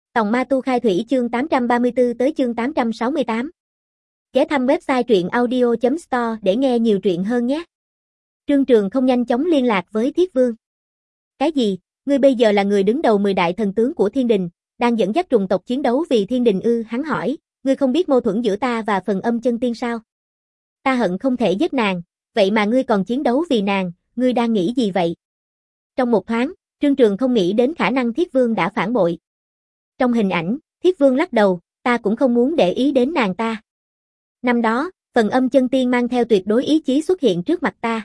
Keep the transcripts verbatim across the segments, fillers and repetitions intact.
Tòng Ma Tu Khai Thủy chương tám trăm ba mươi tư tới chương tám trăm sáu mươi tám. Ghé thăm website truyện audio chấm store để nghe nhiều truyện hơn nhé. Trương Trường không nhanh chóng liên lạc với Thiết Vương. Cái gì? Ngươi bây giờ là người đứng đầu mười đại thần tướng của Thiên Đình, đang dẫn dắt trùng tộc chiến đấu vì Thiên Đình ư? Hắn hỏi, ngươi không biết mâu thuẫn giữa ta và Phần Âm Chân Tiên sao? Ta hận không thể giết nàng, vậy mà ngươi còn chiến đấu vì nàng, ngươi đang nghĩ gì vậy? Trong một thoáng, Trương Trường không nghĩ đến khả năng Thiết Vương đã phản bội. Trong hình ảnh, Thiết Vương lắc đầu, ta cũng không muốn để ý đến nàng ta. Năm đó, Phần Âm Chân Tiên mang theo tuyệt đối ý chí xuất hiện trước mặt ta.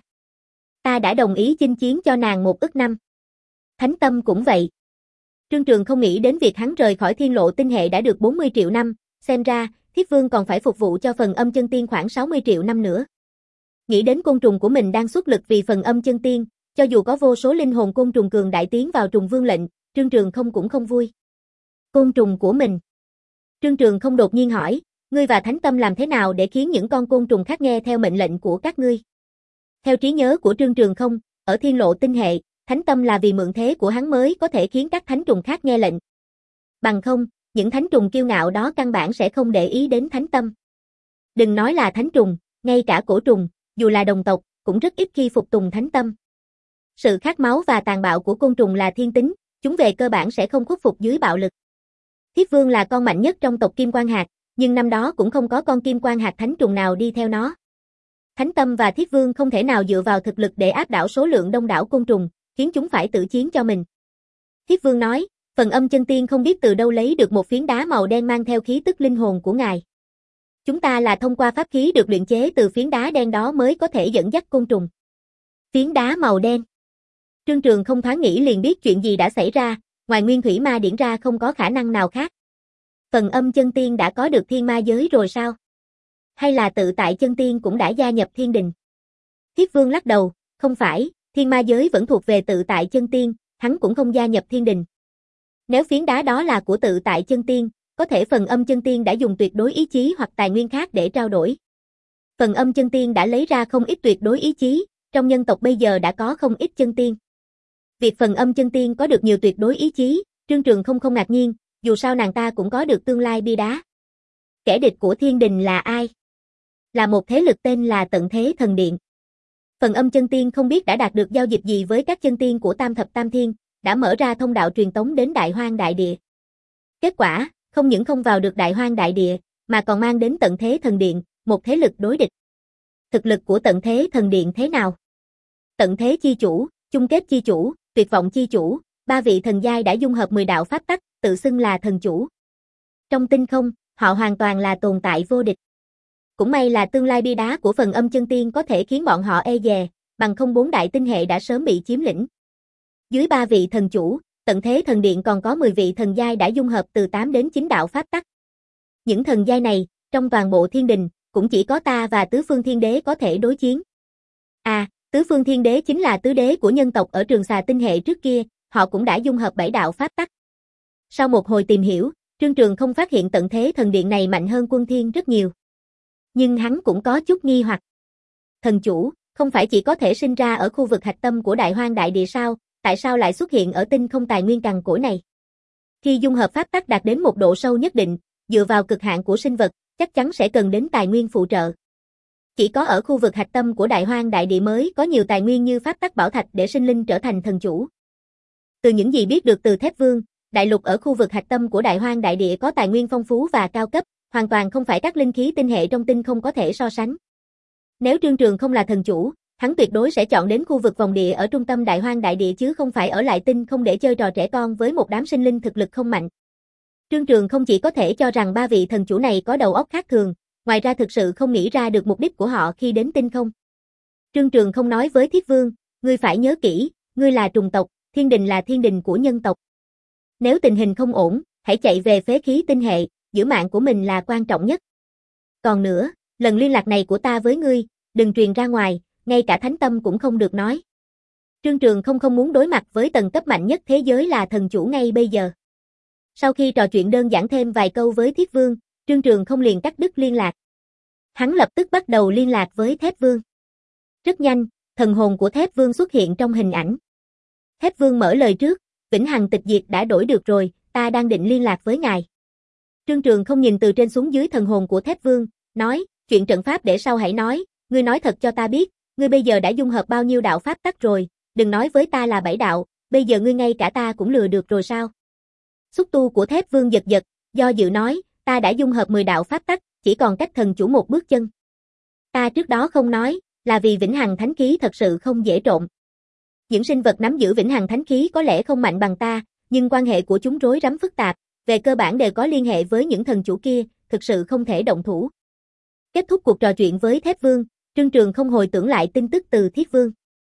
Ta đã đồng ý chinh chiến cho nàng một ức năm. Thánh Tâm cũng vậy. Trương Trường không nghĩ đến việc hắn rời khỏi Thiên Lộ tinh hệ đã được bốn mươi triệu năm, xem ra, Thiết Vương còn phải phục vụ cho Phần Âm Chân Tiên khoảng sáu mươi triệu năm nữa. Nghĩ đến côn trùng của mình đang xuất lực vì Phần Âm Chân Tiên, cho dù có vô số linh hồn côn trùng cường đại tiến vào trùng vương lệnh, Trương Trường không cũng không vui. Côn trùng của mình. Trương Trường không đột nhiên hỏi, ngươi và Thánh Tâm làm thế nào để khiến những con côn trùng khác nghe theo mệnh lệnh của các ngươi? Theo trí nhớ của Trương Trường không, ở Thiên Lộ tinh hệ, Thánh Tâm là vì mượn thế của hắn mới có thể khiến các thánh trùng khác nghe lệnh. Bằng không, những thánh trùng kiêu ngạo đó căn bản sẽ không để ý đến Thánh Tâm. Đừng nói là thánh trùng, ngay cả cổ trùng, dù là đồng tộc, cũng rất ít khi phục tùng Thánh Tâm. Sự khát máu và tàn bạo của côn trùng là thiên tính, chúng về cơ bản sẽ không khuất phục dưới bạo lực. Thiết Vương là con mạnh nhất trong tộc Kim Quan Hạc, nhưng năm đó cũng không có con Kim Quan Hạc thánh trùng nào đi theo nó. Thánh Tâm và Thiết Vương không thể nào dựa vào thực lực để áp đảo số lượng đông đảo côn trùng, khiến chúng phải tự chiến cho mình. Thiết Vương nói, Phần Âm Chân Tiên không biết từ đâu lấy được một phiến đá màu đen mang theo khí tức linh hồn của ngài. Chúng ta là thông qua pháp khí được luyện chế từ phiến đá đen đó mới có thể dẫn dắt côn trùng. Phiến đá màu đen. Trương Trường không thoáng nghĩ liền biết chuyện gì đã xảy ra, ngoài Nguyên Thủy Ma Điển ra không có khả năng nào khác. Phần Âm Chân Tiên đã có được thiên ma giới rồi sao? Hay là Tự Tại Chân Tiên cũng đã gia nhập Thiên Đình? Thiết Vương lắc đầu, không phải, thiên ma giới vẫn thuộc về Tự Tại Chân Tiên, hắn cũng không gia nhập Thiên Đình. Nếu phiến đá đó là của Tự Tại Chân Tiên, có thể Phần Âm Chân Tiên đã dùng tuyệt đối ý chí hoặc tài nguyên khác để trao đổi. Phần Âm Chân Tiên đã lấy ra không ít tuyệt đối ý chí, trong nhân tộc bây giờ đã có không ít chân tiên. Việc Phần Âm Chân Tiên có được nhiều tuyệt đối ý chí, Trương Trường không không ngạc nhiên, dù sao nàng ta cũng có được tương lai bia đá. Kẻ địch của Thiên Đình là ai? Là một thế lực tên là Tận Thế Thần Điện. Phần Âm Chân Tiên không biết đã đạt được giao dịch gì với các chân tiên của Tam Thập Tam Thiên, đã mở ra thông đạo truyền tống đến Đại Hoang Đại Địa. Kết quả, không những không vào được Đại Hoang Đại Địa, mà còn mang đến Tận Thế Thần Điện, một thế lực đối địch. Thực lực của Tận Thế Thần Điện thế nào? Tận Thế Chi Chủ, Chung Kết Chi Chủ, Tuyệt Vọng Chi Chủ, ba vị thần giai đã dung hợp mười đạo pháp tắc, tự xưng là thần chủ. Trong tinh không, họ hoàn toàn là tồn tại vô địch. Cũng may là tương lai bia đá của Phần Âm Chân Tiên có thể khiến bọn họ e dè, bằng không bốn đại tinh hệ đã sớm bị chiếm lĩnh. Dưới ba vị thần chủ, Tận Thế Thần Điện còn có mười vị thần giai đã dung hợp từ tám đến chín đạo pháp tắc. Những thần giai này, trong toàn bộ Thiên Đình, cũng chỉ có ta và Tứ Phương Thiên Đế có thể đối chiến. À, Tứ Phương Thiên Đế chính là tứ đế của nhân tộc ở Trường Xà tinh hệ trước kia, họ cũng đã dung hợp bảy đạo pháp tắc. Sau một hồi tìm hiểu, Trương Trường không phát hiện Tận Thế Thần Điện này mạnh hơn Quân Thiên rất nhiều. Nhưng hắn cũng có chút nghi hoặc. Thần chủ, không phải chỉ có thể sinh ra ở khu vực hạch tâm của Đại Hoang Đại Địa sao, tại sao lại xuất hiện ở tinh không tài nguyên cằn cỗi này? Khi dung hợp pháp tắc đạt đến một độ sâu nhất định, dựa vào cực hạn của sinh vật, chắc chắn sẽ cần đến tài nguyên phụ trợ. Chỉ có ở khu vực hạch tâm của Đại Hoang Đại Địa mới có nhiều tài nguyên như pháp tắc bảo thạch để sinh linh trở thành thần chủ. Từ những gì biết được từ Thép Vương, đại lục ở khu vực hạch tâm của Đại Hoang Đại Địa có tài nguyên phong phú và cao cấp, hoàn toàn không phải các linh khí tinh hệ trong tinh không có thể so sánh. Nếu Trương Trường không là thần chủ, hắn tuyệt đối sẽ chọn đến khu vực vòng địa ở trung tâm Đại Hoang Đại Địa chứ không phải ở lại tinh không để chơi trò trẻ con với một đám sinh linh thực lực không mạnh. Trương Trường không chỉ có thể cho rằng ba vị thần chủ này có đầu óc khác thường, ngoài ra thực sự không nghĩ ra được mục đích của họ khi đến tinh không. Trương Trường không nói với Thiết Vương, ngươi phải nhớ kỹ, ngươi là trùng tộc, Thiên Đình là thiên đình của nhân tộc. Nếu tình hình không ổn, hãy chạy về phế khí tinh hệ, giữ mạng của mình là quan trọng nhất. Còn nữa, lần liên lạc này của ta với ngươi, đừng truyền ra ngoài, ngay cả Thánh Tâm cũng không được nói. Trương Trường không không muốn đối mặt với tầng cấp mạnh nhất thế giới là thần chủ ngay bây giờ. Sau khi trò chuyện đơn giản thêm vài câu với Thiết Vương, Trương Trường không liền cắt đứt liên lạc. Hắn lập tức bắt đầu liên lạc với Thép Vương. Rất nhanh, thần hồn của Thép Vương xuất hiện trong hình ảnh. Thép Vương mở lời trước, vĩnh hằng tịch diệt đã đổi được rồi, ta đang định liên lạc với ngài. Trương Trường không nhìn từ trên xuống dưới thần hồn của Thép Vương, nói, chuyện trận pháp để sau hãy nói, ngươi nói thật cho ta biết, ngươi bây giờ đã dung hợp bao nhiêu đạo pháp tắc rồi, đừng nói với ta là bảy đạo, bây giờ ngươi ngay cả ta cũng lừa được rồi sao? Xúc tu của Thép Vương giật giật, do dự nói, ta đã dung hợp mười đạo pháp tắc, chỉ còn cách thần chủ một bước chân. Ta trước đó không nói, là vì vĩnh hằng thánh khí thật sự không dễ trộn. Những sinh vật nắm giữ vĩnh hằng thánh khí có lẽ không mạnh bằng ta, nhưng quan hệ của chúng rối rắm phức tạp, về cơ bản đều có liên hệ với những thần chủ kia, thực sự không thể động thủ. Kết thúc cuộc trò chuyện với Thép Vương, Trương Trường không hồi tưởng lại tin tức từ Thiết Vương.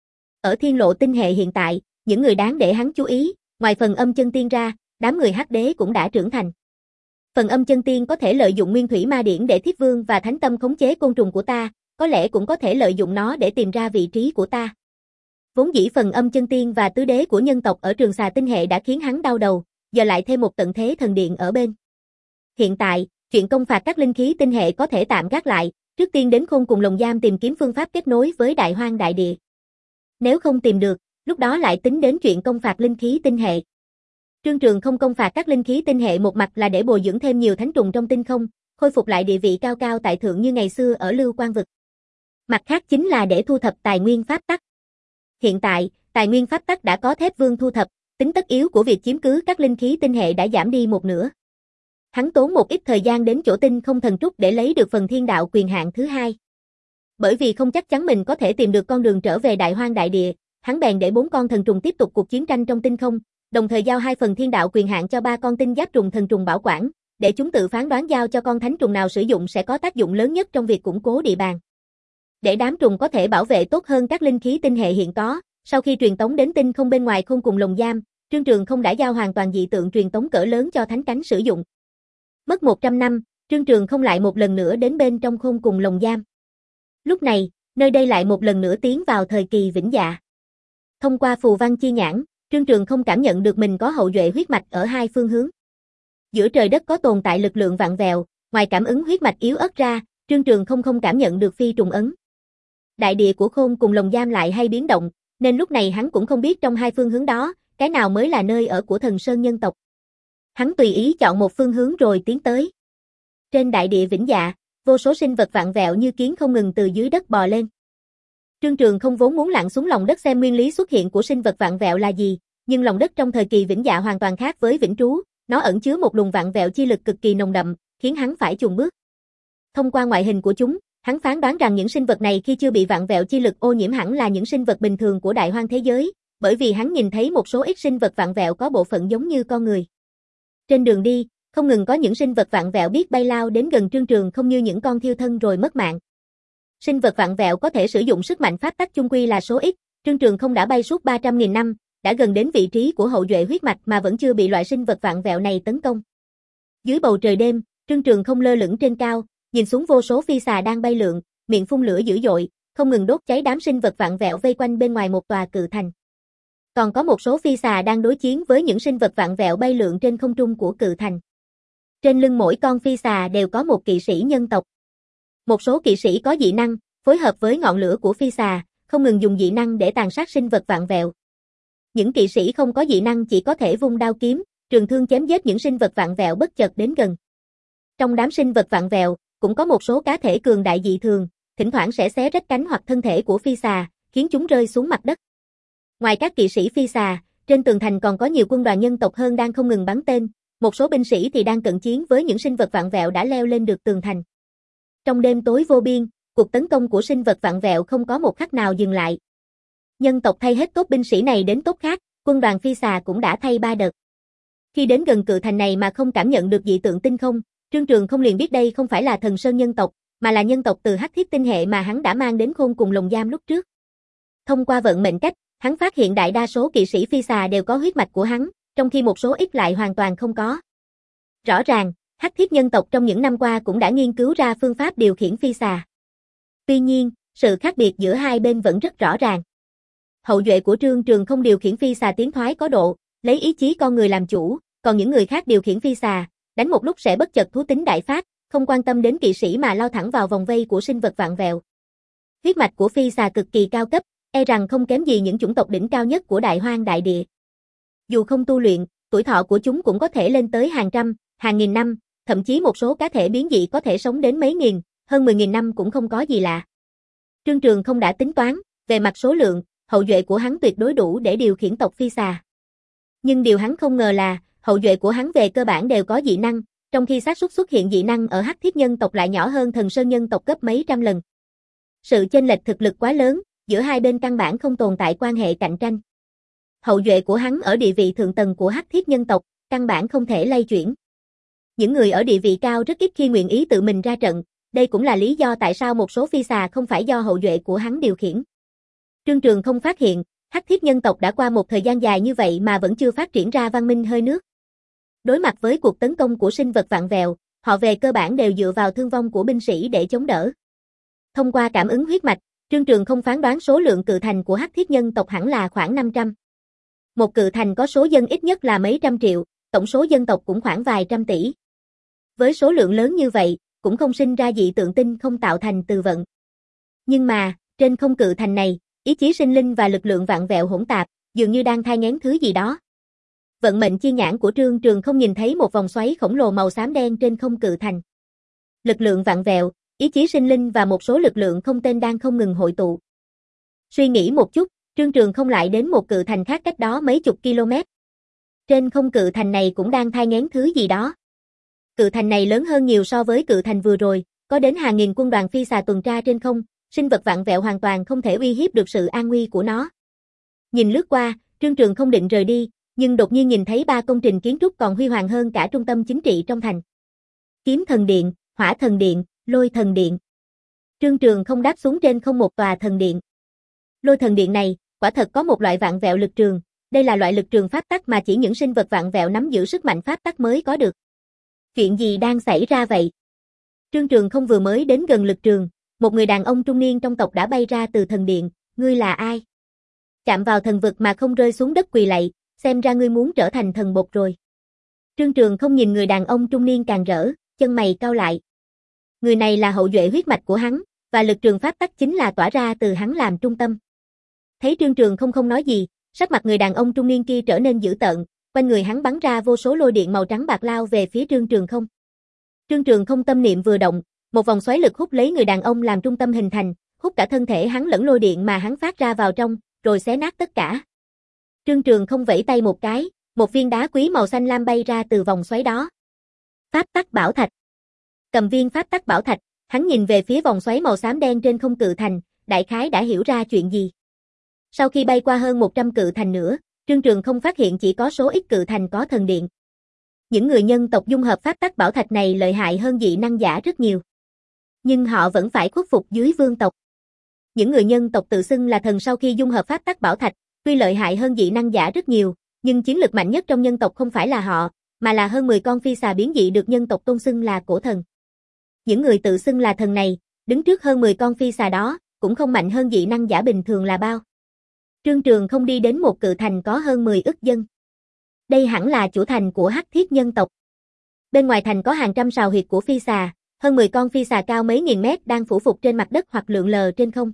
Ở thiên lộ tinh hệ hiện tại, những người đáng để hắn chú ý, ngoài phần âm chân tiên ra, đám người hắc đế cũng đã trưởng thành. Phần âm chân tiên có thể lợi dụng nguyên thủy ma điển để Thiết Vương và Thánh Tâm khống chế côn trùng của ta, có lẽ cũng có thể lợi dụng nó để tìm ra vị trí của ta. Vốn dĩ phần âm chân tiên và tứ đế của nhân tộc ở Trường Xà tinh hệ đã khiến hắn đau đầu, giờ lại thêm một tận thế thần điện ở bên. Hiện tại, chuyện công phạt các linh khí tinh hệ có thể tạm gác lại, trước tiên đến Khôn Cùng Lồng Giam tìm kiếm phương pháp kết nối với Đại Hoang đại địa. Nếu không tìm được, lúc đó lại tính đến chuyện công phạt linh khí tinh hệ. Trương Trường không công phạt các linh khí tinh hệ một mặt là để bồi dưỡng thêm nhiều thánh trùng trong tinh không, khôi phục lại địa vị cao cao tại thượng như ngày xưa ở Lưu Quang vực. Mặt khác chính là để thu thập tài nguyên pháp tắc. Hiện tại, tài nguyên pháp tắc đã có Thép Vương thu thập, tính tất yếu của việc chiếm cứ các linh khí tinh hệ đã giảm đi một nửa. Hắn tốn một ít thời gian đến chỗ tinh không thần trúc để lấy được phần thiên đạo quyền hạn thứ hai. Bởi vì không chắc chắn mình có thể tìm được con đường trở về Đại Hoang đại địa, hắn bèn để bốn con thần trùng tiếp tục cuộc chiến tranh trong tinh không, đồng thời giao hai phần thiên đạo quyền hạn cho ba con tinh giáp trùng thần trùng bảo quản, để chúng tự phán đoán giao cho con thánh trùng nào sử dụng sẽ có tác dụng lớn nhất trong việc củng cố địa bàn. Để đám trùng có thể bảo vệ tốt hơn các linh khí tinh hệ hiện có, sau khi truyền tống đến tinh không bên ngoài Khôn Cùng Lồng Giam, Trương Trường không đã giao hoàn toàn dị tượng truyền tống cỡ lớn cho thánh cánh sử dụng. Mất một trăm năm, Trương Trường không lại một lần nữa đến bên trong Khôn Cùng Lồng Giam. Lúc này, nơi đây lại một lần nữa tiến vào thời kỳ vĩnh dạ. Thông qua phù văn chi nhãn, Trương Trường không cảm nhận được mình có hậu duệ huyết mạch ở hai phương hướng. Giữa trời đất có tồn tại lực lượng vặn vẹo, ngoài cảm ứng huyết mạch yếu ớt ra, Trương Trường không không cảm nhận được phi trùng ấn. Đại địa của Khôn Cùng Lồng Giam lại hay biến động, nên lúc này hắn cũng không biết trong hai phương hướng đó, cái nào mới là nơi ở của thần sơn nhân tộc. Hắn tùy ý chọn một phương hướng rồi tiến tới. Trên đại địa vĩnh dạ, vô số sinh vật vặn vẹo như kiến không ngừng từ dưới đất bò lên. Trương Trường không vốn muốn lặn xuống lòng đất xem nguyên lý xuất hiện của sinh vật vặn vẹo là gì, nhưng lòng đất trong thời kỳ vĩnh dạ hoàn toàn khác với vĩnh trú, nó ẩn chứa một luồng vặn vẹo chi lực cực kỳ nồng đậm, khiến hắn phải chùn bước. Thông qua ngoại hình của chúng, hắn phán đoán rằng những sinh vật này khi chưa bị vặn vẹo chi lực ô nhiễm hẳn là những sinh vật bình thường của Đại Hoang thế giới, bởi vì hắn nhìn thấy một số ít sinh vật vặn vẹo có bộ phận giống như con người. Trên đường đi, không ngừng có những sinh vật vặn vẹo biết bay lao đến gần Trương Trường không như những con thiêu thân rồi mất mạng. Sinh vật vặn vẹo có thể sử dụng sức mạnh pháp tắc chung quy là số ít, Trương Trường không đã bay suốt ba trăm nghìn năm, đã gần đến vị trí của hậu duệ huyết mạch mà vẫn chưa bị loại sinh vật vặn vẹo này tấn công. Dưới bầu trời đêm, Trương Trường không lơ lửng trên cao, nhìn xuống vô số phi xà đang bay lượn, miệng phun lửa dữ dội, không ngừng đốt cháy đám sinh vật vặn vẹo vây quanh bên ngoài một tòa cự thành. Còn có một số phi xà đang đối chiến với những sinh vật vặn vẹo bay lượn trên không trung của cự thành. Trên lưng mỗi con phi xà đều có một kỵ sĩ nhân tộc. Một số kỵ sĩ có dị năng, phối hợp với ngọn lửa của phi xà, không ngừng dùng dị năng để tàn sát sinh vật vặn vẹo. Những kỵ sĩ không có dị năng chỉ có thể vung đao kiếm, trường thương chém giết những sinh vật vặn vẹo bất chợt đến gần. Trong đám sinh vật vặn vẹo, cũng có một số cá thể cường đại dị thường, thỉnh thoảng sẽ xé rách cánh hoặc thân thể của phi xà, khiến chúng rơi xuống mặt đất. Ngoài các kỵ sĩ phi xà, trên tường thành còn có nhiều quân đoàn nhân tộc hơn đang không ngừng bắn tên, một số binh sĩ thì đang cận chiến với những sinh vật vặn vẹo đã leo lên được tường thành. Trong đêm tối vô biên, cuộc tấn công của sinh vật vặn vẹo không có một khắc nào dừng lại. Nhân tộc thay hết tốt binh sĩ này đến tốt khác, quân đoàn phi xà cũng đã thay ba đợt. Khi đến gần cự thành này mà không cảm nhận được dị tượng tinh không, Trương Trường không liền biết đây không phải là thần sơn nhân tộc, mà là nhân tộc từ Hắc Thiết tinh hệ mà hắn đã mang đến Khôn Cùng Lồng Giam lúc trước. Thông qua vận mệnh cách, hắn phát hiện đại đa số kỵ sĩ phi xà đều có huyết mạch của hắn, trong khi một số ít lại hoàn toàn không có. Rõ ràng, Hắc Thiết nhân tộc trong những năm qua cũng đã nghiên cứu ra phương pháp điều khiển phi xà. Tuy nhiên, sự khác biệt giữa hai bên vẫn rất rõ ràng. Hậu duệ của Trương Trường không điều khiển phi xà tiến thoái có độ, lấy ý chí con người làm chủ, còn những người khác điều khiển phi xà, đánh một lúc sẽ bất chợt thú tính đại phát, không quan tâm đến kỵ sĩ mà lao thẳng vào vòng vây của sinh vật vặn vẹo. Huyết mạch của phi xà cực kỳ cao cấp, e rằng không kém gì những chủng tộc đỉnh cao nhất của Đại Hoang đại địa. Dù không tu luyện, tuổi thọ của chúng cũng có thể lên tới hàng trăm, hàng nghìn năm, thậm chí một số cá thể biến dị có thể sống đến mấy nghìn, hơn mười nghìn năm cũng không có gì lạ. Trương Trường không đã tính toán, về mặt số lượng, hậu duệ của hắn tuyệt đối đủ để điều khiển tộc phi xà. Nhưng điều hắn không ngờ là, hậu duệ của hắn về cơ bản đều có dị năng, trong khi xác suất xuất hiện dị năng ở Hắc Thiết nhân tộc lại nhỏ hơn Thần Sơn nhân tộc gấp mấy trăm lần. Sự chênh lệch thực lực quá lớn, giữa hai bên căn bản không tồn tại quan hệ cạnh tranh. Hậu duệ của hắn ở địa vị thượng tầng của Hắc Thiết nhân tộc, căn bản không thể lay chuyển. Những người ở địa vị cao rất ít khi nguyện ý tự mình ra trận, đây cũng là lý do tại sao một số phi xà không phải do hậu duệ của hắn điều khiển. Trương Trường không phát hiện, Hắc Thiết nhân tộc đã qua một thời gian dài như vậy mà vẫn chưa phát triển ra văn minh hơi nước. Đối mặt với cuộc tấn công của sinh vật vặn vẹo, họ về cơ bản đều dựa vào thương vong của binh sĩ để chống đỡ. Thông qua cảm ứng huyết mạch, Trương Trường không phán đoán số lượng cự thành của Hắc Thiết nhân tộc hẳn là khoảng năm trăm. Một cự thành có số dân ít nhất là mấy trăm triệu, tổng số dân tộc cũng khoảng vài trăm tỷ. Với số lượng lớn như vậy, cũng không sinh ra dị tượng tinh không tạo thành từ vận. Nhưng mà, trên không cự thành này, ý chí sinh linh và lực lượng vặn vẹo hỗn tạp, dường như đang thai nghén thứ gì đó. Vận mệnh chi nhãn của Trương Trường không nhìn thấy một vòng xoáy khổng lồ màu xám đen trên không cự thành. Lực lượng vặn vẹo, ý chí sinh linh và một số lực lượng không tên đang không ngừng hội tụ. Suy nghĩ một chút, Trương Trường không lại đến một cự thành khác cách đó mấy chục km. Trên không cự thành này cũng đang thai nghén thứ gì đó. Cự thành này lớn hơn nhiều so với cự thành vừa rồi, có đến hàng nghìn quân đoàn phi xà tuần tra trên không, sinh vật vặn vẹo hoàn toàn không thể uy hiếp được sự an nguy của nó. Nhìn lướt qua, Trương Trường không định rời đi, nhưng đột nhiên nhìn thấy ba công trình kiến trúc còn huy hoàng hơn cả trung tâm chính trị trong thành. Kiếm thần điện, hỏa thần điện, lôi thần điện. Trương Trường không đáp xuống trên không một tòa thần điện. Lôi thần điện này, quả thật có một loại vạn vẹo lực trường, đây là loại lực trường pháp tắc mà chỉ những sinh vật vạn vẹo nắm giữ sức mạnh pháp tắc mới có được. Chuyện gì đang xảy ra vậy? Trương Trường không vừa mới đến gần lực trường, một người đàn ông trung niên trong tộc đã bay ra từ thần điện, ngươi là ai? Chạm vào thần vực mà không rơi xuống đất quỳ lạy, xem ra ngươi muốn trở thành thần bột rồi. Trương Trường không nhìn người đàn ông trung niên càng rỡ, chân mày cau lại. Người này là hậu duệ huyết mạch của hắn, và lực trường pháp tắc chính là tỏa ra từ hắn làm trung tâm. Thấy Trương Trường không không nói gì, sắc mặt người đàn ông trung niên kia trở nên dữ tợn, quanh người hắn bắn ra vô số lôi điện màu trắng bạc lao về phía Trương Trường không. Trương Trường không tâm niệm vừa động, một vòng xoáy lực hút lấy người đàn ông làm trung tâm hình thành, hút cả thân thể hắn lẫn lôi điện mà hắn phát ra vào trong, rồi xé nát tất cả. Trương Trường không vẫy tay một cái, một viên đá quý màu xanh lam bay ra từ vòng xoáy đó. Pháp tắc bảo thạch. Cầm viên pháp tắc bảo thạch, hắn nhìn về phía vòng xoáy màu xám đen trên không cự thành, đại khái đã hiểu ra chuyện gì. Sau khi bay qua hơn một trăm cự thành nữa, Trương Trường không phát hiện chỉ có số ít cự thành có thần điện. Những người nhân tộc dung hợp pháp tắc bảo thạch này lợi hại hơn dị năng giả rất nhiều. Nhưng họ vẫn phải khuất phục dưới vương tộc. Những người nhân tộc tự xưng là thần sau khi dung hợp pháp tắc bảo thạch, tuy lợi hại hơn dị năng giả rất nhiều, nhưng chiến lực mạnh nhất trong nhân tộc không phải là họ, mà là hơn mười con phi xà biến dị được nhân tộc tôn xưng là cổ thần. Những người tự xưng là thần này, đứng trước hơn mười con phi xà đó, cũng không mạnh hơn dị năng giả bình thường là bao. Trương Trường không đi đến một cự thành có hơn mười ức dân. Đây hẳn là chủ thành của Hắc Thiết nhân tộc. Bên ngoài thành có hàng trăm sào huyệt của phi xà, hơn mười con phi xà cao mấy nghìn mét đang phủ phục trên mặt đất hoặc lượn lờ trên không.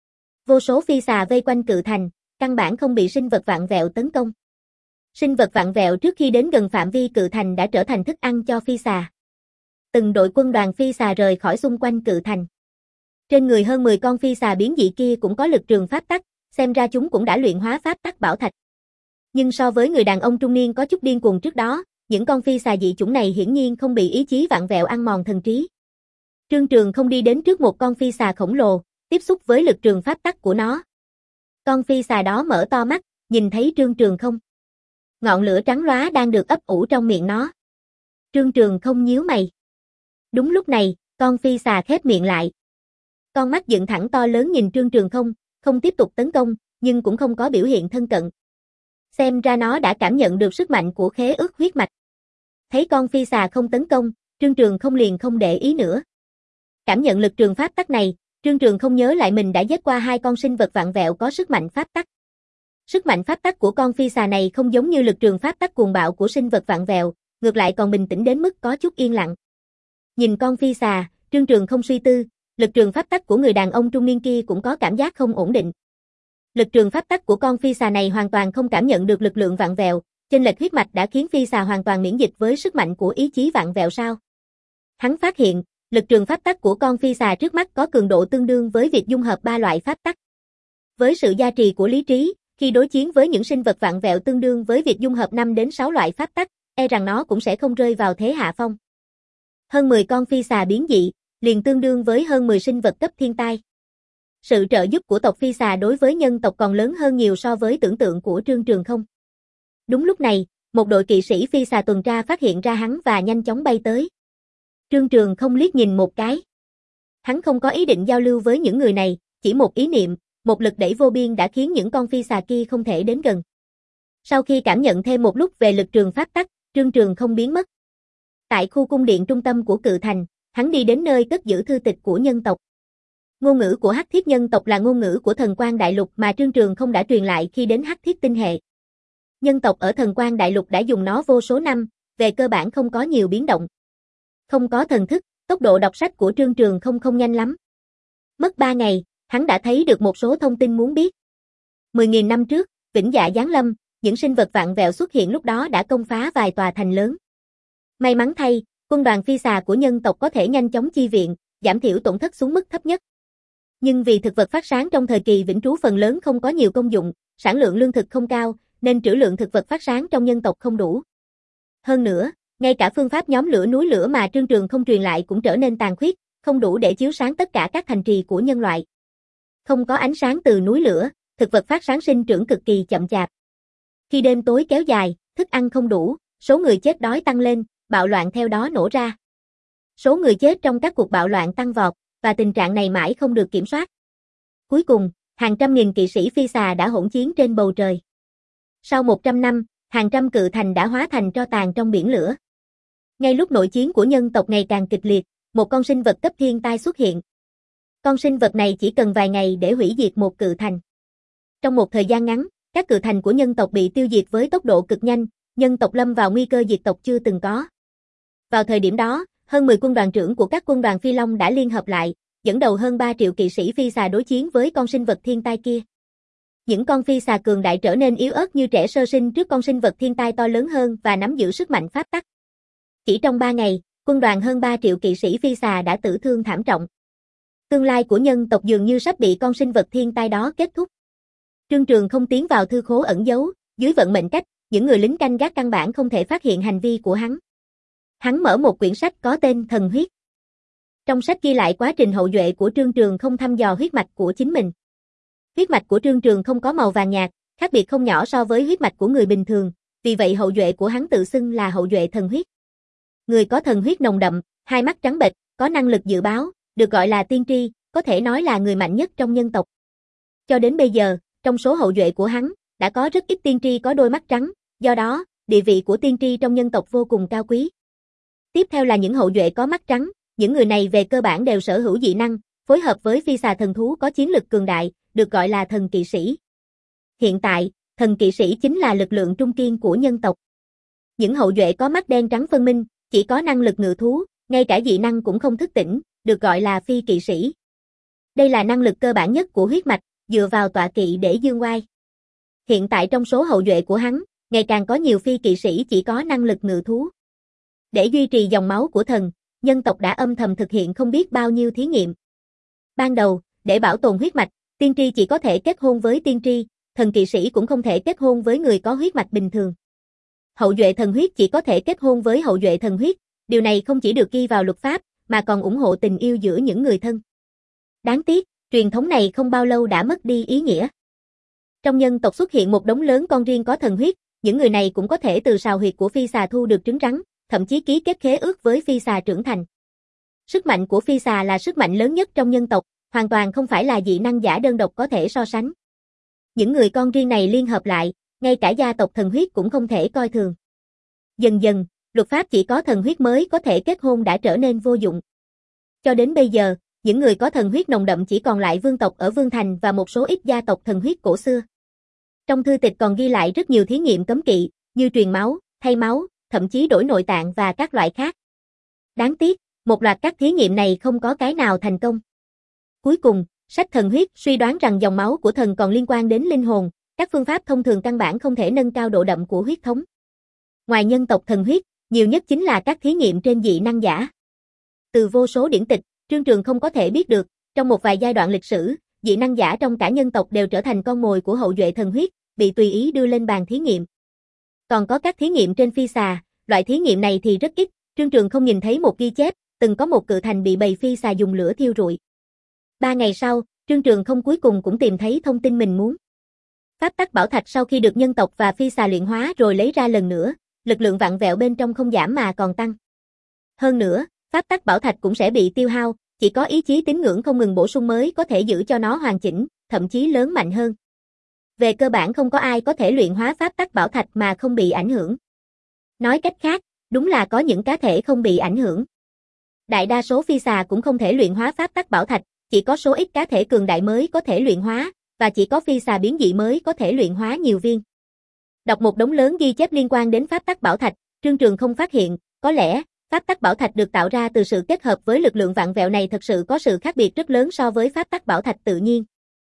Vô số phi xà vây quanh cự thành, căn bản không bị sinh vật vặn vẹo tấn công. Sinh vật vặn vẹo trước khi đến gần phạm vi cự thành đã trở thành thức ăn cho phi xà. Từng đội quân đoàn phi xà rời khỏi xung quanh cự thành. Trên người hơn mười con phi xà biến dị kia cũng có lực trường pháp tắc, xem ra chúng cũng đã luyện hóa pháp tắc bảo thạch. Nhưng so với người đàn ông trung niên có chút điên cuồng trước đó, những con phi xà dị chủng này hiển nhiên không bị ý chí vặn vẹo ăn mòn thần trí. Trương Trường không đi đến trước một con phi xà khổng lồ, tiếp xúc với lực trường pháp tắc của nó. Con phi xà đó mở to mắt, nhìn thấy Trương Trường không. Ngọn lửa trắng lóa đang được ấp ủ trong miệng nó. Trương Trường không nhíu mày. Đúng lúc này, con phi xà khép miệng lại. Con mắt dựng thẳng to lớn nhìn Trương Trường không, không tiếp tục tấn công, nhưng cũng không có biểu hiện thân cận. Xem ra nó đã cảm nhận được sức mạnh của khế ước huyết mạch. Thấy con phi xà không tấn công, Trương Trường không liền không để ý nữa. Cảm nhận lực trường pháp tắc này, Trương Trường không nhớ lại mình đã giết qua hai con sinh vật vặn vẹo có sức mạnh pháp tắc. Sức mạnh pháp tắc của con phi xà này không giống như lực trường pháp tắc cuồng bạo của sinh vật vặn vẹo, ngược lại còn bình tĩnh đến mức có chút yên lặng. Nhìn con phi xà, Trương Trường không suy tư, lực trường pháp tắc của người đàn ông trung niên kia cũng có cảm giác không ổn định. Lực trường pháp tắc của con phi xà này hoàn toàn không cảm nhận được lực lượng vặn vẹo, Chênh lệch huyết mạch đã khiến phi xà hoàn toàn miễn dịch với sức mạnh của ý chí vặn vẹo sao? Hắn phát hiện, lực trường pháp tắc của con phi xà trước mắt có cường độ tương đương với việc dung hợp ba loại pháp tắc. Với sự gia trì của lý trí, khi đối chiến với những sinh vật vặn vẹo tương đương với việc dung hợp năm đến sáu loại pháp tắc, e rằng nó cũng sẽ không rơi vào thế hạ phong. Hơn mười con phi xà biến dị, liền tương đương với hơn mười sinh vật cấp thiên tai. Sự trợ giúp của tộc phi xà đối với nhân tộc còn lớn hơn nhiều so với tưởng tượng của Trương Trường Không. Đúng lúc này, một đội kỵ sĩ phi xà tuần tra phát hiện ra hắn và nhanh chóng bay tới. Trương Trường Không liếc nhìn một cái. Hắn không có ý định giao lưu với những người này, chỉ một ý niệm, một lực đẩy vô biên đã khiến những con phi xà kia không thể đến gần. Sau khi cảm nhận thêm một lúc về lực trường pháp tắc, Trương Trường Không biến mất. Tại khu cung điện trung tâm của Cự Thành, hắn đi đến nơi cất giữ thư tịch của nhân tộc. Ngôn ngữ của Hắc Thiết nhân tộc là ngôn ngữ của Thần Quang Đại Lục mà Trương Trường Không đã truyền lại khi đến Hắc Thiết tinh hệ. Nhân tộc ở Thần Quang Đại Lục đã dùng nó vô số năm, về cơ bản không có nhiều biến động. Không có thần thức, tốc độ đọc sách của Trương Trường Không không nhanh lắm. Mất ba ngày, hắn đã thấy được một số thông tin muốn biết. mười nghìn năm trước, Vĩnh Dạ giáng lâm, những sinh vật vặn vẹo xuất hiện lúc đó đã công phá vài tòa thành lớn. May mắn thay, quân đoàn phi xà của nhân tộc có thể nhanh chóng chi viện, giảm thiểu tổn thất xuống mức thấp nhất. Nhưng vì thực vật phát sáng trong thời kỳ vĩnh trú phần lớn không có nhiều công dụng, sản lượng lương thực không cao, nên trữ lượng thực vật phát sáng trong nhân tộc không đủ. Hơn nữa, ngay cả phương pháp nhóm lửa núi lửa mà Trương Trường Không truyền lại cũng trở nên tàn khuyết, không đủ để chiếu sáng tất cả các thành trì của nhân loại. Không có ánh sáng từ núi lửa, thực vật phát sáng sinh trưởng cực kỳ chậm chạp. Khi đêm tối kéo dài, thức ăn không đủ, số người chết đói tăng lên, bạo loạn theo đó nổ ra. Số người chết trong các cuộc bạo loạn tăng vọt, và tình trạng này mãi không được kiểm soát. Cuối cùng, hàng trăm nghìn kỵ sĩ phi xà đã hỗn chiến trên bầu trời. Sau một trăm năm, hàng trăm cự thành đã hóa thành tro tàn trong biển lửa. Ngay lúc nội chiến của nhân tộc ngày càng kịch liệt, một con sinh vật cấp thiên tai xuất hiện. Con sinh vật này chỉ cần vài ngày để hủy diệt một cự thành. Trong một thời gian ngắn, các cự thành của nhân tộc bị tiêu diệt với tốc độ cực nhanh, nhân tộc lâm vào nguy cơ diệt tộc chưa từng có. Vào thời điểm đó, hơn mười quân đoàn trưởng của các quân đoàn Phi Long đã liên hợp lại, dẫn đầu hơn ba triệu kỵ sĩ phi xà đối chiến với con sinh vật thiên tai kia. Những con phi xà cường đại trở nên yếu ớt như trẻ sơ sinh trước con sinh vật thiên tai to lớn hơn và nắm giữ sức mạnh pháp tắc. Chỉ trong ba ngày, quân đoàn hơn ba triệu kỵ sĩ phi xà đã tử thương thảm trọng. Tương lai của nhân tộc dường như sắp bị con sinh vật thiên tai đó kết thúc. Trương Trường Không tiến vào thư khố ẩn giấu, dưới vận mệnh cách, những người lính canh gác căn bản không thể phát hiện hành vi của hắn. Hắn mở một quyển sách có tên Thần Huyết. Trong sách ghi lại quá trình hậu duệ của Trương Trường Không thăm dò huyết mạch của chính mình. Huyết mạch của Trương Trường Không có màu vàng nhạt, khác biệt không nhỏ so với huyết mạch của người bình thường, vì vậy hậu duệ của hắn tự xưng là hậu duệ thần huyết. Người có thần huyết nồng đậm, hai mắt trắng bệch, có năng lực dự báo, được gọi là tiên tri, có thể nói là người mạnh nhất trong nhân tộc. Cho đến bây giờ, trong số hậu duệ của hắn, đã có rất ít tiên tri có đôi mắt trắng, do đó, địa vị của tiên tri trong nhân tộc vô cùng cao quý. Tiếp theo là những hậu duệ có mắt trắng, những người này về cơ bản đều sở hữu dị năng, phối hợp với phi xà thần thú có chiến lực cường đại, được gọi là thần kỵ sĩ. Hiện tại, thần kỵ sĩ chính là lực lượng trung kiên của nhân tộc. Những hậu duệ có mắt đen trắng phân minh, chỉ có năng lực ngự thú, ngay cả dị năng cũng không thức tỉnh, được gọi là phi kỵ sĩ. Đây là năng lực cơ bản nhất của huyết mạch, dựa vào tọa kỵ để dương oai. Hiện tại trong số hậu duệ của hắn, ngày càng có nhiều phi kỵ sĩ chỉ có năng lực ngự thú. Để duy trì dòng máu của thần, nhân tộc đã âm thầm thực hiện không biết bao nhiêu thí nghiệm. Ban đầu, để bảo tồn huyết mạch, tiên tri chỉ có thể kết hôn với tiên tri, thần kỵ sĩ cũng không thể kết hôn với người có huyết mạch bình thường. Hậu duệ thần huyết chỉ có thể kết hôn với hậu duệ thần huyết, điều này không chỉ được ghi vào luật pháp, mà còn ủng hộ tình yêu giữa những người thân. Đáng tiếc, truyền thống này không bao lâu đã mất đi ý nghĩa. Trong nhân tộc xuất hiện một đống lớn con riêng có thần huyết, những người này cũng có thể từ sào huyệt của phi xà thu được trứng rắn, thậm chí ký kết khế ước với phi xà trưởng thành. Sức mạnh của phi xà là sức mạnh lớn nhất trong nhân tộc, hoàn toàn không phải là dị năng giả đơn độc có thể so sánh. Những người con riêng này liên hợp lại, ngay cả gia tộc thần huyết cũng không thể coi thường. Dần dần, luật pháp chỉ có thần huyết mới có thể kết hôn đã trở nên vô dụng. Cho đến bây giờ, những người có thần huyết nồng đậm chỉ còn lại vương tộc ở Vương Thành và một số ít gia tộc thần huyết cổ xưa. Trong thư tịch còn ghi lại rất nhiều thí nghiệm cấm kỵ, như truyền máu, thay máu, thậm chí đổi nội tạng và các loại khác. Đáng tiếc, một loạt các thí nghiệm này không có cái nào thành công. Cuối cùng, sách Thần Huyết suy đoán rằng dòng máu của thần còn liên quan đến linh hồn, các phương pháp thông thường căn bản không thể nâng cao độ đậm của huyết thống. Ngoài nhân tộc thần huyết, nhiều nhất chính là các thí nghiệm trên dị năng giả. Từ vô số điển tịch, Trương Trường không có thể biết được, trong một vài giai đoạn lịch sử, dị năng giả trong cả nhân tộc đều trở thành con mồi của hậu duệ thần huyết, bị tùy ý đưa lên bàn thí nghiệm. Còn có các thí nghiệm trên phi xà, loại thí nghiệm này thì rất ít, Trương Trường không nhìn thấy một ghi chép, từng có một cự thành bị bầy phi xà dùng lửa thiêu rụi. Ba ngày sau, Trương Trường không cuối cùng cũng tìm thấy thông tin mình muốn. Pháp tắc bảo thạch sau khi được nhân tộc và phi xà luyện hóa rồi lấy ra lần nữa, lực lượng vặn vẹo bên trong không giảm mà còn tăng. Hơn nữa, pháp tắc bảo thạch cũng sẽ bị tiêu hao, chỉ có ý chí tín ngưỡng không ngừng bổ sung mới có thể giữ cho nó hoàn chỉnh, thậm chí lớn mạnh hơn. Về cơ bản không có ai có thể luyện hóa pháp tắc bảo thạch mà không bị ảnh hưởng. Nói cách khác, đúng là có những cá thể không bị ảnh hưởng. Đại đa số phi xà cũng không thể luyện hóa pháp tắc bảo thạch, chỉ có số ít cá thể cường đại mới có thể luyện hóa, và chỉ có phi xà biến dị mới có thể luyện hóa nhiều viên. Đọc một đống lớn ghi chép liên quan đến pháp tắc bảo thạch, Trương Trường không phát hiện, có lẽ, pháp tắc bảo thạch được tạo ra từ sự kết hợp với lực lượng vặn vẹo này thật sự có sự khác biệt rất lớn so với pháp tắc bảo thạch tự nhiên.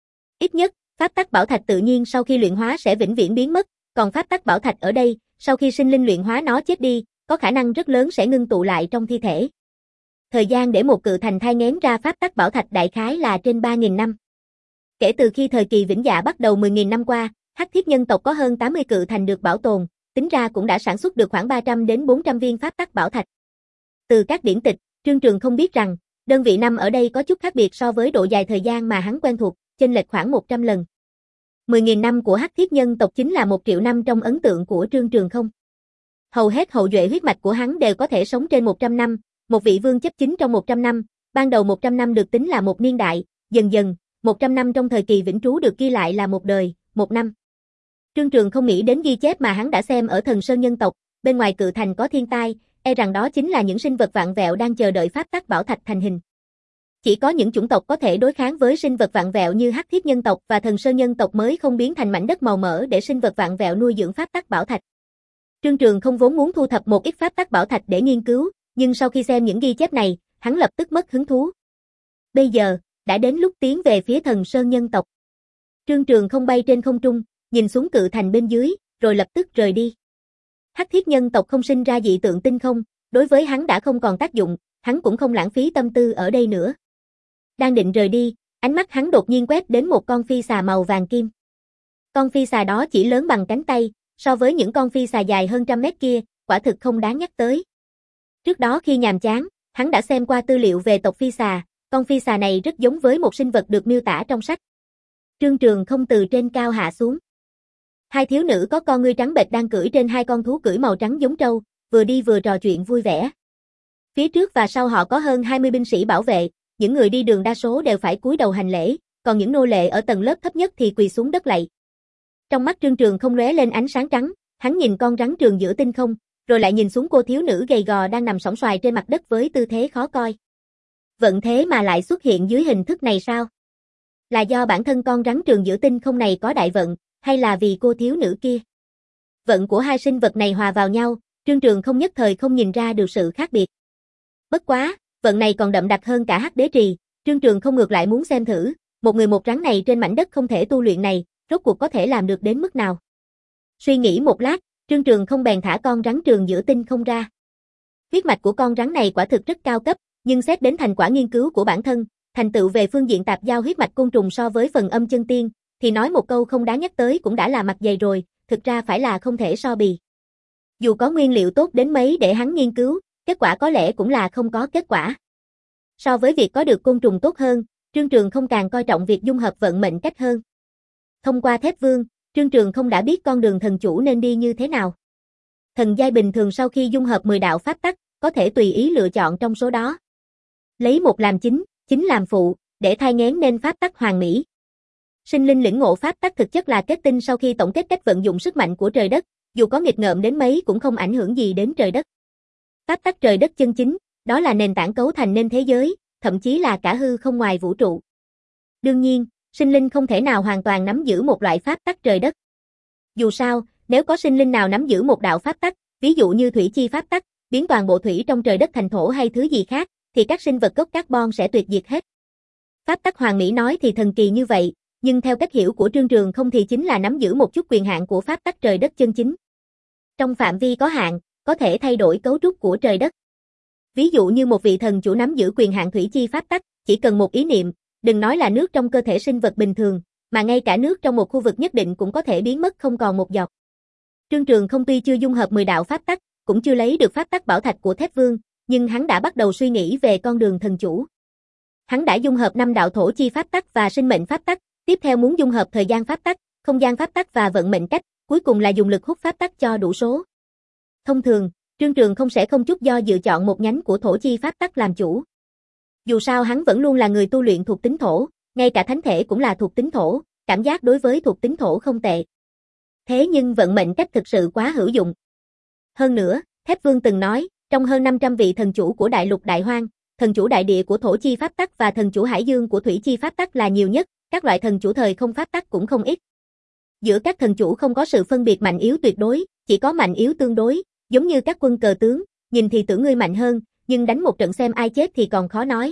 Ít nhất, pháp tắc bảo thạch tự nhiên sau khi luyện hóa sẽ vĩnh viễn biến mất, còn pháp tắc bảo thạch ở đây, sau khi sinh linh luyện hóa nó chết đi, có khả năng rất lớn sẽ ngưng tụ lại trong thi thể. Thời gian để một cự thành thai nghén ra pháp tắc bảo thạch đại khái là trên ba nghìn năm. Kể từ khi thời kỳ vĩnh dạ bắt đầu mười nghìn năm qua, Hắc Thiết nhân tộc có hơn tám mươi cự thành được bảo tồn, tính ra cũng đã sản xuất được khoảng ba trăm đến bốn trăm viên pháp tắc bảo thạch. Từ các điển tịch, Trương Trường không biết rằng, đơn vị năm ở đây có chút khác biệt so với độ dài thời gian mà hắn quen thuộc, chênh lệch khoảng một trăm lần. mười nghìn năm của Hắc Thiết nhân tộc chính là một triệu năm trong ấn tượng của Trương Trường không. Hầu hết hậu duệ huyết mạch của hắn đều có thể sống trên một trăm năm, một vị vương chấp chính trong một trăm năm, ban đầu một trăm năm được tính là một niên đại, dần dần, một trăm năm trong thời kỳ vĩnh trú được ghi lại là một đời, một năm. Trương Trường không nghĩ đến ghi chép mà hắn đã xem ở Thần Sơn nhân tộc, bên ngoài cự thành có thiên tai, e rằng đó chính là những sinh vật vạn vẹo đang chờ đợi pháp tắc bảo thạch thành hình. Chỉ có những chủng tộc có thể đối kháng với sinh vật vạn vẹo như Hắc Thiết nhân tộc và Thần Sơn nhân tộc mới không biến thành mảnh đất màu mỡ để sinh vật vạn vẹo nuôi dưỡng pháp tắc bảo thạch. Trương Trường không vốn muốn thu thập một ít pháp tắc bảo thạch để nghiên cứu, nhưng sau khi xem những ghi chép này, hắn lập tức mất hứng thú. Bây giờ, đã đến lúc tiến về phía Thần Sơn nhân tộc. Trương Trường không bay trên không trung, nhìn xuống cự thành bên dưới, rồi lập tức rời đi. Hắc Thiết nhân tộc không sinh ra dị tượng tinh không, đối với hắn đã không còn tác dụng, hắn cũng không lãng phí tâm tư ở đây nữa. Đang định rời đi, ánh mắt hắn đột nhiên quét đến một con phi xà màu vàng kim. Con phi xà đó chỉ lớn bằng cánh tay, so với những con phi xà dài hơn trăm mét kia, quả thực không đáng nhắc tới. Trước đó khi nhàm chán, hắn đã xem qua tư liệu về tộc phi xà, con phi xà này rất giống với một sinh vật được miêu tả trong sách. Trương Trường không từ trên cao hạ xuống. Hai thiếu nữ có con ngươi trắng bệch đang cưỡi trên hai con thú cưỡi màu trắng giống trâu, vừa đi vừa trò chuyện vui vẻ. Phía trước và sau họ có hơn hai mươi binh sĩ bảo vệ, những người đi đường đa số đều phải cúi đầu hành lễ, còn những nô lệ ở tầng lớp thấp nhất thì quỳ xuống đất lạy. Trong mắt Trương Trường không lóe lên ánh sáng trắng, hắn nhìn con rắn trường giữa tinh không, rồi lại nhìn xuống cô thiếu nữ gầy gò đang nằm sõng soài trên mặt đất với tư thế khó coi. Vận thế mà lại xuất hiện dưới hình thức này sao? Là do bản thân con rắn trường giữa tinh không này có đại vận, hay là vì cô thiếu nữ kia? Vận của hai sinh vật này hòa vào nhau, Trương Trường không nhất thời không nhìn ra được sự khác biệt. Bất quá, vận này còn đậm đặc hơn cả Hắc Đế Trì, Trương Trường không ngược lại muốn xem thử, một người một rắn này trên mảnh đất không thể tu luyện này, rốt cuộc có thể làm được đến mức nào. Suy nghĩ một lát, Trương Trường không bèn thả con rắn trường giữa tinh không ra. Huyết mạch của con rắn này quả thực rất cao cấp, nhưng xét đến thành quả nghiên cứu của bản thân, thành tựu về phương diện tạp giao huyết mạch côn trùng so với phần âm chân tiên, thì nói một câu không đáng nhắc tới cũng đã là mặt dày rồi, thực ra phải là không thể so bì. Dù có nguyên liệu tốt đến mấy để hắn nghiên cứu, kết quả có lẽ cũng là không có kết quả. So với việc có được côn trùng tốt hơn, Trương Trường không càng coi trọng việc dung hợp vận mệnh cách hơn. Thông qua Thép Vương, Trương Trường không đã biết con đường thần chủ nên đi như thế nào. Thần giai bình thường sau khi dung hợp mười đạo pháp tắc, có thể tùy ý lựa chọn trong số đó. Lấy một làm chính, chính làm phụ, để thai nghén nên pháp tắc hoàn mỹ. Sinh linh lĩnh ngộ pháp tắc thực chất là kết tinh sau khi tổng kết cách vận dụng sức mạnh của trời đất, dù có nghịch ngợm đến mấy cũng không ảnh hưởng gì đến trời đất. Pháp tắc trời đất chân chính, đó là nền tảng cấu thành nên thế giới, thậm chí là cả hư không ngoài vũ trụ. Đương nhiên, sinh linh không thể nào hoàn toàn nắm giữ một loại pháp tắc trời đất. Dù sao, nếu có sinh linh nào nắm giữ một đạo pháp tắc, ví dụ như thủy chi pháp tắc, biến toàn bộ thủy trong trời đất thành thổ hay thứ gì khác, thì các sinh vật gốc carbon sẽ tuyệt diệt hết. Pháp tắc hoàn mỹ nói thì thần kỳ như vậy, nhưng theo cách hiểu của Trương Trường không thì chính là nắm giữ một chút quyền hạn của pháp tắc trời đất chân chính. Trong phạm vi có hạn, có thể thay đổi cấu trúc của trời đất. Ví dụ như một vị thần chủ nắm giữ quyền hạn thủy chi pháp tắc, chỉ cần một ý niệm, đừng nói là nước trong cơ thể sinh vật bình thường, mà ngay cả nước trong một khu vực nhất định cũng có thể biến mất không còn một giọt. Trương Trường Không tuy chưa dung hợp mười đạo pháp tắc, cũng chưa lấy được pháp tắc bảo thạch của Thép Vương, nhưng hắn đã bắt đầu suy nghĩ về con đường thần chủ. Hắn đã dung hợp năm đạo thổ chi pháp tắc và sinh mệnh pháp tắc, tiếp theo muốn dung hợp thời gian pháp tắc, không gian pháp tắc và vận mệnh cách, cuối cùng là dùng lực hút pháp tắc cho đủ số. Thông thường, Trương Trường Không sẽ không chút do dự chọn một nhánh của thổ chi pháp tắc làm chủ. Dù sao hắn vẫn luôn là người tu luyện thuộc tính thổ, ngay cả thánh thể cũng là thuộc tính thổ, cảm giác đối với thuộc tính thổ không tệ. Thế nhưng vận mệnh cách thực sự quá hữu dụng. Hơn nữa, Thép Vương từng nói, trong hơn năm trăm vị thần chủ của đại lục Đại Hoang, thần chủ đại địa của thổ chi pháp tắc và thần chủ hải dương của thủy chi pháp tắc là nhiều nhất, các loại thần chủ thời không pháp tắc cũng không ít. Giữa các thần chủ không có sự phân biệt mạnh yếu tuyệt đối, chỉ có mạnh yếu tương đối, giống như các quân cờ tướng, nhìn thì tưởng ngươi mạnh hơn, nhưng đánh một trận xem ai chết thì còn khó nói.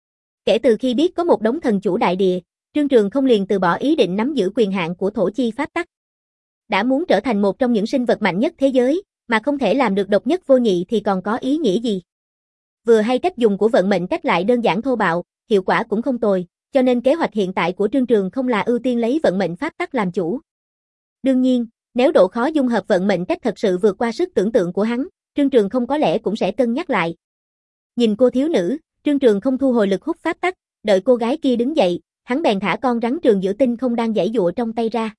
Kể từ khi biết có một đống thần chủ đại địa, Trương Trường Không liền từ bỏ ý định nắm giữ quyền hạn của thổ chi pháp tắc. Đã muốn trở thành một trong những sinh vật mạnh nhất thế giới, mà không thể làm được độc nhất vô nhị thì còn có ý nghĩa gì? Vừa hay cách dùng của vận mệnh cách lại đơn giản thô bạo, hiệu quả cũng không tồi, cho nên kế hoạch hiện tại của Trương Trường Không là ưu tiên lấy vận mệnh pháp tắc làm chủ. Đương nhiên, nếu độ khó dung hợp vận mệnh cách thật sự vượt qua sức tưởng tượng của hắn, Trương Trường Không có lẽ cũng sẽ cân nhắc lại. Nhìn cô thiếu nữ, Trương Trường Không thu hồi lực hút pháp tắc, đợi cô gái kia đứng dậy, hắn bèn thả con rắn trường giữa tinh không đang giãy giụa trong tay ra.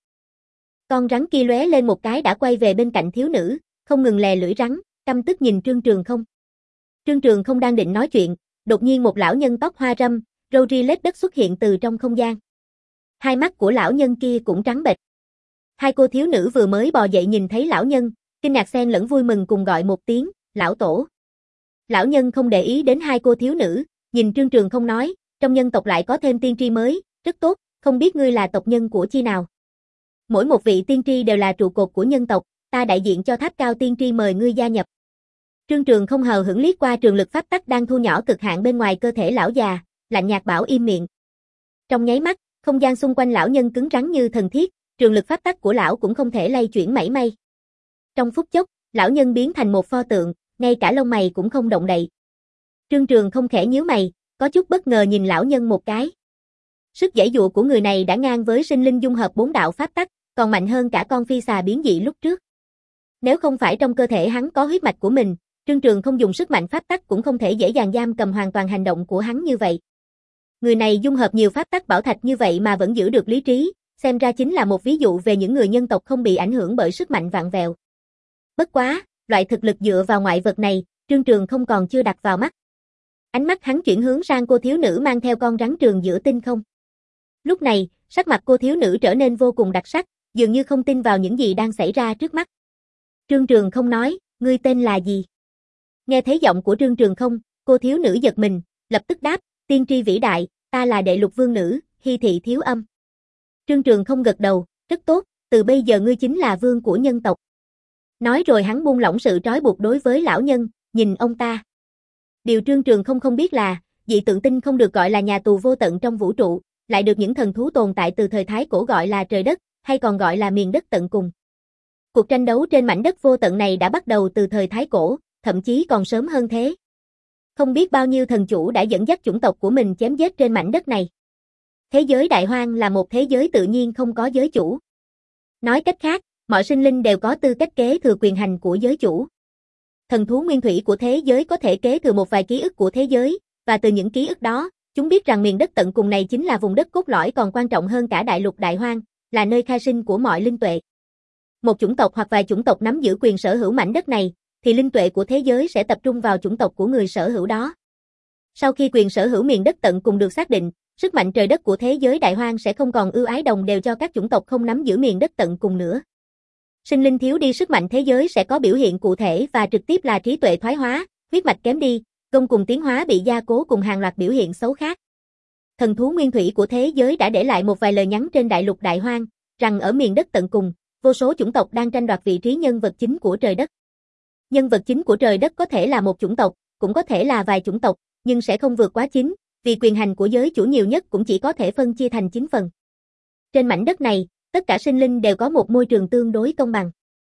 Con rắn kia lóe lên một cái đã quay về bên cạnh thiếu nữ, không ngừng lè lưỡi rắn, căm tức nhìn Trương Trường Không. Trương Trường Không đang định nói chuyện, đột nhiên một lão nhân tóc hoa râm, râu ria lết đất xuất hiện từ trong không gian. Hai mắt của lão nhân kia cũng trắng bệch. Hai cô thiếu nữ vừa mới bò dậy nhìn thấy lão nhân, kinh ngạc xen lẫn vui mừng cùng gọi một tiếng, lão tổ. Lão nhân không để ý đến hai cô thiếu nữ, nhìn Trương Trường Không nói, trong nhân tộc lại có thêm tiên tri mới, rất tốt, không biết ngươi là tộc nhân của chi nào. Mỗi một vị tiên tri đều là trụ cột của nhân tộc, ta đại diện cho Tháp Cao tiên tri mời ngươi gia nhập. Trương Trường Không hờ hững liếc qua trường lực pháp tắc đang thu nhỏ cực hạn bên ngoài cơ thể lão già, lạnh nhạt bảo im miệng. Trong nháy mắt, không gian xung quanh lão nhân cứng rắn như thần thiết, trường lực pháp tắc của lão cũng không thể lay chuyển mảy may. Trong phút chốc, lão nhân biến thành một pho tượng, ngay cả lông mày cũng không động đậy. Trương Trường Không khẽ nhíu mày, có chút bất ngờ nhìn lão nhân một cái. Sức giãy dụa của người này đã ngang với sinh linh dung hợp bốn đạo pháp tắc, còn mạnh hơn cả con phi xà biến dị lúc trước. Nếu không phải trong cơ thể hắn có huyết mạch của mình, Trương Trường Không dùng sức mạnh pháp tắc cũng không thể dễ dàng giam cầm hoàn toàn hành động của hắn như vậy. Người này dung hợp nhiều pháp tắc bảo thạch như vậy mà vẫn giữ được lý trí, xem ra chính là một ví dụ về những người nhân tộc không bị ảnh hưởng bởi sức mạnh vạn vẹo. Bất quá, loại thực lực dựa vào ngoại vật này, Trương Trường Không còn chưa đặt vào mắt. Ánh mắt hắn chuyển hướng sang cô thiếu nữ mang theo con rắn trường giữa tinh không. Lúc này, sắc mặt cô thiếu nữ trở nên vô cùng đặc sắc, dường như không tin vào những gì đang xảy ra trước mắt. Trương Trường Không nói, ngươi tên là gì? Nghe thấy giọng của Trương Trường Không, cô thiếu nữ giật mình, lập tức đáp, tiên tri vĩ đại, ta là đệ lục vương nữ, Hy Thị Thiếu Âm. Trương Trường Không gật đầu, rất tốt, từ bây giờ ngươi chính là vương của nhân tộc. Nói rồi hắn buông lỏng sự trói buộc đối với lão nhân, nhìn ông ta. Điều Trương Trường Không không biết là, dị tượng tinh không được gọi là nhà tù vô tận trong vũ trụ, lại được những thần thú tồn tại từ thời Thái Cổ gọi là trời đất, hay còn gọi là miền đất tận cùng. Cuộc tranh đấu trên mảnh đất vô tận này đã bắt đầu từ thời Thái Cổ, thậm chí còn sớm hơn thế. Không biết bao nhiêu thần chủ đã dẫn dắt chủng tộc của mình chém giết trên mảnh đất này. Thế giới Đại Hoang là một thế giới tự nhiên không có giới chủ. Nói cách khác, mọi sinh linh đều có tư cách kế thừa quyền hành của giới chủ. Thần thú nguyên thủy của thế giới có thể kế thừa một vài ký ức của thế giới, và từ những ký ức đó, chúng biết rằng miền đất tận cùng này chính là vùng đất cốt lõi còn quan trọng hơn cả đại lục Đại Hoang, là nơi khai sinh của mọi linh tuệ. Một chủng tộc hoặc vài chủng tộc nắm giữ quyền sở hữu mảnh đất này, thì linh tuệ của thế giới sẽ tập trung vào chủng tộc của người sở hữu đó. Sau khi quyền sở hữu miền đất tận cùng được xác định, sức mạnh trời đất của thế giới Đại Hoang sẽ không còn ưu ái đồng đều cho các chủng tộc không nắm giữ miền đất tận cùng nữa. Sinh linh thiếu đi sức mạnh thế giới sẽ có biểu hiện cụ thể và trực tiếp là trí tuệ thoái hóa, huyết mạch kém đi, gông cùng tiến hóa bị gia cố cùng hàng loạt biểu hiện xấu khác. Thần thú nguyên thủy của thế giới đã để lại một vài lời nhắn trên đại lục Đại Hoang, rằng ở miền đất tận cùng, vô số chủng tộc đang tranh đoạt vị trí nhân vật chính của trời đất. Nhân vật chính của trời đất có thể là một chủng tộc, cũng có thể là vài chủng tộc, nhưng sẽ không vượt quá chín, vì quyền hành của giới chủ nhiều nhất cũng chỉ có thể phân chia thành chín phần. Trên mảnh đất này, tất cả sinh linh đều có một môi trường tương đối công bằng.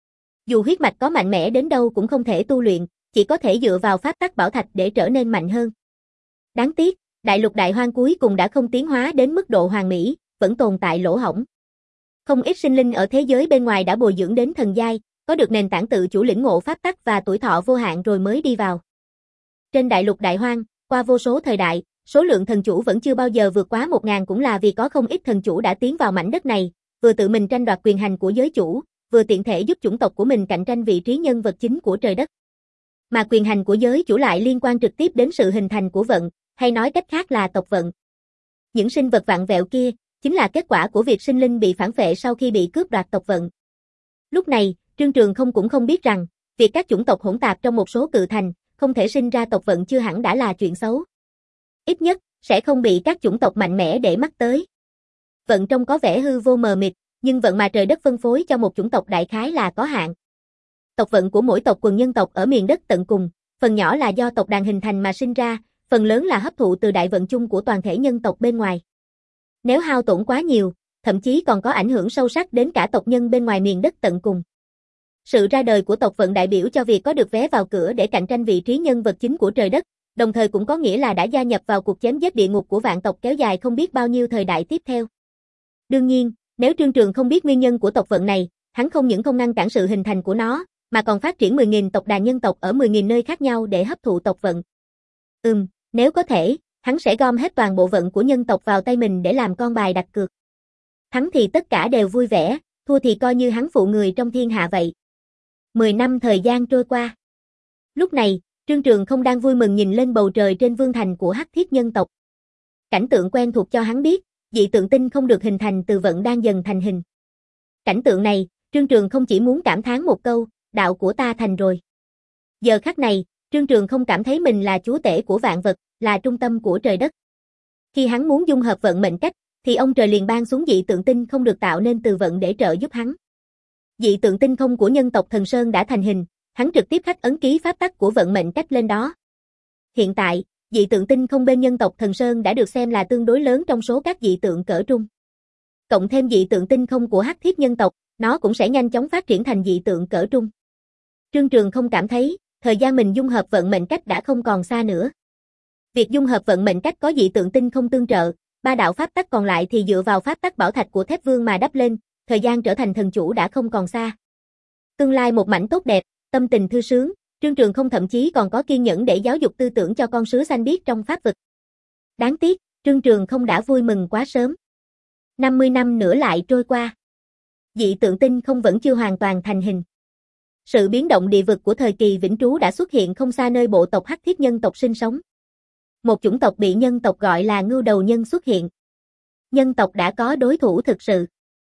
Dù huyết mạch có mạnh mẽ đến đâu cũng không thể tu luyện, chỉ có thể dựa vào pháp tắc bảo thạch để trở nên mạnh hơn. Đáng tiếc, đại lục đại hoang cuối cùng đã không tiến hóa đến mức độ hoàn mỹ, vẫn tồn tại lỗ hổng. Không ít sinh linh ở thế giới bên ngoài đã bồi dưỡng đến thần giai, có được nền tảng tự chủ lĩnh ngộ pháp tắc và tuổi thọ vô hạn rồi mới đi vào. Trên đại lục đại hoang, qua vô số thời đại, số lượng thần chủ vẫn chưa bao giờ vượt quá một ngàn cũng là vì có không ít thần chủ đã tiến vào mảnh đất này, vừa tự mình tranh đoạt quyền hành của giới chủ, vừa tiện thể giúp chủng tộc của mình cạnh tranh vị trí nhân vật chính của trời đất. Mà quyền hành của giới chủ lại liên quan trực tiếp đến sự hình thành của vận, hay nói cách khác là tộc vận. Những sinh vật vặn vẹo kia, chính là kết quả của việc sinh linh bị phản phệ sau khi bị cướp đoạt tộc vận. Lúc này, Trương Trường Không cũng không biết rằng, việc các chủng tộc hỗn tạp trong một số cự thành, không thể sinh ra tộc vận chưa hẳn đã là chuyện xấu. Ít nhất, sẽ không bị các chủng tộc mạnh mẽ để mắt tới. Vận trông có vẻ hư vô mờ mịt, nhưng vận mà trời đất phân phối cho một chủng tộc đại khái là có hạn. Tộc vận của mỗi tộc quần nhân tộc ở miền đất tận cùng, phần nhỏ là do tộc đàn hình thành mà sinh ra, phần lớn là hấp thụ từ đại vận chung của toàn thể nhân tộc bên ngoài. Nếu hao tổn quá nhiều, thậm chí còn có ảnh hưởng sâu sắc đến cả tộc nhân bên ngoài miền đất tận cùng. Sự ra đời của tộc vận đại biểu cho việc có được vé vào cửa để cạnh tranh vị trí nhân vật chính của trời đất, đồng thời cũng có nghĩa là đã gia nhập vào cuộc chém giết địa ngục của vạn tộc kéo dài không biết bao nhiêu thời đại tiếp theo. Đương nhiên, nếu Trương Trường không biết nguyên nhân của tộc vận này, hắn không những không ngăn cản sự hình thành của nó, mà còn phát triển mười nghìn tộc đàn nhân tộc ở mười nghìn nơi khác nhau để hấp thụ tộc vận. Ừm, nếu có thể, hắn sẽ gom hết toàn bộ vận của nhân tộc vào tay mình để làm con bài đặt cược. Thắng thì tất cả đều vui vẻ, thua thì coi như hắn phụ người trong thiên hạ vậy. Mười năm thời gian trôi qua. Lúc này, Trương Trường không đang vui mừng nhìn lên bầu trời trên vương thành của Hắc Thiết nhân tộc. Cảnh tượng quen thuộc cho hắn biết, dị tượng tinh không được hình thành từ vận đang dần thành hình. Cảnh tượng này, Trương Trường không chỉ muốn cảm thán một câu, đạo của ta thành rồi. Giờ khắc này, Trương Trường không cảm thấy mình là chúa tể của vạn vật, là trung tâm của trời đất. Khi hắn muốn dung hợp vận mệnh cách, thì ông trời liền ban xuống dị tượng tinh không được tạo nên từ vận để trợ giúp hắn. Dị tượng tinh không của nhân tộc Thần Sơn đã thành hình, hắn trực tiếp khắc ấn ký pháp tắc của vận mệnh cách lên đó. Hiện tại, dị tượng tinh không bên nhân tộc Thần Sơn đã được xem là tương đối lớn trong số các dị tượng cỡ trung. Cộng thêm dị tượng tinh không của Hắc Thiết nhân tộc, nó cũng sẽ nhanh chóng phát triển thành dị tượng cỡ trung. Trương Trường không cảm thấy, thời gian mình dung hợp vận mệnh cách đã không còn xa nữa. Việc dung hợp vận mệnh cách có dị tượng tinh không tương trợ, ba đạo pháp tắc còn lại thì dựa vào pháp tắc bảo thạch của Thép Vương mà đắp lên, thời gian trở thành thần chủ đã không còn xa. Tương lai một mảnh tốt đẹp, tâm tình thư sướng, Trương Trường không thậm chí còn có kiên nhẫn để giáo dục tư tưởng cho con sứ xanh biếc trong pháp vực. Đáng tiếc, Trương Trường không đã vui mừng quá sớm. năm mươi năm nữa lại trôi qua. Dị tượng tinh không vẫn chưa hoàn toàn thành hình. Sự biến động địa vực của thời kỳ vĩnh trú đã xuất hiện không xa nơi bộ tộc Hắc Thiết nhân tộc sinh sống. Một chủng tộc bị nhân tộc gọi là ngưu đầu nhân xuất hiện. Nhân tộc đã có đối thủ thực sự.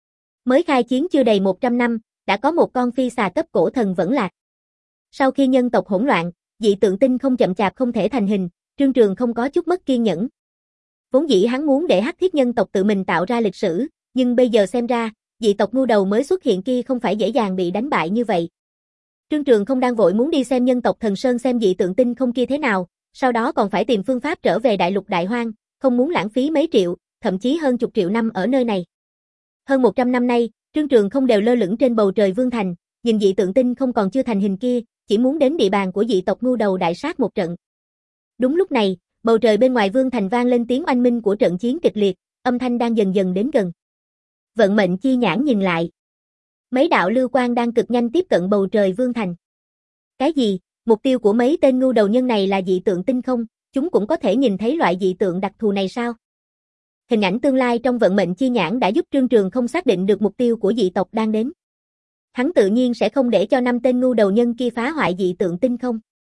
Mới khai chiến chưa đầy một trăm năm, đã có một con phi xà cấp cổ thần vẫn lạc. Sau khi nhân tộc hỗn loạn, dị tượng tinh không chậm chạp không thể thành hình, Trương Trường không có chút mất kiên nhẫn. Vốn dĩ hắn muốn để Hắc Thiết nhân tộc tự mình tạo ra lịch sử, nhưng bây giờ xem ra, dị tộc ngưu đầu mới xuất hiện kia không phải dễ dàng bị đánh bại như vậy. Trương Trường không đang vội muốn đi xem nhân tộc Thần Sơn xem dị tượng tinh không kia thế nào, sau đó còn phải tìm phương pháp trở về đại lục đại hoang, không muốn lãng phí mấy triệu, thậm chí hơn chục triệu năm ở nơi này. Hơn một trăm năm nay, Trương Trường không đều lơ lửng trên bầu trời vương thành, nhìn dị tượng tinh không còn chưa thành hình kia, chỉ muốn đến địa bàn của dị tộc ngưu đầu đại sát một trận. Đúng lúc này, bầu trời bên ngoài vương thành vang lên tiếng oanh minh của trận chiến kịch liệt, âm thanh đang dần dần đến gần. Vận mệnh chi nhãn nhìn lại. Mấy đạo lưu quang đang cực nhanh tiếp cận bầu trời vương thành. Cái gì? Mục tiêu của mấy tên ngưu đầu nhân này là dị tượng tinh không, chúng cũng có thể nhìn thấy loại dị tượng đặc thù này sao? Hình ảnh tương lai trong vận mệnh chi nhãn đã giúp Trương Trường không xác định được mục tiêu của dị tộc đang đến. Hắn tự nhiên sẽ không để cho năm tên ngưu đầu nhân kia phá hoại dị tượng tinh không.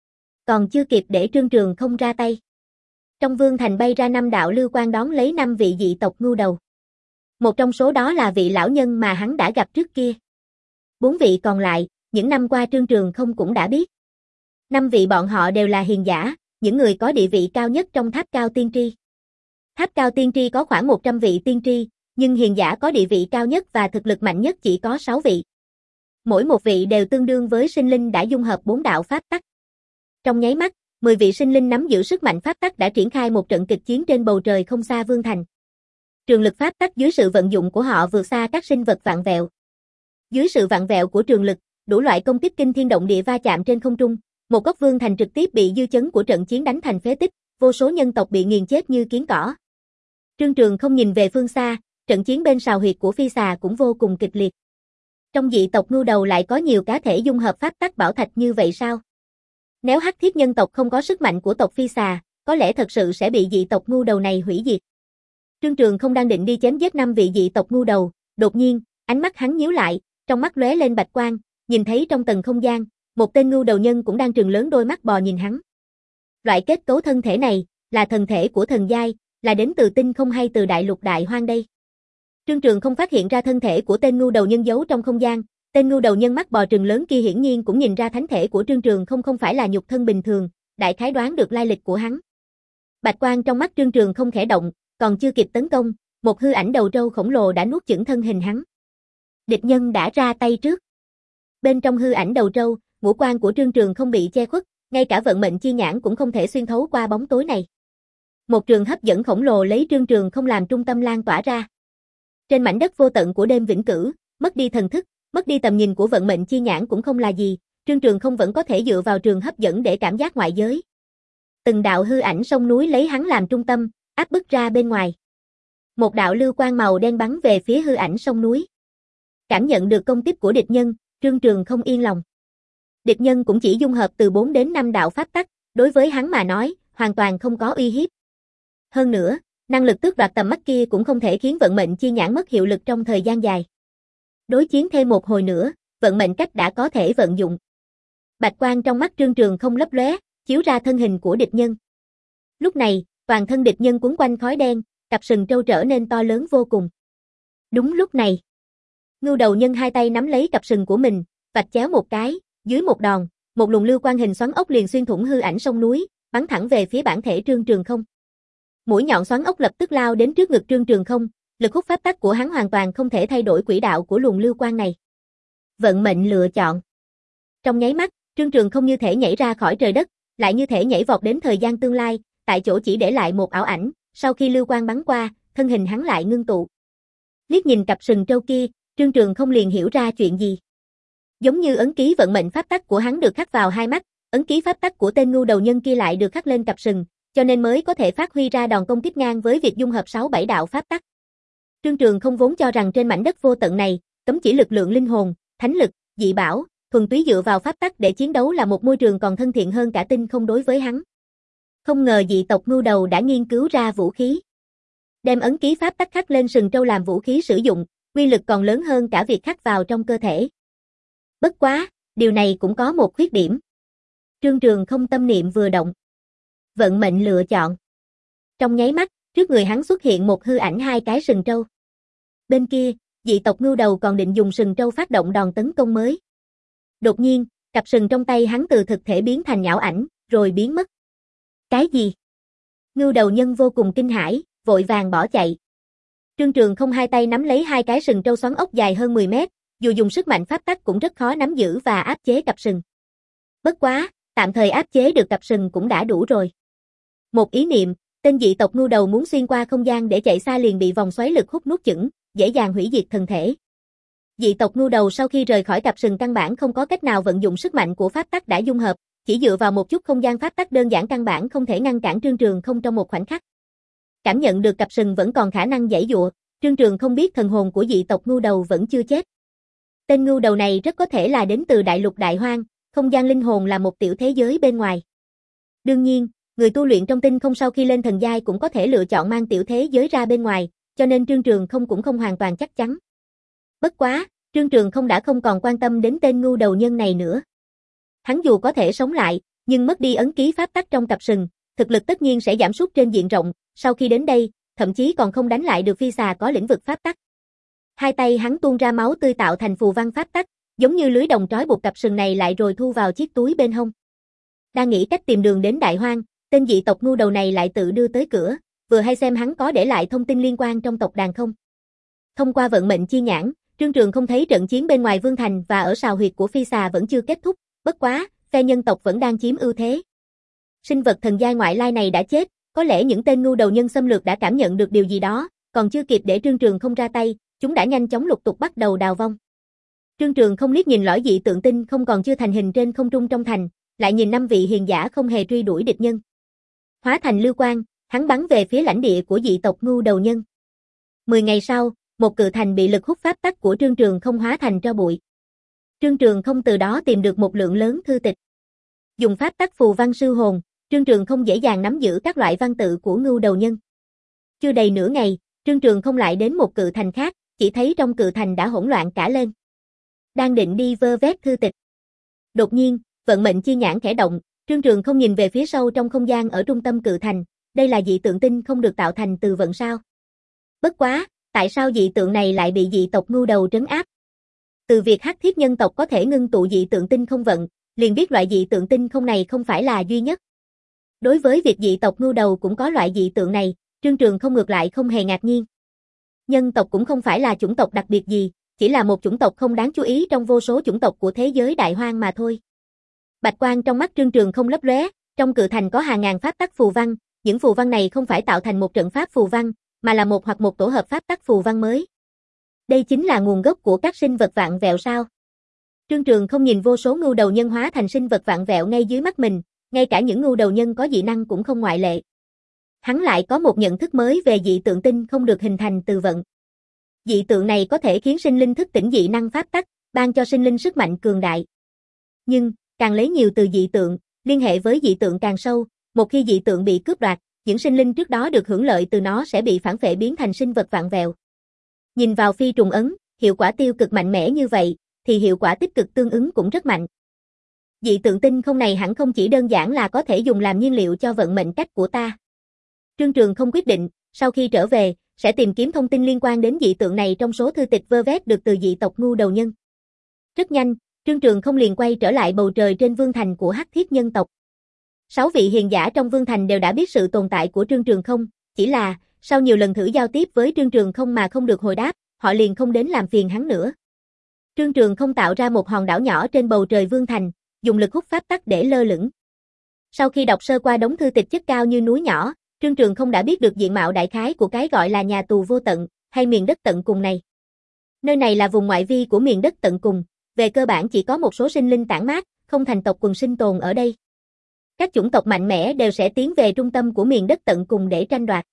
Còn chưa kịp để Trương Trường không ra tay. Trong vương thành bay ra năm đạo lưu quang đón lấy năm vị dị tộc ngưu đầu. Một trong số đó là vị lão nhân mà hắn đã gặp trước kia. Bốn vị còn lại, những năm qua Trương Trường không cũng đã biết. Năm vị bọn họ đều là hiền giả, những người có địa vị cao nhất trong tháp cao tiên tri. Tháp cao tiên tri có khoảng một trăm vị tiên tri, nhưng hiền giả có địa vị cao nhất và thực lực mạnh nhất chỉ có sáu vị. Mỗi một vị đều tương đương với sinh linh đã dung hợp bốn đạo pháp tắc. Trong nháy mắt, mười vị sinh linh nắm giữ sức mạnh pháp tắc đã triển khai một trận kịch chiến trên bầu trời không xa vương thành. Trường lực pháp tắc dưới sự vận dụng của họ vượt xa các sinh vật vạn vẹo. Dưới sự vạn vẹo của trường lực, đủ loại công kích kinh thiên động địa va chạm trên không trung, một góc vương thành trực tiếp bị dư chấn của trận chiến đánh thành phế tích, vô số nhân tộc bị nghiền chết như kiến cỏ. Trương Trường không nhìn về phương xa, trận chiến bên sào huyệt của phi xà cũng vô cùng kịch liệt. Trong dị tộc ngưu đầu lại có nhiều cá thể dung hợp pháp tắc bảo thạch như vậy sao? Nếu hắc thiết nhân tộc không có sức mạnh của tộc phi xà, có lẽ thật sự sẽ bị dị tộc ngưu đầu này hủy diệt. Trương Trường không đang định đi chém giết năm vị dị tộc ngưu đầu, đột nhiên, ánh mắt hắn nhíu lại, trong mắt lóe lên bạch quang, nhìn thấy trong tầng không gian, một tên ngưu đầu nhân cũng đang trừng lớn đôi mắt bò nhìn hắn. Loại kết cấu thân thể này, là thần thể của thần giai, là đến từ tinh không hay từ đại lục đại hoang đây? Trương Trường không phát hiện ra thân thể của tên ngưu đầu nhân giấu trong không gian, tên ngưu đầu nhân mắt bò trừng lớn kia hiển nhiên cũng nhìn ra thánh thể của Trương Trường không không phải là nhục thân bình thường, đại khái đoán được lai lịch của hắn. Bạch quang trong mắt Trương Trường không khẽ động, còn chưa kịp tấn công, một hư ảnh đầu trâu khổng lồ đã nuốt chửng thân hình hắn. Địch nhân đã ra tay trước. Bên trong hư ảnh đầu trâu, ngũ quan của Trương Trường không bị che khuất, ngay cả vận mệnh chi nhãn cũng không thể xuyên thấu qua bóng tối này. Một trường hấp dẫn khổng lồ lấy Trương Trường không làm trung tâm lan tỏa ra. Trên mảnh đất vô tận của đêm vĩnh cửu, mất đi thần thức, mất đi tầm nhìn của vận mệnh chi nhãn cũng không là gì, Trương Trường không vẫn có thể dựa vào trường hấp dẫn để cảm giác ngoại giới. Từng đạo hư ảnh sông núi lấy hắn làm trung tâm, áp bức ra bên ngoài. Một đạo lưu quang màu đen bắn về phía hư ảnh sông núi. Cảm nhận được công kích của địch nhân, Trương Trường không yên lòng. Địch nhân cũng chỉ dung hợp từ bốn đến năm đạo pháp tắc, đối với hắn mà nói, hoàn toàn không có uy hiếp. Hơn nữa, năng lực tước đoạt tầm mắt kia cũng không thể khiến vận mệnh chi nhãn mất hiệu lực trong thời gian dài. Đối chiến thêm một hồi nữa, vận mệnh cách đã có thể vận dụng. Bạch quang trong mắt Trương Trường không lấp lóe, chiếu ra thân hình của địch nhân. Lúc này, toàn thân địch nhân cuốn quanh khói đen, cặp sừng trâu trở nên to lớn vô cùng. Đúng lúc này, ngưu đầu nhân hai tay nắm lấy cặp sừng của mình, vạch chéo một cái, dưới một đòn, một luồng lưu quang hình xoắn ốc liền xuyên thủng hư ảnh sông núi, bắn thẳng về phía bản thể Trương Trường không. Mũi nhọn xoắn ốc lập tức lao đến trước ngực Trương Trường không, lực hút pháp tắc của hắn hoàn toàn không thể thay đổi quỹ đạo của luồng lưu quang này. Vận mệnh lựa chọn. Trong nháy mắt, Trương Trường không như thể nhảy ra khỏi trời đất, lại như thể nhảy vọt đến thời gian tương lai, tại chỗ chỉ để lại một ảo ảnh, sau khi lưu quang bắn qua, thân hình hắn lại ngưng tụ. Liếc nhìn cặp sừng trâu kia, Trương Trường không liền hiểu ra chuyện gì. Giống như ấn ký vận mệnh pháp tắc của hắn được khắc vào hai mắt, ấn ký pháp tắc của tên ngưu đầu nhân kia lại được khắc lên cặp sừng, cho nên mới có thể phát huy ra đòn công kích ngang với việc dung hợp sáu bảy đạo pháp tắc. Trương Trường không vốn cho rằng trên mảnh đất vô tận này, cấm chỉ lực lượng linh hồn, thánh lực, dị bảo, thuần túy dựa vào pháp tắc để chiến đấu là một môi trường còn thân thiện hơn cả tinh không đối với hắn. Không ngờ dị tộc ngưu đầu đã nghiên cứu ra vũ khí. Đem ấn ký pháp tắc khắc lên sừng trâu làm vũ khí sử dụng, uy lực còn lớn hơn cả việc khắc vào trong cơ thể. Bất quá, điều này cũng có một khuyết điểm. Trương Trường không tâm niệm vừa động. Vận mệnh lựa chọn. Trong nháy mắt, trước người hắn xuất hiện một hư ảnh hai cái sừng trâu. Bên kia, dị tộc ngưu đầu còn định dùng sừng trâu phát động đòn tấn công mới. Đột nhiên, cặp sừng trong tay hắn từ thực thể biến thành ảo ảnh, rồi biến mất. Cái gì? Ngưu đầu nhân vô cùng kinh hãi, vội vàng bỏ chạy. Trương Trường không hai tay nắm lấy hai cái sừng trâu xoắn ốc dài hơn mười mét, dù dùng sức mạnh pháp tắc cũng rất khó nắm giữ và áp chế cặp sừng. Bất quá, tạm thời áp chế được cặp sừng cũng đã đủ rồi. Một ý niệm, tên dị tộc ngưu đầu muốn xuyên qua không gian để chạy xa liền bị vòng xoáy lực hút nuốt chửng, dễ dàng hủy diệt thân thể. Dị tộc ngưu đầu sau khi rời khỏi cặp sừng căn bản không có cách nào vận dụng sức mạnh của pháp tắc đã dung hợp, chỉ dựa vào một chút không gian pháp tắc đơn giản căn bản không thể ngăn cản Trương Trường không trong một khoảnh khắc. Cảm nhận được cặp sừng vẫn còn khả năng giãy giụa, Trương Trường không biết thần hồn của dị tộc ngưu đầu vẫn chưa chết. Tên ngưu đầu này rất có thể là đến từ đại lục đại hoang, không gian linh hồn là một tiểu thế giới bên ngoài. Đương nhiên, người tu luyện trong tinh không sau khi lên thần giai cũng có thể lựa chọn mang tiểu thế giới ra bên ngoài, cho nên Trương Trường không cũng không hoàn toàn chắc chắn. Bất quá, Trương Trường không đã không còn quan tâm đến tên ngưu đầu nhân này nữa. Hắn dù có thể sống lại, nhưng mất đi ấn ký pháp tắc trong cặp sừng, thực lực tất nhiên sẽ giảm sút trên diện rộng, sau khi đến đây, thậm chí còn không đánh lại được phi xà có lĩnh vực pháp tắc. Hai tay hắn tuôn ra máu tươi tạo thành phù văn pháp tắc, giống như lưới đồng trói buộc cặp sừng này lại rồi thu vào chiếc túi bên hông. Đang nghĩ cách tìm đường đến đại hoang, tên dị tộc ngưu đầu này lại tự đưa tới cửa, vừa hay xem hắn có để lại thông tin liên quan trong tộc đàn không. Thông qua vận mệnh chi nhãn, Trương Trường không thấy trận chiến bên ngoài vương thành và ở sào huyệt của phi xà vẫn chưa kết thúc, bất quá, phe nhân tộc vẫn đang chiếm ưu thế. Sinh vật thần giai ngoại lai này đã chết, có lẽ những tên ngưu đầu nhân xâm lược đã cảm nhận được điều gì đó, còn chưa kịp để Trương Trường không ra tay, chúng đã nhanh chóng lục tục bắt đầu đào vong. Trương Trường không liếc nhìn lõi dị tượng tinh không còn chưa thành hình trên không trung trong thành, lại nhìn năm vị hiền giả không hề truy đuổi địch nhân. Hóa thành lưu quang, hắn bắn về phía lãnh địa của dị tộc Ngưu Đầu Nhân. Mười ngày sau, một cự thành bị lực hút pháp tắc của Trương Trường không hóa thành tro bụi. Trương Trường không từ đó tìm được một lượng lớn thư tịch. Dùng pháp tắc phù văn sư hồn, Trương Trường không dễ dàng nắm giữ các loại văn tự của Ngưu Đầu Nhân. Chưa đầy nửa ngày, Trương Trường không lại đến một cự thành khác, chỉ thấy trong cự thành đã hỗn loạn cả lên. Đang định đi vơ vét thư tịch. Đột nhiên, vận mệnh chi nhãn khẽ động, Trương Trường không nhìn về phía sâu trong không gian ở trung tâm cự thành, đây là dị tượng tinh không được tạo thành từ vận sao. Bất quá, tại sao dị tượng này lại bị dị tộc Ngưu Đầu trấn áp? Từ việc hắc thiết nhân tộc có thể ngưng tụ dị tượng tinh không vận, liền biết loại dị tượng tinh không này không phải là duy nhất. Đối với việc dị tộc Ngưu Đầu cũng có loại dị tượng này, Trương Trường không ngược lại không hề ngạc nhiên. Nhân tộc cũng không phải là chủng tộc đặc biệt gì, chỉ là một chủng tộc không đáng chú ý trong vô số chủng tộc của thế giới đại hoang mà thôi. Bạch quang trong mắt Trương Trường không lấp lóe, trong cự thành có hàng ngàn pháp tắc phù văn, những phù văn này không phải tạo thành một trận pháp phù văn, mà là một hoặc một tổ hợp pháp tắc phù văn mới. Đây chính là nguồn gốc của các sinh vật vạn vẹo sao? Trương Trường không nhìn vô số Ngưu Đầu Nhân hóa thành sinh vật vạn vẹo ngay dưới mắt mình, ngay cả những Ngưu Đầu Nhân có dị năng cũng không ngoại lệ. Hắn lại có một nhận thức mới về dị tượng tinh không được hình thành từ vận. Dị tượng này có thể khiến sinh linh thức tỉnh dị năng pháp tắc, ban cho sinh linh sức mạnh cường đại. Nhưng, càng lấy nhiều từ dị tượng, liên hệ với dị tượng càng sâu, một khi dị tượng bị cướp đoạt, những sinh linh trước đó được hưởng lợi từ nó sẽ bị phản phệ biến thành sinh vật vạn vẹo. Nhìn vào phi trùng ấn, hiệu quả tiêu cực mạnh mẽ như vậy, thì hiệu quả tích cực tương ứng cũng rất mạnh. Dị tượng tinh không này hẳn không chỉ đơn giản là có thể dùng làm nhiên liệu cho vận mệnh cách của ta. Trương Trường không quyết định, sau khi trở về, sẽ tìm kiếm thông tin liên quan đến dị tượng này trong số thư tịch vơ vét được từ dị tộc Ngưu Đầu Nhân. Rất nhanh, Trương Trường không liền quay trở lại bầu trời trên vương thành của hắc thiết nhân tộc. Sáu vị hiền giả trong vương thành đều đã biết sự tồn tại của Trương Trường không, chỉ là, sau nhiều lần thử giao tiếp với Trương Trường không mà không được hồi đáp, họ liền không đến làm phiền hắn nữa. Trương Trường không tạo ra một hòn đảo nhỏ trên bầu trời vương thành, dùng lực hút pháp tắc để lơ lửng. Sau khi đọc sơ qua đống thư tịch chất cao như núi nhỏ, Trương Trường không đã biết được diện mạo đại khái của cái gọi là nhà tù vô tận, hay miền đất tận cùng này. Nơi này là vùng ngoại vi của miền đất tận cùng, về cơ bản chỉ có một số sinh linh tản mát, không thành tộc quần sinh tồn ở đây. Các chủng tộc mạnh mẽ đều sẽ tiến về trung tâm của miền đất tận cùng để tranh đoạt.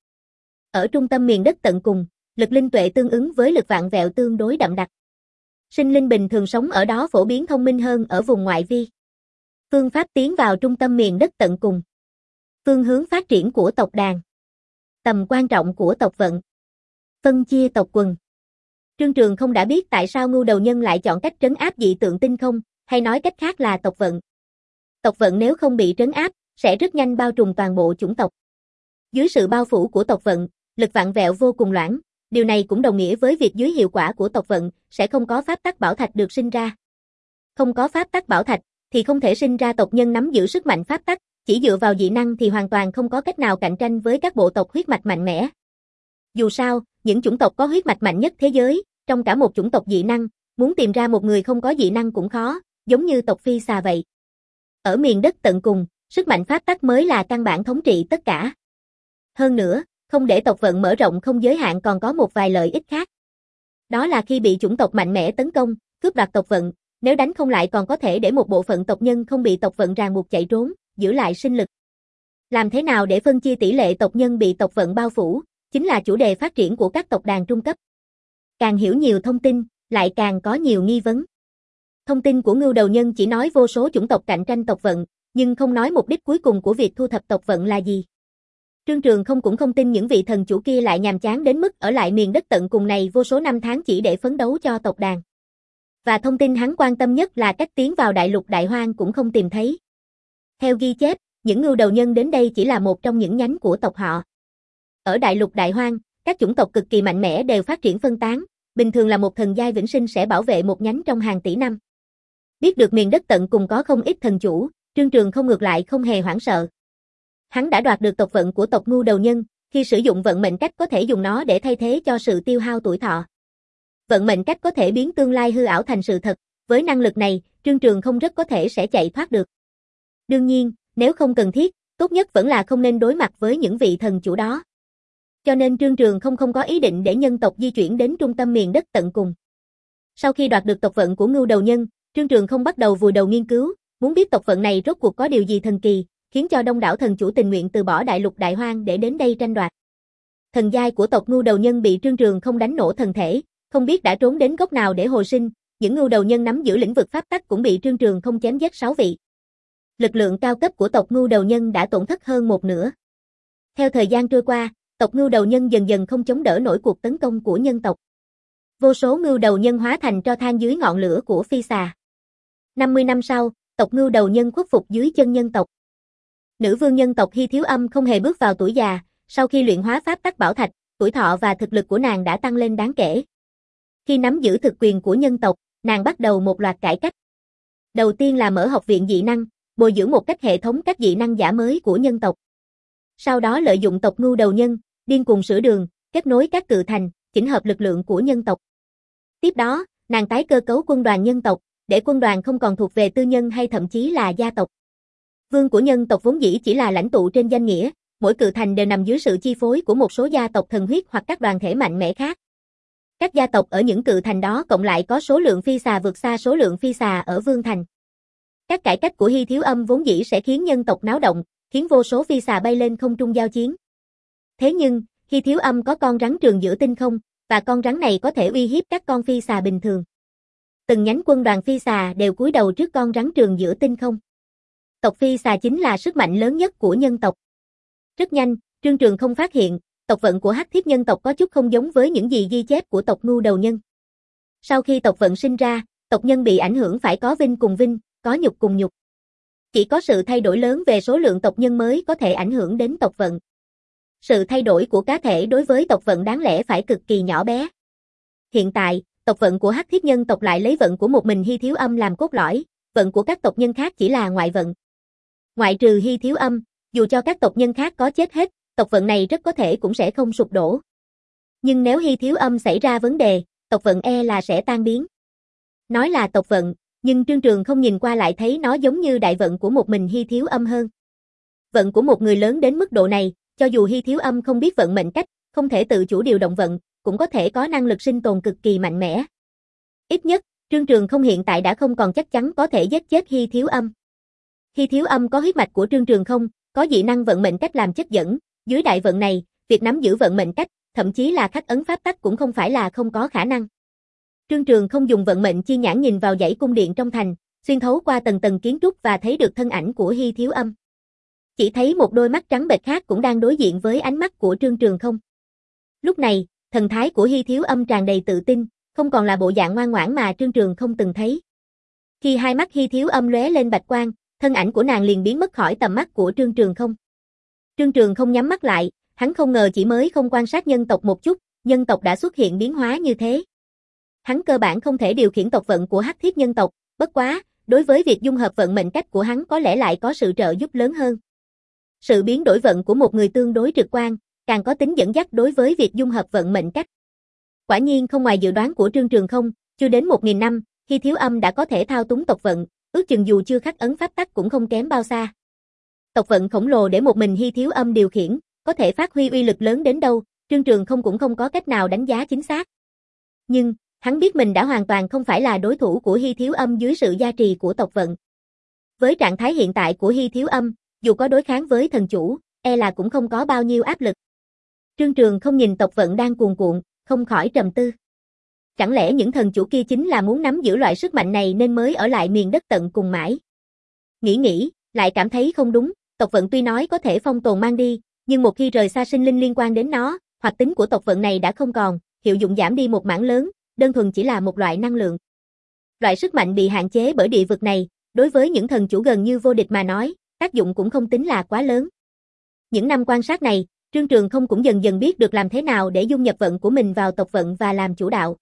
Ở trung tâm miền đất tận cùng, lực linh tuệ tương ứng với lực vạn vẹo tương đối đậm đặc. Sinh linh bình thường sống ở đó phổ biến thông minh hơn ở vùng ngoại vi. Phương pháp tiến vào trung tâm miền đất tận cùng. Phương hướng phát triển của tộc đàn. Tầm quan trọng của tộc vận. Phân chia tộc quần. Trương Trường không đã biết tại sao Ngưu Đầu Nhân lại chọn cách trấn áp dị tượng tinh không, hay nói cách khác là tộc vận. Tộc vận nếu không bị trấn áp, sẽ rất nhanh bao trùm toàn bộ chủng tộc. Dưới sự bao phủ của tộc vận, lực vạn vẹo vô cùng loãng, điều này cũng đồng nghĩa với việc dưới hiệu quả của tộc vận, sẽ không có pháp tắc bảo thạch được sinh ra. Không có pháp tắc bảo thạch, thì không thể sinh ra tộc nhân nắm giữ sức mạnh pháp tắc, chỉ dựa vào dị năng thì hoàn toàn không có cách nào cạnh tranh với các bộ tộc huyết mạch mạnh mẽ. Dù sao, những chủng tộc có huyết mạch mạnh nhất thế giới, trong cả một chủng tộc dị năng, muốn tìm ra một người không có dị năng cũng khó, giống như tộc phi xà vậy. Ở miền đất tận cùng, sức mạnh pháp tắc mới là căn bản thống trị tất cả. Hơn nữa, không để tộc vận mở rộng không giới hạn còn có một vài lợi ích khác. Đó là khi bị chủng tộc mạnh mẽ tấn công, cướp đoạt tộc vận, nếu đánh không lại còn có thể để một bộ phận tộc nhân không bị tộc vận ràng buộc chạy trốn, giữ lại sinh lực. Làm thế nào để phân chia tỷ lệ tộc nhân bị tộc vận bao phủ, chính là chủ đề phát triển của các tộc đàn trung cấp. Càng hiểu nhiều thông tin, lại càng có nhiều nghi vấn. Thông tin của Ngưu Đầu Nhân chỉ nói vô số chủng tộc cạnh tranh tộc vận, nhưng không nói mục đích cuối cùng của việc thu thập tộc vận là gì. Trương Trường không cũng không tin những vị thần chủ kia lại nhàm chán đến mức ở lại miền đất tận cùng này vô số năm tháng chỉ để phấn đấu cho tộc đàn. Và thông tin hắn quan tâm nhất là cách tiến vào đại lục đại hoang cũng không tìm thấy. Theo ghi chép, những Ngưu Đầu Nhân đến đây chỉ là một trong những nhánh của tộc họ. Ở đại lục đại hoang, các chủng tộc cực kỳ mạnh mẽ đều phát triển phân tán, bình thường là một thần giai vĩnh sinh sẽ bảo vệ một nhánh trong hàng tỷ năm. Biết được miền đất tận cùng có không ít thần chủ, Trương Trường không ngược lại không hề hoảng sợ. Hắn đã đoạt được tộc vận của tộc Ngưu Đầu Nhân, khi sử dụng vận mệnh cách có thể dùng nó để thay thế cho sự tiêu hao tuổi thọ. Vận mệnh cách có thể biến tương lai hư ảo thành sự thật, với năng lực này, Trương Trường không rất có thể sẽ chạy thoát được. Đương nhiên, nếu không cần thiết, tốt nhất vẫn là không nên đối mặt với những vị thần chủ đó. Cho nên Trương Trường không không có ý định để nhân tộc di chuyển đến trung tâm miền đất tận cùng. Sau khi đoạt được tộc vận của Ngưu Đầu Nhân, Trương Trường không bắt đầu vùi đầu nghiên cứu, muốn biết tộc vận này rốt cuộc có điều gì thần kỳ, khiến cho đông đảo thần chủ tình nguyện từ bỏ đại lục đại hoang để đến đây tranh đoạt. Thần giai của tộc Ngưu Đầu Nhân bị Trương Trường không đánh nổ thần thể, không biết đã trốn đến góc nào để hồi sinh, những Ngưu Đầu Nhân nắm giữ lĩnh vực pháp tắc cũng bị Trương Trường không chém giết sáu vị. Lực lượng cao cấp của tộc Ngưu Đầu Nhân đã tổn thất hơn một nửa. Theo thời gian trôi qua, tộc Ngưu Đầu Nhân dần dần không chống đỡ nổi cuộc tấn công của nhân tộc. Vô số Ngưu Đầu Nhân hóa thành tro than dưới ngọn lửa của phi xà. năm mươi năm sau, tộc Ngưu Đầu Nhân khuất phục dưới chân nhân tộc. Nữ vương nhân tộc Hi Thiếu Âm không hề bước vào tuổi già, sau khi luyện hóa pháp tắc bảo thạch, tuổi thọ và thực lực của nàng đã tăng lên đáng kể. Khi nắm giữ thực quyền của nhân tộc, nàng bắt đầu một loạt cải cách. Đầu tiên là mở học viện dị năng, bồi dưỡng một cách hệ thống các dị năng giả mới của nhân tộc. Sau đó lợi dụng tộc Ngưu Đầu Nhân, điên cuồng sửa đường, kết nối các cự thành, chỉnh hợp lực lượng của nhân tộc. Tiếp đó, nàng tái cơ cấu quân đoàn nhân tộc, để quân đoàn không còn thuộc về tư nhân hay thậm chí là gia tộc. Vương của nhân tộc vốn dĩ chỉ là lãnh tụ trên danh nghĩa, mỗi cự thành đều nằm dưới sự chi phối của một số gia tộc thần huyết hoặc các đoàn thể mạnh mẽ khác. Các gia tộc ở những cự thành đó cộng lại có số lượng phi xà vượt xa số lượng phi xà ở vương thành. Các cải cách của Hi Thiếu Âm vốn dĩ sẽ khiến nhân tộc náo động, khiến vô số phi xà bay lên không trung giao chiến. Thế nhưng, Hi Thiếu Âm có con rắn trường giữa tinh không, và con rắn này có thể uy hiếp các con phi xà bình thường. Từng nhánh quân đoàn phi xà đều cúi đầu trước con rắn trường giữa tinh không. Tộc phi xà chính là sức mạnh lớn nhất của nhân tộc. Rất nhanh, Trương Trường không phát hiện, tộc vận của Hắc Thiết nhân tộc có chút không giống với những gì ghi chép của tộc Ngưu Đầu Nhân. Sau khi tộc vận sinh ra, tộc nhân bị ảnh hưởng phải có vinh cùng vinh, có nhục cùng nhục. Chỉ có sự thay đổi lớn về số lượng tộc nhân mới có thể ảnh hưởng đến tộc vận. Sự thay đổi của cá thể đối với tộc vận đáng lẽ phải cực kỳ nhỏ bé. Hiện tại, tộc vận của Hắc Thiết nhân tộc lại lấy vận của một mình Hi Thiếu Âm làm cốt lõi, vận của các tộc nhân khác chỉ là ngoại vận. Ngoại trừ Hi Thiếu Âm, dù cho các tộc nhân khác có chết hết, tộc vận này rất có thể cũng sẽ không sụp đổ. Nhưng nếu Hi Thiếu Âm xảy ra vấn đề, tộc vận e là sẽ tan biến. Nói là tộc vận, nhưng Trương Trường không nhìn qua lại thấy nó giống như đại vận của một mình Hi Thiếu Âm hơn. Vận của một người lớn đến mức độ này, cho dù Hi Thiếu Âm không biết vận mệnh cách, không thể tự chủ điều động vận, cũng có thể có năng lực sinh tồn cực kỳ mạnh mẽ. Ít nhất, Trương Trường không hiện tại đã không còn chắc chắn có thể giết chết Hi Thiếu Âm. Hi Thiếu Âm có huyết mạch của Trương Trường không, có dị năng vận mệnh cách làm chất dẫn, dưới đại vận này, việc nắm giữ vận mệnh cách, thậm chí là khắc ấn pháp tắc cũng không phải là không có khả năng. Trương Trường không dùng vận mệnh chi nhãn nhìn vào dãy cung điện trong thành, xuyên thấu qua tầng tầng kiến trúc và thấy được thân ảnh của Hi Thiếu Âm. Chỉ thấy một đôi mắt trắng bệch khác cũng đang đối diện với ánh mắt của Trương Trường không. Lúc này, thần thái của Hi Thiếu Âm tràn đầy tự tin, không còn là bộ dạng ngoan ngoãn mà Trương Trường không từng thấy. Khi hai mắt Hi Thiếu Âm lóe lên bạch quang, thân ảnh của nàng liền biến mất khỏi tầm mắt của Trương Trường không. Trương Trường không nhắm mắt lại, hắn không ngờ chỉ mới không quan sát nhân tộc một chút, nhân tộc đã xuất hiện biến hóa như thế. Hắn cơ bản không thể điều khiển tộc vận của Hắc Thiết nhân tộc, bất quá, đối với việc dung hợp vận mệnh cách của hắn có lẽ lại có sự trợ giúp lớn hơn. Sự biến đổi vận của một người tương đối trực quan, càng có tính dẫn dắt đối với việc dung hợp vận mệnh cách. Quả nhiên không ngoài dự đoán của Trương Trường không, chưa đến một nghìn năm, Hi Thiếu Âm đã có thể thao túng tộc vận, ước chừng dù chưa khắc ấn pháp tắc cũng không kém bao xa. Tộc vận khổng lồ để một mình Hi Thiếu Âm điều khiển, có thể phát huy uy lực lớn đến đâu, Trương Trường không cũng không có cách nào đánh giá chính xác. Nhưng, hắn biết mình đã hoàn toàn không phải là đối thủ của Hi Thiếu Âm dưới sự gia trì của tộc vận. Với trạng thái hiện tại của Hi Thiếu Âm, dù có đối kháng với thần chủ, e là cũng không có bao nhiêu áp lực. Trương Trường không nhìn tộc vận đang cuồn cuộn, không khỏi trầm tư. Chẳng lẽ những thần chủ kia chính là muốn nắm giữ loại sức mạnh này nên mới ở lại miền đất tận cùng mãi? Nghĩ nghĩ, lại cảm thấy không đúng, tộc vận tuy nói có thể phong tồn mang đi, nhưng một khi rời xa sinh linh liên quan đến nó, hoạt tính của tộc vận này đã không còn, hiệu dụng giảm đi một mảng lớn, đơn thuần chỉ là một loại năng lượng. Loại sức mạnh bị hạn chế bởi địa vực này, đối với những thần chủ gần như vô địch mà nói, tác dụng cũng không tính là quá lớn. Những năm quan sát này, Trương Trường không cũng dần dần biết được làm thế nào để dung nhập vận của mình vào tộc vận và làm chủ đạo.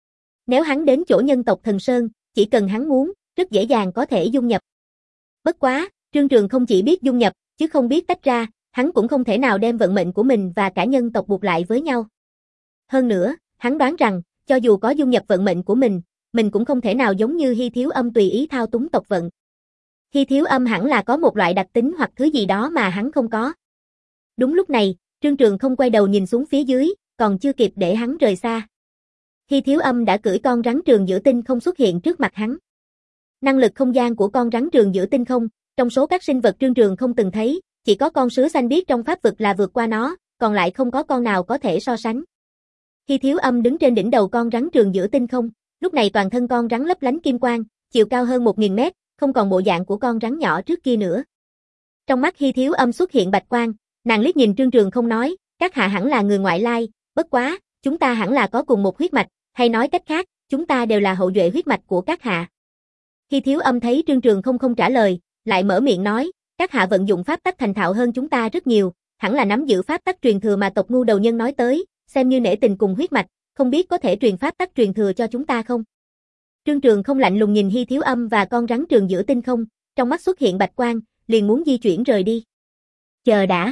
Nếu hắn đến chỗ nhân tộc Thần Sơn, chỉ cần hắn muốn, rất dễ dàng có thể dung nhập. Bất quá, Trương Trường không chỉ biết dung nhập, chứ không biết tách ra, hắn cũng không thể nào đem vận mệnh của mình và cả nhân tộc buộc lại với nhau. Hơn nữa, hắn đoán rằng, cho dù có dung nhập vận mệnh của mình, mình cũng không thể nào giống như Hi Thiếu Âm tùy ý thao túng tộc vận. Hi Thiếu Âm hẳn là có một loại đặc tính hoặc thứ gì đó mà hắn không có. Đúng lúc này, Trương Trường không quay đầu nhìn xuống phía dưới, còn chưa kịp để hắn rời xa. Khi Thiếu Âm đã cưỡi con rắn trường giữa tinh không xuất hiện trước mặt hắn. Năng lực không gian của con rắn trường giữa tinh không, trong số các sinh vật Trương Trường không từng thấy, chỉ có con sứa xanh biếc trong pháp vực là vượt qua nó, còn lại không có con nào có thể so sánh. Khi Thiếu Âm đứng trên đỉnh đầu con rắn trường giữa tinh không, lúc này toàn thân con rắn lấp lánh kim quang, chiều cao hơn một nghìn mét, không còn bộ dạng của con rắn nhỏ trước kia nữa. Trong mắt Khi Thiếu Âm xuất hiện bạch quang, nàng liếc nhìn Trương Trường không nói, các hạ hẳn là người ngoại lai, bất quá, chúng ta hẳn là có cùng một huyết mạch, hay nói cách khác, chúng ta đều là hậu duệ huyết mạch của các hạ. Khi Thiếu Âm thấy Trương Trường không không trả lời, lại mở miệng nói, các hạ vận dụng pháp tắc thành thạo hơn chúng ta rất nhiều, hẳn là nắm giữ pháp tắc truyền thừa mà tộc Ngu Đầu Nhân nói tới, xem như nể tình cùng huyết mạch, không biết có thể truyền pháp tắc truyền thừa cho chúng ta không? Trương Trường không lạnh lùng nhìn Hi Thiếu Âm và con rắn trường giữa tinh không, trong mắt xuất hiện bạch quang, liền muốn di chuyển rời đi. Chờ đã.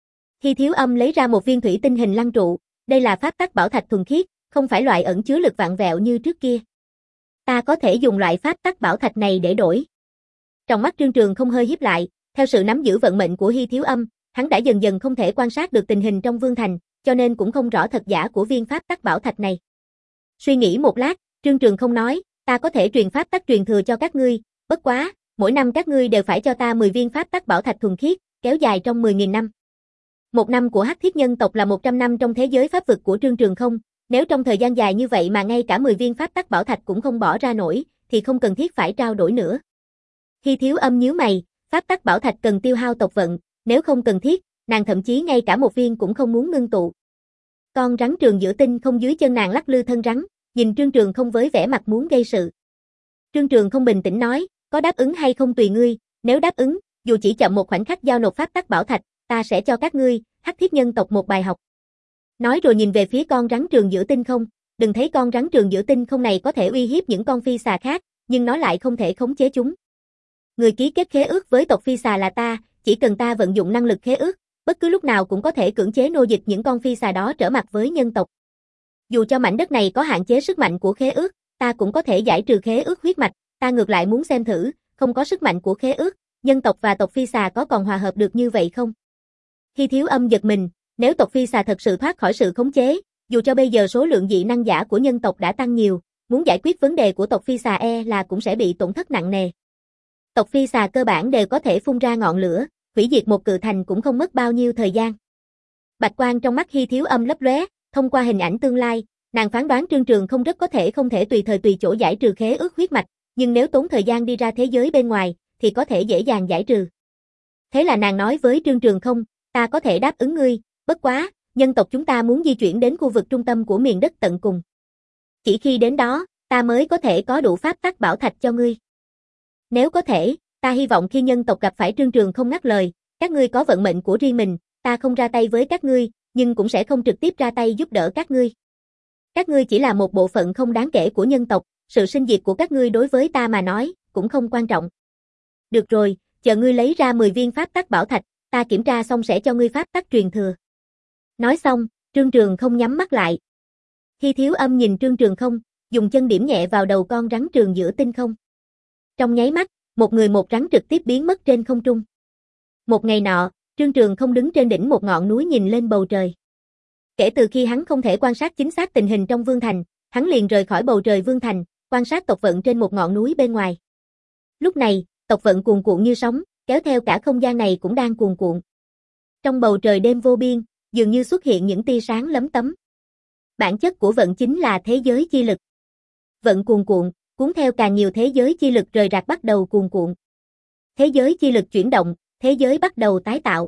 Hi Thiếu Âm lấy ra một viên thủy tinh hình lăng trụ, đây là pháp tắc bảo thạch thuần khiết, không phải loại ẩn chứa lực vạn vẹo như trước kia. Ta có thể dùng loại pháp tắc bảo thạch này để đổi. Trong mắt Trương Trường không hơi híp lại, theo sự nắm giữ vận mệnh của Hi Thiếu Âm, hắn đã dần dần không thể quan sát được tình hình trong vương thành, cho nên cũng không rõ thật giả của viên pháp tắc bảo thạch này. Suy nghĩ một lát, Trương Trường không nói, ta có thể truyền pháp tắc truyền thừa cho các ngươi, bất quá, mỗi năm các ngươi đều phải cho ta mười viên pháp tắc bảo thạch thuần khiết, kéo dài trong mười nghìn năm. Một năm của Hắc Thiết nhân tộc là một trăm năm trong thế giới pháp vực của Trương Trường không, nếu trong thời gian dài như vậy mà ngay cả mười viên pháp tắc bảo thạch cũng không bỏ ra nổi, thì không cần thiết phải trao đổi nữa. Khi Thiếu Âm nhíu mày, pháp tắc bảo thạch cần tiêu hao tộc vận, nếu không cần thiết, nàng thậm chí ngay cả một viên cũng không muốn ngưng tụ. Con rắn trường giữa tinh không dưới chân nàng lắc lư thân rắn, nhìn Trương Trường không với vẻ mặt muốn gây sự. Trương Trường không bình tĩnh nói, có đáp ứng hay không tùy ngươi, nếu đáp ứng, dù chỉ chậm một khoảnh khắc giao nộp pháp tắc bảo thạch, ta sẽ cho các ngươi, Hắc Thiết nhân tộc một bài học. Nói rồi nhìn về phía con rắn trường giữa tinh không, đừng thấy con rắn trường giữa tinh không này có thể uy hiếp những con phi xà khác, nhưng nó lại không thể khống chế chúng. Người ký kết khế ước với tộc phi xà là ta, chỉ cần ta vận dụng năng lực khế ước, bất cứ lúc nào cũng có thể cưỡng chế nô dịch những con phi xà đó trở mặt với nhân tộc. Dù cho mảnh đất này có hạn chế sức mạnh của khế ước, ta cũng có thể giải trừ khế ước huyết mạch, ta ngược lại muốn xem thử, không có sức mạnh của khế ước, nhân tộc và tộc phi xà có còn hòa hợp được như vậy không? Khi Thiếu Âm giật mình, nếu tộc phi xà thật sự thoát khỏi sự khống chế, dù cho bây giờ số lượng dị năng giả của nhân tộc đã tăng nhiều, muốn giải quyết vấn đề của tộc phi xà e là cũng sẽ bị tổn thất nặng nề. Tộc phi xà cơ bản đều có thể phun ra ngọn lửa, hủy diệt một cự thành cũng không mất bao nhiêu thời gian. Bạch quang trong mắt Hi Thiếu Âm lấp lóe, thông qua hình ảnh tương lai, nàng phán đoán Trương Trường không rất có thể không thể tùy thời tùy chỗ giải trừ khế ước huyết mạch, nhưng nếu tốn thời gian đi ra thế giới bên ngoài, thì có thể dễ dàng giải trừ. Thế là nàng nói với Trương Trường không, ta có thể đáp ứng ngươi, bất quá, nhân tộc chúng ta muốn di chuyển đến khu vực trung tâm của miền đất tận cùng. Chỉ khi đến đó, ta mới có thể có đủ pháp tắc bảo thạch cho ngươi. Nếu có thể, ta hy vọng khi nhân tộc gặp phải Trương Trường không ngắt lời, các ngươi có vận mệnh của riêng mình, ta không ra tay với các ngươi, nhưng cũng sẽ không trực tiếp ra tay giúp đỡ các ngươi. Các ngươi chỉ là một bộ phận không đáng kể của nhân tộc, sự sinh diệt của các ngươi đối với ta mà nói, cũng không quan trọng. Được rồi, chờ ngươi lấy ra mười viên pháp tắc bảo thạch, ta kiểm tra xong sẽ cho ngươi pháp tắc truyền thừa. Nói xong, Trương Trường không nhắm mắt lại. Khi Thiếu Âm nhìn Trương Trường không, dùng chân điểm nhẹ vào đầu con rắn trường giữa tinh không. Trong nháy mắt, một người một rắn trực tiếp biến mất trên không trung. Một ngày nọ, Trương Trường không đứng trên đỉnh một ngọn núi nhìn lên bầu trời. Kể từ khi hắn không thể quan sát chính xác tình hình trong vương thành, hắn liền rời khỏi bầu trời vương thành, quan sát tộc vận trên một ngọn núi bên ngoài. Lúc này, tộc vận cuồn cuộn như sóng, kéo theo cả không gian này cũng đang cuồn cuộn. Trong bầu trời đêm vô biên, dường như xuất hiện những tia sáng lấm tấm. Bản chất của vận chính là thế giới chi lực. Vận cuồn cuộn, cuốn theo càng nhiều thế giới chi lực rời rạc bắt đầu cuồn cuộn. Thế giới chi lực chuyển động, thế giới bắt đầu tái tạo.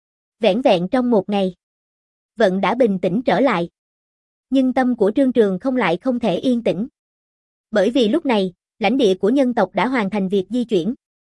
Vẻn vẹn trong một ngày, vận đã bình tĩnh trở lại. Nhưng tâm của Trương Trường không lại không thể yên tĩnh. Bởi vì lúc này, lãnh địa của nhân tộc đã hoàn thành việc di chuyển.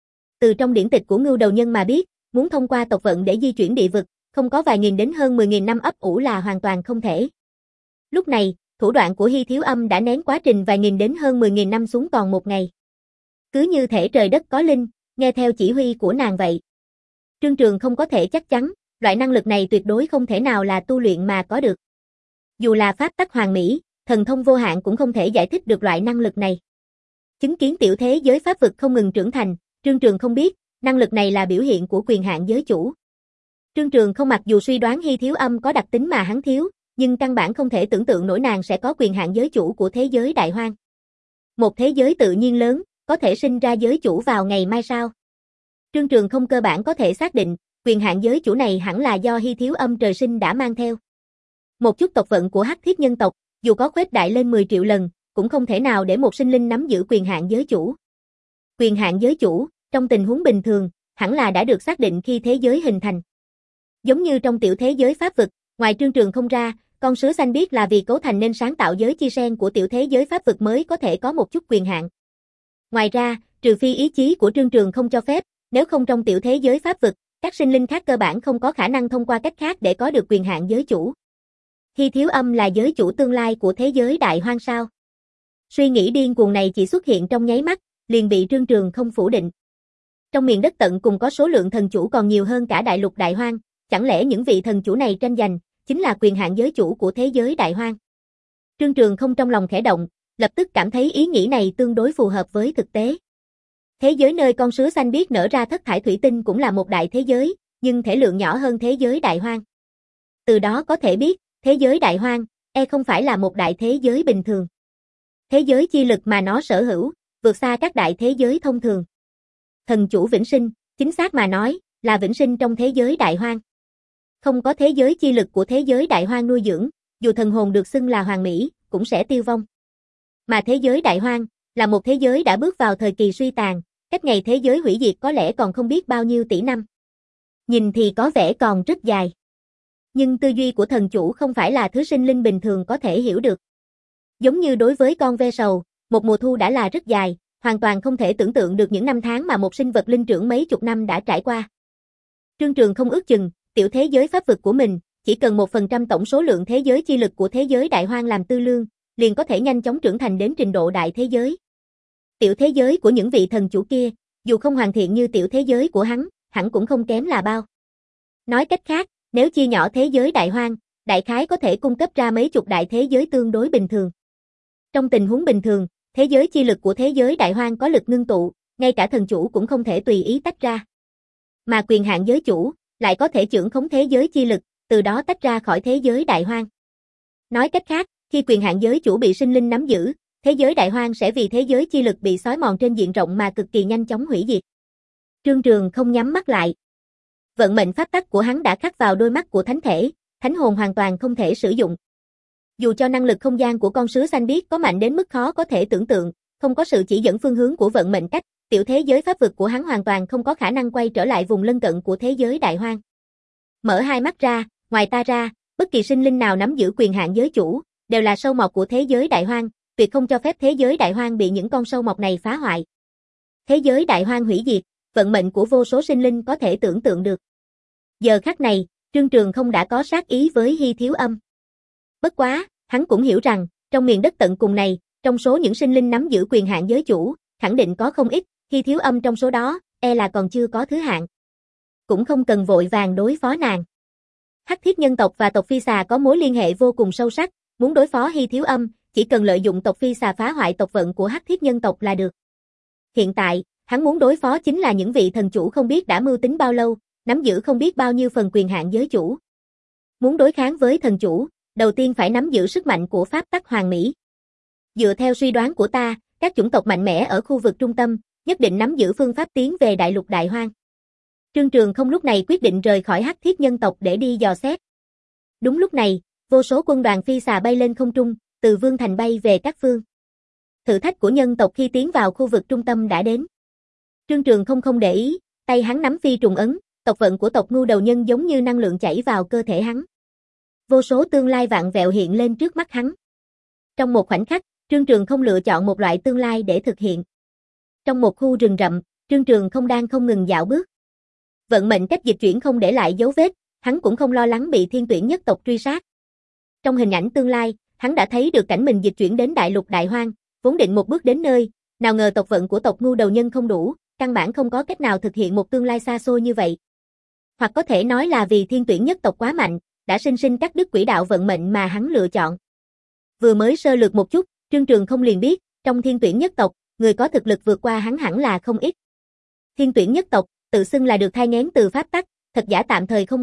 Từ trong điển tịch của Ngưu Đầu Nhân mà biết, muốn thông qua tộc vận để di chuyển địa vực, không có vài nghìn đến hơn mười nghìn năm ấp ủ là hoàn toàn không thể. Lúc này, thủ đoạn của Hi Thiếu Âm đã nén quá trình vài nghìn đến hơn mười nghìn năm xuống còn một ngày. Cứ như thể trời đất có linh, nghe theo chỉ huy của nàng vậy. Trương Trường không có thể chắc chắn, loại năng lực này tuyệt đối không thể nào là tu luyện mà có được. Dù là pháp tắc hoàn mỹ, thần thông vô hạn cũng không thể giải thích được loại năng lực này. Chứng kiến tiểu thế giới pháp vực không ngừng trưởng thành, Trương Trường không biết, năng lực này là biểu hiện của quyền hạn giới chủ. Trương Trường không mặc dù suy đoán Hi Thiếu Âm có đặc tính mà hắn thiếu, nhưng căn bản không thể tưởng tượng nổi nàng sẽ có quyền hạn giới chủ của thế giới đại hoang. Một thế giới tự nhiên lớn, có thể sinh ra giới chủ vào ngày mai sao? Trương Trường không cơ bản có thể xác định, quyền hạn giới chủ này hẳn là do Hy Thiếu Âm trời sinh đã mang theo. Một chút tộc vận của Hắc Thiết nhân tộc, dù có khuếch đại lên mười triệu lần, cũng không thể nào để một sinh linh nắm giữ quyền hạn giới chủ. Quyền hạn giới chủ, trong tình huống bình thường, hẳn là đã được xác định khi thế giới hình thành. Giống như trong tiểu thế giới pháp vực, ngoài Trương Trường không ra, con sứa xanh biết là vì cấu thành nên sáng tạo giới chi sen của tiểu thế giới pháp vực mới có thể có một chút quyền hạn. Ngoài ra, trừ phi ý chí của Trương Trường không cho phép, nếu không trong tiểu thế giới pháp vực, các sinh linh khác cơ bản không có khả năng thông qua cách khác để có được quyền hạn giới chủ. Hy Thiếu Âm là giới chủ tương lai của thế giới đại hoang sao? Suy nghĩ điên cuồng này chỉ xuất hiện trong nháy mắt, liền bị Trương Trường không phủ định. Trong miền đất tận cùng có số lượng thần chủ còn nhiều hơn cả đại lục đại hoang, chẳng lẽ những vị thần chủ này tranh giành chính là quyền hạn giới chủ của thế giới đại hoang? Trương Trường không trong lòng khẽ động, lập tức cảm thấy ý nghĩ này tương đối phù hợp với thực tế. Thế giới nơi con sứa xanh biếc nở ra thất thải thủy tinh cũng là một đại thế giới, nhưng thể lượng nhỏ hơn thế giới đại hoang. Từ đó có thể biết, thế giới đại hoang, e không phải là một đại thế giới bình thường. Thế giới chi lực mà nó sở hữu, vượt xa các đại thế giới thông thường. Thần chủ vĩnh sinh, chính xác mà nói, là vĩnh sinh trong thế giới đại hoang. Không có thế giới chi lực của thế giới đại hoang nuôi dưỡng, dù thần hồn được xưng là hoàn mỹ, cũng sẽ tiêu vong. Mà thế giới đại hoang, là một thế giới đã bước vào thời kỳ suy tàn, cách ngày thế giới hủy diệt có lẽ còn không biết bao nhiêu tỷ năm. Nhìn thì có vẻ còn rất dài. Nhưng tư duy của thần chủ không phải là thứ sinh linh bình thường có thể hiểu được. Giống như đối với con ve sầu, một mùa thu đã là rất dài, hoàn toàn không thể tưởng tượng được những năm tháng mà một sinh vật linh trưởng mấy chục năm đã trải qua. Trương Trường không ước chừng, tiểu thế giới pháp vực của mình, chỉ cần một phần trăm tổng số lượng thế giới chi lực của thế giới đại hoang làm tư lương, liền có thể nhanh chóng trưởng thành đến trình độ đại thế giới. Tiểu thế giới của những vị thần chủ kia, dù không hoàn thiện như tiểu thế giới của hắn, hẳn cũng không kém là bao. Nói cách khác, nếu chia nhỏ thế giới đại hoang, đại khái có thể cung cấp ra mấy chục đại thế giới tương đối bình thường. Trong tình huống bình thường, thế giới chi lực của thế giới đại hoang có lực ngưng tụ, ngay cả thần chủ cũng không thể tùy ý tách ra. Mà quyền hạn giới chủ, lại có thể trưởng khống thế giới chi lực, từ đó tách ra khỏi thế giới đại hoang. Nói cách khác, khi quyền hạn giới chủ bị sinh linh nắm giữ, thế giới đại hoang sẽ vì thế giới chi lực bị xói mòn trên diện rộng mà cực kỳ nhanh chóng hủy diệt. Trương Trường không nhắm mắt lại. Vận mệnh pháp tắc của hắn đã khắc vào đôi mắt của thánh thể, thánh hồn hoàn toàn không thể sử dụng. Dù cho năng lực không gian của con sứa xanh biếc có mạnh đến mức khó có thể tưởng tượng, không có sự chỉ dẫn phương hướng của vận mệnh cách, tiểu thế giới pháp vực của hắn hoàn toàn không có khả năng quay trở lại vùng lân cận của thế giới đại hoang. Mở hai mắt ra, ngoài ta ra, bất kỳ sinh linh nào nắm giữ quyền hạn giới chủ, đều là sâu mọt của thế giới đại hoang, tuyệt không cho phép thế giới đại hoang bị những con sâu mọt này phá hoại. Thế giới đại hoang hủy diệt, vận mệnh của vô số sinh linh có thể tưởng tượng được. Giờ khắc này, Trương Trường không đã có sát ý với Hy Thiếu Âm. Bất quá, hắn cũng hiểu rằng, trong miền đất tận cùng này, trong số những sinh linh nắm giữ quyền hạn giới chủ, khẳng định có không ít, Hy Thiếu Âm trong số đó, e là còn chưa có thứ hạng. Cũng không cần vội vàng đối phó nàng. Hắc Thiết nhân tộc và tộc Phi Xà có mối liên hệ vô cùng sâu sắc, muốn đối phó Hy Thiếu Âm, chỉ cần lợi dụng tộc Phi Xà phá hoại tộc vận của Hắc Thiết nhân tộc là được. Hiện tại, hắn muốn đối phó chính là những vị thần chủ không biết đã mưu tính bao lâu, nắm giữ không biết bao nhiêu phần quyền hạn giới chủ. Muốn đối kháng với thần chủ, đầu tiên phải nắm giữ sức mạnh của pháp tắc hoàn mỹ. Dựa theo suy đoán của ta, các chủng tộc mạnh mẽ ở khu vực trung tâm, nhất định nắm giữ phương pháp tiến về đại lục đại hoang. Trương Trường không lúc này quyết định rời khỏi Hắc Thiết nhân tộc để đi dò xét. Đúng lúc này, vô số quân đoàn Phi Xà bay lên không trung, từ vương thành bay về các phương. Thử thách của nhân tộc khi tiến vào khu vực trung tâm đã đến. Trương Trường không không để ý, tay hắn nắm phi trùng ấn, tộc vận của tộc Ngưu Đầu Nhân giống như năng lượng chảy vào cơ thể hắn. Vô số tương lai vạn vẹo hiện lên trước mắt hắn. Trong một khoảnh khắc, Trương Trường không lựa chọn một loại tương lai để thực hiện. Trong một khu rừng rậm, Trương Trường không đang không ngừng dạo bước. Vận mệnh cách dịch chuyển không để lại dấu vết, hắn cũng không lo lắng bị thiên tuyển nhất tộc truy sát. Trong hình ảnh tương lai, hắn đã thấy được cảnh mình dịch chuyển đến đại lục đại hoang, vốn định một bước đến nơi, nào ngờ tộc vận của tộc Ngưu Đầu Nhân không đủ, căn bản không có cách nào thực hiện một tương lai xa xôi như vậy. Hoặc có thể nói là vì thiên tuyển nhất tộc quá mạnh, đã sinh sinh cắt đứt quỹ đạo vận mệnh mà hắn lựa chọn. Vừa mới sơ lược một chút, Trương Trường không liền biết, trong thiên tuyển nhất tộc, người có thực lực vượt qua hắn hẳn là không ít. Thiên tuyển nhất tộc, tự xưng là được thai nghén từ pháp tắc, thật giả tạm thời không bàn,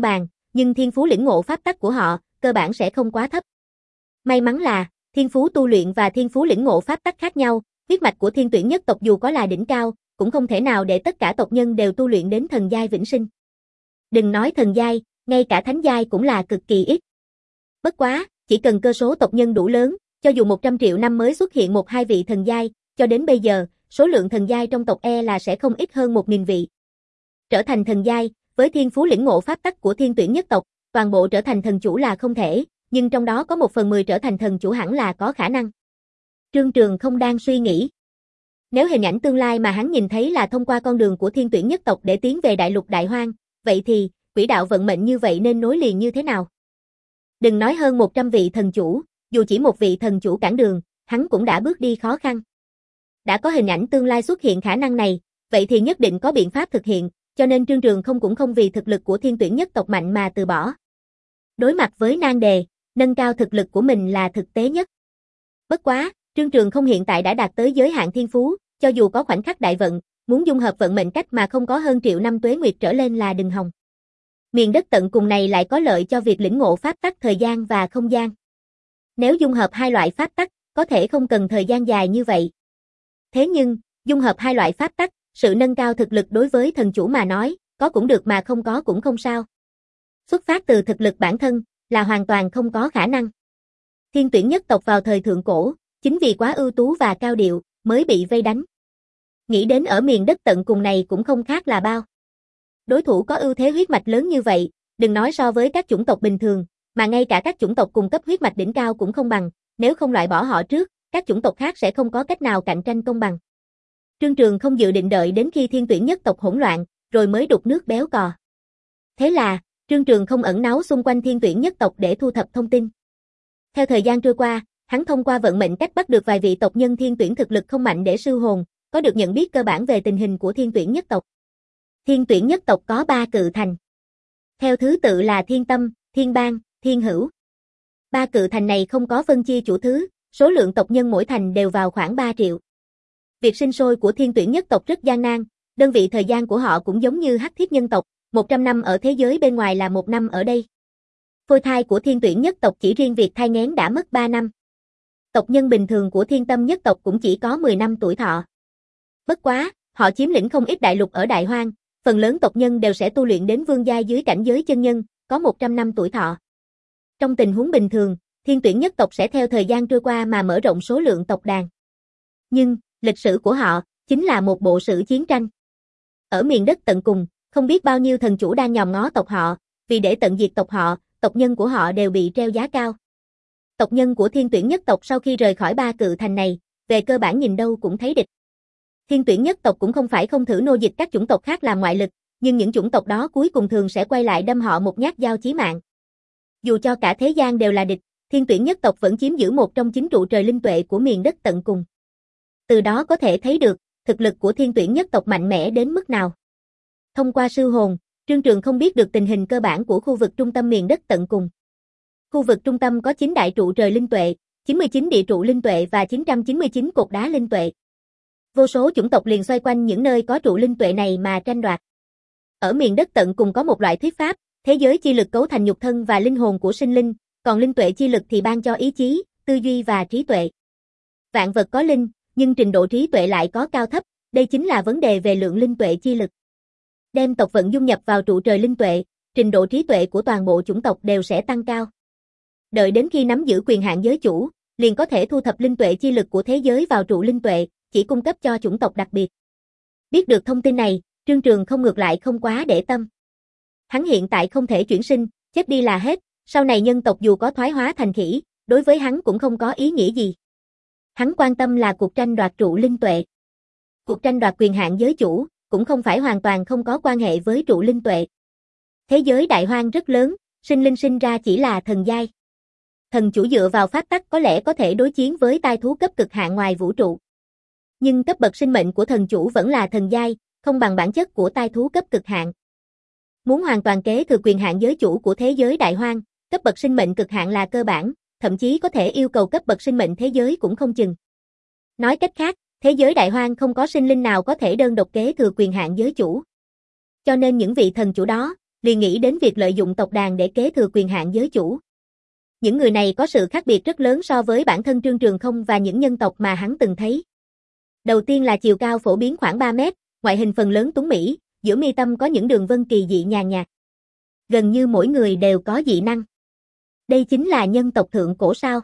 nhưng thiên phú lĩnh ngộ pháp tắc của họ, cơ bản sẽ không quá thấp. May mắn là, thiên phú tu luyện và thiên phú lĩnh ngộ pháp tắc khác nhau, huyết mạch của thiên tuyển nhất tộc dù có là đỉnh cao, cũng không thể nào để tất cả tộc nhân đều tu luyện đến thần giai vĩnh sinh. Đừng nói thần giai, ngay cả thánh giai cũng là cực kỳ ít. Bất quá, chỉ cần cơ số tộc nhân đủ lớn, cho dù một trăm triệu năm mới xuất hiện một hai vị thần giai, cho đến bây giờ, số lượng thần giai trong tộc e là sẽ không ít hơn một nghìn vị. Trở thành thần giai, với thiên phú lĩnh ngộ pháp tắc của thiên tuyển nhất tộc, toàn bộ trở thành thần chủ là không thể, nhưng trong đó có một phần mười trở thành thần chủ hẳn là có khả năng. Trương Trường không đang suy nghĩ. Nếu hình ảnh tương lai mà hắn nhìn thấy là thông qua con đường của thiên tuyển nhất tộc để tiến về đại lục đại hoang, vậy thì, quỹ đạo vận mệnh như vậy nên nối liền như thế nào? Đừng nói hơn một trăm vị thần chủ, dù chỉ một vị thần chủ cản đường, hắn cũng đã bước đi khó khăn. Đã có hình ảnh tương lai xuất hiện khả năng này, vậy thì nhất định có biện pháp thực hiện, cho nên Trương Trường không cũng không vì thực lực của thiên tuyển nhất tộc mạnh mà từ bỏ. Đối mặt với nan đề, nâng cao thực lực của mình là thực tế nhất. Bất quá, Trương Trường không hiện tại đã đạt tới giới hạn thiên phú, cho dù có khoảnh khắc đại vận, muốn dung hợp vận mệnh cách mà không có hơn triệu năm tuế nguyệt trở lên là đừng hòng. Miền đất tận cùng này lại có lợi cho việc lĩnh ngộ pháp tắc thời gian và không gian. Nếu dung hợp hai loại pháp tắc, có thể không cần thời gian dài như vậy. Thế nhưng, dung hợp hai loại pháp tắc, sự nâng cao thực lực đối với thần chủ mà nói, có cũng được mà không có cũng không sao. Xuất phát từ thực lực bản thân, là hoàn toàn không có khả năng. Thiên tuyển nhất tộc vào thời thượng cổ, chính vì quá ưu tú và cao điệu, mới bị vây đánh. Nghĩ đến ở miền đất tận cùng này cũng không khác là bao. Đối thủ có ưu thế huyết mạch lớn như vậy, đừng nói so với các chủng tộc bình thường, mà ngay cả các chủng tộc cùng cấp huyết mạch đỉnh cao cũng không bằng, nếu không loại bỏ họ trước, các chủng tộc khác sẽ không có cách nào cạnh tranh công bằng. Trương Trường không dự định đợi đến khi thiên tuyển nhất tộc hỗn loạn, rồi mới đục nước béo cò. Thế là, Trương Trường không ẩn náu xung quanh thiên tuyển nhất tộc để thu thập thông tin. Theo thời gian trôi qua, hắn thông qua vận mệnh cách bắt được vài vị tộc nhân thiên tuyển thực lực không mạnh để siêu hồn, có được nhận biết cơ bản về tình hình của thiên tuyển nhất tộc. Thiên tuyển nhất tộc có ba cự thành. Theo thứ tự là Thiên Tâm, Thiên Bang, Thiên Hữu. Ba cự thành này không có phân chia chủ thứ, số lượng tộc nhân mỗi thành đều vào khoảng ba triệu. Việc sinh sôi của thiên tuyển nhất tộc rất gian nan, đơn vị thời gian của họ cũng giống như hắc thiết nhân tộc, một trăm năm ở thế giới bên ngoài là một năm ở đây. Phôi thai của thiên tuyển nhất tộc chỉ riêng việc thai nghén đã mất ba năm. Tộc nhân bình thường của thiên tâm nhất tộc cũng chỉ có mười năm tuổi thọ. Bất quá, họ chiếm lĩnh không ít đại lục ở Đại Hoang, phần lớn tộc nhân đều sẽ tu luyện đến vương giai dưới cảnh giới chân nhân, có một trăm năm tuổi thọ. Trong tình huống bình thường, thiên tuyển nhất tộc sẽ theo thời gian trôi qua mà mở rộng số lượng tộc đàn. Nhưng, lịch sử của họ, chính là một bộ sử chiến tranh. Ở miền đất tận cùng, không biết bao nhiêu thần chủ đang nhòm ngó tộc họ, vì để tận diệt tộc họ, tộc nhân của họ đều bị treo giá cao. Tộc nhân của thiên tuyển nhất tộc sau khi rời khỏi ba cự thành này, về cơ bản nhìn đâu cũng thấy địch. Thiên tuyển nhất tộc cũng không phải không thử nô dịch các chủng tộc khác làm ngoại lực, nhưng những chủng tộc đó cuối cùng thường sẽ quay lại đâm họ một nhát dao chí mạng. Dù cho cả thế gian đều là địch, thiên tuyển nhất tộc vẫn chiếm giữ một trong chín trụ trời linh tuệ của miền đất tận cùng. Từ đó có thể thấy được, thực lực của thiên tuyển nhất tộc mạnh mẽ đến mức nào. Thông qua sư hồn, Trương Trường không biết được tình hình cơ bản của khu vực trung tâm miền đất tận cùng. Khu vực trung tâm có chín đại trụ trời linh tuệ, chín mươi chín địa trụ linh tuệ và chín trăm chín mươi chín cột đá linh tuệ. Vô số chủng tộc liền xoay quanh những nơi có trụ linh tuệ này mà tranh đoạt. Ở miền đất tận cùng có một loại thuyết pháp, thế giới chi lực cấu thành nhục thân và linh hồn của sinh linh, còn linh tuệ chi lực thì ban cho ý chí, tư duy và trí tuệ. Vạn vật có linh, nhưng trình độ trí tuệ lại có cao thấp, đây chính là vấn đề về lượng linh tuệ chi lực. Đem tộc vận dung nhập vào trụ trời linh tuệ, trình độ trí tuệ của toàn bộ chủng tộc đều sẽ tăng cao. Đợi đến khi nắm giữ quyền hạn giới chủ, liền có thể thu thập linh tuệ chi lực của thế giới vào trụ linh tuệ, chỉ cung cấp cho chủng tộc đặc biệt. Biết được thông tin này, Trương Trường không ngược lại không quá để tâm. Hắn hiện tại không thể chuyển sinh, chết đi là hết, sau này nhân tộc dù có thoái hóa thành khỉ, đối với hắn cũng không có ý nghĩa gì. Hắn quan tâm là cuộc tranh đoạt trụ linh tuệ. Cuộc tranh đoạt quyền hạn giới chủ, cũng không phải hoàn toàn không có quan hệ với trụ linh tuệ. Thế giới đại hoang rất lớn, sinh linh sinh ra chỉ là thần giai. Thần chủ dựa vào pháp tắc có lẽ có thể đối chiến với tai thú cấp cực hạn ngoài vũ trụ. Nhưng cấp bậc sinh mệnh của thần chủ vẫn là thần giai, không bằng bản chất của tai thú cấp cực hạn. Muốn hoàn toàn kế thừa quyền hạn giới chủ của thế giới đại hoang, cấp bậc sinh mệnh cực hạn là cơ bản, thậm chí có thể yêu cầu cấp bậc sinh mệnh thế giới cũng không chừng. Nói cách khác, thế giới đại hoang không có sinh linh nào có thể đơn độc kế thừa quyền hạn giới chủ. Cho nên những vị thần chủ đó, liền nghĩ đến việc lợi dụng tộc đàn để kế thừa quyền hạn giới chủ. Những người này có sự khác biệt rất lớn so với bản thân Trương Trường Không và những nhân tộc mà hắn từng thấy. Đầu tiên là chiều cao phổ biến khoảng ba mét, ngoại hình phần lớn tuấn mỹ, giữa mi tâm có những đường vân kỳ dị nhàn nhạt. Gần như mỗi người đều có dị năng. Đây chính là nhân tộc thượng cổ sao?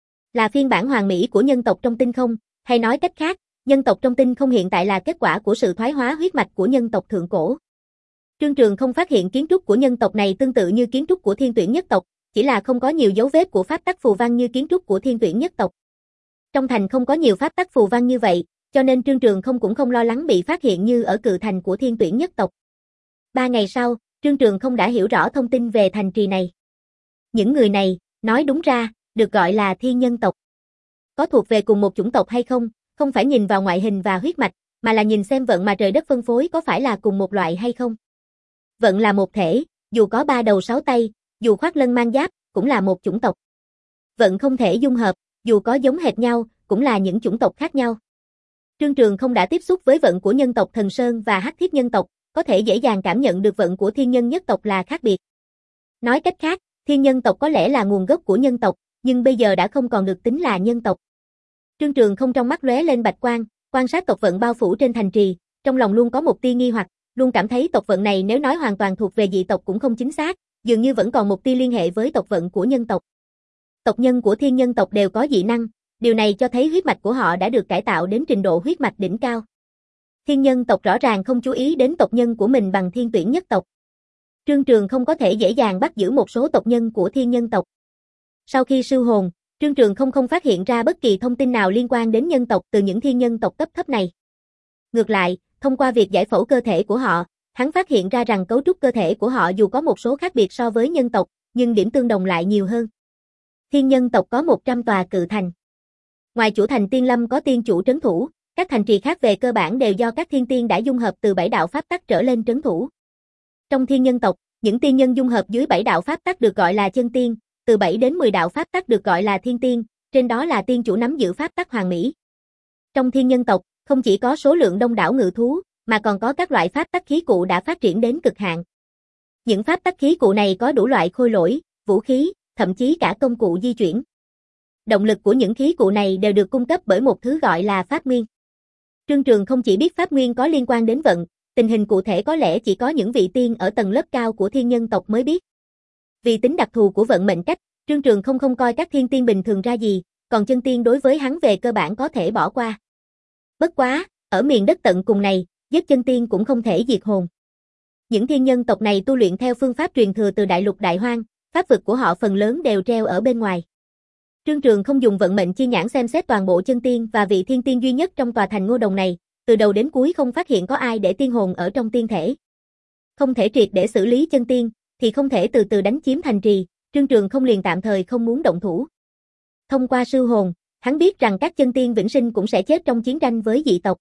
Là phiên bản hoàn mỹ của nhân tộc trong tinh không, hay nói cách khác, nhân tộc trong tinh không hiện tại là kết quả của sự thoái hóa huyết mạch của nhân tộc thượng cổ. Trương Trường Không phát hiện kiến trúc của nhân tộc này tương tự như kiến trúc của Thiên Tuyển nhất tộc, chỉ là không có nhiều dấu vết của pháp tắc phù văn như kiến trúc của Thiên Tuyển nhất tộc. Trong thành không có nhiều pháp tắc phù văn như vậy, cho nên Trương Trường Không cũng không lo lắng bị phát hiện như ở cự thành của Thiên Tuyển nhất tộc. Ba ngày sau, Trương Trường Không đã hiểu rõ thông tin về thành trì này. Những người này, nói đúng ra, được gọi là thiên nhân tộc. Có thuộc về cùng một chủng tộc hay không, không phải nhìn vào ngoại hình và huyết mạch, mà là nhìn xem vận mà trời đất phân phối có phải là cùng một loại hay không. Vận là một thể, dù có ba đầu sáu tay, dù khoác lân mang giáp, cũng là một chủng tộc. Vận không thể dung hợp, dù có giống hệt nhau, cũng là những chủng tộc khác nhau. Trương Trường Không đã tiếp xúc với vận của nhân tộc Thần Sơn và Hắc Thiết nhân tộc, có thể dễ dàng cảm nhận được vận của thiên nhân nhất tộc là khác biệt. Nói cách khác, thiên nhân tộc có lẽ là nguồn gốc của nhân tộc, nhưng bây giờ đã không còn được tính là nhân tộc. Trương Trường Không trong mắt lóe lên bạch quang, quan sát tộc vận bao phủ trên thành trì, trong lòng luôn có một tia nghi hoặc, luôn cảm thấy tộc vận này nếu nói hoàn toàn thuộc về dị tộc cũng không chính xác, dường như vẫn còn một tia liên hệ với tộc vận của nhân tộc. Tộc nhân của thiên nhân tộc đều có dị năng, điều này cho thấy huyết mạch của họ đã được cải tạo đến trình độ huyết mạch đỉnh cao. Thiên nhân tộc rõ ràng không chú ý đến tộc nhân của mình bằng Thiên Tuyển nhất tộc. Trương Trường Không có thể dễ dàng bắt giữ một số tộc nhân của thiên nhân tộc. Sau khi siêu hồn, Trương Trường Không không phát hiện ra bất kỳ thông tin nào liên quan đến nhân tộc từ những thiên nhân tộc cấp thấp này. Ngược lại, thông qua việc giải phẫu cơ thể của họ, hắn phát hiện ra rằng cấu trúc cơ thể của họ dù có một số khác biệt so với nhân tộc, nhưng điểm tương đồng lại nhiều hơn. Thiên nhân tộc có một trăm tòa cự thành. Ngoài chủ thành Tiên Lâm có tiên chủ trấn thủ, các thành trì khác về cơ bản đều do các thiên tiên đã dung hợp từ bảy đạo pháp tắc trở lên trấn thủ. Trong thiên nhân tộc, những tiên nhân dung hợp dưới bảy đạo pháp tắc được gọi là chân tiên, từ bảy đến mười đạo pháp tắc được gọi là thiên tiên, trên đó là tiên chủ nắm giữ pháp tắc hoàn mỹ. Trong thiên nhân tộc, không chỉ có số lượng đông đảo ngự thú, mà còn có các loại pháp tắc khí cụ đã phát triển đến cực hạn. Những pháp tắc khí cụ này có đủ loại khôi lỗi, vũ khí, thậm chí cả công cụ di chuyển. Động lực của những khí cụ này đều được cung cấp bởi một thứ gọi là pháp nguyên. Trương Trường không chỉ biết pháp nguyên có liên quan đến vận, tình hình cụ thể có lẽ chỉ có những vị tiên ở tầng lớp cao của thiên nhân tộc mới biết. Vì tính đặc thù của vận mệnh cách, Trương Trường không không coi các thiên tiên bình thường ra gì, còn chân tiên đối với hắn về cơ bản có thể bỏ qua. Bất quá, ở miền đất tận cùng này, giết chân tiên cũng không thể diệt hồn. Những thiên nhân tộc này tu luyện theo phương pháp truyền thừa từ đại lục Đại Hoang, pháp vực của họ phần lớn đều treo ở bên ngoài. Trương Trường không dùng vận mệnh chi nhãn xem xét toàn bộ chân tiên và vị thiên tiên duy nhất trong tòa thành Ngô Đồng này, từ đầu đến cuối không phát hiện có ai để tiên hồn ở trong tiên thể. Không thể triệt để xử lý chân tiên, thì không thể từ từ đánh chiếm thành trì, Trương Trường không liền tạm thời không muốn động thủ. Thông qua sư hồn, hắn biết rằng các chân tiên vĩnh sinh cũng sẽ chết trong chiến tranh với dị tộc.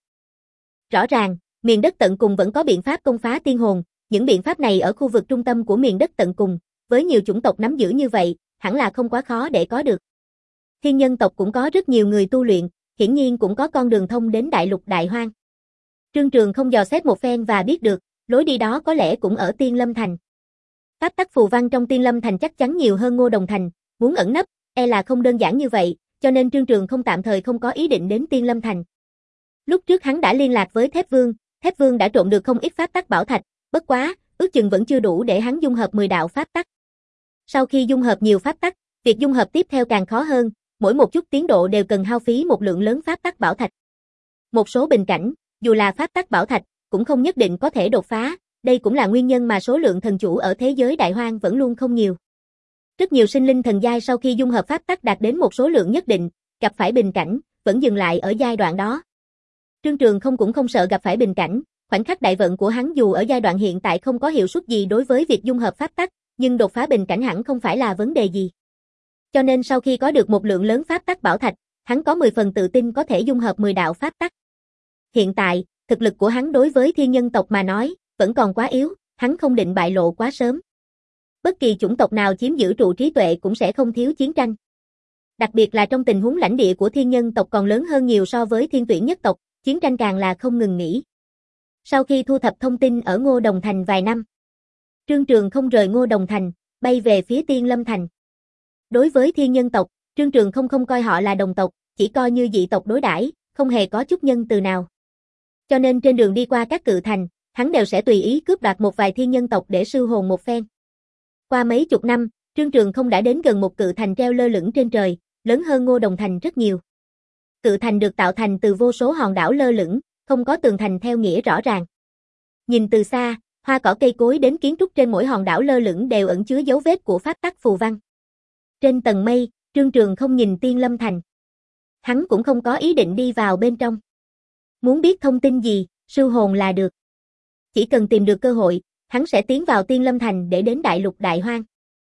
Rõ ràng, miền đất tận cùng vẫn có biện pháp công phá tiên hồn, những biện pháp này ở khu vực trung tâm của miền đất tận cùng, với nhiều chủng tộc nắm giữ như vậy, hẳn là không quá khó để có được. Thiên nhân tộc cũng có rất nhiều người tu luyện, hiển nhiên cũng có con đường thông đến đại lục Đại Hoang. Trương Trường không dò xét một phen và biết được, lối đi đó có lẽ cũng ở Tiên Lâm Thành. Pháp tắc phù văn trong Tiên Lâm Thành chắc chắn nhiều hơn Ngô Đồng Thành, muốn ẩn nấp, e là không đơn giản như vậy, cho nên Trương Trường không tạm thời không có ý định đến Tiên Lâm Thành. Lúc trước hắn đã liên lạc với Thép Vương, Thép Vương đã trộn được không ít pháp tắc bảo thạch, bất quá, ước chừng vẫn chưa đủ để hắn dung hợp mười đạo pháp tắc. Sau khi dung hợp nhiều pháp tắc, việc dung hợp tiếp theo càng khó hơn, mỗi một chút tiến độ đều cần hao phí một lượng lớn pháp tắc bảo thạch. Một số bình cảnh, dù là pháp tắc bảo thạch, cũng không nhất định có thể đột phá, đây cũng là nguyên nhân mà số lượng thần chủ ở thế giới Đại Hoang vẫn luôn không nhiều. Rất nhiều sinh linh thần giai sau khi dung hợp pháp tắc đạt đến một số lượng nhất định, gặp phải bình cảnh, vẫn dừng lại ở giai đoạn đó. Trương Trường không cũng không sợ gặp phải bình cảnh, khoảnh khắc đại vận của hắn dù ở giai đoạn hiện tại không có hiệu suất gì đối với việc dung hợp pháp tắc, nhưng đột phá bình cảnh hẳn không phải là vấn đề gì. Cho nên sau khi có được một lượng lớn pháp tắc bảo thạch, hắn có mười phần tự tin có thể dung hợp mười đạo pháp tắc. Hiện tại, thực lực của hắn đối với thiên nhân tộc mà nói, vẫn còn quá yếu, hắn không định bại lộ quá sớm. Bất kỳ chủng tộc nào chiếm giữ trụ trí tuệ cũng sẽ không thiếu chiến tranh. Đặc biệt là trong tình huống lãnh địa của thiên nhân tộc còn lớn hơn nhiều so với thiên tuyển nhất tộc, chiến tranh càng là không ngừng nghỉ. Sau khi thu thập thông tin ở Ngô Đồng Thành vài năm, Trương Trường không rời Ngô Đồng Thành, bay về phía Tiên Lâm Thành. Đối với thiên nhân tộc, Trương Trường không không coi họ là đồng tộc, chỉ coi như dị tộc đối đãi, không hề có chút nhân từ nào. Cho nên trên đường đi qua các cự thành, hắn đều sẽ tùy ý cướp đoạt một vài thiên nhân tộc để sư hồn một phen. Qua mấy chục năm, Trương Trường không đã đến gần một cự thành treo lơ lửng trên trời, lớn hơn Ngô Đồng Thành rất nhiều. Cự thành được tạo thành từ vô số hòn đảo lơ lửng, không có tường thành theo nghĩa rõ ràng. Nhìn từ xa, hoa cỏ cây cối đến kiến trúc trên mỗi hòn đảo lơ lửng đều ẩn chứa dấu vết của pháp tắc phù văn. Trên tầng mây, Trương Trường không nhìn Tiên Lâm Thành. Hắn cũng không có ý định đi vào bên trong. Muốn biết thông tin gì, sư hồn là được. Chỉ cần tìm được cơ hội, hắn sẽ tiến vào Tiên Lâm Thành để đến Đại Lục Đại Hoang.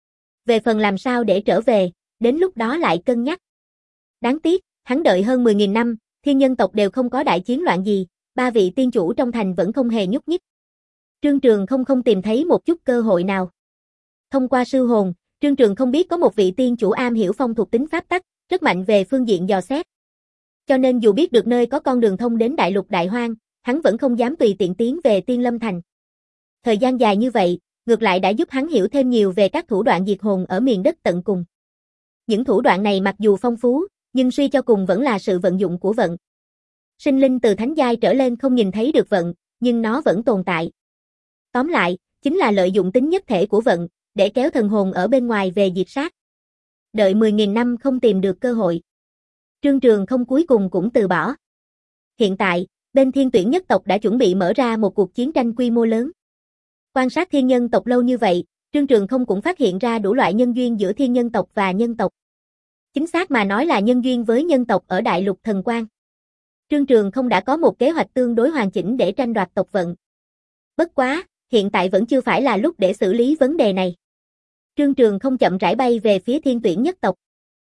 Về phần làm sao để trở về, đến lúc đó lại cân nhắc. Đáng tiếc, hắn đợi hơn mười nghìn năm, thiên nhân tộc đều không có đại chiến loạn gì, ba vị tiên chủ trong thành vẫn không hề nhúc nhích. Trương Trường không không tìm thấy một chút cơ hội nào. Thông qua sư hồn, Trương Trường không biết có một vị tiên chủ am hiểu phong thuộc tính pháp tắc, rất mạnh về phương diện dò xét. Cho nên dù biết được nơi có con đường thông đến Đại Lục Đại Hoang, hắn vẫn không dám tùy tiện tiến về Tiên Lâm Thành. Thời gian dài như vậy, ngược lại đã giúp hắn hiểu thêm nhiều về các thủ đoạn diệt hồn ở miền đất tận cùng. Những thủ đoạn này mặc dù phong phú, nhưng suy cho cùng vẫn là sự vận dụng của vận. Sinh linh từ thánh giai trở lên không nhìn thấy được vận, nhưng nó vẫn tồn tại. Tóm lại, chính là lợi dụng tính nhất thể của vận, để kéo thần hồn ở bên ngoài về diệt sát. Đợi mười nghìn năm không tìm được cơ hội. Trương Trường không cuối cùng cũng từ bỏ. Hiện tại, bên Thiên Tuyển nhất tộc đã chuẩn bị mở ra một cuộc chiến tranh quy mô lớn. Quan sát thiên nhân tộc lâu như vậy, Trương Trường không cũng phát hiện ra đủ loại nhân duyên giữa thiên nhân tộc và nhân tộc. Chính xác mà nói là nhân duyên với nhân tộc ở Đại Lục Thần Quang. Trương Trường không đã có một kế hoạch tương đối hoàn chỉnh để tranh đoạt tộc vận. Bất quá, hiện tại vẫn chưa phải là lúc để xử lý vấn đề này. Trương Trường không chậm rãi bay về phía Thiên Tuyển nhất tộc.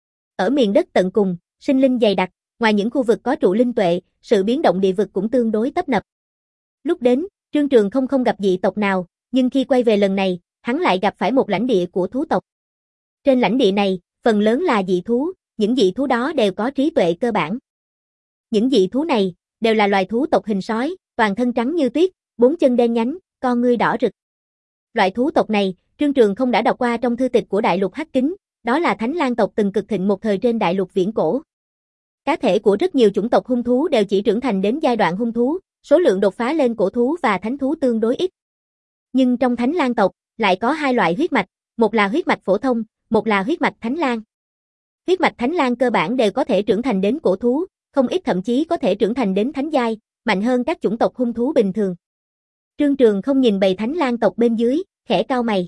Ở miền đất tận cùng, sinh linh dày đặc, ngoài những khu vực có trụ linh tuệ, sự biến động địa vực cũng tương đối tấp nập. Lúc đến, Trương Trường không không gặp dị tộc nào, nhưng khi quay về lần này, hắn lại gặp phải một lãnh địa của thú tộc. Trên lãnh địa này, phần lớn là dị thú, những dị thú đó đều có trí tuệ cơ bản. Những dị thú này, đều là loài thú tộc hình sói, toàn thân trắng như tuyết, bốn chân đen nhánh, con ngươi đỏ rực. Loại thú tộc này, Trương Trường không đã đọc qua trong thư tịch của Đại Lục Hắc Kính, đó là Thánh Lang tộc từng cực thịnh một thời trên Đại Lục viễn cổ. Cá thể của rất nhiều chủng tộc hung thú đều chỉ trưởng thành đến giai đoạn hung thú, số lượng đột phá lên cổ thú và thánh thú tương đối ít. Nhưng trong Thánh Lang tộc, lại có hai loại huyết mạch, một là huyết mạch phổ thông, một là huyết mạch Thánh Lang. Huyết mạch Thánh Lang cơ bản đều có thể trưởng thành đến cổ thú, không ít thậm chí có thể trưởng thành đến thánh giai, mạnh hơn các chủng tộc hung thú bình thường. Trương Trường không nhìn bầy Thánh Lang tộc bên dưới, khẽ cau mày.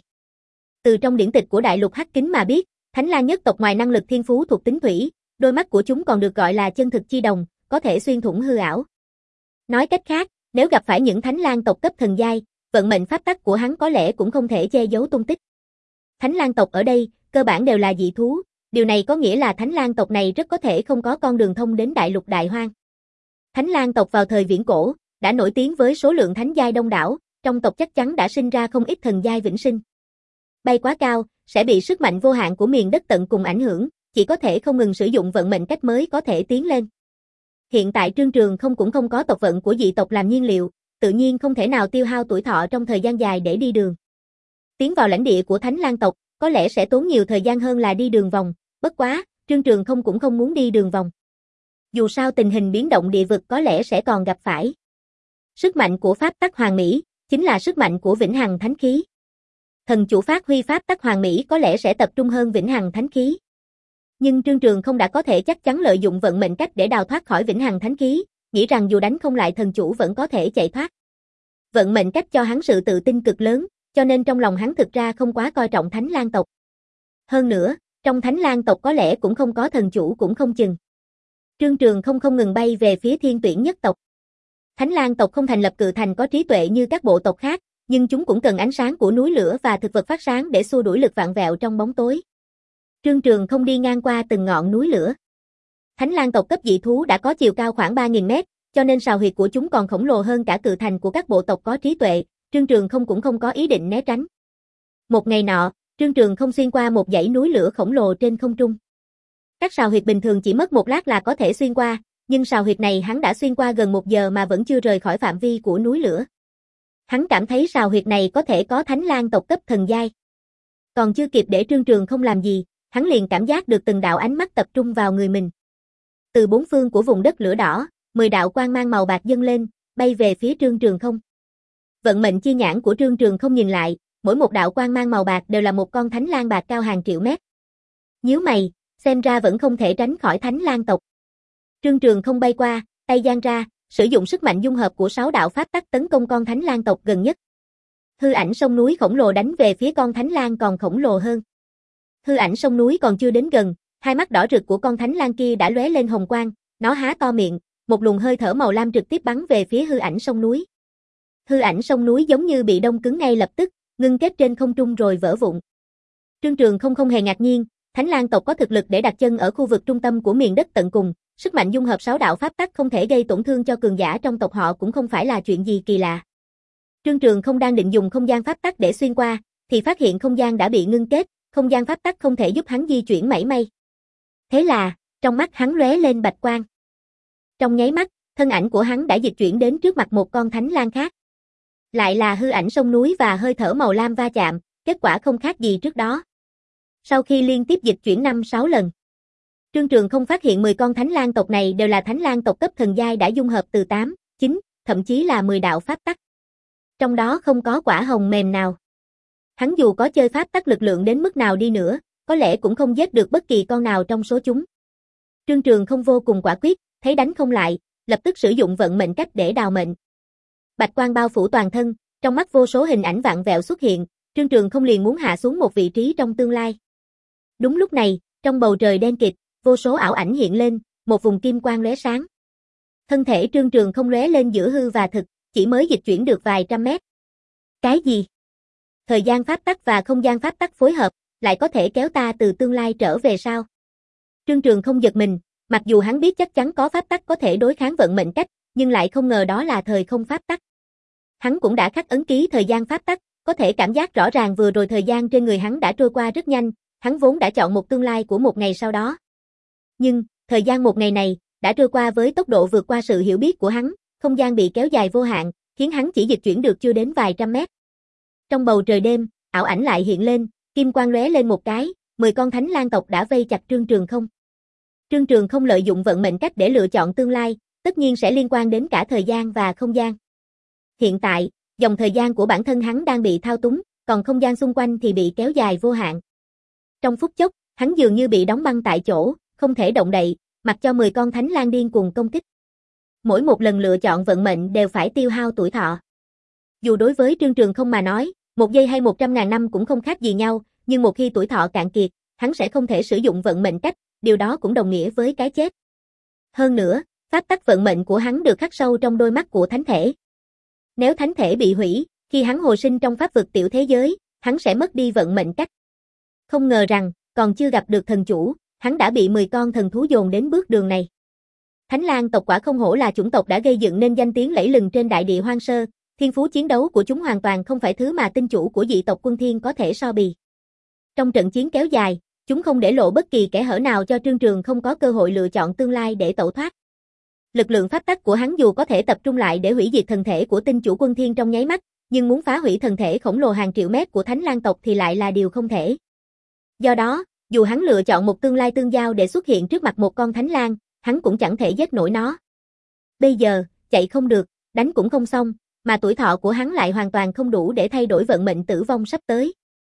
Từ trong điển tịch của Đại Lục Hắc Kính mà biết, Thánh Lang nhất tộc ngoài năng lực thiên phú thuộc tính thủy, đôi mắt của chúng còn được gọi là chân thực chi đồng, có thể xuyên thủng hư ảo. Nói cách khác, nếu gặp phải những Thánh Lang tộc cấp thần giai, vận mệnh pháp tắc của hắn có lẽ cũng không thể che giấu tung tích. Thánh Lang tộc ở đây, cơ bản đều là dị thú, điều này có nghĩa là Thánh Lang tộc này rất có thể không có con đường thông đến Đại Lục Đại Hoang. Thánh Lang tộc vào thời viễn cổ, đã nổi tiếng với số lượng thánh giai đông đảo, trong tộc chắc chắn đã sinh ra không ít thần giai vĩnh sinh. Bay quá cao, sẽ bị sức mạnh vô hạn của miền đất tận cùng ảnh hưởng, chỉ có thể không ngừng sử dụng vận mệnh cách mới có thể tiến lên. Hiện tại Trương Trường không cũng không có tộc vận của dị tộc làm nhiên liệu, tự nhiên không thể nào tiêu hao tuổi thọ trong thời gian dài để đi đường. Tiến vào lãnh địa của Thánh Lang tộc, có lẽ sẽ tốn nhiều thời gian hơn là đi đường vòng, bất quá, Trương Trường không cũng không muốn đi đường vòng. Dù sao tình hình biến động địa vực có lẽ sẽ còn gặp phải. Sức mạnh của pháp tắc hoàn mỹ, chính là sức mạnh của vĩnh hằng thánh khí. Thần chủ phát huy pháp tắc hoàn mỹ có lẽ sẽ tập trung hơn vĩnh hằng thánh khí. Nhưng Trương Trường không đã có thể chắc chắn lợi dụng vận mệnh cách để đào thoát khỏi vĩnh hằng thánh khí, nghĩ rằng dù đánh không lại thần chủ vẫn có thể chạy thoát. Vận mệnh cách cho hắn sự tự tin cực lớn, cho nên trong lòng hắn thực ra không quá coi trọng Thánh Lang tộc. Hơn nữa, trong Thánh Lang tộc có lẽ cũng không có thần chủ cũng không chừng. Trương Trường không không ngừng bay về phía Thiên Tuyển nhất tộc. Thánh Lang tộc không thành lập cự thành có trí tuệ như các bộ tộc khác, nhưng chúng cũng cần ánh sáng của núi lửa và thực vật phát sáng để xua đuổi lực vạn vẹo trong bóng tối. Trương Trường không đi ngang qua từng ngọn núi lửa. Thánh Lang tộc cấp dị thú đã có chiều cao khoảng ba nghìn mét, cho nên sào huyệt của chúng còn khổng lồ hơn cả cự thành của các bộ tộc có trí tuệ, Trương Trường không cũng không có ý định né tránh. Một ngày nọ, Trương Trường không xuyên qua một dãy núi lửa khổng lồ trên không trung. Các sào huyệt bình thường chỉ mất một lát là có thể xuyên qua, nhưng sào huyệt này hắn đã xuyên qua gần một giờ mà vẫn chưa rời khỏi phạm vi của núi lửa. Hắn cảm thấy sào huyệt này có thể có thánh lang tộc cấp thần giai. Còn chưa kịp để Trương Trường không làm gì, hắn liền cảm giác được từng đạo ánh mắt tập trung vào người mình. Từ bốn phương của vùng đất lửa đỏ, mười đạo quang mang màu bạc dâng lên, bay về phía Trương Trường không. Vận mệnh chi nhãn của Trương Trường không nhìn lại, mỗi một đạo quang mang màu bạc đều là một con thánh lang bạc cao hàng triệu mét. Nhíu mày, xem ra vẫn không thể tránh khỏi thánh lang tộc. Trương Trường không bay qua, tay giang ra, sử dụng sức mạnh dung hợp của sáu đạo pháp tắc tấn công con thánh lang tộc gần nhất. Hư ảnh sông núi khổng lồ đánh về phía con thánh lang còn khổng lồ hơn. Hư ảnh sông núi còn chưa đến gần, hai mắt đỏ rực của con thánh lang kia đã lóe lên hồng quang, nó há to miệng, một luồng hơi thở màu lam trực tiếp bắn về phía hư ảnh sông núi. Hư ảnh sông núi giống như bị đông cứng ngay lập tức, ngưng kết trên không trung rồi vỡ vụn. Trương Trường không không hề ngạc nhiên, thánh lang tộc có thực lực để đặt chân ở khu vực trung tâm của miền đất tận cùng, sức mạnh dung hợp sáu đạo pháp tắc không thể gây tổn thương cho cường giả trong tộc họ cũng không phải là chuyện gì kỳ lạ. Trương Trường không đang định dùng không gian pháp tắc để xuyên qua, thì phát hiện không gian đã bị ngưng kết, không gian pháp tắc không thể giúp hắn di chuyển mảy may. Thế là, trong mắt hắn lóe lên bạch quang. Trong nháy mắt, thân ảnh của hắn đã dịch chuyển đến trước mặt một con thánh lang khác. Lại là hư ảnh sông núi và hơi thở màu lam va chạm, kết quả không khác gì trước đó. Sau khi liên tiếp dịch chuyển năm sáu lần, Trương Trường không phát hiện mười con thánh lang tộc này đều là thánh lang tộc cấp thần giai đã dung hợp từ tám, chín, thậm chí là mười đạo pháp tắc. Trong đó không có quả hồng mềm nào. Hắn dù có chơi pháp tắc lực lượng đến mức nào đi nữa, có lẽ cũng không giết được bất kỳ con nào trong số chúng. Trương Trường không vô cùng quả quyết, thấy đánh không lại, lập tức sử dụng vận mệnh cách để đào mệnh. Bạch quang bao phủ toàn thân, trong mắt vô số hình ảnh vạn vẹo xuất hiện, Trương Trường không liền muốn hạ xuống một vị trí trong tương lai. Đúng lúc này, trong bầu trời đen kịt, vô số ảo ảnh hiện lên, một vùng kim quang lóe sáng. Thân thể Trương Trường không lóe lên giữa hư và thực, chỉ mới dịch chuyển được vài trăm mét. Cái gì? Thời gian pháp tắc và không gian pháp tắc phối hợp, lại có thể kéo ta từ tương lai trở về sao? Trương Trường không giật mình, mặc dù hắn biết chắc chắn có pháp tắc có thể đối kháng vận mệnh cách, nhưng lại không ngờ đó là thời không pháp tắc. Hắn cũng đã khắc ấn ký thời gian pháp tắc, có thể cảm giác rõ ràng vừa rồi thời gian trên người hắn đã trôi qua rất nhanh, hắn vốn đã chọn một tương lai của một ngày sau đó. Nhưng, thời gian một ngày này, đã trôi qua với tốc độ vượt qua sự hiểu biết của hắn, không gian bị kéo dài vô hạn, khiến hắn chỉ dịch chuyển được chưa đến vài trăm mét. Trong bầu trời đêm, ảo ảnh lại hiện lên, kim quang lóe lên một cái, mười con thánh lang tộc đã vây chặt Trương Trường không. Trương Trường không lợi dụng vận mệnh cách để lựa chọn tương lai, tất nhiên sẽ liên quan đến cả thời gian và không gian. Hiện tại, dòng thời gian của bản thân hắn đang bị thao túng, còn không gian xung quanh thì bị kéo dài vô hạn. Trong phút chốc, hắn dường như bị đóng băng tại chỗ, không thể động đậy, mặc cho mười con thánh lang điên cuồng công kích. Mỗi một lần lựa chọn vận mệnh đều phải tiêu hao tuổi thọ. Dù đối với Trương Trường không mà nói, một giây hay một trăm ngàn năm cũng không khác gì nhau, nhưng một khi tuổi thọ cạn kiệt, hắn sẽ không thể sử dụng vận mệnh cách, điều đó cũng đồng nghĩa với cái chết. Hơn nữa, pháp tắc vận mệnh của hắn được khắc sâu trong đôi mắt của thánh thể. Nếu thánh thể bị hủy, khi hắn hồi sinh trong pháp vực tiểu thế giới, hắn sẽ mất đi vận mệnh cách. Không ngờ rằng, còn chưa gặp được thần chủ, hắn đã bị mười con thần thú dồn đến bước đường này. Thánh lang tộc quả không hổ là chủng tộc đã gây dựng nên danh tiếng lẫy lừng trên đại địa hoang sơ, thiên phú chiến đấu của chúng hoàn toàn không phải thứ mà tinh chủ của dị tộc Quân Thiên có thể so bì. Trong trận chiến kéo dài, chúng không để lộ bất kỳ kẽ hở nào cho Trương Trường không có cơ hội lựa chọn tương lai để tẩu thoát. Lực lượng pháp tắc của hắn dù có thể tập trung lại để hủy diệt thần thể của tinh chủ Quân Thiên trong nháy mắt, nhưng muốn phá hủy thần thể khổng lồ hàng triệu mét của Thánh Lang tộc thì lại là điều không thể. Do đó, dù hắn lựa chọn một tương lai tương giao để xuất hiện trước mặt một con Thánh Lang, hắn cũng chẳng thể giết nổi nó. Bây giờ, chạy không được, đánh cũng không xong, mà tuổi thọ của hắn lại hoàn toàn không đủ để thay đổi vận mệnh tử vong sắp tới.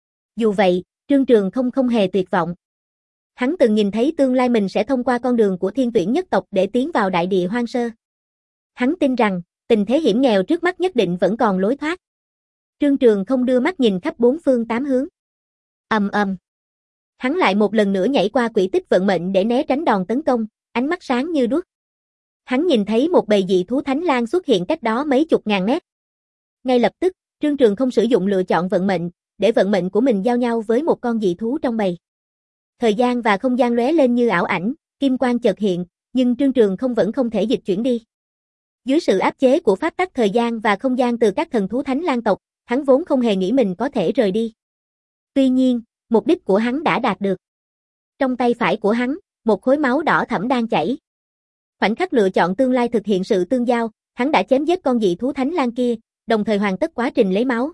Dù vậy, Trương Trường không không hề tuyệt vọng. Hắn từng nhìn thấy tương lai mình sẽ thông qua con đường của thiên tuyển nhất tộc để tiến vào đại địa hoang sơ. Hắn tin rằng, tình thế hiểm nghèo trước mắt nhất định vẫn còn lối thoát. Trương Trường không đưa mắt nhìn khắp bốn phương tám hướng. Ầm ầm. Hắn lại một lần nữa nhảy qua quỹ tích vận mệnh để né tránh đòn tấn công, ánh mắt sáng như đuốc. Hắn nhìn thấy một bầy dị thú thánh lang xuất hiện cách đó mấy chục ngàn mét. Ngay lập tức, Trương Trường không sử dụng lựa chọn vận mệnh, để vận mệnh của mình giao nhau với một con dị thú trong bầy. Thời gian và không gian lóe lên như ảo ảnh, kim quang chợt hiện, nhưng Trương Trường không vẫn không thể dịch chuyển đi. Dưới sự áp chế của pháp tắc thời gian và không gian từ các thần thú thánh lang tộc, hắn vốn không hề nghĩ mình có thể rời đi. Tuy nhiên, mục đích của hắn đã đạt được. Trong tay phải của hắn, một khối máu đỏ thẫm đang chảy. Khoảnh khắc lựa chọn tương lai thực hiện sự tương giao, hắn đã chém giết con dị thú thánh lang kia, đồng thời hoàn tất quá trình lấy máu.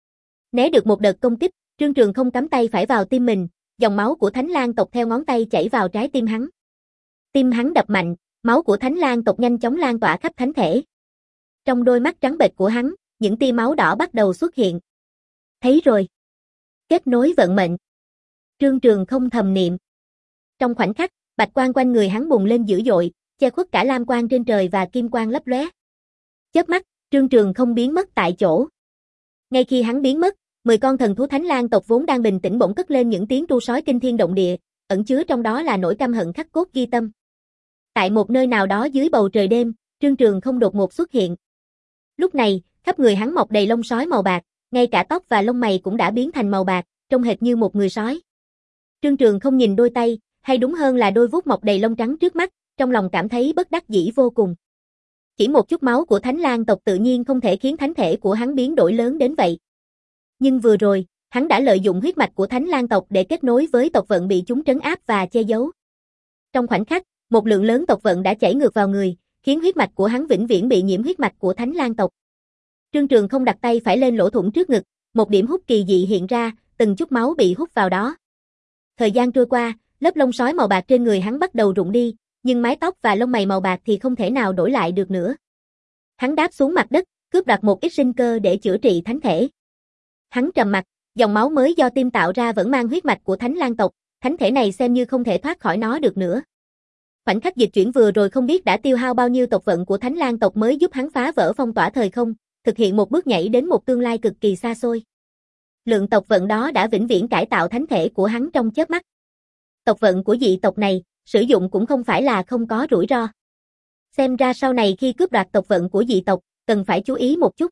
Né được một đợt công kích, Trương Trường không cắm tay phải vào tim mình, dòng máu của Thánh Lang tộc theo ngón tay chảy vào trái tim hắn. Tim hắn đập mạnh, máu của Thánh Lang tộc nhanh chóng lan tỏa khắp thánh thể. Trong đôi mắt trắng bệch của hắn, những tia máu đỏ bắt đầu xuất hiện. Thấy rồi. Kết nối vận mệnh. Trương Trường không thầm niệm. Trong khoảnh khắc, bạch quang quanh người hắn bùng lên dữ dội, che khuất cả lam quang trên trời và kim quang lấp lóe. Chớp mắt, Trương Trường không biến mất tại chỗ. Ngay khi hắn biến mất, mười con thần thú Thánh Lang tộc vốn đang bình tĩnh bỗng cất lên những tiếng tru sói kinh thiên động địa, ẩn chứa trong đó là nỗi căm hận khắc cốt ghi tâm. Tại một nơi nào đó dưới bầu trời đêm, Trương Trường không đột ngột xuất hiện. Lúc này, khắp người hắn mọc đầy lông sói màu bạc, ngay cả tóc và lông mày cũng đã biến thành màu bạc, trông hệt như một người sói. Trương Trường không nhìn đôi tay, hay đúng hơn là đôi vuốt mọc đầy lông trắng trước mắt, trong lòng cảm thấy bất đắc dĩ vô cùng. Chỉ một chút máu của Thánh Lang tộc tự nhiên không thể khiến thánh thể của hắn biến đổi lớn đến vậy. Nhưng vừa rồi, hắn đã lợi dụng huyết mạch của Thánh Lang tộc để kết nối với tộc vận bị chúng trấn áp và che giấu. Trong khoảnh khắc, một lượng lớn tộc vận đã chảy ngược vào người, khiến huyết mạch của hắn vĩnh viễn bị nhiễm huyết mạch của Thánh Lang tộc. Trương Trường không đặt tay phải lên lỗ thủng trước ngực, một điểm hút kỳ dị hiện ra, từng chút máu bị hút vào đó. Thời gian trôi qua, lớp lông sói màu bạc trên người hắn bắt đầu rụng đi, nhưng mái tóc và lông mày màu bạc thì không thể nào đổi lại được nữa. Hắn đáp xuống mặt đất, cướp đoạt một ít sinh cơ để chữa trị thánh thể. Hắn trầm mặc, dòng máu mới do tim tạo ra vẫn mang huyết mạch của Thánh Lang tộc, thánh thể này xem như không thể thoát khỏi nó được nữa. Khoảnh khắc dịch chuyển vừa rồi không biết đã tiêu hao bao nhiêu tộc vận của Thánh Lang tộc mới giúp hắn phá vỡ phong tỏa thời không, thực hiện một bước nhảy đến một tương lai cực kỳ xa xôi. Lượng tộc vận đó đã vĩnh viễn cải tạo thánh thể của hắn trong chớp mắt. Tộc vận của dị tộc này, sử dụng cũng không phải là không có rủi ro. Xem ra sau này khi cướp đoạt tộc vận của dị tộc, cần phải chú ý một chút.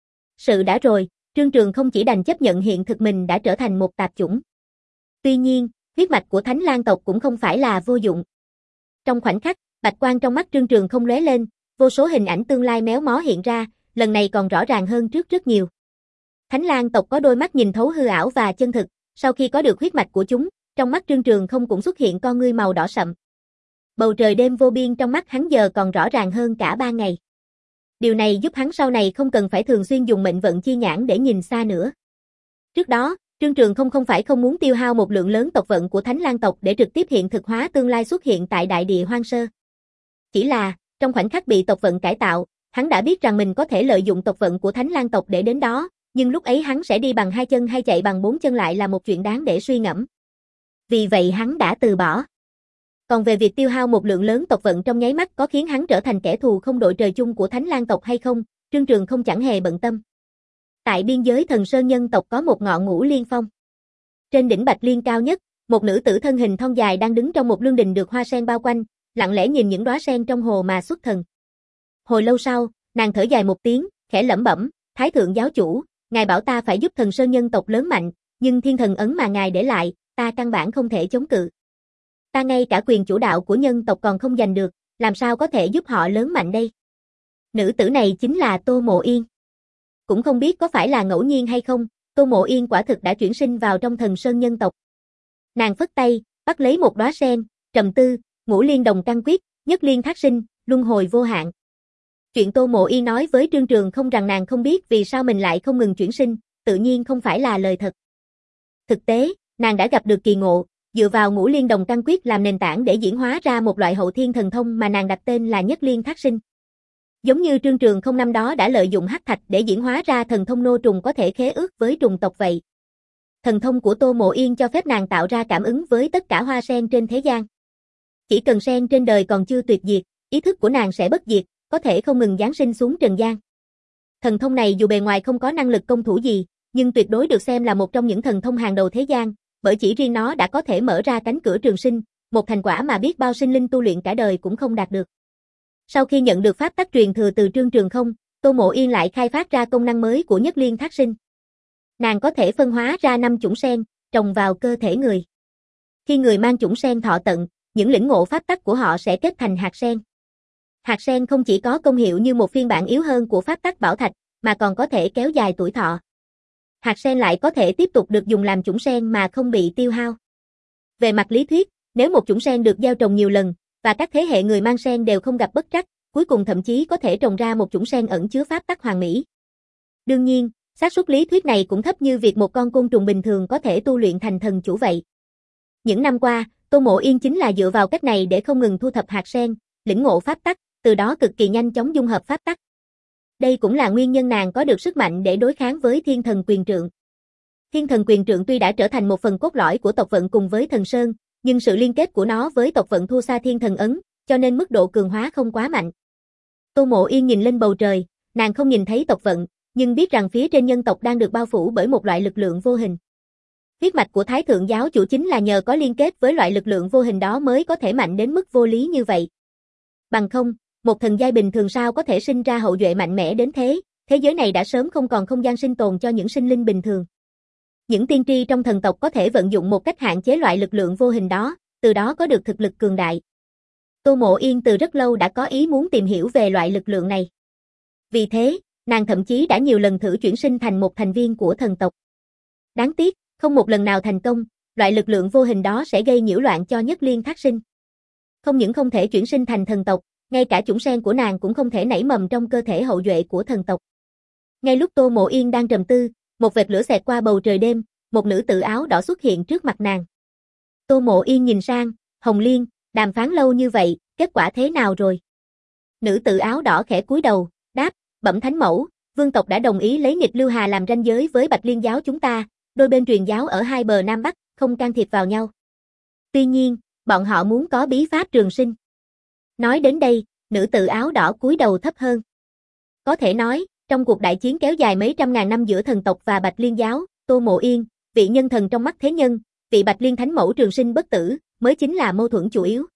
Sự đã rồi, Trương Trường không chỉ đành chấp nhận hiện thực mình đã trở thành một tạp chủng. Tuy nhiên, huyết mạch của Thánh Lang tộc cũng không phải là vô dụng. Trong khoảnh khắc, bạch quang trong mắt Trương Trường không lóe lên, vô số hình ảnh tương lai méo mó hiện ra, lần này còn rõ ràng hơn trước rất nhiều. Thánh Lang tộc có đôi mắt nhìn thấu hư ảo và chân thực, sau khi có được huyết mạch của chúng, trong mắt Trương Trường không cũng xuất hiện con ngươi màu đỏ sậm. Bầu trời đêm vô biên trong mắt hắn giờ còn rõ ràng hơn cả ban ngày. Điều này giúp hắn sau này không cần phải thường xuyên dùng mệnh vận chi nhãn để nhìn xa nữa. Trước đó, Trương Trường không không phải không muốn tiêu hao một lượng lớn tộc vận của Thánh Lang tộc để trực tiếp hiện thực hóa tương lai xuất hiện tại đại địa hoang sơ. Chỉ là, trong khoảnh khắc bị tộc vận cải tạo, hắn đã biết rằng mình có thể lợi dụng tộc vận của Thánh Lang tộc để đến đó, nhưng lúc ấy hắn sẽ đi bằng hai chân hay chạy bằng bốn chân lại là một chuyện đáng để suy ngẫm. Vì vậy hắn đã từ bỏ. Còn về việc tiêu hao một lượng lớn tộc vận trong nháy mắt có khiến hắn trở thành kẻ thù không đội trời chung của Thánh Lang tộc hay không, Trương Trường không chẳng hề bận tâm. Tại biên giới Thần Sơn nhân tộc có một ngọn Ngũ Liên Phong. Trên đỉnh Bạch Liên cao nhất, một nữ tử thân hình thon dài đang đứng trong một lương đình được hoa sen bao quanh, lặng lẽ nhìn những đóa sen trong hồ mà xuất thần. Hồi lâu sau, nàng thở dài một tiếng, khẽ lẩm bẩm, Thái thượng giáo chủ, ngài bảo ta phải giúp Thần Sơn nhân tộc lớn mạnh, nhưng thiên thần ấn mà ngài để lại, ta căn bản không thể chống cự. Ta ngay cả quyền chủ đạo của nhân tộc còn không giành được, làm sao có thể giúp họ lớn mạnh đây? Nữ tử này chính là Tô Mộ Yên. Cũng không biết có phải là ngẫu nhiên hay không, Tô Mộ Yên quả thực đã chuyển sinh vào trong Thần Sơn nhân tộc. Nàng phất tay, bắt lấy một đóa sen, trầm tư, ngũ liên đồng căn quyết, nhất liên thác sinh, luân hồi vô hạn. Chuyện Tô Mộ Yên nói với Trương Trường không rằng nàng không biết vì sao mình lại không ngừng chuyển sinh, tự nhiên không phải là lời thật. Thực tế, nàng đã gặp được kỳ ngộ, dựa vào ngũ liên đồng căn quyết làm nền tảng để diễn hóa ra một loại hậu thiên thần thông mà nàng đặt tên là nhất liên thác sinh. Giống như Trương Trường không năm đó đã lợi dụng hắc thạch để diễn hóa ra thần thông nô trùng có thể khế ước với trùng tộc vậy. Thần thông của Tô Mộ Yên cho phép nàng tạo ra cảm ứng với tất cả hoa sen trên thế gian. Chỉ cần sen trên đời còn chưa tuyệt diệt, ý thức của nàng sẽ bất diệt, có thể không ngừng giáng sinh xuống trần gian. Thần thông này dù bề ngoài không có năng lực công thủ gì, nhưng tuyệt đối được xem là một trong những thần thông hàng đầu thế gian, bởi chỉ riêng nó đã có thể mở ra cánh cửa trường sinh, một thành quả mà biết bao sinh linh tu luyện cả đời cũng không đạt được. Sau khi nhận được pháp tắc truyền thừa từ Trương Trường không, Tô Mộ Yên lại khai phát ra công năng mới của nhất liên thác sinh. Nàng có thể phân hóa ra năm chủng sen, trồng vào cơ thể người. Khi người mang chủng sen thọ tận, những lĩnh ngộ pháp tắc của họ sẽ kết thành hạt sen. Hạt sen không chỉ có công hiệu như một phiên bản yếu hơn của pháp tắc bảo thạch, mà còn có thể kéo dài tuổi thọ. Hạt sen lại có thể tiếp tục được dùng làm chủng sen mà không bị tiêu hao. Về mặt lý thuyết, nếu một chủng sen được gieo trồng nhiều lần, và các thế hệ người mang sen đều không gặp bất trắc, cuối cùng thậm chí có thể trồng ra một chủng sen ẩn chứa pháp tắc hoàn mỹ. Đương nhiên, xác suất lý thuyết này cũng thấp như việc một con côn trùng bình thường có thể tu luyện thành thần chủ vậy. Những năm qua, Tô Mộ Yên chính là dựa vào cách này để không ngừng thu thập hạt sen, lĩnh ngộ pháp tắc, từ đó cực kỳ nhanh chóng dung hợp pháp tắc. Đây cũng là nguyên nhân nàng có được sức mạnh để đối kháng với Thiên Thần Quyền Trượng. Thiên Thần Quyền Trượng tuy đã trở thành một phần cốt lõi của tộc vận cùng với Thần Sơn, nhưng sự liên kết của nó với tộc vận thua xa Thiên Thần Ấn, cho nên mức độ cường hóa không quá mạnh. Tô Mộ Yên nhìn lên bầu trời, nàng không nhìn thấy tộc vận, nhưng biết rằng phía trên nhân tộc đang được bao phủ bởi một loại lực lượng vô hình. Huyết mạch của Thái Thượng giáo chủ chính là nhờ có liên kết với loại lực lượng vô hình đó mới có thể mạnh đến mức vô lý như vậy. Bằng không, một thần giai bình thường sao có thể sinh ra hậu duệ mạnh mẽ đến thế, thế giới này đã sớm không còn không gian sinh tồn cho những sinh linh bình thường. Những tiên tri trong thần tộc có thể vận dụng một cách hạn chế loại lực lượng vô hình đó, từ đó có được thực lực cường đại. Tô Mộ Yên từ rất lâu đã có ý muốn tìm hiểu về loại lực lượng này. Vì thế, nàng thậm chí đã nhiều lần thử chuyển sinh thành một thành viên của thần tộc. Đáng tiếc, không một lần nào thành công, loại lực lượng vô hình đó sẽ gây nhiễu loạn cho Nhất Liên Thác Sinh. Không những không thể chuyển sinh thành thần tộc, ngay cả chủng sen của nàng cũng không thể nảy mầm trong cơ thể hậu duệ của thần tộc. Ngay lúc Tô Mộ Yên đang trầm tư, một vệt lửa xẹt qua bầu trời đêm, một nữ tử áo đỏ xuất hiện trước mặt nàng. Tô Mộ Yên nhìn sang, Hồng Liên, đàm phán lâu như vậy, kết quả thế nào rồi? Nữ tử áo đỏ khẽ cúi đầu, đáp, bẩm thánh mẫu, vương tộc đã đồng ý lấy nghịch Lưu Hà làm ranh giới với Bạch Liên giáo chúng ta, đôi bên truyền giáo ở hai bờ Nam Bắc, không can thiệp vào nhau. Tuy nhiên, bọn họ muốn có bí pháp trường sinh. Nói đến đây, nữ tử áo đỏ cúi đầu thấp hơn. Có thể nói, trong cuộc đại chiến kéo dài mấy trăm ngàn năm giữa thần tộc và Bạch Liên giáo, Tô Mộ Yên, vị nhân thần trong mắt thế nhân, vị Bạch Liên thánh mẫu trường sinh bất tử, mới chính là mâu thuẫn chủ yếu.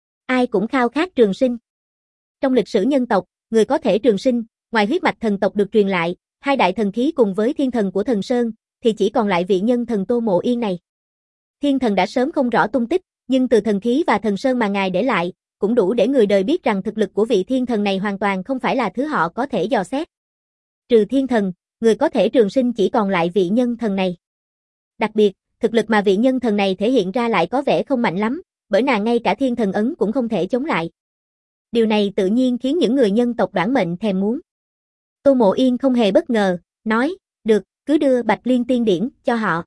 Ai cũng khao khát trường sinh. Trong lịch sử nhân tộc, người có thể trường sinh, ngoài huyết mạch thần tộc được truyền lại, hai đại thần khí cùng với thiên thần của Thần Sơn, thì chỉ còn lại vị nhân thần Tô Mộ Yên này. Thiên thần đã sớm không rõ tung tích, nhưng từ thần khí và Thần Sơn mà ngài để lại, cũng đủ để người đời biết rằng thực lực của vị thiên thần này hoàn toàn không phải là thứ họ có thể dò xét. Trừ thiên thần, người có thể trường sinh chỉ còn lại vị nhân thần này. Đặc biệt, thực lực mà vị nhân thần này thể hiện ra lại có vẻ không mạnh lắm, bởi nàng ngay cả thiên thần ấn cũng không thể chống lại. Điều này tự nhiên khiến những người nhân tộc đoản mệnh thèm muốn. Tô Mộ Yên không hề bất ngờ, nói, được, cứ đưa Bạch Liên tiên điển cho họ.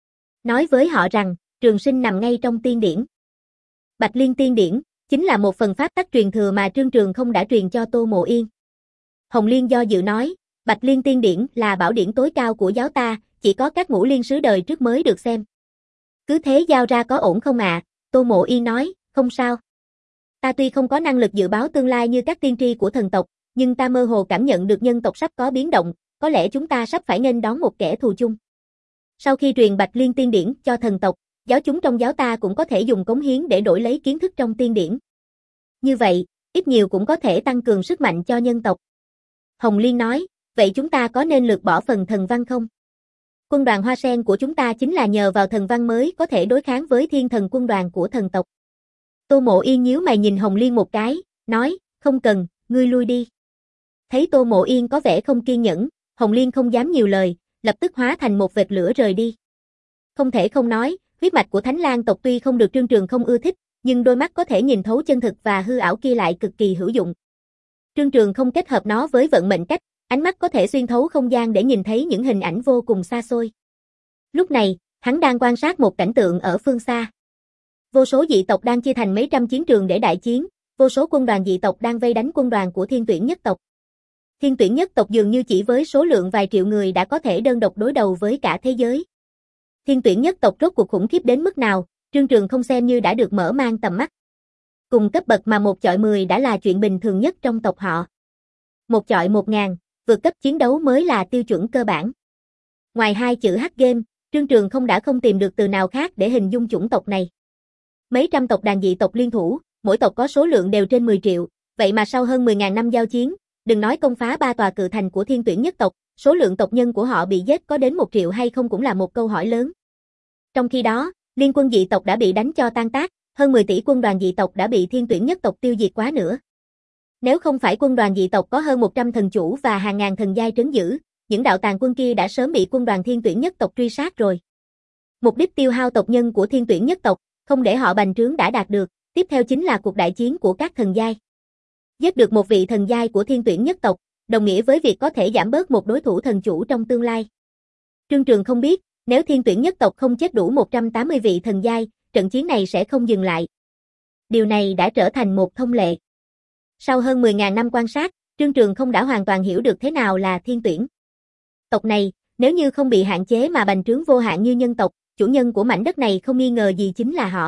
Nói với họ rằng, trường sinh nằm ngay trong tiên điển. Bạch Liên tiên điển chính là một phần pháp tắc truyền thừa mà Trương Trường không đã truyền cho Tô Mộ Yên. Hồng Liên do dự nói, Bạch Liên tiên điển là bảo điển tối cao của giáo ta, chỉ có các ngũ liên sứ đời trước mới được xem. Cứ thế giao ra có ổn không ạ? À? Tô Mộ Yên nói, không sao. Ta tuy không có năng lực dự báo tương lai như các tiên tri của thần tộc, nhưng ta mơ hồ cảm nhận được nhân tộc sắp có biến động, có lẽ chúng ta sắp phải nghênh đón một kẻ thù chung. Sau khi truyền Bạch Liên tiên điển cho thần tộc, giáo chúng trong giáo ta cũng có thể dùng cống hiến để đổi lấy kiến thức trong tiên điển. Như vậy, ít nhiều cũng có thể tăng cường sức mạnh cho nhân tộc. Hồng Liên nói, vậy chúng ta có nên lược bỏ phần thần văn không? Quân đoàn Hoa Sen của chúng ta chính là nhờ vào thần văn mới có thể đối kháng với thiên thần quân đoàn của thần tộc. Tô Mộ Yên nhíu mày nhìn Hồng Liên một cái, nói, không cần, ngươi lui đi. Thấy Tô Mộ Yên có vẻ không kiên nhẫn, Hồng Liên không dám nhiều lời, lập tức hóa thành một vệt lửa rời đi. Không thể không nói, huyết mạch của Thánh Lang tộc tuy không được Trương Trường không ưa thích, nhưng đôi mắt có thể nhìn thấu chân thực và hư ảo kia lại cực kỳ hữu dụng. Trương Trường không kết hợp nó với vận mệnh cách, ánh mắt có thể xuyên thấu không gian để nhìn thấy những hình ảnh vô cùng xa xôi. Lúc này, hắn đang quan sát một cảnh tượng ở phương xa. Vô số dị tộc đang chia thành mấy trăm chiến trường để đại chiến, vô số quân đoàn dị tộc đang vây đánh quân đoàn của Thiên Tuyển nhất tộc. Thiên Tuyển nhất tộc dường như chỉ với số lượng vài triệu người đã có thể đơn độc đối đầu với cả thế giới. Thiên Tuyển nhất tộc rốt cuộc khủng khiếp đến mức nào, Trương Trường không xem như đã được mở mang tầm mắt. Cùng cấp bậc mà một chọi mười đã là chuyện bình thường nhất trong tộc họ. Một chọi một ngàn, vượt cấp chiến đấu mới là tiêu chuẩn cơ bản. Ngoài hai chữ hack game, Trương Trường không đã không tìm được từ nào khác để hình dung chủng tộc này. Mấy trăm tộc đàn dị tộc liên thủ, mỗi tộc có số lượng đều trên mười triệu, vậy mà sau hơn mười ngàn năm giao chiến, đừng nói công phá ba tòa cự thành của Thiên Tuyển nhất tộc, số lượng tộc nhân của họ bị giết có đến một triệu hay không cũng là một câu hỏi lớn. Trong khi đó, liên quân dị tộc đã bị đánh cho tan tác, hơn mười tỷ quân đoàn dị tộc đã bị Thiên Tuyển nhất tộc tiêu diệt quá nữa. Nếu không phải quân đoàn dị tộc có hơn một trăm thần chủ và hàng ngàn thần giai trấn giữ, những đạo tàn quân kia đã sớm bị quân đoàn Thiên Tuyển nhất tộc truy sát rồi. Mục đích tiêu hao tộc nhân của Thiên Tuyển nhất tộc, không để họ bành trướng đã đạt được, tiếp theo chính là cuộc đại chiến của các thần giai. Giết được một vị thần giai của Thiên Tuyển nhất tộc, đồng nghĩa với việc có thể giảm bớt một đối thủ thần chủ trong tương lai. Trương Trường không biết, nếu thiên tuyển nhất tộc không chết đủ một trăm tám mươi vị thần giai, trận chiến này sẽ không dừng lại. Điều này đã trở thành một thông lệ. Sau hơn mười nghìn năm quan sát, Trương Trường không đã hoàn toàn hiểu được thế nào là thiên tuyển. Tộc này, nếu như không bị hạn chế mà bành trướng vô hạn như nhân tộc, chủ nhân của mảnh đất này không nghi ngờ gì chính là họ.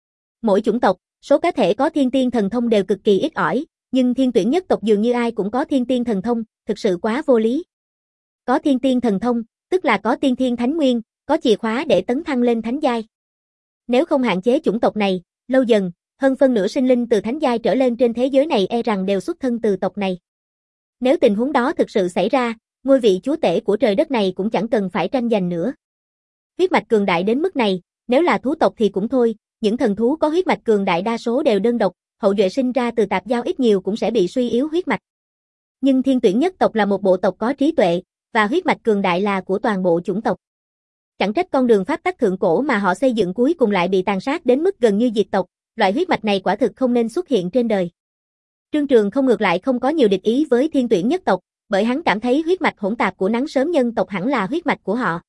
Mỗi chủng tộc, số cá thể có thiên tiên thần thông đều cực kỳ ít ỏi, nhưng thiên tuyển nhất tộc dường như ai cũng có thiên tiên thần thông, thực sự quá vô lý. Có thiên tiên thần thông, tức là có tiên thiên thánh nguyên, có chìa khóa để tấn thăng lên thánh giai. Nếu không hạn chế chủng tộc này, lâu dần, hơn phân nửa sinh linh từ thánh giai trở lên trên thế giới này e rằng đều xuất thân từ tộc này. Nếu tình huống đó thực sự xảy ra, ngôi vị chúa tể của trời đất này cũng chẳng cần phải tranh giành nữa. Huyết mạch cường đại đến mức này, nếu là thú tộc thì cũng thôi, những thần thú có huyết mạch cường đại đa số đều đơn độc, hậu duệ sinh ra từ tạp giao ít nhiều cũng sẽ bị suy yếu huyết mạch. Nhưng thiên tuyển nhất tộc là một bộ tộc có trí tuệ, và huyết mạch cường đại là của toàn bộ chủng tộc. Chẳng trách con đường pháp tắc thượng cổ mà họ xây dựng cuối cùng lại bị tàn sát đến mức gần như diệt tộc, loại huyết mạch này quả thực không nên xuất hiện trên đời. Trương Trường không ngược lại không có nhiều địch ý với thiên tuyển nhất tộc, bởi hắn cảm thấy huyết mạch hỗn tạp của nắng sớm nhân tộc hẳn là huyết mạch của họ.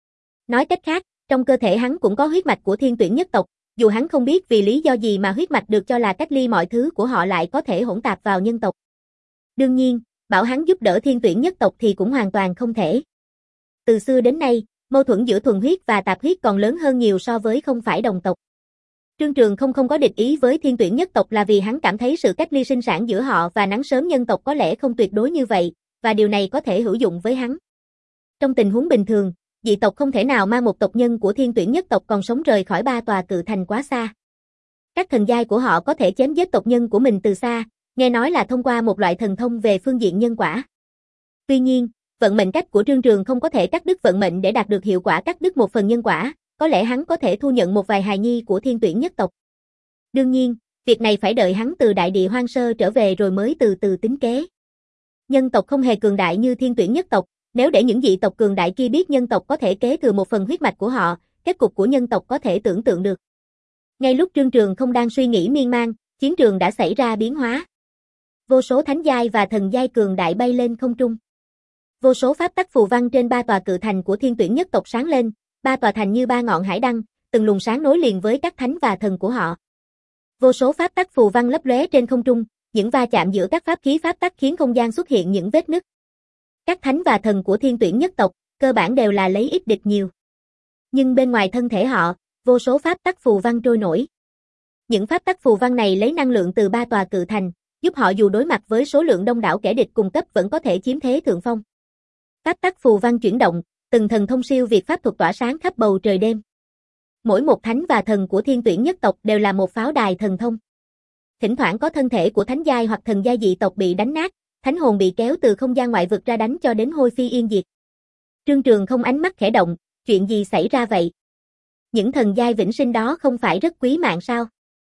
Nói cách khác, trong cơ thể hắn cũng có huyết mạch của thiên tuyển nhất tộc, dù hắn không biết vì lý do gì mà huyết mạch được cho là cách ly mọi thứ của họ lại có thể hỗn tạp vào nhân tộc. Đương nhiên, bảo hắn giúp đỡ thiên tuyển nhất tộc thì cũng hoàn toàn không thể. Từ xưa đến nay, mâu thuẫn giữa thuần huyết và tạp huyết còn lớn hơn nhiều so với không phải đồng tộc. Trương Trường không không có địch ý với thiên tuyển nhất tộc là vì hắn cảm thấy sự cách ly sinh sản giữa họ và nắng sớm nhân tộc có lẽ không tuyệt đối như vậy, và điều này có thể hữu dụng với hắn. Trong tình huống bình thường, dị tộc không thể nào mang một tộc nhân của thiên tuyển nhất tộc còn sống rời khỏi ba tòa cự thành quá xa. Các thần giai của họ có thể chém giết tộc nhân của mình từ xa, nghe nói là thông qua một loại thần thông về phương diện nhân quả. Tuy nhiên, vận mệnh cách của Trương Trường không có thể cắt đứt vận mệnh để đạt được hiệu quả cắt đứt một phần nhân quả, có lẽ hắn có thể thu nhận một vài hài nhi của thiên tuyển nhất tộc. Đương nhiên, việc này phải đợi hắn từ đại địa hoang sơ trở về rồi mới từ từ tính kế. Nhân tộc không hề cường đại như thiên tuyển nhất tộc, nếu để những dị tộc cường đại kia biết nhân tộc có thể kế thừa một phần huyết mạch của họ, kết cục của nhân tộc có thể tưởng tượng được. Ngay lúc Trương Trường không đang suy nghĩ miên man, chiến trường đã xảy ra biến hóa. Vô số thánh giai và thần giai cường đại bay lên không trung. Vô số pháp tắc phù văn trên ba tòa cự thành của thiên tuyển nhất tộc sáng lên, ba tòa thành như ba ngọn hải đăng, từng luồng sáng nối liền với các thánh và thần của họ. Vô số pháp tắc phù văn lấp lóe trên không trung, những va chạm giữa các pháp khí pháp tắc khiến không gian xuất hiện những vết nứt. Các thánh và thần của thiên tuyển nhất tộc, cơ bản đều là lấy ít địch nhiều. Nhưng bên ngoài thân thể họ, vô số pháp tắc phù văn trôi nổi. Những pháp tắc phù văn này lấy năng lượng từ ba tòa cự thành, giúp họ dù đối mặt với số lượng đông đảo kẻ địch cùng cấp vẫn có thể chiếm thế thượng phong. Pháp tắc phù văn chuyển động, từng thần thông siêu việt pháp thuật tỏa sáng khắp bầu trời đêm. Mỗi một thánh và thần của thiên tuyển nhất tộc đều là một pháo đài thần thông. Thỉnh thoảng có thân thể của thánh giai hoặc thần giai dị tộc bị đánh nát, thánh hồn bị kéo từ không gian ngoại vực ra đánh cho đến hôi phi yên diệt. Trương Trường không ánh mắt khẽ động, chuyện gì xảy ra vậy? Những thần giai vĩnh sinh đó không phải rất quý mạng sao?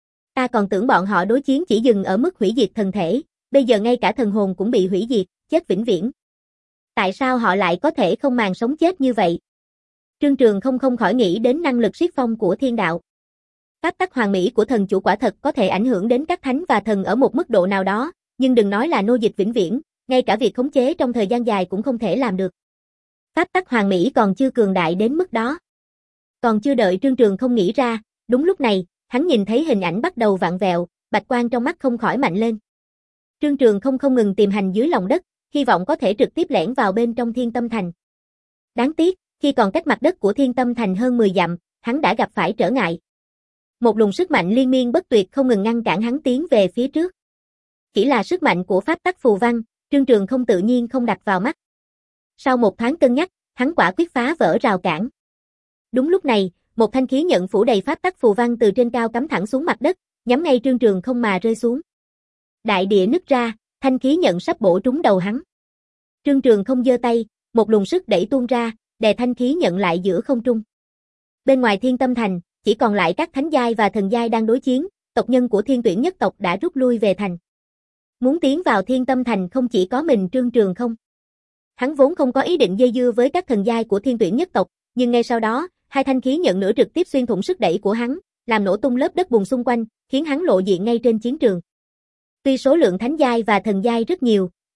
Ta còn tưởng bọn họ đối chiến chỉ dừng ở mức hủy diệt thần thể, bây giờ ngay cả thần hồn cũng bị hủy diệt, chết vĩnh viễn. Tại sao họ lại có thể không màng sống chết như vậy? Trương Trường không không khỏi nghĩ đến năng lực siết phong của thiên đạo. Pháp tắc hoàn mỹ của thần chủ quả thật có thể ảnh hưởng đến các thánh và thần ở một mức độ nào đó, nhưng đừng nói là nô dịch vĩnh viễn, ngay cả việc khống chế trong thời gian dài cũng không thể làm được. Pháp tắc hoàn mỹ còn chưa cường đại đến mức đó. Còn chưa đợi Trương Trường không nghĩ ra, đúng lúc này, hắn nhìn thấy hình ảnh bắt đầu vặn vẹo, bạch quang trong mắt không khỏi mạnh lên. Trương Trường không không ngừng tìm hành dưới lòng đất, hy vọng có thể trực tiếp lẻn vào bên trong Thiên Tâm Thành. Đáng tiếc, khi còn cách mặt đất của Thiên Tâm Thành hơn mười dặm, hắn đã gặp phải trở ngại. Một luồng sức mạnh liên miên bất tuyệt không ngừng ngăn cản hắn tiến về phía trước. Chỉ là sức mạnh của pháp tắc phù văn, Trương Trường không tự nhiên không đặt vào mắt. Sau một thoáng cân nhắc, hắn quả quyết phá vỡ rào cản. Đúng lúc này, một thanh khí nhận phủ đầy pháp tắc phù văn từ trên cao cắm thẳng xuống mặt đất, nhắm ngay Trương Trường không mà rơi xuống. Đại địa nứt ra, thanh khí nhận sắp bổ trúng đầu hắn. Trương Trường không giơ tay, một luồng sức đẩy tuôn ra, đè thanh khí nhận lại giữa không trung. Bên ngoài Thiên Tâm Thành, chỉ còn lại các thánh giai và thần giai đang đối chiến, tộc nhân của thiên tuyển nhất tộc đã rút lui về thành. Muốn tiến vào Thiên Tâm Thành không chỉ có mình Trương Trường không. Hắn vốn không có ý định dây dưa với các thần giai của thiên tuyển nhất tộc, nhưng ngay sau đó, hai thanh khí nhận nửa trực tiếp xuyên thủng sức đẩy của hắn, làm nổ tung lớp đất bùn xung quanh, khiến hắn lộ diện ngay trên chiến trường. Tuy số lượng thánh giai và thần giai rất nhiều,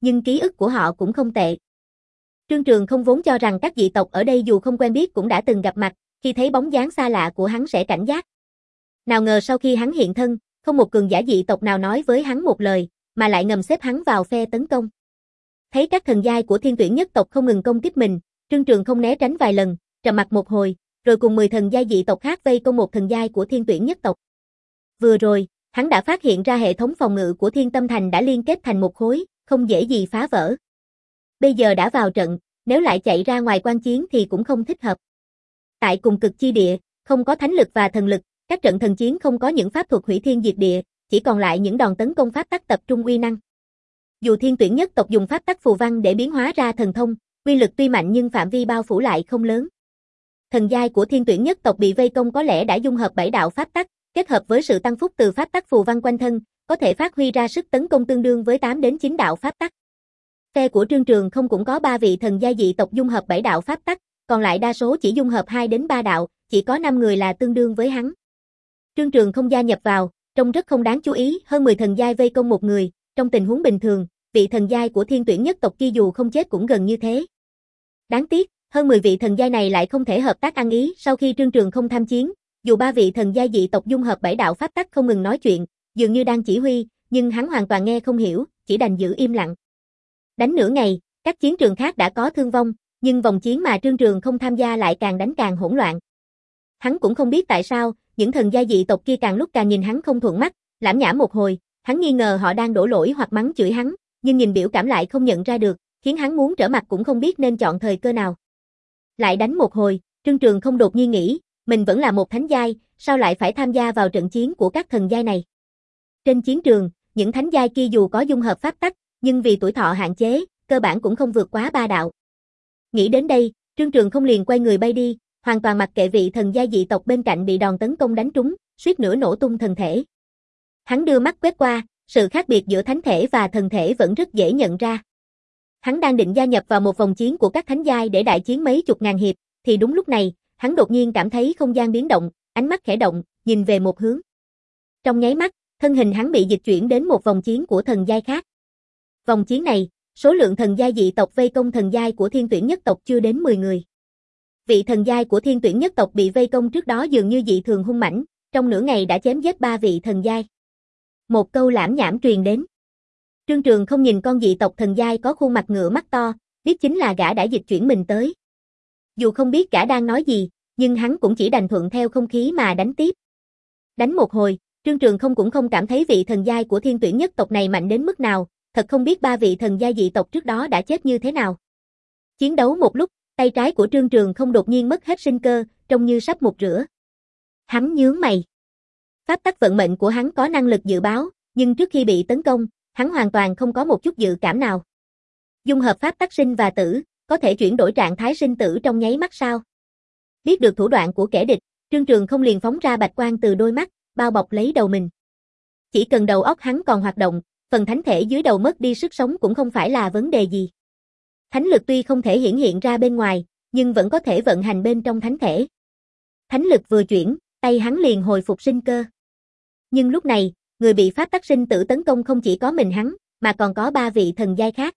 nhưng ký ức của họ cũng không tệ. Trương Trường không vốn cho rằng các dị tộc ở đây dù không quen biết cũng đã từng gặp mặt, khi thấy bóng dáng xa lạ của hắn sẽ cảnh giác. Nào ngờ sau khi hắn hiện thân, không một cường giả dị tộc nào nói với hắn một lời, mà lại ngầm xếp hắn vào phe tấn công. Thấy các thần giai của Thiên Tuyển nhất tộc không ngừng công kích mình, Trương Trường không né tránh vài lần, trầm mặc một hồi, rồi cùng mười thần giai dị tộc khác vây công một thần giai của Thiên Tuyển nhất tộc. Vừa rồi, hắn đã phát hiện ra hệ thống phòng ngự của Thiên Tâm Thành đã liên kết thành một khối, không dễ gì phá vỡ. Bây giờ đã vào trận, nếu lại chạy ra ngoài quan chiến thì cũng không thích hợp. Tại cùng cực chi địa, không có thánh lực và thần lực, các trận thần chiến không có những pháp thuật hủy thiên diệt địa, chỉ còn lại những đòn tấn công pháp tắc tập trung uy năng. Dù Thiên Tuyển nhất tộc dùng pháp tắc phù văn để biến hóa ra thần thông, uy lực tuy mạnh nhưng phạm vi bao phủ lại không lớn. Thần giai của Thiên Tuyển nhất tộc bị vây công có lẽ đã dung hợp bảy đạo pháp tắc, kết hợp với sự tăng phúc từ pháp tắc phù văn quanh thân, có thể phát huy ra sức tấn công tương đương với tám đến chín đạo pháp tắc. Phe của Trương Trường không cũng có ba vị thần giai dị tộc dung hợp bảy đạo pháp tắc, còn lại đa số chỉ dung hợp hai đến ba đạo, chỉ có năm người là tương đương với hắn. Trương Trường không gia nhập vào, trông rất không đáng chú ý, hơn mười thần giai vây công một người, trong tình huống bình thường, vị thần giai của Thiên Tuyển nhất tộc kia dù không chết cũng gần như thế. Đáng tiếc, hơn mười vị thần giai này lại không thể hợp tác ăn ý, sau khi Trương Trường không tham chiến, dù ba vị thần giai dị tộc dung hợp bảy đạo pháp tắc không ngừng nói chuyện, dường như đang chỉ huy, nhưng hắn hoàn toàn nghe không hiểu, chỉ đành giữ im lặng. Đánh nửa ngày, các chiến trường khác đã có thương vong, nhưng vòng chiến mà Trương Trường không tham gia lại càng đánh càng hỗn loạn. Hắn cũng không biết tại sao, những thần giai dị tộc kia càng lúc càng nhìn hắn không thuận mắt, lảm nhảm một hồi, hắn nghi ngờ họ đang đổ lỗi hoặc mắng chửi hắn, nhưng nhìn biểu cảm lại không nhận ra được, khiến hắn muốn trở mặt cũng không biết nên chọn thời cơ nào. Lại đánh một hồi, Trương Trường không đột nhiên nghĩ, mình vẫn là một thánh giai, sao lại phải tham gia vào trận chiến của các thần giai này. Trên chiến trường, những thánh giai kia dù có dung hợp pháp tắc, nhưng vì tuổi thọ hạn chế, cơ bản cũng không vượt quá ba đạo. Nghĩ đến đây, Trương Trường không liền quay người bay đi, hoàn toàn mặc kệ vị thần giai dị tộc bên cạnh bị đòn tấn công đánh trúng, suýt nữa nổ tung thần thể. Hắn đưa mắt quét qua, sự khác biệt giữa thánh thể và thần thể vẫn rất dễ nhận ra. Hắn đang định gia nhập vào một vòng chiến của các thánh giai để đại chiến mấy chục ngàn hiệp, thì đúng lúc này, hắn đột nhiên cảm thấy không gian biến động, ánh mắt khẽ động, nhìn về một hướng. Trong nháy mắt, thân hình hắn bị dịch chuyển đến một vòng chiến của thần giai khác. Vòng chiến này, số lượng thần giai dị tộc vây công thần giai của Thiên Tuyển nhất tộc chưa đến mười người. Vị thần giai của Thiên Tuyển nhất tộc bị vây công trước đó dường như dị thường hung mãnh, trong nửa ngày đã chém giết ba vị thần giai. Một câu lảm nhảm truyền đến. Trương Trường không nhìn con dị tộc thần giai có khuôn mặt ngựa mắt to, biết chính là gã đã dịch chuyển mình tới. Dù không biết gã đang nói gì, nhưng hắn cũng chỉ đành thuận theo không khí mà đánh tiếp. Đánh một hồi, Trương Trường không cũng không cảm thấy vị thần giai của Thiên Tuyển nhất tộc này mạnh đến mức nào, thật không biết ba vị thần giai dị tộc trước đó đã chết như thế nào. Chiến đấu một lúc, tay trái của Trương Trường không đột nhiên mất hết sinh cơ, trông như sắp mục rửa. Hắn nhướng mày. Pháp tắc vận mệnh của hắn có năng lực dự báo, nhưng trước khi bị tấn công, hắn hoàn toàn không có một chút dự cảm nào. Dung hợp pháp tắc sinh và tử, có thể chuyển đổi trạng thái sinh tử trong nháy mắt sao? Biết được thủ đoạn của kẻ địch, Trương Trường không liền phóng ra bạch quang từ đôi mắt, bao bọc lấy đầu mình. Chỉ cần đầu óc hắn còn hoạt động, phần thánh thể dưới đầu mất đi sức sống cũng không phải là vấn đề gì. Thánh lực tuy không thể hiển hiện ra bên ngoài, nhưng vẫn có thể vận hành bên trong thánh thể. Thánh lực vừa chuyển, tay hắn liền hồi phục sinh cơ. Nhưng lúc này, người bị pháp tắc sinh tử tấn công không chỉ có mình hắn, mà còn có ba vị thần giai khác.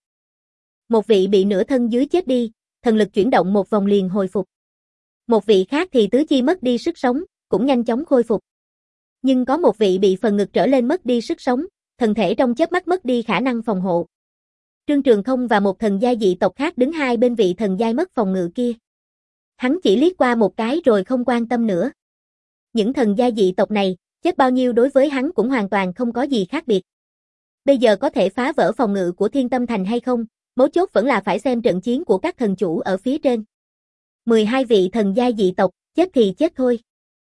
Một vị bị nửa thân dưới chết đi, thần lực chuyển động một vòng liền hồi phục. Một vị khác thì tứ chi mất đi sức sống, cũng nhanh chóng khôi phục. Nhưng có một vị bị phần ngực trở lên mất đi sức sống, thần thể trong chớp mắt mất đi khả năng phòng hộ. Trương Trường không và một thần giai dị tộc khác đứng hai bên vị thần giai mất phòng ngự kia. Hắn chỉ liếc qua một cái rồi không quan tâm nữa. Những thần giai dị tộc này, chết bao nhiêu đối với hắn cũng hoàn toàn không có gì khác biệt. Bây giờ có thể phá vỡ phòng ngự của Thiên Tâm Thành hay không, mấu chốt vẫn là phải xem trận chiến của các thần chủ ở phía trên. mười hai vị thần giai dị tộc, chết thì chết thôi.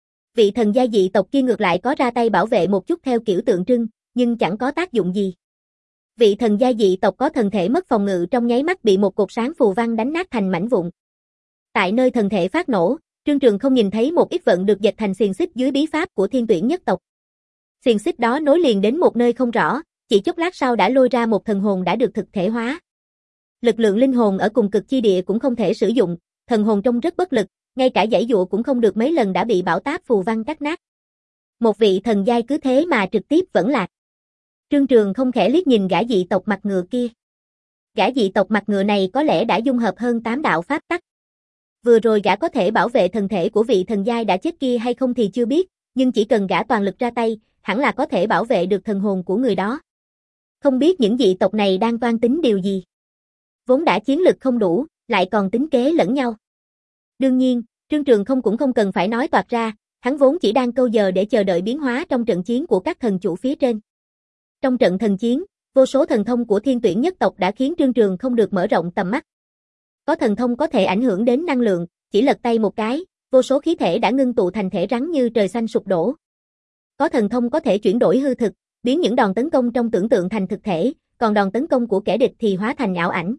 Vị thần giai dị tộc kia ngược lại có ra tay bảo vệ một chút theo kiểu tượng trưng, nhưng chẳng có tác dụng gì. Vị thần giai dị tộc có thần thể mất phòng ngự trong nháy mắt bị một cột sáng phù văn đánh nát thành mảnh vụn. Tại nơi thần thể phát nổ, Trương Trường không nhìn thấy một ít vận được dệt thành xiềng xích dưới bí pháp của Thiên Tuyển nhất tộc. Xiềng xích đó nối liền đến một nơi không rõ, chỉ chốc lát sau đã lôi ra một thần hồn đã được thực thể hóa. Lực lượng linh hồn ở cùng cực chi địa cũng không thể sử dụng, thần hồn trông rất bất lực, ngay cả giãy dụa cũng không được mấy lần đã bị bão táp phù văn cắt nát. Một vị thần giai cứ thế mà trực tiếp vẫn lạc. Trương Trường không khẽ liếc nhìn gã dị tộc mặt ngựa kia. Gã dị tộc mặt ngựa này có lẽ đã dung hợp hơn tám đạo pháp tắc. Vừa rồi gã có thể bảo vệ thân thể của vị thần giai đã chết kia hay không thì chưa biết, nhưng chỉ cần gã toàn lực ra tay, hẳn là có thể bảo vệ được thần hồn của người đó. Không biết những dị tộc này đang toan tính điều gì. Vốn đã chiến lực không đủ, lại còn tính kế lẫn nhau. Đương nhiên, Trương Trường Không cũng không cần phải nói toạc ra, hắn vốn chỉ đang câu giờ để chờ đợi biến hóa trong trận chiến của các thần chủ phía trên. Trong trận thần chiến, vô số thần thông của Thiên Tuyển nhất tộc đã khiến Trương Trường Không được mở rộng tầm mắt. Có thần thông có thể ảnh hưởng đến năng lượng, chỉ lật tay một cái, vô số khí thể đã ngưng tụ thành thể rắn như trời xanh sụp đổ. Có thần thông có thể chuyển đổi hư thực, biến những đòn tấn công trong tưởng tượng thành thực thể, còn đòn tấn công của kẻ địch thì hóa thành ảo ảnh.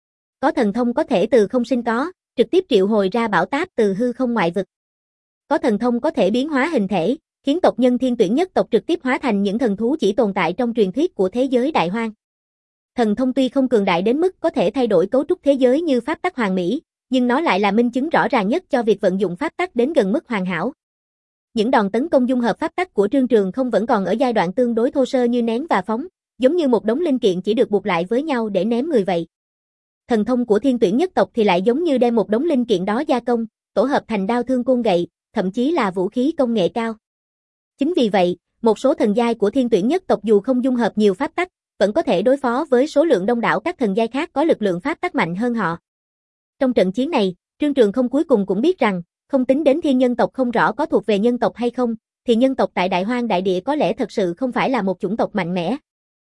Có thần thông có thể từ không sinh có, trực tiếp triệu hồi ra bão táp từ hư không ngoại vực. Có thần thông có thể biến hóa hình thể, khiến tộc nhân Thiên Tuyển nhất tộc trực tiếp hóa thành những thần thú chỉ tồn tại trong truyền thuyết của thế giới đại hoang. Thần thông tuy không cường đại đến mức có thể thay đổi cấu trúc thế giới như pháp tắc hoàn mỹ, nhưng nó lại là minh chứng rõ ràng nhất cho việc vận dụng pháp tắc đến gần mức hoàn hảo. Những đòn tấn công dung hợp pháp tắc của Trương Trường Không vẫn còn ở giai đoạn tương đối thô sơ như ném và phóng, giống như một đống linh kiện chỉ được buộc lại với nhau để ném người vậy. Thần thông của Thiên Tuyển nhất tộc thì lại giống như đem một đống linh kiện đó gia công, tổ hợp thành đao thương côn gậy, thậm chí là vũ khí công nghệ cao. Chính vì vậy, một số thần giai của Thiên Tuyển nhất tộc dù không dung hợp nhiều pháp tắc, vẫn có thể đối phó với số lượng đông đảo các thần giai khác có lực lượng pháp tắc mạnh hơn họ. Trong trận chiến này, Trương Trường Không cuối cùng cũng biết rằng, không tính đến thiên nhân tộc không rõ có thuộc về nhân tộc hay không, thì nhân tộc tại Đại Hoang đại địa có lẽ thật sự không phải là một chủng tộc mạnh mẽ.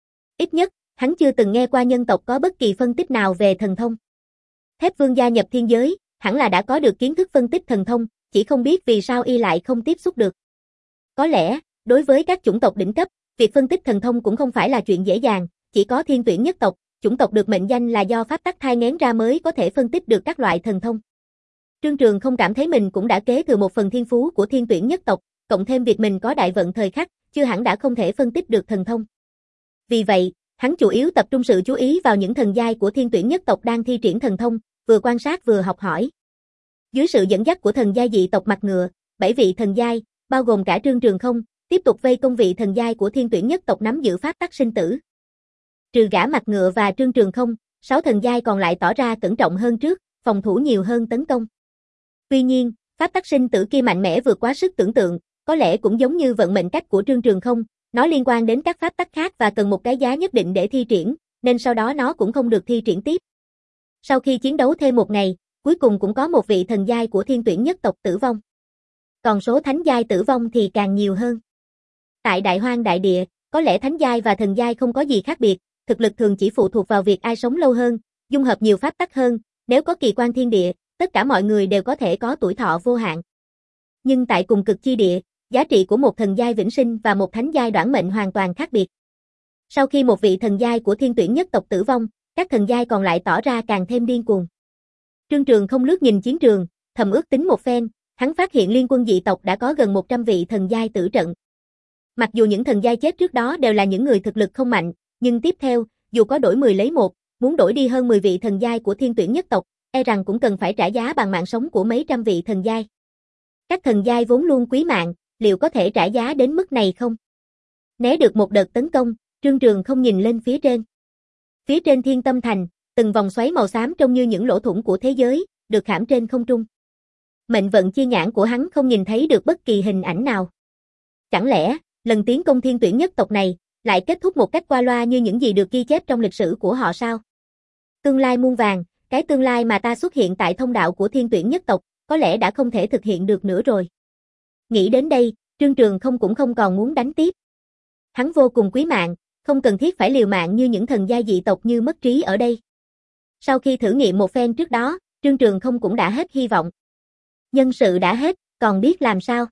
Ít nhất, hắn chưa từng nghe qua nhân tộc có bất kỳ phân tích nào về thần thông. Thép Vương gia nhập thiên giới, hẳn là đã có được kiến thức phân tích thần thông, chỉ không biết vì sao y lại không tiếp xúc được. Có lẽ, đối với các chủng tộc đỉnh cấp, việc phân tích thần thông cũng không phải là chuyện dễ dàng, chỉ có Thiên Tuyển nhất tộc, chủng tộc được mệnh danh là do pháp tắc thai nghén ra mới có thể phân tích được các loại thần thông. Trương Trường Không cảm thấy mình cũng đã kế thừa một phần thiên phú của Thiên Tuyển nhất tộc, cộng thêm việc mình có đại vận thời khắc, chưa hẳn đã không thể phân tích được thần thông. Vì vậy, hắn chủ yếu tập trung sự chú ý vào những thần giai của Thiên Tuyển nhất tộc đang thi triển thần thông, vừa quan sát vừa học hỏi. Dưới sự dẫn dắt của thần giai dị tộc mặt ngựa, bảy vị thần giai, bao gồm cả Trương Trường Không, tiếp tục vây công vị thần giai của Thiên Tuyển nhất tộc nắm giữ pháp tắc sinh tử. Trừ gã mặt ngựa và Trương Trường Không, sáu thần giai còn lại tỏ ra cẩn trọng hơn trước, phòng thủ nhiều hơn tấn công. Tuy nhiên, pháp tắc sinh tử kia mạnh mẽ vượt quá sức tưởng tượng, có lẽ cũng giống như vận mệnh cách của Trương Trường Không, nó liên quan đến các pháp tắc khác và cần một cái giá nhất định để thi triển, nên sau đó nó cũng không được thi triển tiếp. Sau khi chiến đấu thêm một ngày, cuối cùng cũng có một vị thần giai của Thiên Tuyển nhất tộc tử vong. Còn số thánh giai tử vong thì càng nhiều hơn. Tại Đại Hoang đại địa, có lẽ thánh giai và thần giai không có gì khác biệt, thực lực thường chỉ phụ thuộc vào việc ai sống lâu hơn, dung hợp nhiều pháp tắc hơn, nếu có kỳ quan thiên địa, tất cả mọi người đều có thể có tuổi thọ vô hạn. Nhưng tại cùng cực chi địa, giá trị của một thần giai vĩnh sinh và một thánh giai đoản mệnh hoàn toàn khác biệt. Sau khi một vị thần giai của Thiên Tuyển nhất tộc tử vong, các thần giai còn lại tỏ ra càng thêm điên cuồng. Trương Trường Không lướt nhìn chiến trường, thầm ước tính một phen, hắn phát hiện liên quân dị tộc đã có gần một trăm vị thần giai tử trận. Mặc dù những thần giai chết trước đó đều là những người thực lực không mạnh, nhưng tiếp theo, dù có đổi mười lấy một, muốn đổi đi hơn mười vị thần giai của Thiên Tuyển nhất tộc, e rằng cũng cần phải trả giá bằng mạng sống của mấy trăm vị thần giai. Các thần giai vốn luôn quý mạng, liệu có thể trả giá đến mức này không? Né được một đợt tấn công, Trương Trường Không nhìn lên phía trên. Phía trên Thiên Tâm Thành, từng vòng xoáy màu xám trông như những lỗ thủng của thế giới, được khảm trên không trung. Mệnh vận chi nhãn của hắn không nhìn thấy được bất kỳ hình ảnh nào. Chẳng lẽ, lần tiến công Thiên Tuyển nhất tộc này, lại kết thúc một cách qua loa như những gì được ghi chép trong lịch sử của họ sao? Tương lai muôn vàng, cái tương lai mà ta xuất hiện tại thông đạo của Thiên Tuyển nhất tộc, có lẽ đã không thể thực hiện được nữa rồi. Nghĩ đến đây, Trương Trường Không cũng không còn muốn đánh tiếp. Hắn vô cùng quý mạng, không cần thiết phải liều mạng như những thần giai dị tộc như mất trí ở đây. Sau khi thử nghiệm một phen trước đó, Trương Trường Không cũng đã hết hy vọng. Nhân sự đã hết, còn biết làm sao?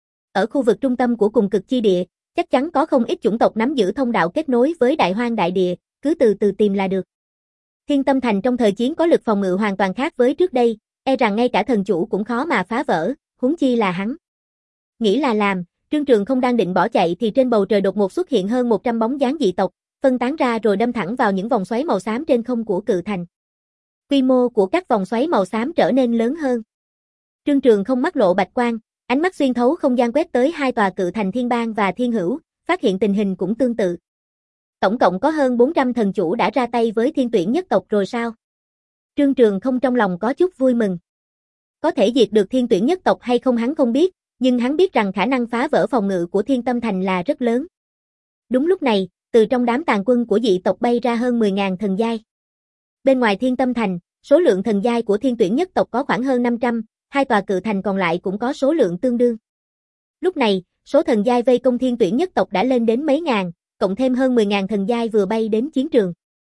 Ở khu vực trung tâm của cùng cực chi địa, chắc chắn có không ít chủng tộc nắm giữ thông đạo kết nối với Đại Hoang đại địa, cứ từ từ tìm là được. Thiên Tâm Thành trong thời chiến có lực phòng ngự hoàn toàn khác với trước đây, e rằng ngay cả thần chủ cũng khó mà phá vỡ, huống chi là hắn. Nghĩ là làm, Trương Trường Không đang định bỏ chạy thì trên bầu trời đột ngột xuất hiện hơn một trăm bóng dáng dị tộc, phân tán ra rồi đâm thẳng vào những vòng xoáy màu xám trên không của cự thành. Quy mô của các vòng xoáy màu xám trở nên lớn hơn. Trương Trường Không mắt lộ bạch quang, ánh mắt xuyên thấu không gian quét tới hai tòa cự thành Thiên Bang và Thiên Hữu, phát hiện tình hình cũng tương tự. Tổng cộng có hơn bốn trăm thần chủ đã ra tay với thiên tuyển nhất tộc rồi sao? Trương Trường không trong lòng có chút vui mừng. Có thể diệt được thiên tuyển nhất tộc hay không hắn không biết, nhưng hắn biết rằng khả năng phá vỡ phòng ngự của Thiên Tâm Thành là rất lớn. Đúng lúc này, từ trong đám tàn quân của dị tộc bay ra hơn mười nghìn thần giai. Bên ngoài Thiên Tâm Thành, số lượng thần giai của thiên tuyển nhất tộc có khoảng hơn năm trăm, hai tòa cự thành còn lại cũng có số lượng tương đương. Lúc này, số thần giai vây công thiên tuyển nhất tộc đã lên đến mấy ngàn, cộng thêm hơn mười nghìn thần giai vừa bay đến chiến trường.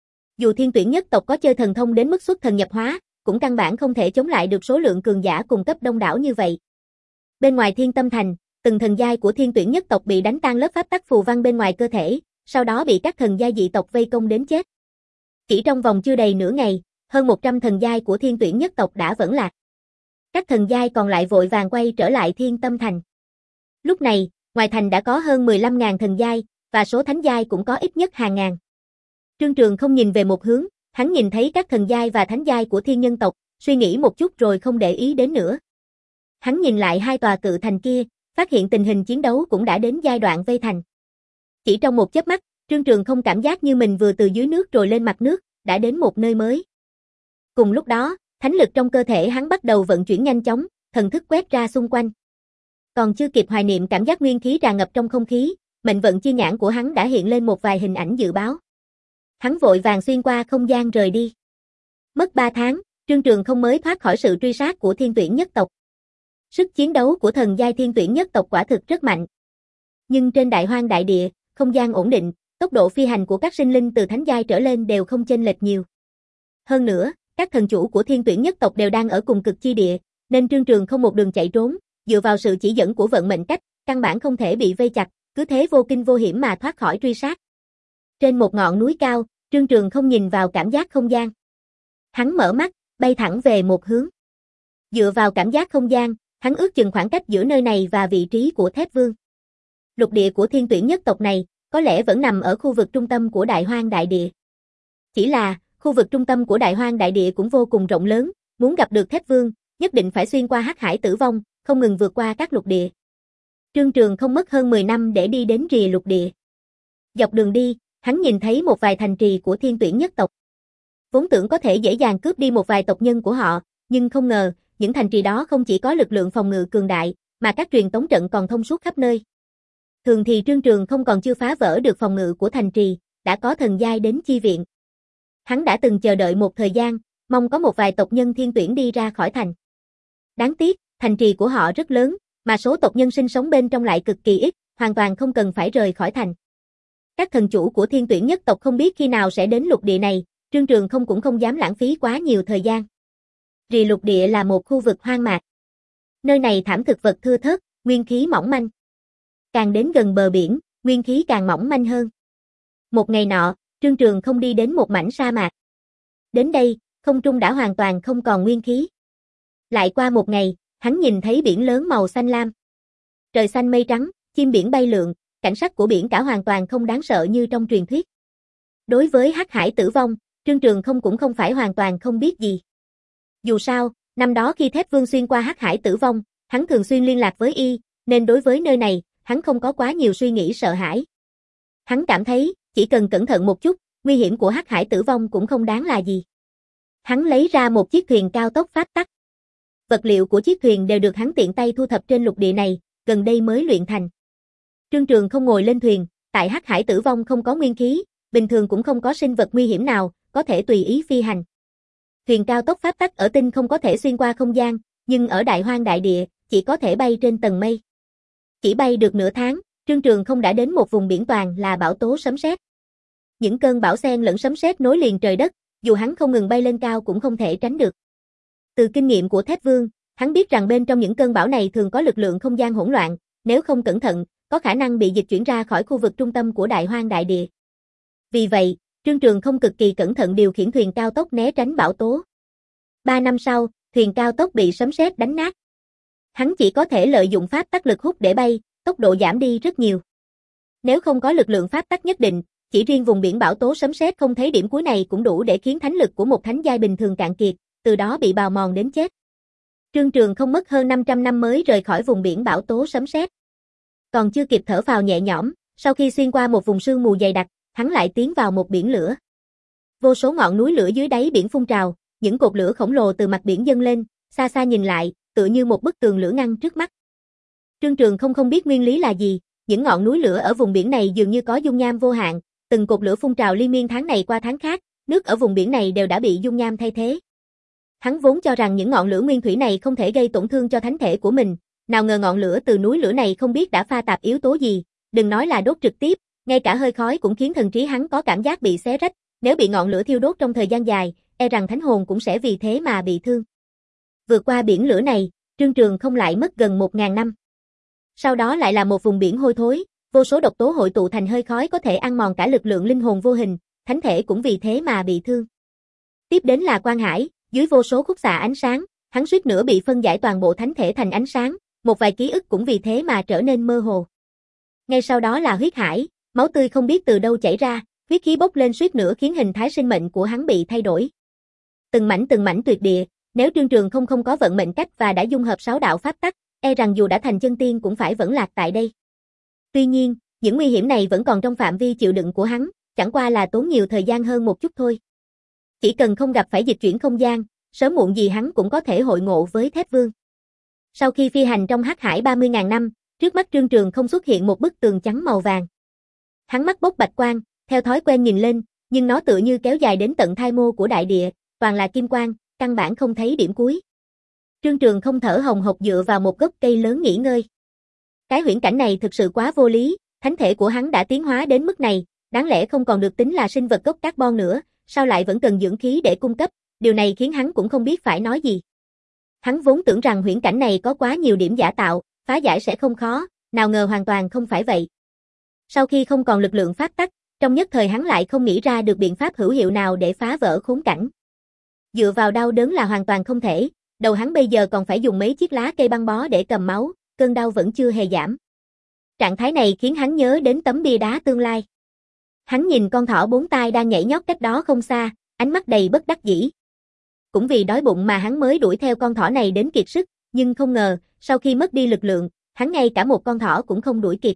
Dù thiên tuyển nhất tộc có chơi thần thông đến mức xuất thần nhập hóa, cũng căn bản không thể chống lại được số lượng cường giả cùng cấp đông đảo như vậy. Bên ngoài Thiên Tâm Thành, từng thần giai của thiên tuyển nhất tộc bị đánh tan lớp pháp tắc phù văn bên ngoài cơ thể, sau đó bị các thần giai dị tộc vây công đến chết. Chỉ trong vòng chưa đầy nửa ngày, hơn một trăm thần giai của thiên tuyển nhất tộc đã vẫn lạc. Các thần giai còn lại vội vàng quay trở lại Thiên Tâm Thành. Lúc này, ngoài thành đã có hơn mười lăm nghìn thần giai, và số thánh giai cũng có ít nhất hàng ngàn. Trương Trường không nhìn về một hướng, hắn nhìn thấy các thần giai và thánh giai của thiên nhân tộc, suy nghĩ một chút rồi không để ý đến nữa. Hắn nhìn lại hai tòa cự thành kia, phát hiện tình hình chiến đấu cũng đã đến giai đoạn vây thành. Chỉ trong một chớp mắt, Trương Trường không cảm giác như mình vừa từ dưới nước rồi lên mặt nước, đã đến một nơi mới. Cùng lúc đó, thánh lực trong cơ thể hắn bắt đầu vận chuyển nhanh chóng, thần thức quét ra xung quanh. Còn chưa kịp hoài niệm cảm giác nguyên khí tràn ngập trong không khí, mệnh vận chi nhãn của hắn đã hiện lên một vài hình ảnh dự báo. Hắn vội vàng xuyên qua không gian rời đi. Mất ba tháng, Trương Trường không mới thoát khỏi sự truy sát của thiên tuyển nhất tộc. Sức chiến đấu của thần giai thiên tuyển nhất tộc quả thực rất mạnh. Nhưng trên đại hoang đại địa, không gian ổn định, tốc độ phi hành của các sinh linh từ thánh giai trở lên đều không chênh lệch nhiều. Hơn nữa, các thần chủ của thiên tuyển nhất tộc đều đang ở cùng cực chi địa, nên Trương Trường không một đường chạy trốn, dựa vào sự chỉ dẫn của vận mệnh cách, căn bản không thể bị vây chặt, cứ thế vô kinh vô hiểm mà thoát khỏi truy sát. Trên một ngọn núi cao, Trương Trường không nhìn vào cảm giác không gian. Hắn mở mắt, bay thẳng về một hướng. Dựa vào cảm giác không gian, hắn ước chừng khoảng cách giữa nơi này và vị trí của Thép Vương. Lục địa của thiên tuyển nhất tộc này, có lẽ vẫn nằm ở khu vực trung tâm của đại hoang đại địa. Chỉ là, khu vực trung tâm của đại hoang đại địa cũng vô cùng rộng lớn, muốn gặp được Thép Vương, nhất định phải xuyên qua hắc hải tử vong, không ngừng vượt qua các lục địa. Trương Trường không mất hơn mười năm để đi đến rìa lục địa. Dọc đường đi, hắn nhìn thấy một vài thành trì của thiên tuyển nhất tộc. Vốn tưởng có thể dễ dàng cướp đi một vài tộc nhân của họ, nhưng không ngờ, những thành trì đó không chỉ có lực lượng phòng ngự cường đại, mà các truyền tống trận còn thông suốt khắp nơi. Thường thì Trương Trường không còn chưa phá vỡ được phòng ngự của thành trì, đã có thần giai đến chi viện. Hắn đã từng chờ đợi một thời gian, mong có một vài tộc nhân thiên tuyển đi ra khỏi thành. Đáng tiếc, thành trì của họ rất lớn, mà số tộc nhân sinh sống bên trong lại cực kỳ ít, hoàn toàn không cần phải rời khỏi thành. Các thần chủ của thiên tuyển nhất tộc không biết khi nào sẽ đến lục địa này, Trương Trường không cũng không dám lãng phí quá nhiều thời gian. Rìa lục địa là một khu vực hoang mạc. Nơi này thảm thực vật thưa thớt, nguyên khí mỏng manh. Càng đến gần bờ biển, nguyên khí càng mỏng manh hơn. Một ngày nọ, Trương Trường không đi đến một mảnh sa mạc. Đến đây, không trung đã hoàn toàn không còn nguyên khí. Lại qua một ngày, hắn nhìn thấy biển lớn màu xanh lam. Trời xanh mây trắng, chim biển bay lượn, cảnh sắc của biển cả hoàn toàn không đáng sợ như trong truyền thuyết. Đối với hắc hải tử vong, Trương Trường không cũng không phải hoàn toàn không biết gì. Dù sao, năm đó khi Thép Vương xuyên qua hắc hải tử vong, hắn thường xuyên liên lạc với y, nên đối với nơi này, hắn không có quá nhiều suy nghĩ sợ hãi. Hắn cảm thấy, chỉ cần cẩn thận một chút, nguy hiểm của hắc hải tử vong cũng không đáng là gì. Hắn lấy ra một chiếc thuyền cao tốc pháp tắc. Vật liệu của chiếc thuyền đều được hắn tiện tay thu thập trên lục địa này, gần đây mới luyện thành. Trương Trường không ngồi lên thuyền, tại hắc hải tử vong không có nguyên khí, bình thường cũng không có sinh vật nguy hiểm nào, có thể tùy ý phi hành. Thuyền cao tốc pháp tắc ở tinh không có thể xuyên qua không gian, nhưng ở đại hoang đại địa, chỉ có thể bay trên tầng mây. Chỉ bay được nửa tháng, Trương Trường không đã đến một vùng biển toàn là bão tố sấm sét. Những cơn bão xen lẫn sấm sét nối liền trời đất, dù hắn không ngừng bay lên cao cũng không thể tránh được. Từ kinh nghiệm của Thép Vương, hắn biết rằng bên trong những cơn bão này thường có lực lượng không gian hỗn loạn, nếu không cẩn thận, có khả năng bị dịch chuyển ra khỏi khu vực trung tâm của đại hoang đại địa. Vì vậy, Trương Trường không cực kỳ cẩn thận điều khiển thuyền cao tốc né tránh bão tố. Ba năm sau, thuyền cao tốc bị sấm sét đánh nát. Hắn chỉ có thể lợi dụng pháp tắc lực hút để bay, tốc độ giảm đi rất nhiều. Nếu không có lực lượng pháp tắc nhất định, chỉ riêng vùng biển bão tố sấm sét không thấy điểm cuối này cũng đủ để khiến thánh lực của một thánh giai bình thường cạn kiệt, từ đó bị bào mòn đến chết. Trương Trường không mất hơn năm trăm năm mới rời khỏi vùng biển bão tố sấm sét. Còn chưa kịp thở phào nhẹ nhõm, sau khi xuyên qua một vùng sương mù dày đặc, hắn lại tiến vào một biển lửa. Vô số ngọn núi lửa dưới đáy biển phun trào, những cột lửa khổng lồ từ mặt biển dâng lên, xa xa nhìn lại, tựa như một bức tường lửa ngăn trước mắt. Trương Trường không không biết nguyên lý là gì, những ngọn núi lửa ở vùng biển này dường như có dung nham vô hạn, từng cột lửa phun trào liên miên tháng này qua tháng khác, nước ở vùng biển này đều đã bị dung nham thay thế. Hắn vốn cho rằng những ngọn lửa nguyên thủy này không thể gây tổn thương cho thánh thể của mình, nào ngờ ngọn lửa từ núi lửa này không biết đã pha tạp yếu tố gì, đừng nói là đốt trực tiếp, ngay cả hơi khói cũng khiến thần trí hắn có cảm giác bị xé rách, nếu bị ngọn lửa thiêu đốt trong thời gian dài, e rằng thánh hồn cũng sẽ vì thế mà bị thương. Vượt qua biển lửa này, Trương Trường không lại mất gần một ngàn năm. Sau đó lại là một vùng biển hôi thối, vô số độc tố hội tụ thành hơi khói có thể ăn mòn cả lực lượng linh hồn vô hình, thánh thể cũng vì thế mà bị thương. Tiếp đến là Quan Hải, dưới vô số khúc xạ ánh sáng, hắn suýt nữa bị phân giải toàn bộ thánh thể thành ánh sáng, một vài ký ức cũng vì thế mà trở nên mơ hồ. Ngay sau đó là Huyết Hải, máu tươi không biết từ đâu chảy ra, huyết khí bốc lên suýt nữa khiến hình thái sinh mệnh của hắn bị thay đổi. Từng mảnh từng mảnh tuyệt địa, nếu Trương Trường không không có vận mệnh cách và đã dung hợp sáu đạo pháp tắc, e rằng dù đã thành chân tiên cũng phải vẫn lạc tại đây. Tuy nhiên, những nguy hiểm này vẫn còn trong phạm vi chịu đựng của hắn, chẳng qua là tốn nhiều thời gian hơn một chút thôi. Chỉ cần không gặp phải dịch chuyển không gian, sớm muộn gì hắn cũng có thể hội ngộ với Thép Vương. Sau khi phi hành trong hắc hải ba mươi ngàn năm, trước mắt Trương Trường không xuất hiện một bức tường trắng màu vàng. Hắn mắt bốc bạch quang, theo thói quen nhìn lên, nhưng nó tựa như kéo dài đến tận thai mô của đại địa, toàn là kim quang, căn bản không thấy điểm cuối. Trương Trường không thở hồng hộc dựa vào một gốc cây lớn nghỉ ngơi. Cái huyễn cảnh này thực sự quá vô lý, thánh thể của hắn đã tiến hóa đến mức này, đáng lẽ không còn được tính là sinh vật gốc carbon nữa, sao lại vẫn cần dưỡng khí để cung cấp, điều này khiến hắn cũng không biết phải nói gì. Hắn vốn tưởng rằng huyễn cảnh này có quá nhiều điểm giả tạo, phá giải sẽ không khó, nào ngờ hoàn toàn không phải vậy. Sau khi không còn lực lượng pháp tắc, trong nhất thời hắn lại không nghĩ ra được biện pháp hữu hiệu nào để phá vỡ khốn cảnh. Dựa vào đau đớn là hoàn toàn không thể, đầu hắn bây giờ còn phải dùng mấy chiếc lá cây băng bó để cầm máu, cơn đau vẫn chưa hề giảm. Trạng thái này khiến hắn nhớ đến tấm bia đá tương lai. Hắn nhìn con thỏ bốn tai đang nhảy nhót cách đó không xa, ánh mắt đầy bất đắc dĩ. Cũng vì đói bụng mà hắn mới đuổi theo con thỏ này đến kiệt sức, nhưng không ngờ, sau khi mất đi lực lượng, hắn ngay cả một con thỏ cũng không đuổi kịp.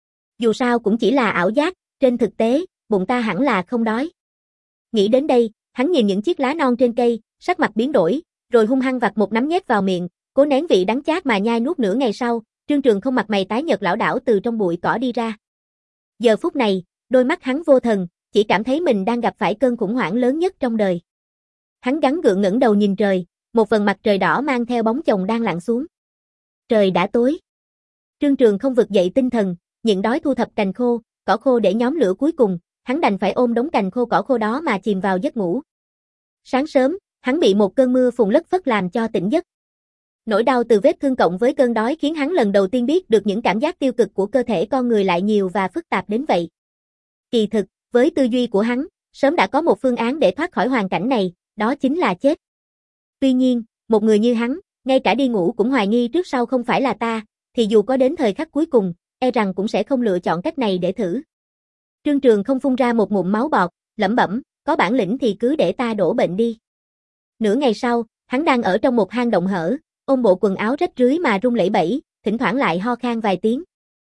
Dù sao cũng chỉ là ảo giác, trên thực tế, bụng ta hẳn là không đói. Nghĩ đến đây, hắn nhìn những chiếc lá non trên cây, sắc mặt biến đổi, rồi hung hăng vặt một nắm nhét vào miệng, cố nén vị đắng chát mà nhai nuốt nửa ngày sau, Trương Trường không mặt mày tái nhợt lảo đảo từ trong bụi cỏ đi ra. Giờ phút này, đôi mắt hắn vô thần, chỉ cảm thấy mình đang gặp phải cơn khủng hoảng lớn nhất trong đời. Hắn gắng gượng ngẩng đầu nhìn trời, một vầng mặt trời đỏ mang theo bóng chồng đang lặn xuống. Trời đã tối. Trương Trường không vực dậy tinh thần, nhịn đói thu thập cành khô, cỏ khô để nhóm lửa cuối cùng, hắn đành phải ôm đống cành khô cỏ khô đó mà chìm vào giấc ngủ. Sáng sớm, hắn bị một cơn mưa phùn lất phất làm cho tỉnh giấc. Nỗi đau từ vết thương cộng với cơn đói khiến hắn lần đầu tiên biết được những cảm giác tiêu cực của cơ thể con người lại nhiều và phức tạp đến vậy. Kỳ thực, với tư duy của hắn, sớm đã có một phương án để thoát khỏi hoàn cảnh này, đó chính là chết. Tuy nhiên, một người như hắn, ngay cả đi ngủ cũng hoài nghi trước sau không phải là ta, thì dù có đến thời khắc cuối cùng, e rằng cũng sẽ không lựa chọn cách này để thử. Trương Trường không phun ra một ngụm máu bọt, lẩm bẩm, có bản lĩnh thì cứ để ta đổ bệnh đi. Nửa ngày sau, hắn đang ở trong một hang động hở, ôm bộ quần áo rách rưới mà run lẩy bẩy, thỉnh thoảng lại ho khan vài tiếng.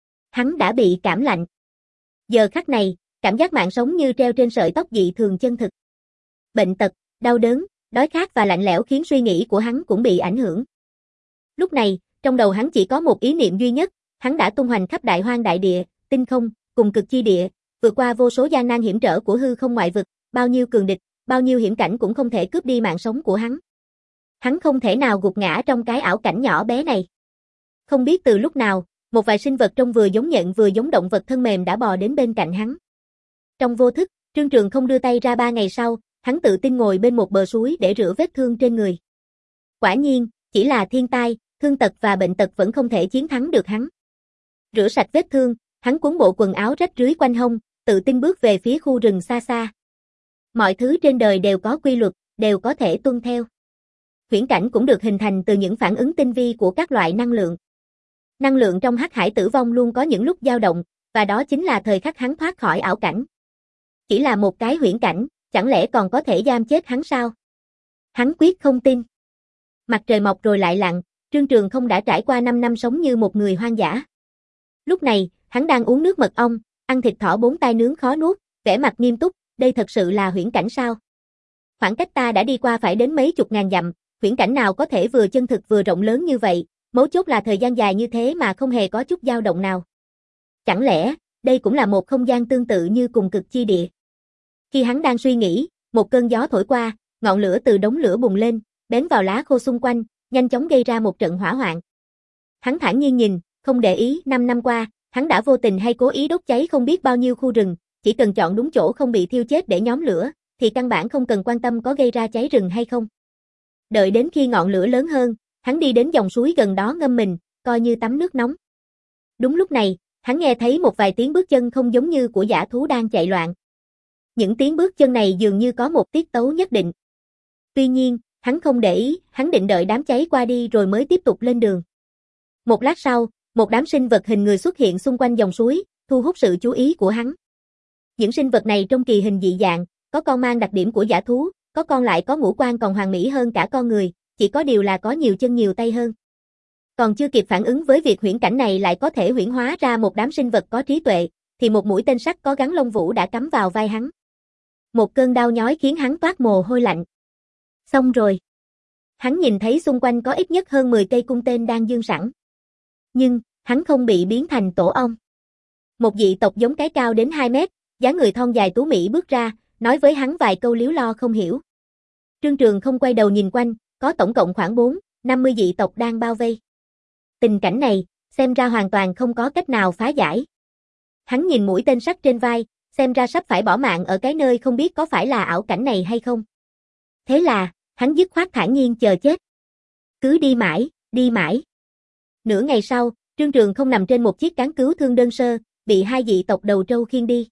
Hắn đã bị cảm lạnh. Giờ khắc này, cảm giác mạng sống như treo trên sợi tóc dị thường chân thực. Bệnh tật, đau đớn, đói khát và lạnh lẽo khiến suy nghĩ của hắn cũng bị ảnh hưởng. Lúc này, trong đầu hắn chỉ có một ý niệm duy nhất, hắn đã tung hoành khắp đại hoang đại địa, tinh không, cùng cực chi địa, vượt qua vô số gian nan hiểm trở của hư không ngoại vực, bao nhiêu cường địch, bao nhiêu hiểm cảnh cũng không thể cướp đi mạng sống của hắn. Hắn không thể nào gục ngã trong cái ảo cảnh nhỏ bé này. Không biết từ lúc nào, một vài sinh vật trông vừa giống nhện vừa giống động vật thân mềm đã bò đến bên cạnh hắn. Trong vô thức, Trương Trường không đưa tay ra ba ngày sau, hắn tự tin ngồi bên một bờ suối để rửa vết thương trên người. Quả nhiên, chỉ là thiên tai, thương tật và bệnh tật vẫn không thể chiến thắng được hắn. Rửa sạch vết thương, hắn cuốn bộ quần áo rách rưới quanh hông, tự tin bước về phía khu rừng xa xa. Mọi thứ trên đời đều có quy luật, đều có thể tuân theo. Huyễn cảnh cũng được hình thành từ những phản ứng tinh vi của các loại năng lượng. Năng lượng trong hắc hải tử vong luôn có những lúc dao động, và đó chính là thời khắc hắn thoát khỏi ảo cảnh. Chỉ là một cái huyễn cảnh, chẳng lẽ còn có thể giam chết hắn sao? Hắn quyết không tin. Mặt trời mọc rồi lại lặn, Trương Trường không đã trải qua năm năm sống như một người hoang dã. Lúc này, hắn đang uống nước mật ong, ăn thịt thỏ bốn tai nướng khó nuốt, vẻ mặt nghiêm túc, đây thật sự là huyễn cảnh sao? Khoảng cách ta đã đi qua phải đến mấy chục ngàn dặm, huyễn cảnh nào có thể vừa chân thực vừa rộng lớn như vậy, mấu chốt là thời gian dài như thế mà không hề có chút dao động nào. Chẳng lẽ, đây cũng là một không gian tương tự như cùng cực chi địa? Khi hắn đang suy nghĩ, một cơn gió thổi qua, ngọn lửa từ đống lửa bùng lên, bén vào lá khô xung quanh, nhanh chóng gây ra một trận hỏa hoạn. Hắn thản nhiên nhìn, không để ý, năm năm qua, hắn đã vô tình hay cố ý đốt cháy không biết bao nhiêu khu rừng, chỉ cần chọn đúng chỗ không bị thiêu chết để nhóm lửa, thì căn bản không cần quan tâm có gây ra cháy rừng hay không. Đợi đến khi ngọn lửa lớn hơn, hắn đi đến dòng suối gần đó ngâm mình, coi như tắm nước nóng. Đúng lúc này, hắn nghe thấy một vài tiếng bước chân không giống như của dã thú đang chạy loạn. Những tiếng bước chân này dường như có một tiết tấu nhất định. Tuy nhiên, hắn không để ý, hắn định đợi đám cháy qua đi rồi mới tiếp tục lên đường. Một lát sau, một đám sinh vật hình người xuất hiện xung quanh dòng suối, thu hút sự chú ý của hắn. Những sinh vật này trông kỳ hình dị dạng, có con mang đặc điểm của dã thú, có con lại có ngũ quan còn hoàn mỹ hơn cả con người, chỉ có điều là có nhiều chân nhiều tay hơn. Còn chưa kịp phản ứng với việc huyễn cảnh này lại có thể huyễn hóa ra một đám sinh vật có trí tuệ, thì một mũi tên sắt có gắn lông vũ đã cắm vào vai hắn. Một cơn đau nhói khiến hắn toát mồ hôi lạnh. Xong rồi. Hắn nhìn thấy xung quanh có ít nhất hơn mười cây cung tên đang dương sẵn. Nhưng, hắn không bị biến thành tổ ong. Một dị tộc giống cái cao đến hai mét, dáng người thon dài tú mỹ bước ra, nói với hắn vài câu líu lo không hiểu. Trương Trường không quay đầu nhìn quanh, có tổng cộng khoảng bốn, năm mươi dị tộc đang bao vây. Tình cảnh này, xem ra hoàn toàn không có cách nào phá giải. Hắn nhìn mũi tên sắt trên vai, xem ra sắp phải bỏ mạng ở cái nơi không biết có phải là ảo cảnh này hay không. Thế là, hắn dứt khoát thản nhiên chờ chết. Cứ đi mãi, đi mãi. Nửa ngày sau, Trương Trường không nằm trên một chiếc cán cứu thương đơn sơ, bị hai dị tộc đầu trâu khiêng đi.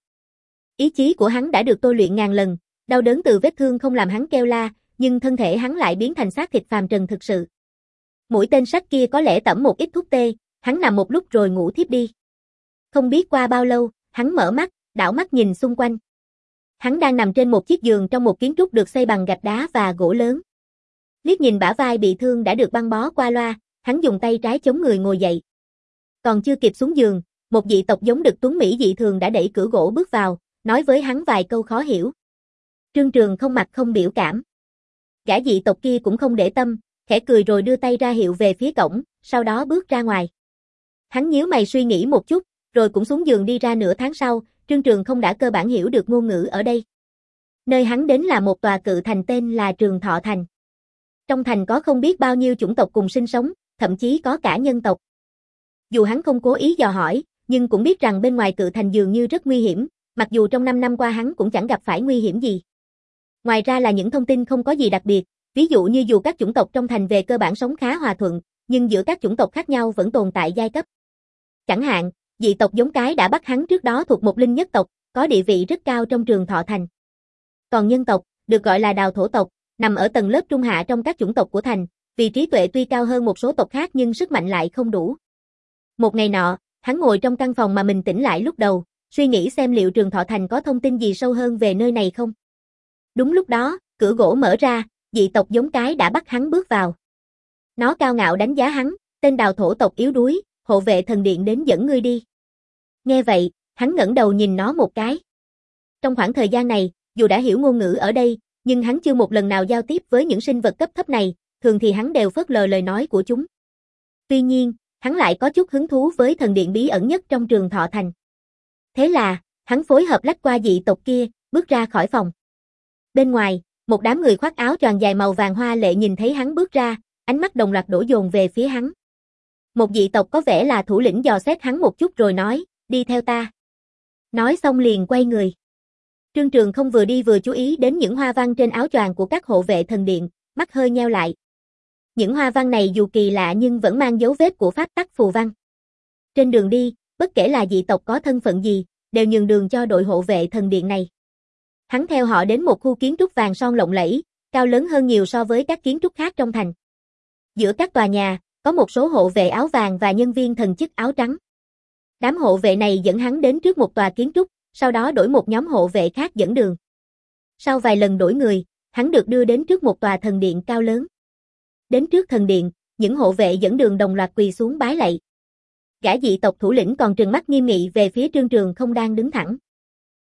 Ý chí của hắn đã được tôi luyện ngàn lần, đau đớn từ vết thương không làm hắn kêu la, nhưng thân thể hắn lại biến thành xác thịt phàm trần thực sự. Mũi tên sắt kia có lẽ tẩm một ít thuốc tê, hắn nằm một lúc rồi ngủ thiếp đi. Không biết qua bao lâu, hắn mở mắt, đảo mắt nhìn xung quanh. Hắn đang nằm trên một chiếc giường trong một kiến trúc được xây bằng gạch đá và gỗ lớn. Liếc nhìn bả vai bị thương đã được băng bó qua loa, hắn dùng tay trái chống người ngồi dậy. Còn chưa kịp xuống giường, một dị tộc giống đực tuấn mỹ dị thường đã đẩy cửa gỗ bước vào, nói với hắn vài câu khó hiểu. Trương Trường không mặt không biểu cảm. Gã dị tộc kia cũng không để tâm, khẽ cười rồi đưa tay ra hiệu về phía cổng, sau đó bước ra ngoài. Hắn nhíu mày suy nghĩ một chút, rồi cũng xuống giường đi ra. Nửa tháng sau, Trương Trường không đã cơ bản hiểu được ngôn ngữ ở đây. Nơi hắn đến là một tòa cự thành tên là Trường Thọ Thành. Trong thành có không biết bao nhiêu chủng tộc cùng sinh sống, thậm chí có cả nhân tộc. Dù hắn không cố ý dò hỏi, nhưng cũng biết rằng bên ngoài cự thành dường như rất nguy hiểm, mặc dù trong năm năm qua hắn cũng chẳng gặp phải nguy hiểm gì. Ngoài ra là những thông tin không có gì đặc biệt, ví dụ như dù các chủng tộc trong thành về cơ bản sống khá hòa thuận, nhưng giữa các chủng tộc khác nhau vẫn tồn tại giai cấp. Chẳng hạn, dị tộc giống cái đã bắt hắn trước đó thuộc một linh nhất tộc, có địa vị rất cao trong Trường Thọ Thành. Còn nhân tộc, được gọi là Đào Thổ tộc, nằm ở tầng lớp trung hạ trong các chủng tộc của thành, vì trí tuệ tuy cao hơn một số tộc khác nhưng sức mạnh lại không đủ. Một ngày nọ, hắn ngồi trong căn phòng mà mình tỉnh lại lúc đầu, suy nghĩ xem liệu Trường Thọ Thành có thông tin gì sâu hơn về nơi này không. Đúng lúc đó, cửa gỗ mở ra, dị tộc giống cái đã bắt hắn bước vào. Nó cao ngạo đánh giá hắn, tên Đào Thổ tộc yếu đuối, hộ vệ thần điện đến dẫn ngươi đi. Nghe vậy, hắn ngẩng đầu nhìn nó một cái. Trong khoảng thời gian này, dù đã hiểu ngôn ngữ ở đây, nhưng hắn chưa một lần nào giao tiếp với những sinh vật cấp thấp này, thường thì hắn đều phớt lờ lời nói của chúng. Tuy nhiên, hắn lại có chút hứng thú với thần điện bí ẩn nhất trong Trường Thọ Thành. Thế là, hắn phối hợp lách qua dị tộc kia, bước ra khỏi phòng. Bên ngoài, một đám người khoác áo choàng dài màu vàng hoa lệ nhìn thấy hắn bước ra, ánh mắt đồng loạt đổ dồn về phía hắn. Một dị tộc có vẻ là thủ lĩnh dò xét hắn một chút rồi nói, đi theo ta. Nói xong liền quay người. Trương Trường không vừa đi vừa chú ý đến những hoa văn trên áo choàng của các hộ vệ thần điện, mắt hơi nheo lại. Những hoa văn này dù kỳ lạ nhưng vẫn mang dấu vết của pháp tắc phù văn. Trên đường đi, bất kể là dị tộc có thân phận gì, đều nhường đường cho đội hộ vệ thần điện này. Hắn theo họ đến một khu kiến trúc vàng son lộng lẫy, cao lớn hơn nhiều so với các kiến trúc khác trong thành. Giữa các tòa nhà, có một số hộ vệ áo vàng và nhân viên thần chức áo trắng. Đám hộ vệ này dẫn hắn đến trước một tòa kiến trúc, sau đó đổi một nhóm hộ vệ khác dẫn đường. Sau vài lần đổi người, hắn được đưa đến trước một tòa thần điện cao lớn. Đến trước thần điện, những hộ vệ dẫn đường đồng loạt quỳ xuống bái lạy. Gã dị tộc thủ lĩnh còn trừng mắt nghiêm nghị về phía Trương Trường không đang đứng thẳng.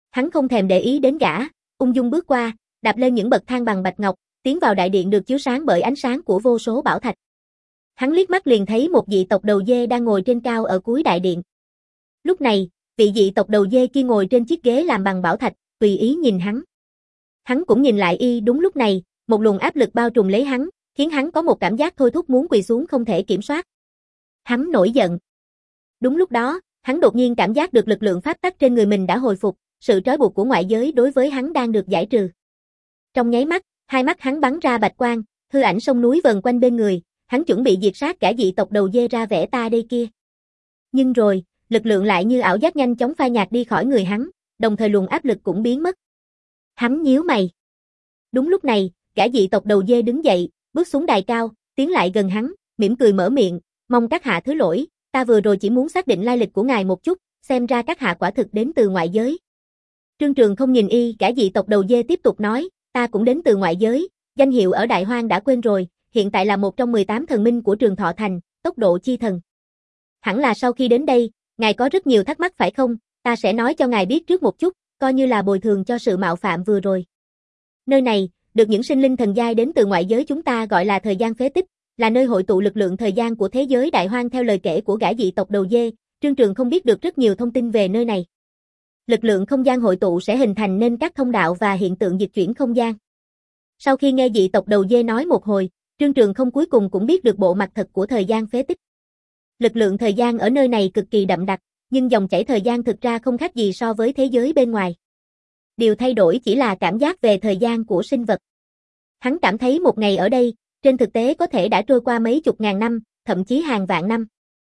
Hắn không thèm để ý đến gã, ung dung bước qua, đạp lên những bậc thang bằng bạch ngọc, tiến vào đại điện được chiếu sáng bởi ánh sáng của vô số bảo thạch. Hắn liếc mắt liền thấy một dị tộc đầu dê đang ngồi trên cao ở cuối đại điện. Lúc này, vị dị tộc đầu dê kia ngồi trên chiếc ghế làm bằng bảo thạch, tùy ý nhìn hắn. Hắn cũng nhìn lại y. Đúng lúc này, một luồng áp lực bao trùm lấy hắn, khiến hắn có một cảm giác thôi thúc muốn quỳ xuống không thể kiểm soát. Hắn nổi giận. Đúng lúc đó, hắn đột nhiên cảm giác được lực lượng pháp tắc trên người mình đã hồi phục, sự trói buộc của ngoại giới đối với hắn đang được giải trừ. Trong nháy mắt, hai mắt hắn bắn ra bạch quang, hư ảnh sông núi vần quanh bên người, hắn chuẩn bị diệt sát cả dị tộc đầu dê ra vẻ ta đây kia. Nhưng rồi, lực lượng lại như ảo giác nhanh chóng phai nhạt đi khỏi người hắn, đồng thời luồng áp lực cũng biến mất. Hắn nhíu mày. Đúng lúc này, gã dị tộc đầu dê đứng dậy, bước xuống đài cao, tiến lại gần hắn, mỉm cười mở miệng, mong các hạ thứ lỗi, ta vừa rồi chỉ muốn xác định lai lịch của ngài một chút, xem ra các hạ quả thực đến từ ngoại giới. Trương Trường không nhìn y, gã dị tộc đầu dê tiếp tục nói, ta cũng đến từ ngoại giới, danh hiệu ở Đại Hoang đã quên rồi, hiện tại là một trong mười tám thần minh của Trường Thọ Thành, tốc độ chi thần. Hẳn là sau khi đến đây, ngài có rất nhiều thắc mắc phải không, ta sẽ nói cho ngài biết trước một chút, coi như là bồi thường cho sự mạo phạm vừa rồi. Nơi này, được những sinh linh thần giai đến từ ngoại giới chúng ta gọi là thời gian phế tích, là nơi hội tụ lực lượng thời gian của thế giới Đại Hoang theo lời kể của gã dị tộc đầu dê, Trương Trường không biết được rất nhiều thông tin về nơi này. Lực lượng không gian hội tụ sẽ hình thành nên các thông đạo và hiện tượng dịch chuyển không gian. Sau khi nghe dị tộc đầu dê nói một hồi, Trương Trường không cuối cùng cũng biết được bộ mặt thật của thời gian phế tích. Lực lượng thời gian ở nơi này cực kỳ đậm đặc, nhưng dòng chảy thời gian thực ra không khác gì so với thế giới bên ngoài. Điều thay đổi chỉ là cảm giác về thời gian của sinh vật. Hắn cảm thấy một ngày ở đây, trên thực tế có thể đã trôi qua mấy chục ngàn năm, thậm chí hàng vạn năm.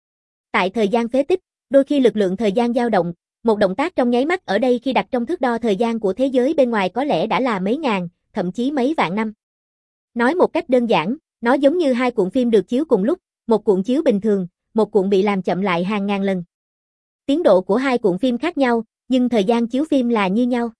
Tại thời gian phế tích, đôi khi lực lượng thời gian dao động, một động tác trong nháy mắt ở đây khi đặt trong thước đo thời gian của thế giới bên ngoài có lẽ đã là mấy ngàn, thậm chí mấy vạn năm. Nói một cách đơn giản, nó giống như hai cuộn phim được chiếu cùng lúc, một cuộn chiếu bình thường, một cuộn bị làm chậm lại hàng ngàn lần. Tiến độ của hai cuộn phim khác nhau, nhưng thời gian chiếu phim là như nhau.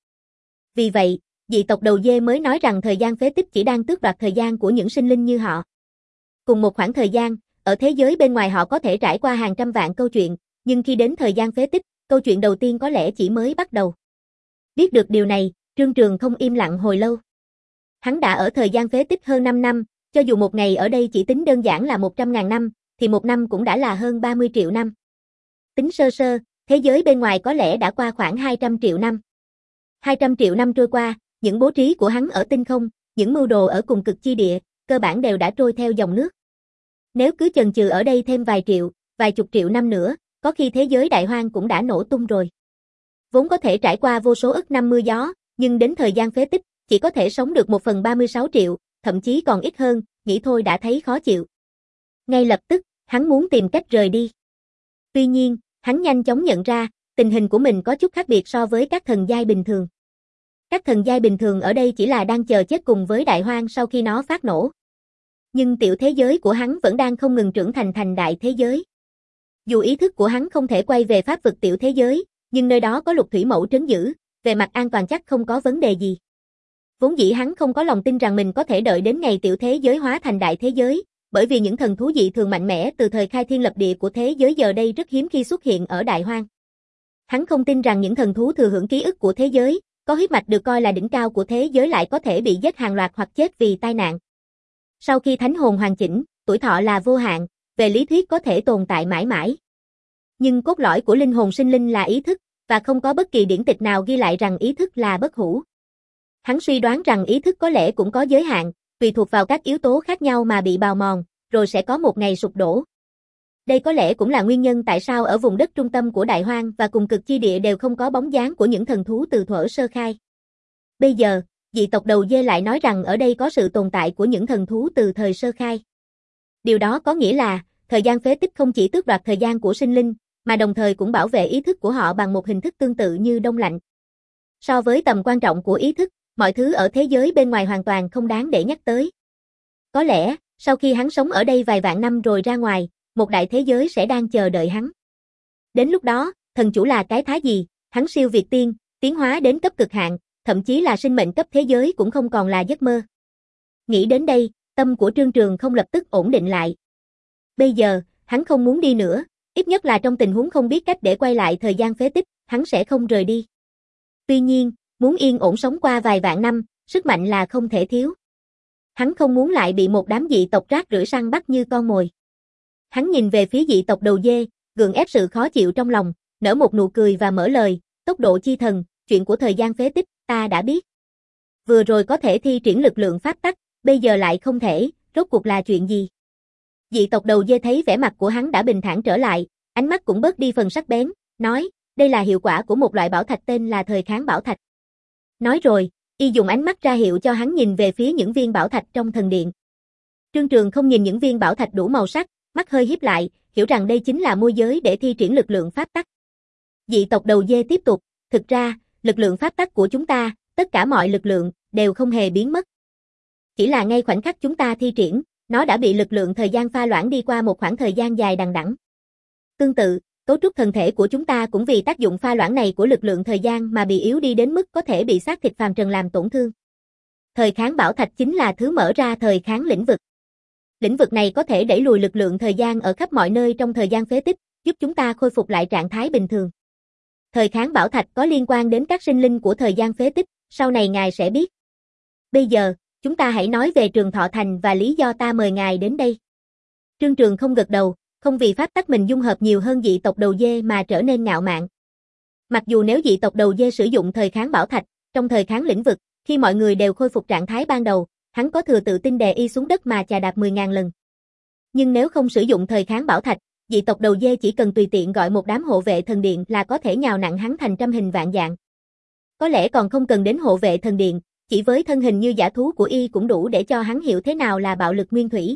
Vì vậy, dị tộc đầu dê mới nói rằng thời gian phế tích chỉ đang tước đoạt thời gian của những sinh linh như họ. Cùng một khoảng thời gian, ở thế giới bên ngoài họ có thể trải qua hàng trăm vạn câu chuyện, nhưng khi đến thời gian phế tích, câu chuyện đầu tiên có lẽ chỉ mới bắt đầu. Biết được điều này, Trương Trường không im lặng hồi lâu. Hắn đã ở thời gian phế tích hơn năm năm, cho dù một ngày ở đây chỉ tính đơn giản là một trăm ngàn năm, thì một năm cũng đã là hơn ba mươi triệu năm. Tính sơ sơ, thế giới bên ngoài có lẽ đã qua khoảng hai trăm triệu năm. hai trăm triệu năm trôi qua, những bố trí của hắn ở tinh không, những mưu đồ ở cùng cực chi địa, cơ bản đều đã trôi theo dòng nước. Nếu cứ chần chừ ở đây thêm vài triệu, vài chục triệu năm nữa, có khi thế giới Đại Hoang cũng đã nổ tung rồi. Vốn có thể trải qua vô số ức năm mưa gió, nhưng đến thời gian phế tích, chỉ có thể sống được một phần ba mươi sáu triệu, thậm chí còn ít hơn, nghĩ thôi đã thấy khó chịu. Ngay lập tức, hắn muốn tìm cách rời đi. Tuy nhiên, hắn nhanh chóng nhận ra, tình hình của mình có chút khác biệt so với các thần giai bình thường. Các thần giai bình thường ở đây chỉ là đang chờ chết cùng với Đại Hoang sau khi nó phát nổ. Nhưng tiểu thế giới của hắn vẫn đang không ngừng trưởng thành thành đại thế giới. Dù ý thức của hắn không thể quay về pháp vực tiểu thế giới, nhưng nơi đó có lục thủy mẫu trấn giữ, về mặt an toàn chắc không có vấn đề gì. Vốn dĩ hắn không có lòng tin rằng mình có thể đợi đến ngày tiểu thế giới hóa thành đại thế giới, bởi vì những thần thú dị thường mạnh mẽ từ thời khai thiên lập địa của thế giới giờ đây rất hiếm khi xuất hiện ở Đại Hoang. Hắn không tin rằng những thần thú thừa hưởng ký ức của thế giới, có huyết mạch được coi là đỉnh cao của thế giới lại có thể bị giết hàng loạt hoặc chết vì tai nạn. Sau khi thánh hồn hoàn chỉnh, tuổi thọ là vô hạn, về lý thuyết có thể tồn tại mãi mãi. Nhưng cốt lõi của linh hồn sinh linh là ý thức, và không có bất kỳ điển tịch nào ghi lại rằng ý thức là bất hủ. Hắn suy đoán rằng ý thức có lẽ cũng có giới hạn, tùy thuộc vào các yếu tố khác nhau mà bị bào mòn, rồi sẽ có một ngày sụp đổ. Đây có lẽ cũng là nguyên nhân tại sao ở vùng đất trung tâm của Đại Hoang và cùng cực chi địa đều không có bóng dáng của những thần thú từ thuở sơ khai. Bây giờ, dị tộc đầu dê lại nói rằng ở đây có sự tồn tại của những thần thú từ thời sơ khai. Điều đó có nghĩa là, thời gian phế tích không chỉ tước đoạt thời gian của sinh linh, mà đồng thời cũng bảo vệ ý thức của họ bằng một hình thức tương tự như đông lạnh. So với tầm quan trọng của ý thức, mọi thứ ở thế giới bên ngoài hoàn toàn không đáng để nhắc tới. Có lẽ, sau khi hắn sống ở đây vài vạn năm rồi ra ngoài, một đại thế giới sẽ đang chờ đợi hắn. Đến lúc đó, thần chủ là cái thái gì, hắn siêu việt tiên, tiến hóa đến cấp cực hạn, thậm chí là sinh mệnh cấp thế giới cũng không còn là giấc mơ. Nghĩ đến đây, tâm của Trương Trường không lập tức ổn định lại. Bây giờ, hắn không muốn đi nữa, ít nhất là trong tình huống không biết cách để quay lại thời gian phế tích, hắn sẽ không rời đi. Tuy nhiên, muốn yên ổn sống qua vài vạn năm, sức mạnh là không thể thiếu. Hắn không muốn lại bị một đám dị tộc rác rưởi săn bắt như con mồi. Hắn nhìn về phía dị tộc đầu dê, gượng ép sự khó chịu trong lòng, nở một nụ cười và mở lời, tốc độ chi thần, chuyện của thời gian phế tích, ta đã biết. Vừa rồi có thể thi triển lực lượng pháp tắc, bây giờ lại không thể, rốt cuộc là chuyện gì? Dị tộc đầu dê thấy vẻ mặt của hắn đã bình thản trở lại, ánh mắt cũng bớt đi phần sắc bén, nói, đây là hiệu quả của một loại bảo thạch tên là thời kháng bảo thạch. Nói rồi, y dùng ánh mắt ra hiệu cho hắn nhìn về phía những viên bảo thạch trong thần điện. Trương Trường không nhìn những viên bảo thạch đủ màu sắc, mắt hơi híp lại, hiểu rằng đây chính là môi giới để thi triển lực lượng pháp tắc. Dị tộc đầu dê tiếp tục, thực ra, lực lượng pháp tắc của chúng ta, tất cả mọi lực lượng, đều không hề biến mất. Chỉ là ngay khoảnh khắc chúng ta thi triển, nó đã bị lực lượng thời gian pha loãng đi qua một khoảng thời gian dài đằng đẵng. Tương tự, cấu trúc thân thể của chúng ta cũng vì tác dụng pha loãng này của lực lượng thời gian mà bị yếu đi đến mức có thể bị xác thịt phàm trần làm tổn thương. Thời kháng bảo thạch chính là thứ mở ra thời kháng lĩnh vực. Lĩnh vực này có thể đẩy lùi lực lượng thời gian ở khắp mọi nơi trong thời gian phế tích, giúp chúng ta khôi phục lại trạng thái bình thường. Thời kháng bảo thạch có liên quan đến các sinh linh của thời gian phế tích, sau này ngài sẽ biết. Bây giờ, chúng ta hãy nói về Trường Thọ Thành và lý do ta mời ngài đến đây. Trương Trường không gật đầu, không vì pháp tắc mình dung hợp nhiều hơn dị tộc đầu dê mà trở nên ngạo mạn. Mặc dù nếu dị tộc đầu dê sử dụng thời kháng bảo thạch, trong thời kháng lĩnh vực, khi mọi người đều khôi phục trạng thái ban đầu, hắn có thừa tự tin đè y xuống đất mà chà đạp mười ngàn lần. Nhưng nếu không sử dụng thời kháng bảo thạch, dị tộc đầu dê chỉ cần tùy tiện gọi một đám hộ vệ thần điện là có thể nhào nặn hắn thành trăm hình vạn dạng. Có lẽ còn không cần đến hộ vệ thần điện, chỉ với thân hình như giả thú của y cũng đủ để cho hắn hiểu thế nào là bạo lực nguyên thủy.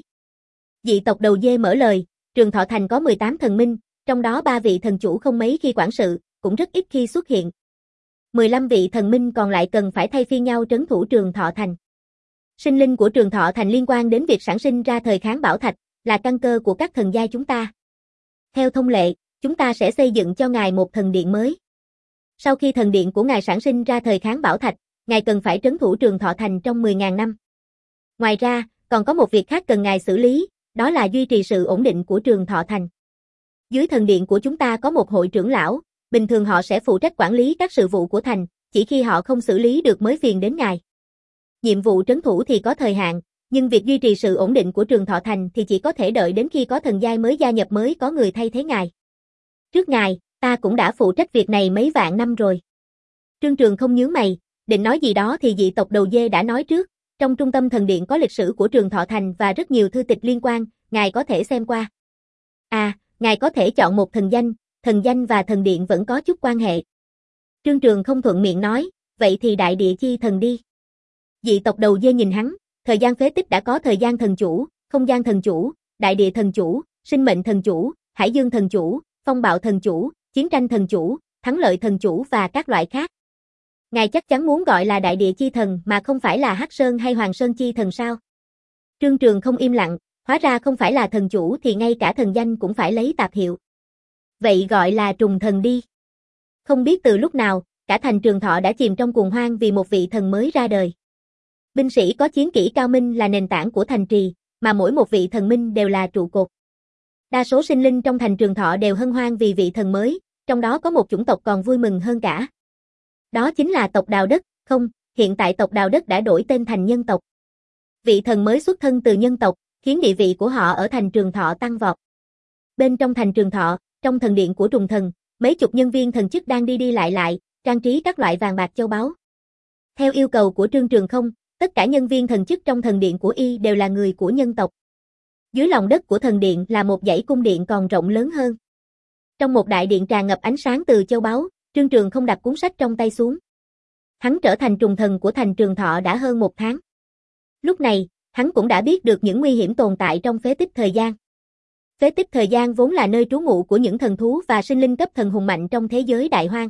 Dị tộc đầu dê mở lời, Trường Thọ Thành có mười tám thần minh, trong đó ba vị thần chủ không mấy khi quản sự, cũng rất ít khi xuất hiện. mười lăm vị thần minh còn lại cần phải thay phiên nhau trấn thủ Trường Thọ Thành. Sinh linh của Trường Thọ Thành liên quan đến việc sản sinh ra thời kháng bảo thạch, là căn cơ của các thần giai chúng ta. Theo thông lệ, chúng ta sẽ xây dựng cho ngài một thần điện mới. Sau khi thần điện của ngài sản sinh ra thời kháng bảo thạch, ngài cần phải trấn thủ Trường Thọ Thành trong mười ngàn năm. Ngoài ra, còn có một việc khác cần ngài xử lý, đó là duy trì sự ổn định của Trường Thọ Thành. Dưới thần điện của chúng ta có một hội trưởng lão, bình thường họ sẽ phụ trách quản lý các sự vụ của thành, chỉ khi họ không xử lý được mới phiền đến ngài. Nhiệm vụ trấn thủ thì có thời hạn, nhưng việc duy trì sự ổn định của Trường Thọ Thành thì chỉ có thể đợi đến khi có thần giai mới gia nhập mới có người thay thế ngài. Trước ngài, ta cũng đã phụ trách việc này mấy vạn năm rồi. Trương Trường không nhướng mày, định nói gì đó thì dị tộc đầu dê đã nói trước, trong trung tâm thần điện có lịch sử của Trường Thọ Thành và rất nhiều thư tịch liên quan, ngài có thể xem qua. À, ngài có thể chọn một thần danh, thần danh và thần điện vẫn có chút quan hệ. Trương Trường không thuận miệng nói, vậy thì đại địa chi thần đi. Dị tộc đầu dê nhìn hắn, thời gian phế tích đã có thời gian thần chủ, không gian thần chủ, đại địa thần chủ, sinh mệnh thần chủ, hải dương thần chủ, phong bạo thần chủ, chiến tranh thần chủ, thắng lợi thần chủ và các loại khác. Ngài chắc chắn muốn gọi là đại địa chi thần mà không phải là Hắc Sơn hay Hoàng Sơn chi thần sao? Trương Trường không im lặng, hóa ra không phải là thần chủ thì ngay cả thần danh cũng phải lấy tạp hiệu. Vậy gọi là trùng thần đi. Không biết từ lúc nào, cả thành Trường Thọ đã chìm trong cuồng hoang vì một vị thần mới ra đời. Binh sĩ có chiến kỹ cao minh là nền tảng của thành trì, mà mỗi một vị thần minh đều là trụ cột. Đa số sinh linh trong thành Trường Thọ đều hân hoan vì vị thần mới, trong đó có một chủng tộc còn vui mừng hơn cả. Đó chính là tộc Đào Đất, không, hiện tại tộc Đào Đất đã đổi tên thành nhân tộc. Vị thần mới xuất thân từ nhân tộc, khiến địa vị của họ ở thành Trường Thọ tăng vọt. Bên trong thành Trường Thọ, trong thần điện của trùng thần, mấy chục nhân viên thần chức đang đi đi lại lại, trang trí các loại vàng bạc châu báu. Theo yêu cầu của Trương Trường không, tất cả nhân viên thần chức trong thần điện của y đều là người của nhân tộc. Dưới lòng đất của thần điện là một dãy cung điện còn rộng lớn hơn. Trong một đại điện tràn ngập ánh sáng từ châu báu, Trương Trường không đặt cuốn sách trong tay xuống. Hắn trở thành trùng thần của thành Trường Thọ đã hơn một tháng. Lúc này, hắn cũng đã biết được những nguy hiểm tồn tại trong phế tích thời gian. Phế tích thời gian vốn là nơi trú ngụ của những thần thú và sinh linh cấp thần hùng mạnh trong thế giới đại hoang.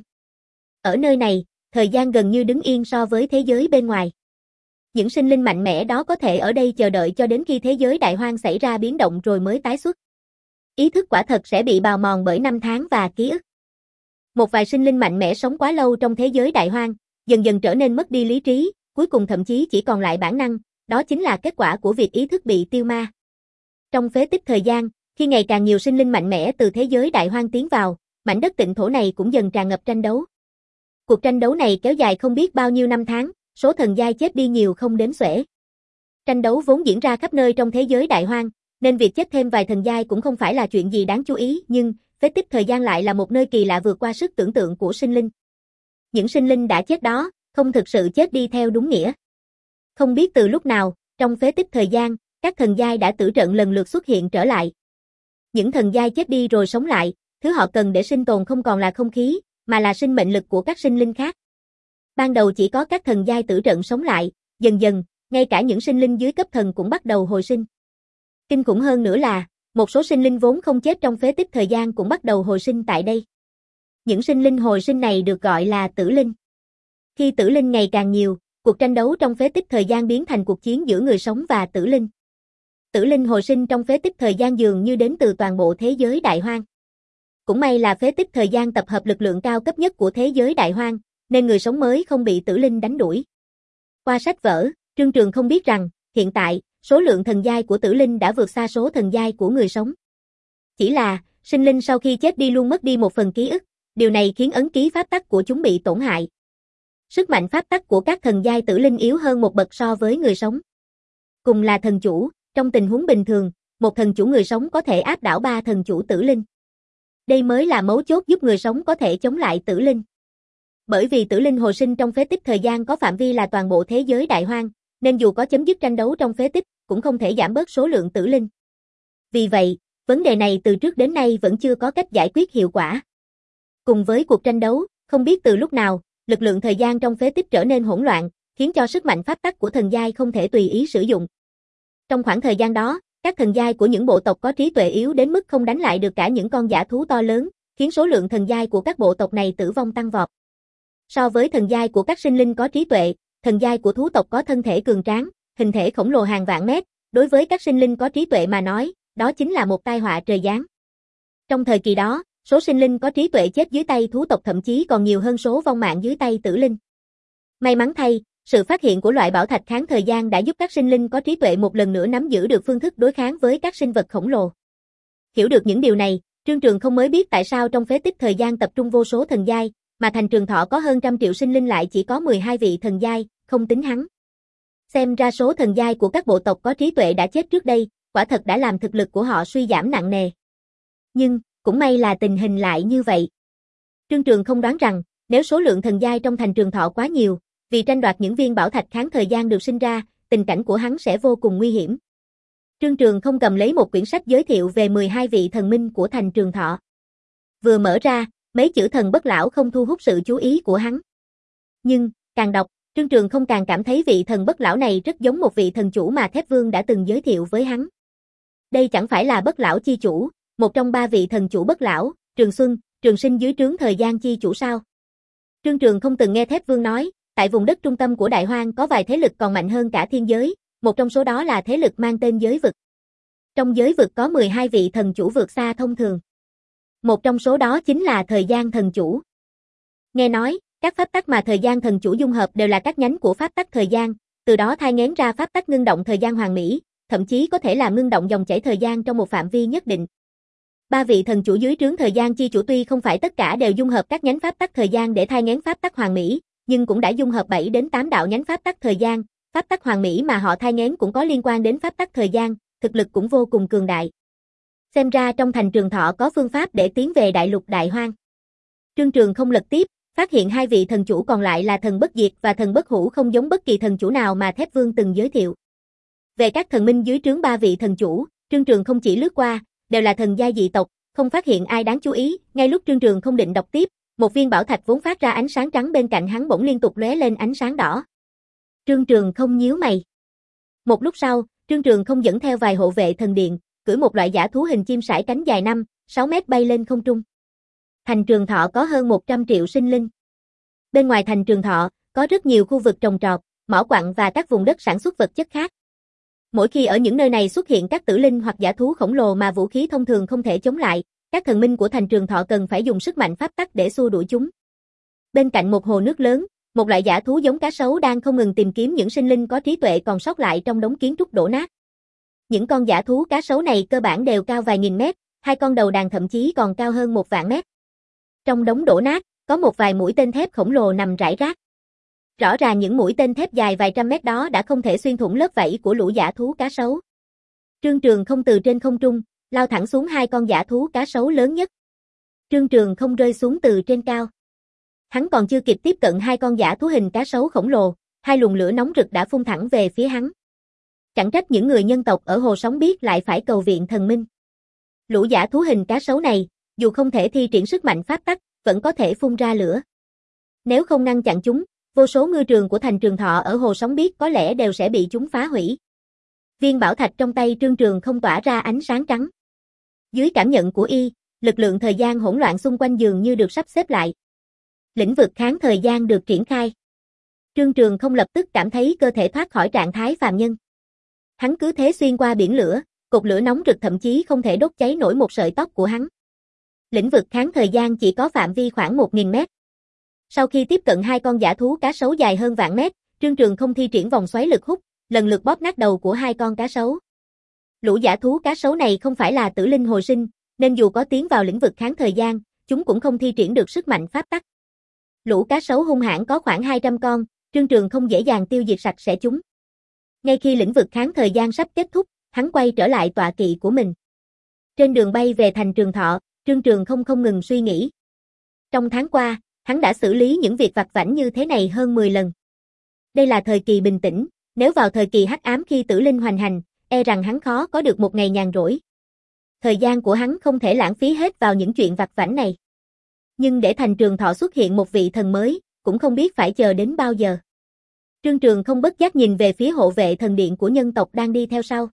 Ở nơi này, thời gian gần như đứng yên so với thế giới bên ngoài. Những sinh linh mạnh mẽ đó có thể ở đây chờ đợi cho đến khi thế giới đại hoang xảy ra biến động rồi mới tái xuất. Ý thức quả thật sẽ bị bào mòn bởi năm tháng và ký ức. Một vài sinh linh mạnh mẽ sống quá lâu trong thế giới đại hoang, dần dần trở nên mất đi lý trí, cuối cùng thậm chí chỉ còn lại bản năng, đó chính là kết quả của việc ý thức bị tiêu ma. Trong phế tích thời gian, khi ngày càng nhiều sinh linh mạnh mẽ từ thế giới đại hoang tiến vào, mảnh đất tịnh thổ này cũng dần tràn ngập tranh đấu. Cuộc tranh đấu này kéo dài không biết bao nhiêu năm tháng, số thần giai chết đi nhiều không đếm xuể. Tranh đấu vốn diễn ra khắp nơi trong thế giới đại hoang, nên việc chết thêm vài thần giai cũng không phải là chuyện gì đáng chú ý, nhưng phế tích thời gian lại là một nơi kỳ lạ vượt qua sức tưởng tượng của sinh linh. Những sinh linh đã chết đó, không thực sự chết đi theo đúng nghĩa. Không biết từ lúc nào, trong phế tích thời gian, các thần giai đã tử trận lần lượt xuất hiện trở lại. Những thần giai chết đi rồi sống lại, thứ họ cần để sinh tồn không còn là không khí, mà là sinh mệnh lực của các sinh linh khác. Ban đầu chỉ có các thần giai tử trận sống lại, dần dần, ngay cả những sinh linh dưới cấp thần cũng bắt đầu hồi sinh. Kinh khủng hơn nữa là, một số sinh linh vốn không chết trong phế tích thời gian cũng bắt đầu hồi sinh tại đây. Những sinh linh hồi sinh này được gọi là tử linh. Khi tử linh ngày càng nhiều, cuộc tranh đấu trong phế tích thời gian biến thành cuộc chiến giữa người sống và tử linh. Tử linh hồi sinh trong phế tích thời gian dường như đến từ toàn bộ thế giới đại hoang. Cũng may là phế tích thời gian tập hợp lực lượng cao cấp nhất của thế giới đại hoang, nên người sống mới không bị tử linh đánh đuổi. Qua sách vở, Trương Trường không biết rằng, hiện tại, số lượng thần giai của tử linh đã vượt xa số thần giai của người sống. Chỉ là, sinh linh sau khi chết đi luôn mất đi một phần ký ức, điều này khiến ấn ký pháp tắc của chúng bị tổn hại. Sức mạnh pháp tắc của các thần giai tử linh yếu hơn một bậc so với người sống. Cùng là thần chủ, trong tình huống bình thường, một thần chủ người sống có thể áp đảo ba thần chủ tử linh. Đây mới là mấu chốt giúp người sống có thể chống lại tử linh. Bởi vì tử linh hồi sinh trong phế tích thời gian có phạm vi là toàn bộ thế giới đại hoang, nên dù có chấm dứt tranh đấu trong phế tích, cũng không thể giảm bớt số lượng tử linh. Vì vậy, vấn đề này từ trước đến nay vẫn chưa có cách giải quyết hiệu quả. Cùng với cuộc tranh đấu, không biết từ lúc nào, lực lượng thời gian trong phế tích trở nên hỗn loạn, khiến cho sức mạnh pháp tắc của thần giai không thể tùy ý sử dụng. Trong khoảng thời gian đó, các thần giai của những bộ tộc có trí tuệ yếu đến mức không đánh lại được cả những con dã thú to lớn, khiến số lượng thần giai của các bộ tộc này tử vong tăng vọt. So với thần giai của các sinh linh có trí tuệ, thần giai của thú tộc có thân thể cường tráng, hình thể khổng lồ hàng vạn mét, đối với các sinh linh có trí tuệ mà nói, đó chính là một tai họa trời giáng. Trong thời kỳ đó, số sinh linh có trí tuệ chết dưới tay thú tộc thậm chí còn nhiều hơn số vong mạng dưới tay tử linh. May mắn thay, sự phát hiện của loại bảo thạch kháng thời gian đã giúp các sinh linh có trí tuệ một lần nữa nắm giữ được phương thức đối kháng với các sinh vật khổng lồ. Hiểu được những điều này, Trương Trường không mới biết tại sao trong phế tích thời gian tập trung vô số thần giai, mà thành Trường Thọ có hơn trăm triệu sinh linh lại chỉ có mười hai vị thần giai, không tính hắn. Xem ra số thần giai của các bộ tộc có trí tuệ đã chết trước đây, quả thật đã làm thực lực của họ suy giảm nặng nề. Nhưng, cũng may là tình hình lại như vậy. Trương Trường không đoán rằng, nếu số lượng thần giai trong thành Trường Thọ quá nhiều, vì tranh đoạt những viên bảo thạch kháng thời gian được sinh ra, tình cảnh của hắn sẽ vô cùng nguy hiểm. Trương Trường không cầm lấy một quyển sách giới thiệu về mười hai vị thần minh của thành Trường Thọ. Vừa mở ra, mấy chữ thần bất lão không thu hút sự chú ý của hắn. Nhưng, càng đọc, Trương Trường không càng cảm thấy vị thần bất lão này rất giống một vị thần chủ mà Thép Vương đã từng giới thiệu với hắn. Đây chẳng phải là bất lão chi chủ, một trong ba vị thần chủ bất lão, Trường Xuân, Trường Sinh dưới trướng thời gian chi chủ sao? Trương Trường không từng nghe Thép Vương nói, tại vùng đất trung tâm của Đại Hoang có vài thế lực còn mạnh hơn cả thiên giới, một trong số đó là thế lực mang tên giới vực. Trong giới vực có mười hai vị thần chủ vượt xa thông thường. Một trong số đó chính là thời gian thần chủ. Nghe nói, các pháp tắc mà thời gian thần chủ dung hợp đều là các nhánh của pháp tắc thời gian, từ đó thai nghén ra pháp tắc ngưng động thời gian hoàn mỹ, thậm chí có thể là ngưng động dòng chảy thời gian trong một phạm vi nhất định. Ba vị thần chủ dưới trướng thời gian chi chủ tuy không phải tất cả đều dung hợp các nhánh pháp tắc thời gian để thai nghén pháp tắc hoàn mỹ, nhưng cũng đã dung hợp bảy đến tám đạo nhánh pháp tắc thời gian, pháp tắc hoàn mỹ mà họ thai nghén cũng có liên quan đến pháp tắc thời gian, thực lực cũng vô cùng cường đại. Xem ra trong thành Trường Thọ có phương pháp để tiến về đại lục Đại Hoang. Trương Trường không lật tiếp, phát hiện hai vị thần chủ còn lại là thần bất diệt và thần bất hủ không giống bất kỳ thần chủ nào mà Thép Vương từng giới thiệu. Về các thần minh dưới trướng ba vị thần chủ, Trương Trường không chỉ lướt qua, đều là thần giai dị tộc, không phát hiện ai đáng chú ý, ngay lúc Trương Trường không định đọc tiếp, một viên bảo thạch vốn phát ra ánh sáng trắng bên cạnh hắn bỗng liên tục lóe lên ánh sáng đỏ. Trương Trường không nhíu mày. Một lúc sau, Trương Trường không dẫn theo vài hộ vệ thần điện, cưỡi một loại dã thú hình chim sải cánh dài năm, sáu mét bay lên không trung. Thành Trường Thọ có hơn một trăm triệu sinh linh. Bên ngoài thành Trường Thọ, có rất nhiều khu vực trồng trọt, mỏ quặng và các vùng đất sản xuất vật chất khác. Mỗi khi ở những nơi này xuất hiện các tử linh hoặc dã thú khổng lồ mà vũ khí thông thường không thể chống lại, các thần minh của thành Trường Thọ cần phải dùng sức mạnh pháp tắc để xua đuổi chúng. Bên cạnh một hồ nước lớn, một loại dã thú giống cá sấu đang không ngừng tìm kiếm những sinh linh có trí tuệ còn sót lại trong đống kiến trúc đổ nát. Những con dã thú cá sấu này cơ bản đều cao vài nghìn mét, hai con đầu đàn thậm chí còn cao hơn một vạn mét. Trong đống đổ nát, có một vài mũi tên thép khổng lồ nằm rải rác. Rõ ràng những mũi tên thép dài vài trăm mét đó đã không thể xuyên thủng lớp vảy của lũ dã thú cá sấu. Trương Trường không từ trên không trung, lao thẳng xuống hai con dã thú cá sấu lớn nhất. Trương Trường không rơi xuống từ trên cao. Hắn còn chưa kịp tiếp cận hai con dã thú hình cá sấu khổng lồ, hai luồng lửa nóng rực đã phun thẳng về phía hắn. Chẳng trách những người nhân tộc ở hồ sóng biết lại phải cầu viện thần minh. Lũ dã thú hình cá sấu này, dù không thể thi triển sức mạnh pháp tắc, vẫn có thể phun ra lửa. Nếu không ngăn chặn chúng, vô số ngư trường của thành Trường Thọ ở hồ sóng biết có lẽ đều sẽ bị chúng phá hủy. Viên bảo thạch trong tay Trương Trường không tỏa ra ánh sáng trắng. Dưới cảm nhận của y, lực lượng thời gian hỗn loạn xung quanh dường như được sắp xếp lại. Lĩnh vực kháng thời gian được triển khai. Trương Trường không lập tức cảm thấy cơ thể thoát khỏi trạng thái phàm nhân. Hắn cứ thế xuyên qua biển lửa, cột lửa nóng rực thậm chí không thể đốt cháy nổi một sợi tóc của hắn. Lĩnh vực kháng thời gian chỉ có phạm vi khoảng một nghìn mét. Sau khi tiếp cận hai con dã thú cá sấu dài hơn vạn mét, Trương Trường không thi triển vòng xoáy lực hút, lần lượt bóp nát đầu của hai con cá sấu. Lũ dã thú cá sấu này không phải là tử linh hồi sinh, nên dù có tiến vào lĩnh vực kháng thời gian, chúng cũng không thi triển được sức mạnh pháp tắc. Lũ cá sấu hung hãn có khoảng hai trăm con, Trương Trường không dễ dàng tiêu diệt sạch sẽ chúng. Ngay khi lĩnh vực kháng thời gian sắp kết thúc, hắn quay trở lại tọa kỵ của mình. Trên đường bay về thành Trường Thọ, Trương Trường không không ngừng suy nghĩ. Trong tháng qua, hắn đã xử lý những việc vặt vãnh như thế này hơn mười lần. Đây là thời kỳ bình tĩnh, nếu vào thời kỳ hắc ám khi tử linh hoành hành, e rằng hắn khó có được một ngày nhàn rỗi. Thời gian của hắn không thể lãng phí hết vào những chuyện vặt vãnh này. Nhưng để thành Trường Thọ xuất hiện một vị thần mới, cũng không biết phải chờ đến bao giờ. Trương Trường không bất giác nhìn về phía hộ vệ thần điện của nhân tộc đang đi theo sau.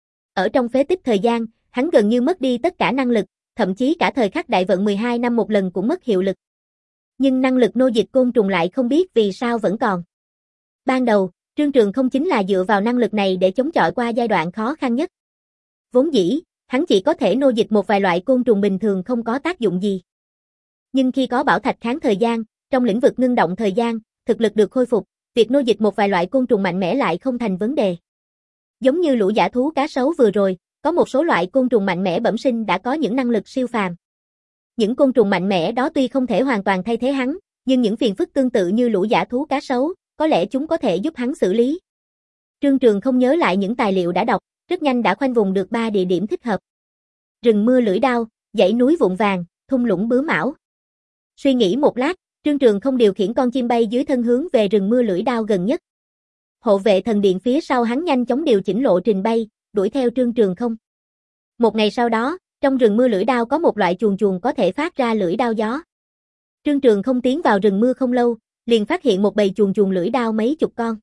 Ở trong phế tích thời gian, hắn gần như mất đi tất cả năng lực, thậm chí cả thời khắc đại vận mười hai năm một lần cũng mất hiệu lực. Nhưng năng lực nô dịch côn trùng lại không biết vì sao vẫn còn. Ban đầu, Trương Trường không chính là dựa vào năng lực này để chống chọi qua giai đoạn khó khăn nhất. Vốn dĩ, hắn chỉ có thể nô dịch một vài loại côn trùng bình thường không có tác dụng gì. Nhưng khi có bảo thạch kháng thời gian, trong lĩnh vực ngưng động thời gian, thực lực được khôi phục, việc nô dịch một vài loại côn trùng mạnh mẽ lại không thành vấn đề. Giống như lũ dã thú cá sấu vừa rồi, có một số loại côn trùng mạnh mẽ bẩm sinh đã có những năng lực siêu phàm. Những côn trùng mạnh mẽ đó tuy không thể hoàn toàn thay thế hắn, nhưng những phiền phức tương tự như lũ dã thú cá sấu, có lẽ chúng có thể giúp hắn xử lý. Trương Trường không nhớ lại những tài liệu đã đọc, rất nhanh đã khoanh vùng được ba địa điểm thích hợp. Rừng mưa lưỡi đao, dãy núi vụn vàng, thung lũng bướm mão. Suy nghĩ một lát, Trương Trường không điều khiển con chim bay dưới thân hướng về rừng mưa lưỡi đao gần nhất. Hộ vệ thần điện phía sau hắn nhanh chóng điều chỉnh lộ trình bay, đuổi theo Trương Trường không. Một ngày sau đó, trong rừng mưa lưỡi đao có một loại chuồn chuồn có thể phát ra lưỡi đao gió. Trương Trường không tiến vào rừng mưa không lâu, liền phát hiện một bầy chuồn chuồn lưỡi đao mấy chục con.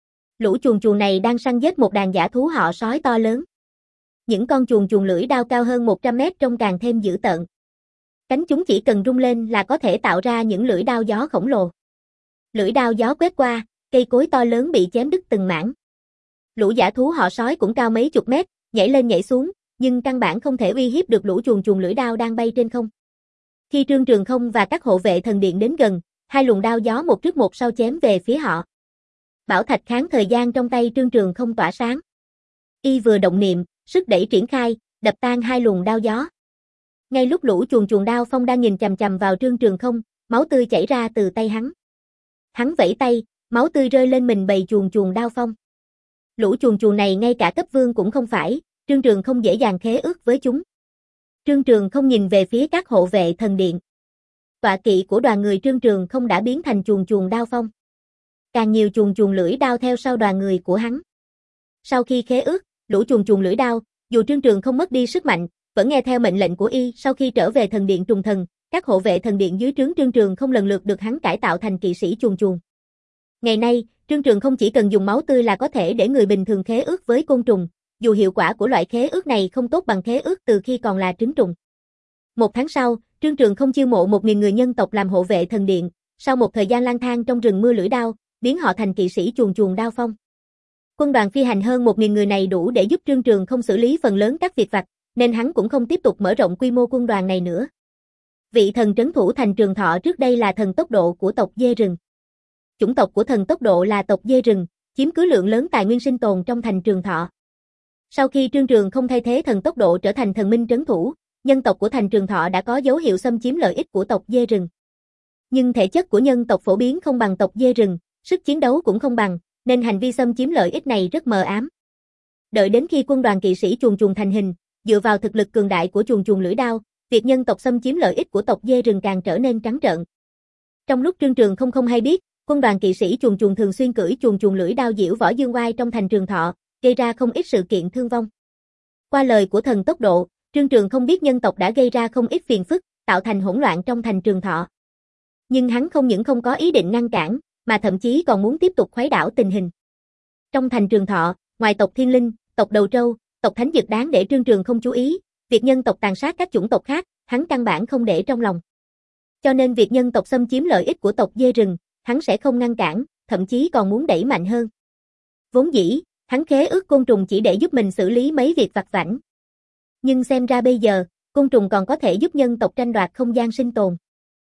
Lũ chuồn chuồn này đang săn giết một đàn dã thú họ sói to lớn. Những con chuồn chuồn lưỡi đao cao hơn một trăm mét trông càng thêm dữ tợn. Cánh chúng chỉ cần rung lên là có thể tạo ra những lưỡi đao gió khổng lồ. Lưỡi đao gió quét qua, cây cối to lớn bị chém đứt từng mảng. Lũ dã thú họ sói cũng cao mấy chục mét, nhảy lên nhảy xuống, nhưng căn bản không thể uy hiếp được lũ chuồn chuồn lưỡi đao đang bay trên không. Khi Trương Trường không và các hộ vệ thần điện đến gần, hai luồng đao gió một trước một sau chém về phía họ. Bảo thạch kháng thời gian trong tay Trương Trường không tỏa sáng. Y vừa động niệm, sức đẩy triển khai, đập tan hai luồng đao gió. Ngay lúc lũ chuồn chuồn đao phong đang nhìn chằm chằm vào Trương Trường không, máu tươi chảy ra từ tay hắn. Hắn vẫy tay, máu tươi rơi lên mình bầy chuồn chuồn đao phong. Lũ chuồn chuồn này ngay cả cấp vương cũng không phải, Trương Trường không dễ dàng khế ước với chúng. Trương Trường không nhìn về phía các hộ vệ thần điện. Tọa kỵ của đoàn người Trương Trường không đã biến thành chuồn chuồn đao phong. Càng nhiều chuồn chuồn lưỡi đao theo sau đoàn người của hắn. Sau khi khế ước, lũ chuồn chuồn lưỡi đao, dù Trương Trường không mất đi sức mạnh, vẫn nghe theo mệnh lệnh của y. Sau khi trở về thần điện trùng thần, các hộ vệ thần điện dưới trướng Trương Trường không lần lượt được hắn cải tạo thành kỵ sĩ chuồn chuồn. Ngày nay, Trương Trường không chỉ cần dùng máu tươi là có thể để người bình thường khế ước với côn trùng, dù hiệu quả của loại khế ước này không tốt bằng khế ước từ khi còn là trứng trùng. Một tháng sau, Trương Trường không chiêu mộ một nghìn người nhân tộc làm hộ vệ thần điện, sau một thời gian lang thang trong rừng mưa lưỡi đao, biến họ thành kỵ sĩ chuồn chuồn đao phong. Quân đoàn phi hành hơn một nghìn người này đủ để giúp Trương Trường không xử lý phần lớn các việc vặt, nên hắn cũng không tiếp tục mở rộng quy mô quân đoàn này nữa. Vị thần trấn thủ thành Trường Thọ trước đây là thần tốc độ của tộc dê rừng. Chủng tộc của thần tốc độ là tộc dê rừng, chiếm cứ lượng lớn tài nguyên sinh tồn trong thành Trường Thọ. Sau khi Trương Trường không thay thế thần tốc độ trở thành thần minh trấn thủ, nhân tộc của thành Trường Thọ đã có dấu hiệu xâm chiếm lợi ích của tộc dê rừng. Nhưng thể chất của nhân tộc phổ biến không bằng tộc dê rừng, sức chiến đấu cũng không bằng, nên hành vi xâm chiếm lợi ích này rất mờ ám. Đợi đến khi quân đoàn kỵ sĩ chuồn chuồn thành hình, dựa vào thực lực cường đại của chuồn chuồn lưỡi đao, việc nhân tộc xâm chiếm lợi ích của tộc dê rừng càng trở nên trắng trợn. Trong lúc Trương Trường không không hay biết, quân đoàn kỵ sĩ chuồn chuồn thường xuyên cưỡi chuồn chuồn lưỡi đao diễu võ dương oai trong thành Trường Thọ, gây ra không ít sự kiện thương vong. Qua lời của thần tốc độ, Trương Trường không biết nhân tộc đã gây ra không ít phiền phức, tạo thành hỗn loạn trong thành Trường Thọ. Nhưng hắn không những không có ý định ngăn cản, mà thậm chí còn muốn tiếp tục khuấy đảo tình hình. Trong thành Trường Thọ, ngoài tộc Thiên Linh, tộc Đầu Trâu, tộc Thánh Dực đáng để Trương Trường không chú ý, việc nhân tộc tàn sát các chủng tộc khác, hắn căn bản không để trong lòng. Cho nên việc nhân tộc xâm chiếm lợi ích của tộc dê rừng, hắn sẽ không ngăn cản, thậm chí còn muốn đẩy mạnh hơn. Vốn dĩ, hắn khế ước côn trùng chỉ để giúp mình xử lý mấy việc vặt vãnh. Nhưng xem ra bây giờ, côn trùng còn có thể giúp nhân tộc tranh đoạt không gian sinh tồn.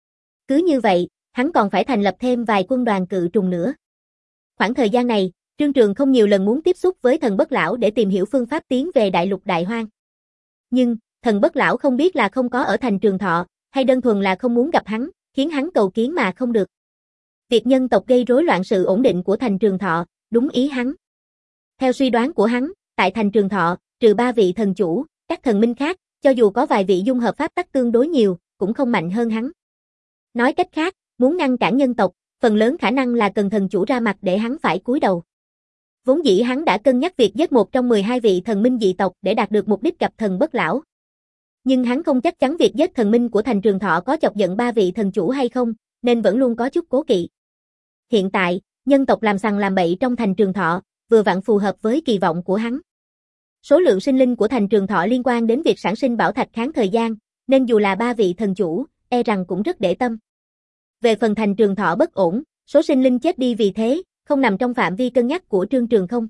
Cứ như vậy, hắn còn phải thành lập thêm vài quân đoàn cự trùng nữa. Khoảng thời gian này, Trương Trường không nhiều lần muốn tiếp xúc với thần Bất Lão để tìm hiểu phương pháp tiến về đại lục Đại Hoang. Nhưng, thần Bất Lão không biết là không có ở thành Trường Thọ, hay đơn thuần là không muốn gặp hắn, khiến hắn cầu kiến mà không được. Việc nhân tộc gây rối loạn sự ổn định của thành Trường Thọ, đúng ý hắn. Theo suy đoán của hắn, tại thành Trường Thọ, trừ ba vị thần chủ, các thần minh khác, cho dù có vài vị dung hợp pháp tắc tương đối nhiều, cũng không mạnh hơn hắn. Nói cách khác, muốn ngăn cản nhân tộc, phần lớn khả năng là cần thần chủ ra mặt để hắn phải cúi đầu. Vốn dĩ hắn đã cân nhắc việc giết một trong mười hai vị thần minh dị tộc để đạt được mục đích gặp thần Bất Lão. Nhưng hắn không chắc chắn việc giết thần minh của thành Trường Thọ có chọc giận ba vị thần chủ hay không, nên vẫn luôn có chút cố kỵ. Hiện tại, nhân tộc làm sằng làm bậy trong thành Trường Thọ, vừa vặn phù hợp với kỳ vọng của hắn. Số lượng sinh linh của thành Trường Thọ liên quan đến việc sản sinh bảo thạch kháng thời gian, nên dù là ba vị thần chủ, e rằng cũng rất để tâm. Về phần thành Trường Thọ bất ổn, số sinh linh chết đi vì thế, không nằm trong phạm vi cân nhắc của Trương Trường không.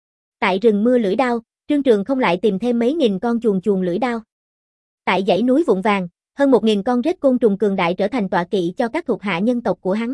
Tại rừng mưa lưỡi đao, Trương Trường không lại tìm thêm mấy nghìn con chuồn chuồn lưỡi đao. Tại dãy núi Vụn Vàng, hơn một nghìn con rết côn trùng cường đại trở thành tọa kỵ cho các thuộc hạ nhân tộc của hắn.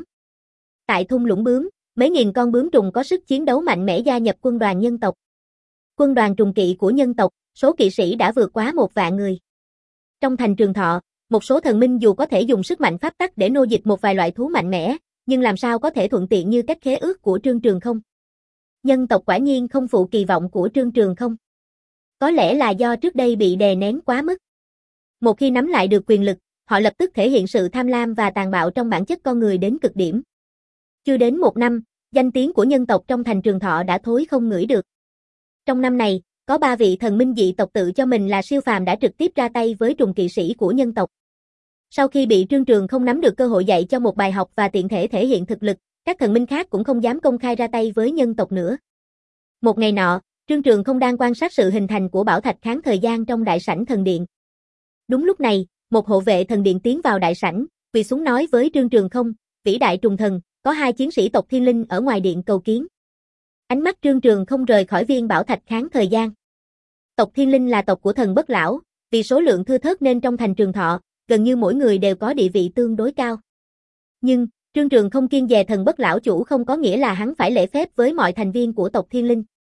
Tại thung lũng bướm, mấy nghìn con bướm trùng có sức chiến đấu mạnh mẽ gia nhập quân đoàn nhân tộc. Quân đoàn trùng kỵ của nhân tộc, số kỵ sĩ đã vượt quá một vạn người. Trong thành Trường Thọ, một số thần minh dù có thể dùng sức mạnh pháp tắc để nô dịch một vài loại thú mạnh mẽ, nhưng làm sao có thể thuận tiện như cách khế ước của Trương Trường không? Nhân tộc quả nhiên không phụ kỳ vọng của Trương Trường không. Có lẽ là do trước đây bị đè nén quá mức. Một khi nắm lại được quyền lực, họ lập tức thể hiện sự tham lam và tàn bạo trong bản chất con người đến cực điểm. Chưa đến một năm, danh tiếng của nhân tộc trong thành Trường Thọ đã thối không ngửi được. Trong năm này, có ba vị thần minh dị tộc tự cho mình là siêu phàm đã trực tiếp ra tay với trùng kỵ sĩ của nhân tộc. Sau khi bị Trương Trường không nắm được cơ hội dạy cho một bài học và tiện thể thể hiện thực lực, các thần minh khác cũng không dám công khai ra tay với nhân tộc nữa. Một ngày nọ, Trương Trường không đang quan sát sự hình thành của bảo thạch kháng thời gian trong đại sảnh thần điện. Đúng lúc này, một hộ vệ thần điện tiến vào đại sảnh, quỳ xuống nói với Trương Trường không, vĩ đại trùng thần, có hai chiến sĩ tộc Thiên Linh ở ngoài điện cầu kiến. Ánh mắt Trương Trường không rời khỏi viên bảo thạch kháng thời gian. Tộc Thiên Linh là tộc của thần Bất Lão, vì số lượng thưa thớt nên trong thành Trường Thọ, gần như mỗi người đều có địa vị tương đối cao. Nhưng, Trương Trường không kiêng dè thần Bất Lão chủ không có nghĩa là hắn phải lễ phép với mọi thành viên của tộc Thiên Linh.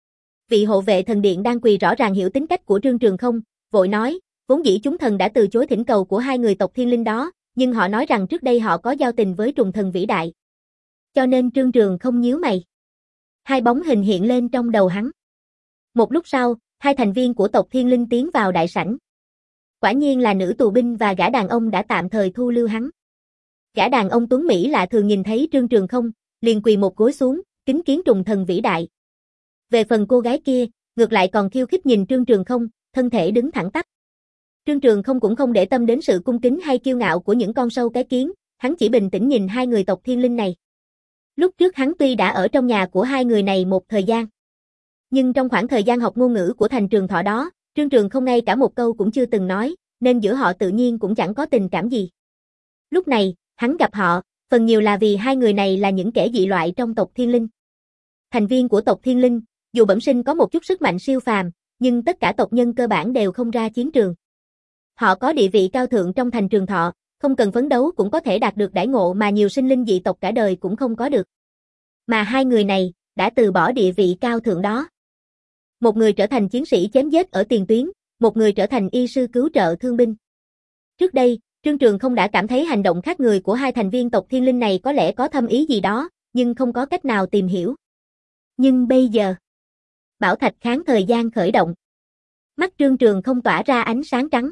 Vị hộ vệ thần điện đang quỳ rõ ràng hiểu tính cách của Trương Trường không, vội nói, vốn dĩ chúng thần đã từ chối thỉnh cầu của hai người tộc Thiên Linh đó, nhưng họ nói rằng trước đây họ có giao tình với trùng thần vĩ đại. Cho nên Trương Trường không nhíu mày. Hai bóng hình hiện lên trong đầu hắn. Một lúc sau, hai thành viên của tộc Thiên Linh tiến vào đại sảnh. Quả nhiên là nữ tù binh và gã đàn ông đã tạm thời thu lưu hắn. Gã đàn ông tuấn Mỹ lạ thường nhìn thấy Trương Trường không, liền quỳ một gối xuống, kính kiến trùng thần vĩ đại. Về phần cô gái kia, ngược lại còn khiêu khích nhìn Trương Trường không, thân thể đứng thẳng tắp. Trương Trường không cũng không để tâm đến sự cung kính hay kiêu ngạo của những con sâu cái kiến, hắn chỉ bình tĩnh nhìn hai người tộc Thiên Linh này. Lúc trước hắn tuy đã ở trong nhà của hai người này một thời gian, nhưng trong khoảng thời gian học ngôn ngữ của thành Trường Thọ đó, Trương Trường không ngay cả một câu cũng chưa từng nói, nên giữa họ tự nhiên cũng chẳng có tình cảm gì. Lúc này, hắn gặp họ, phần nhiều là vì hai người này là những kẻ dị loại trong tộc Thiên Linh. Thành viên của tộc Thiên Linh, dù bẩm sinh có một chút sức mạnh siêu phàm, nhưng tất cả tộc nhân cơ bản đều không ra chiến trường. Họ có địa vị cao thượng trong thành Trường Thọ, không cần phấn đấu cũng có thể đạt được đãi ngộ mà nhiều sinh linh dị tộc cả đời cũng không có được. Mà hai người này, đã từ bỏ địa vị cao thượng đó. Một người trở thành chiến sĩ chém giết ở tiền tuyến, một người trở thành y sư cứu trợ thương binh. Trước đây, Trương Trường không đã cảm thấy hành động khác người của hai thành viên tộc Thiên Linh này có lẽ có thâm ý gì đó, nhưng không có cách nào tìm hiểu. Nhưng bây giờ, bảo thạch kháng thời gian khởi động. Mắt Trương Trường không tỏa ra ánh sáng trắng.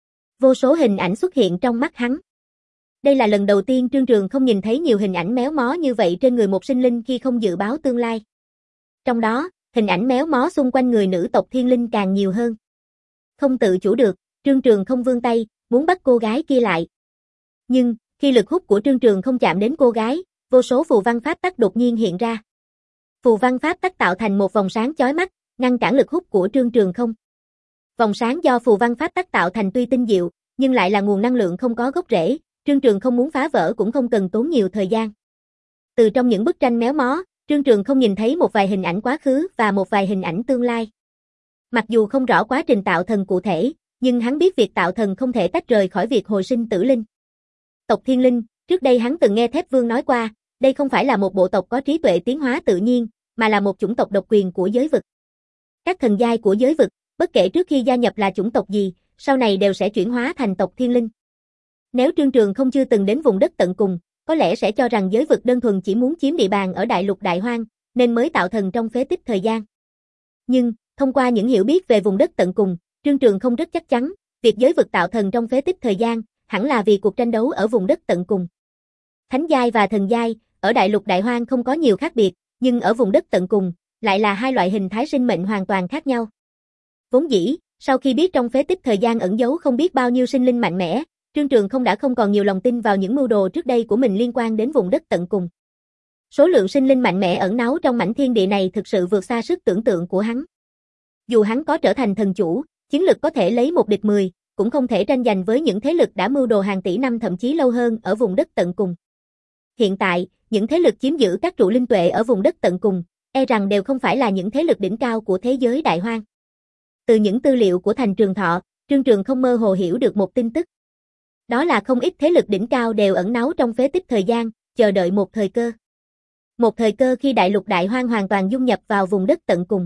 Vô số hình ảnh xuất hiện trong mắt hắn. Đây là lần đầu tiên Trương Trường không nhìn thấy nhiều hình ảnh méo mó như vậy trên người một sinh linh khi không dự báo tương lai. Trong đó, hình ảnh méo mó xung quanh người nữ tộc Thiên Linh càng nhiều hơn. Không tự chủ được, Trương Trường không vươn tay, muốn bắt cô gái kia lại. Nhưng, khi lực hút của Trương Trường không chạm đến cô gái, vô số phù văn pháp tắc đột nhiên hiện ra. Phù văn pháp tắc tạo thành một vòng sáng chói mắt, ngăn cản lực hút của Trương Trường không. Vòng sáng do phù văn pháp tắc tạo thành tuy tinh diệu, nhưng lại là nguồn năng lượng không có gốc rễ, Trương Trường không muốn phá vỡ cũng không cần tốn nhiều thời gian. Từ trong những bức tranh méo mó, Trương Trường không nhìn thấy một vài hình ảnh quá khứ và một vài hình ảnh tương lai. Mặc dù không rõ quá trình tạo thần cụ thể, nhưng hắn biết việc tạo thần không thể tách rời khỏi việc hồi sinh tử linh. Tộc Thiên Linh, trước đây hắn từng nghe Thép Vương nói qua, đây không phải là một bộ tộc có trí tuệ tiến hóa tự nhiên, mà là một chủng tộc độc quyền của giới vực. Các thần giai của giới vực, bất kể trước khi gia nhập là chủng tộc gì, sau này đều sẽ chuyển hóa thành tộc Thiên Linh. Nếu Trương Trường không chưa từng đến vùng đất tận cùng, có lẽ sẽ cho rằng giới vực đơn thuần chỉ muốn chiếm địa bàn ở đại lục Đại Hoang, nên mới tạo thần trong phế tích thời gian. Nhưng, thông qua những hiểu biết về vùng đất tận cùng, Trương Trường không rất chắc chắn, việc giới vực tạo thần trong phế tích thời gian, hẳn là vì cuộc tranh đấu ở vùng đất tận cùng. Thánh giai và thần giai, ở đại lục Đại Hoang không có nhiều khác biệt, nhưng ở vùng đất tận cùng, lại là hai loại hình thái sinh mệnh hoàn toàn khác nhau. Vốn dĩ, sau khi biết trong phế tích thời gian ẩn giấu không biết bao nhiêu sinh linh mạnh mẽ, Trương Trường không đã không còn nhiều lòng tin vào những mưu đồ trước đây của mình liên quan đến vùng đất tận cùng. Số lượng sinh linh mạnh mẽ ẩn náu trong mảnh thiên địa này thực sự vượt xa sức tưởng tượng của hắn. Dù hắn có trở thành thần chủ, chiến lực có thể lấy một địch mười, cũng không thể tranh giành với những thế lực đã mưu đồ hàng tỷ năm thậm chí lâu hơn ở vùng đất tận cùng. Hiện tại, những thế lực chiếm giữ các trụ linh tuệ ở vùng đất tận cùng, e rằng đều không phải là những thế lực đỉnh cao của thế giới Đại Hoang. Từ những tư liệu của Thành Trường Thọ, Trương Trường không mơ hồ hiểu được một tin tức. Đó là không ít thế lực đỉnh cao đều ẩn náu trong phế tích thời gian, chờ đợi một thời cơ. Một thời cơ khi đại lục Đại Hoang hoàn toàn dung nhập vào vùng đất tận cùng.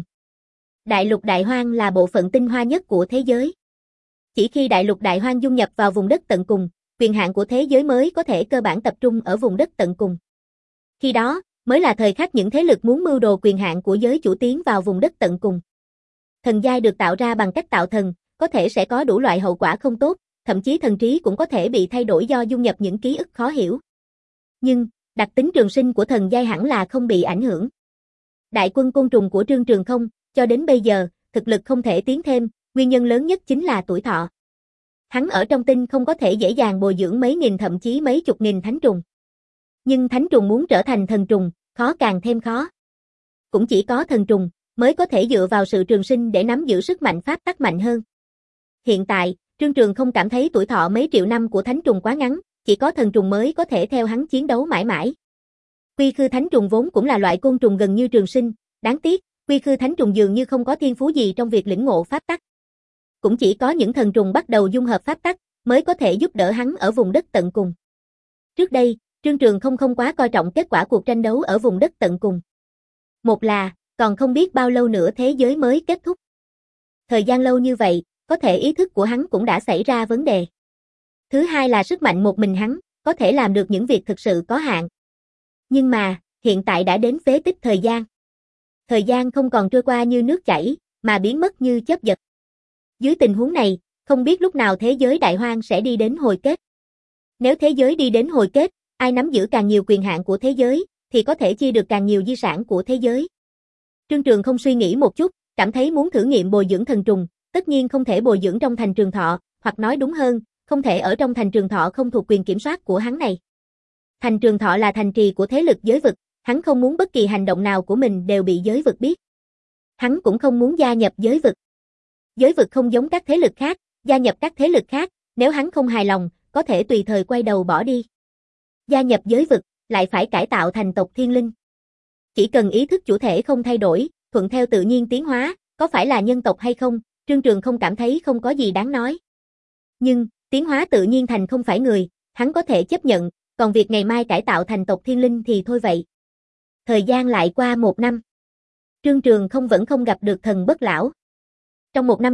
Đại lục Đại Hoang là bộ phận tinh hoa nhất của thế giới. Chỉ khi đại lục Đại Hoang dung nhập vào vùng đất tận cùng, quyền hạn của thế giới mới có thể cơ bản tập trung ở vùng đất tận cùng. Khi đó, mới là thời khắc những thế lực muốn mưu đồ quyền hạn của giới chủ tiến vào vùng đất tận cùng. Thần giai được tạo ra bằng cách tạo thần, có thể sẽ có đủ loại hậu quả không tốt, thậm chí thần trí cũng có thể bị thay đổi do dung nhập những ký ức khó hiểu. Nhưng, đặc tính trường sinh của thần giai hẳn là không bị ảnh hưởng. Đại quân côn trùng của Trương Trường không, cho đến bây giờ, thực lực không thể tiến thêm, nguyên nhân lớn nhất chính là tuổi thọ. Hắn ở trong tinh không có thể dễ dàng bồi dưỡng mấy nghìn thậm chí mấy chục nghìn thánh trùng. Nhưng thánh trùng muốn trở thành thần trùng, khó càng thêm khó. Cũng chỉ có thần trùng, mới có thể dựa vào sự trường sinh để nắm giữ sức mạnh pháp tắc mạnh hơn. Hiện tại, Trương Trường không cảm thấy tuổi thọ mấy triệu năm của thánh trùng quá ngắn, chỉ có thần trùng mới có thể theo hắn chiến đấu mãi mãi. Quy khư thánh trùng vốn cũng là loại côn trùng gần như trường sinh, đáng tiếc, quy khư thánh trùng dường như không có thiên phú gì trong việc lĩnh ngộ pháp tắc. Cũng chỉ có những thần trùng bắt đầu dung hợp pháp tắc, mới có thể giúp đỡ hắn ở vùng đất tận cùng. Trước đây, Trương Trường không không quá coi trọng kết quả cuộc tranh đấu ở vùng đất tận cùng. Một là, còn không biết bao lâu nữa thế giới mới kết thúc. Thời gian lâu như vậy, có thể ý thức của hắn cũng đã xảy ra vấn đề. Thứ hai là sức mạnh một mình hắn, có thể làm được những việc thực sự có hạn. Nhưng mà, hiện tại đã đến phế tích thời gian. Thời gian không còn trôi qua như nước chảy, mà biến mất như chớp giật. Dưới tình huống này, không biết lúc nào thế giới Đại Hoang sẽ đi đến hồi kết. Nếu thế giới đi đến hồi kết, ai nắm giữ càng nhiều quyền hạn của thế giới, thì có thể chia được càng nhiều di sản của thế giới. Trương Trường không suy nghĩ một chút, cảm thấy muốn thử nghiệm bồi dưỡng thần trùng, tất nhiên không thể bồi dưỡng trong Thành Trường Thọ, hoặc nói đúng hơn, không thể ở trong Thành Trường Thọ không thuộc quyền kiểm soát của hắn này. Thành Trường Thọ là thành trì của thế lực giới vực, hắn không muốn bất kỳ hành động nào của mình đều bị giới vực biết. Hắn cũng không muốn gia nhập giới vực. Giới vực không giống các thế lực khác, gia nhập các thế lực khác, nếu hắn không hài lòng, có thể tùy thời quay đầu bỏ đi. Gia nhập giới vực, lại phải cải tạo thành tộc Thiên Linh. Chỉ cần ý thức chủ thể không thay đổi, thuận theo tự nhiên tiến hóa, có phải là nhân tộc hay không, Trương Trường không cảm thấy không có gì đáng nói. Nhưng, tiến hóa tự nhiên thành không phải người, hắn có thể chấp nhận, còn việc ngày mai cải tạo thành tộc Thiên Linh thì thôi vậy. Thời gian lại qua một năm. Trương Trường không vẫn không gặp được thần bất lão. Trong một năm này,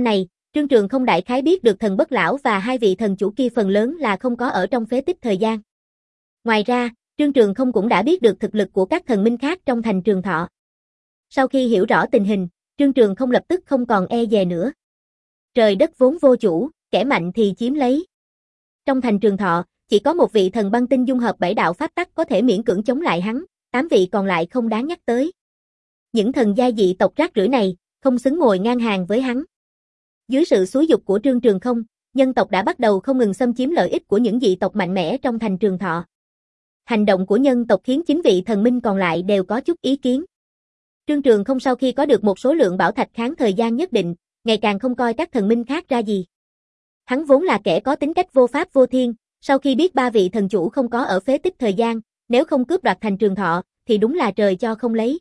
Trương Trường không đại khái biết được thần bất lão và hai vị thần chủ kia phần lớn là không có ở trong phế tích thời gian. Ngoài ra, Trương Trường không cũng đã biết được thực lực của các thần minh khác trong thành Trường Thọ. Sau khi hiểu rõ tình hình, Trương Trường không lập tức không còn e dè nữa. Trời đất vốn vô chủ, kẻ mạnh thì chiếm lấy. Trong thành Trường Thọ, chỉ có một vị thần băng tinh dung hợp bảy đạo pháp tắc có thể miễn cưỡng chống lại hắn, tám vị còn lại không đáng nhắc tới. Những thần gia dị tộc rác rưởi này, không xứng ngồi ngang hàng với hắn. Dưới sự xúi dục của Trương Trường không, nhân tộc đã bắt đầu không ngừng xâm chiếm lợi ích của những dị tộc mạnh mẽ trong thành Trường Thọ. Hành động của nhân tộc khiến chính vị thần minh còn lại đều có chút ý kiến. Trương Trường không sau khi có được một số lượng bảo thạch kháng thời gian nhất định, ngày càng không coi các thần minh khác ra gì. Hắn vốn là kẻ có tính cách vô pháp vô thiên, sau khi biết ba vị thần chủ không có ở phế tích thời gian, nếu không cướp đoạt thành Trường Thọ, thì đúng là trời cho không lấy.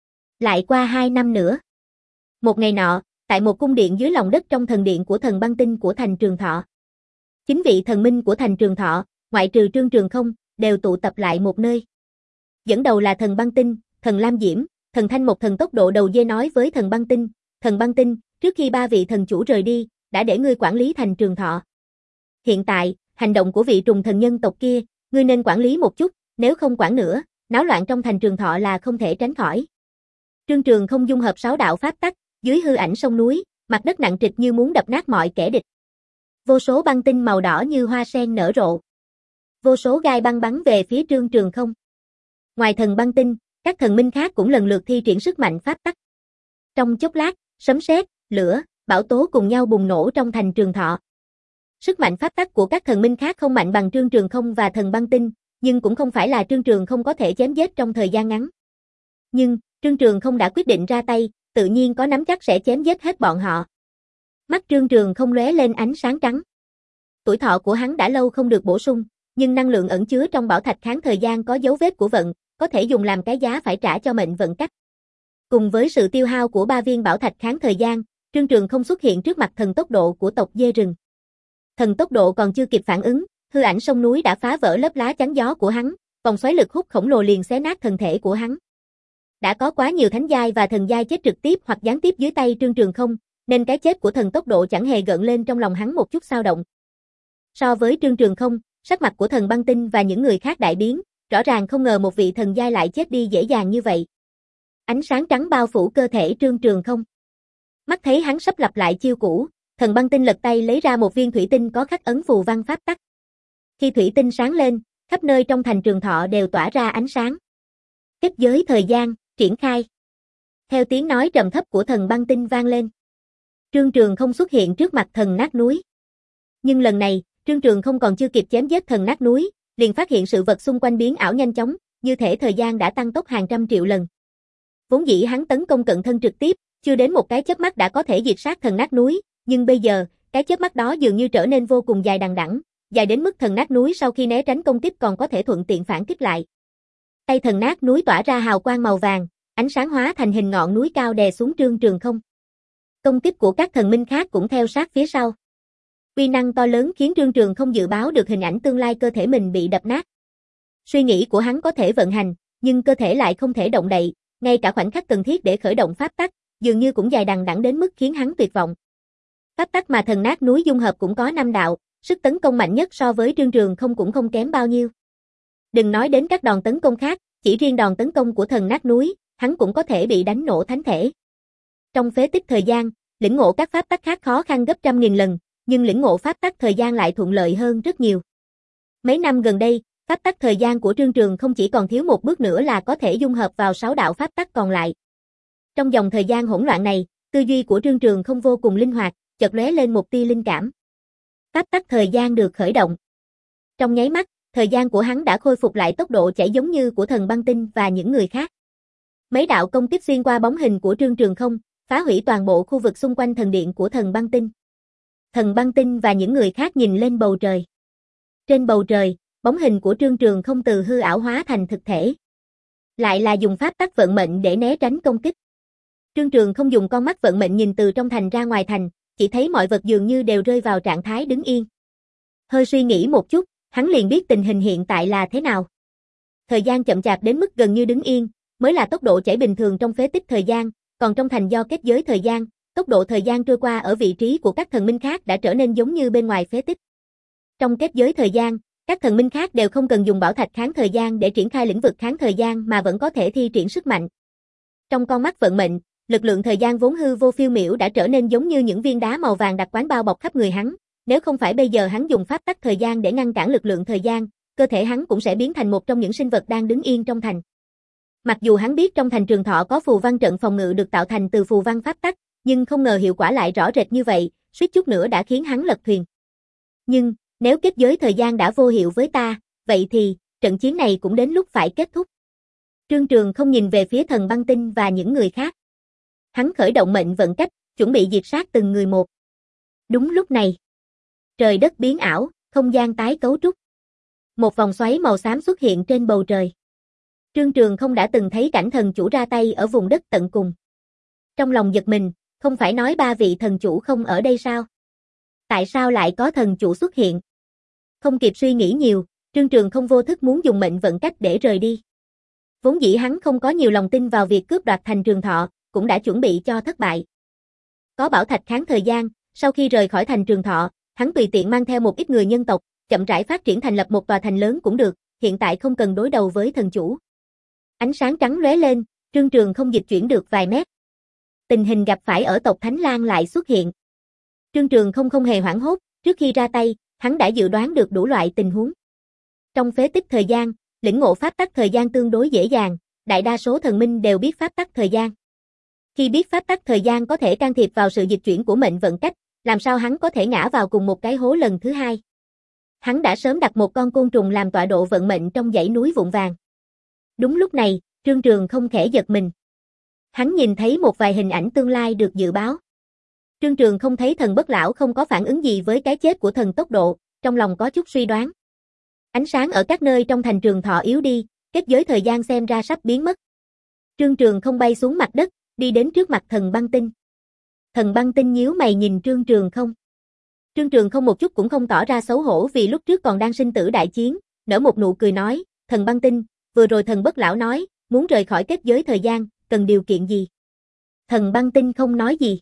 Lại qua hai năm nữa. Một ngày nọ, tại một cung điện dưới lòng đất trong thần điện của thần băng tinh của thành Trường Thọ. Chính vị thần minh của thành Trường Thọ, ngoại trừ Trương Trường không, đều tụ tập lại một nơi. Dẫn đầu là thần băng tinh, thần Lam Diễm, thần Thanh một thần tốc độ đầu dê nói với thần băng tinh, thần băng tinh, trước khi ba vị thần chủ rời đi, đã để ngươi quản lý thành Trường Thọ. Hiện tại, hành động của vị trùng thần nhân tộc kia, ngươi nên quản lý một chút, nếu không quản nữa, náo loạn trong thành Trường Thọ là không thể tránh khỏi. Trương Trường không dung hợp sáu đạo pháp tắc, dưới hư ảnh sông núi, mặt đất nặng trịch như muốn đập nát mọi kẻ địch. Vô số băng tinh màu đỏ như hoa sen nở rộ. Vô số gai băng bắn về phía Trương Trường không. Ngoài thần băng tinh, các thần minh khác cũng lần lượt thi triển sức mạnh pháp tắc. Trong chốc lát, sấm sét, lửa, bão tố cùng nhau bùng nổ trong thành Trường Thọ. Sức mạnh pháp tắc của các thần minh khác không mạnh bằng Trương Trường không và thần băng tinh, nhưng cũng không phải là Trương Trường không có thể chém giết trong thời gian ngắn. Nhưng, Trương Trường không đã quyết định ra tay, tự nhiên có nắm chắc sẽ chém giết hết bọn họ. Mắt Trương Trường không lóe lên ánh sáng trắng. Tuổi thọ của hắn đã lâu không được bổ sung, nhưng năng lượng ẩn chứa trong bảo thạch kháng thời gian có dấu vết của vận, có thể dùng làm cái giá phải trả cho mệnh vận cách. Cùng với sự tiêu hao của ba viên bảo thạch kháng thời gian, Trương Trường không xuất hiện trước mặt thần tốc độ của tộc dê rừng. Thần tốc độ còn chưa kịp phản ứng, hư ảnh sông núi đã phá vỡ lớp lá chắn gió của hắn, vòng xoáy lực hút khổng lồ liền xé nát thân thể của hắn. Đã có quá nhiều thánh giai và thần giai chết trực tiếp hoặc gián tiếp dưới tay Trương Trường không, nên cái chết của thần tốc độ chẳng hề gợn lên trong lòng hắn một chút xao động. So với Trương Trường không, sắc mặt của thần băng tinh và những người khác đại biến, rõ ràng không ngờ một vị thần giai lại chết đi dễ dàng như vậy. Ánh sáng trắng bao phủ cơ thể Trương Trường không. Mắt thấy hắn sắp lặp lại chiêu cũ, thần băng tinh lật tay lấy ra một viên thủy tinh có khắc ấn phù văn pháp tắc. Khi thủy tinh sáng lên, khắp nơi trong thành Trường Thọ đều tỏa ra ánh sáng. Kết giới thời gian, triển khai. Theo tiếng nói trầm thấp của thần băng tinh vang lên. Trương Trường không xuất hiện trước mặt thần nát núi. Nhưng lần này, Trương Trường không còn chưa kịp chém giết thần nát núi, liền phát hiện sự vật xung quanh biến ảo nhanh chóng, như thể thời gian đã tăng tốc hàng trăm triệu lần. Vốn dĩ hắn tấn công cận thân trực tiếp, chưa đến một cái chớp mắt đã có thể diệt sát thần nát núi, nhưng bây giờ, cái chớp mắt đó dường như trở nên vô cùng dài đằng đẵng, dài đến mức thần nát núi sau khi né tránh công kích còn có thể thuận tiện phản kích lại. Tay thần nát núi tỏa ra hào quang màu vàng, ánh sáng hóa thành hình ngọn núi cao đè xuống Trương Trường không. Công kích của các thần minh khác cũng theo sát phía sau. Uy năng to lớn khiến Trương Trường không dự báo được hình ảnh tương lai cơ thể mình bị đập nát. Suy nghĩ của hắn có thể vận hành, nhưng cơ thể lại không thể động đậy, ngay cả khoảnh khắc cần thiết để khởi động pháp tắc, dường như cũng dài đằng đẵng đến mức khiến hắn tuyệt vọng. Pháp tắc mà thần nát núi dung hợp cũng có năm đạo, sức tấn công mạnh nhất so với Trương Trường không cũng không kém bao nhiêu. Đừng nói đến các đòn tấn công khác, chỉ riêng đòn tấn công của thần nát núi, hắn cũng có thể bị đánh nổ thánh thể. Trong phế tích thời gian, lĩnh ngộ các pháp tắc khác khó khăn gấp trăm nghìn lần, nhưng lĩnh ngộ pháp tắc thời gian lại thuận lợi hơn rất nhiều. Mấy năm gần đây, pháp tắc thời gian của Trương Trường không chỉ còn thiếu một bước nữa là có thể dung hợp vào sáu đạo pháp tắc còn lại. Trong dòng thời gian hỗn loạn này, tư duy của Trương Trường không vô cùng linh hoạt, chợt lóe lên một tia linh cảm. Pháp tắc thời gian được khởi động. Trong nháy mắt, thời gian của hắn đã khôi phục lại tốc độ chảy giống như của thần băng tinh và những người khác. Mấy đạo công kích xuyên qua bóng hình của Trương Trường không, phá hủy toàn bộ khu vực xung quanh thần điện của thần băng tinh. Thần băng tinh và những người khác nhìn lên bầu trời. Trên bầu trời, bóng hình của Trương Trường không từ hư ảo hóa thành thực thể. Lại là dùng pháp tắc vận mệnh để né tránh công kích. Trương Trường không dùng con mắt vận mệnh nhìn từ trong thành ra ngoài thành, chỉ thấy mọi vật dường như đều rơi vào trạng thái đứng yên. Hơi suy nghĩ một chút, hắn liền biết tình hình hiện tại là thế nào. Thời gian chậm chạp đến mức gần như đứng yên, mới là tốc độ chảy bình thường trong phế tích thời gian, còn trong thành do kết giới thời gian, tốc độ thời gian trôi qua ở vị trí của các thần minh khác đã trở nên giống như bên ngoài phế tích. Trong kết giới thời gian, các thần minh khác đều không cần dùng bảo thạch kháng thời gian để triển khai lĩnh vực kháng thời gian mà vẫn có thể thi triển sức mạnh. Trong con mắt vận mệnh, lực lượng thời gian vốn hư vô phiêu miểu đã trở nên giống như những viên đá màu vàng đặc quánh bao bọc khắp người hắn, nếu không phải bây giờ hắn dùng pháp tắc thời gian để ngăn cản lực lượng thời gian, cơ thể hắn cũng sẽ biến thành một trong những sinh vật đang đứng yên trong thành. Mặc dù hắn biết trong thành Trường Thọ có phù văn trận phòng ngự được tạo thành từ phù văn pháp tắc, nhưng không ngờ hiệu quả lại rõ rệt như vậy, suýt chút nữa đã khiến hắn lật thuyền. Nhưng, nếu kết giới thời gian đã vô hiệu với ta, vậy thì, trận chiến này cũng đến lúc phải kết thúc. Trương Trường không nhìn về phía Thần Băng Tinh và những người khác. Hắn khởi động mệnh vận cách, chuẩn bị diệt sát từng người một. Đúng lúc này, trời đất biến ảo, không gian tái cấu trúc. Một vòng xoáy màu xám xuất hiện trên bầu trời. Trương Trường không đã từng thấy cảnh thần chủ ra tay ở vùng đất tận cùng. Trong lòng giật mình, không phải nói ba vị thần chủ không ở đây sao? Tại sao lại có thần chủ xuất hiện? Không kịp suy nghĩ nhiều, Trương Trường không vô thức muốn dùng mệnh vận cách để rời đi. Vốn dĩ hắn không có nhiều lòng tin vào việc cướp đoạt thành Trường Thọ, cũng đã chuẩn bị cho thất bại. Có bảo thạch kháng thời gian, sau khi rời khỏi thành Trường Thọ, hắn tùy tiện mang theo một ít người nhân tộc, chậm rãi phát triển thành lập một tòa thành lớn cũng được, hiện tại không cần đối đầu với thần chủ. Ánh sáng trắng lóe lên, Trương Trường không dịch chuyển được vài mét. Tình hình gặp phải ở tộc Thánh Lang lại xuất hiện. Trương Trường không không hề hoảng hốt, trước khi ra tay, hắn đã dự đoán được đủ loại tình huống. Trong phế tích thời gian, lĩnh ngộ pháp tắc thời gian tương đối dễ dàng, đại đa số thần minh đều biết pháp tắc thời gian. Khi biết pháp tắc thời gian có thể can thiệp vào sự dịch chuyển của mệnh vận cách, làm sao hắn có thể ngã vào cùng một cái hố lần thứ hai. Hắn đã sớm đặt một con côn trùng làm tọa độ vận mệnh trong dãy núi vụn vàng. Đúng lúc này, Trương Trường không khẽ giật mình. Hắn nhìn thấy một vài hình ảnh tương lai được dự báo. Trương Trường không thấy thần bất lão không có phản ứng gì với cái chết của thần tốc độ, trong lòng có chút suy đoán. Ánh sáng ở các nơi trong thành Trường Thọ yếu đi, kết giới thời gian xem ra sắp biến mất. Trương Trường không bay xuống mặt đất, đi đến trước mặt Thần Băng Tinh. Thần Băng Tinh nhíu mày nhìn Trương Trường không. Trương Trường không một chút cũng không tỏ ra xấu hổ vì lúc trước còn đang sinh tử đại chiến, nở một nụ cười nói, Thần Băng Tinh, vừa rồi thần bất lão nói, muốn rời khỏi kết giới thời gian, cần điều kiện gì? Thần Băng Tinh không nói gì.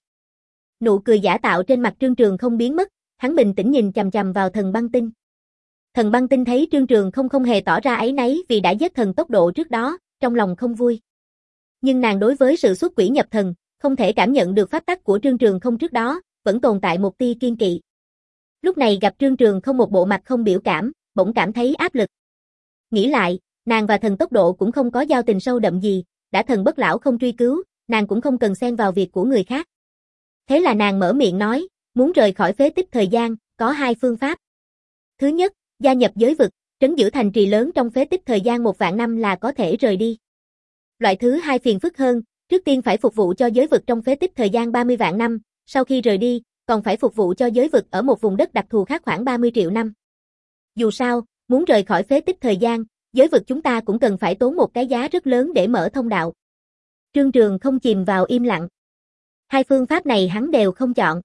Nụ cười giả tạo trên mặt Trương Trường không biến mất, hắn bình tĩnh nhìn chằm chằm vào Thần Băng Tinh. Thần Băng Tinh thấy Trương Trường không không hề tỏ ra áy náy vì đã giết thần tốc độ trước đó, trong lòng không vui. Nhưng nàng đối với sự xuất quỷ nhập thần, không thể cảm nhận được pháp tắc của Trương Trường không trước đó, vẫn tồn tại một tia kiên kỵ. Lúc này gặp Trương Trường không một bộ mặt không biểu cảm, bỗng cảm thấy áp lực. Nghĩ lại, nàng và thần tốc độ cũng không có giao tình sâu đậm gì, đã thần bất lão không truy cứu, nàng cũng không cần xen vào việc của người khác. Thế là nàng mở miệng nói, muốn rời khỏi phế tích thời gian, có hai phương pháp. Thứ nhất, gia nhập giới vực, trấn giữ thành trì lớn trong phế tích thời gian một vạn năm là có thể rời đi. Loại thứ hai phiền phức hơn, trước tiên phải phục vụ cho giới vực trong phế tích thời gian ba mươi vạn năm, sau khi rời đi, còn phải phục vụ cho giới vực ở một vùng đất đặc thù khác khoảng ba mươi triệu năm. Dù sao, muốn rời khỏi phế tích thời gian, giới vực chúng ta cũng cần phải tốn một cái giá rất lớn để mở thông đạo. Trương Trường không chìm vào im lặng. Hai phương pháp này hắn đều không chọn.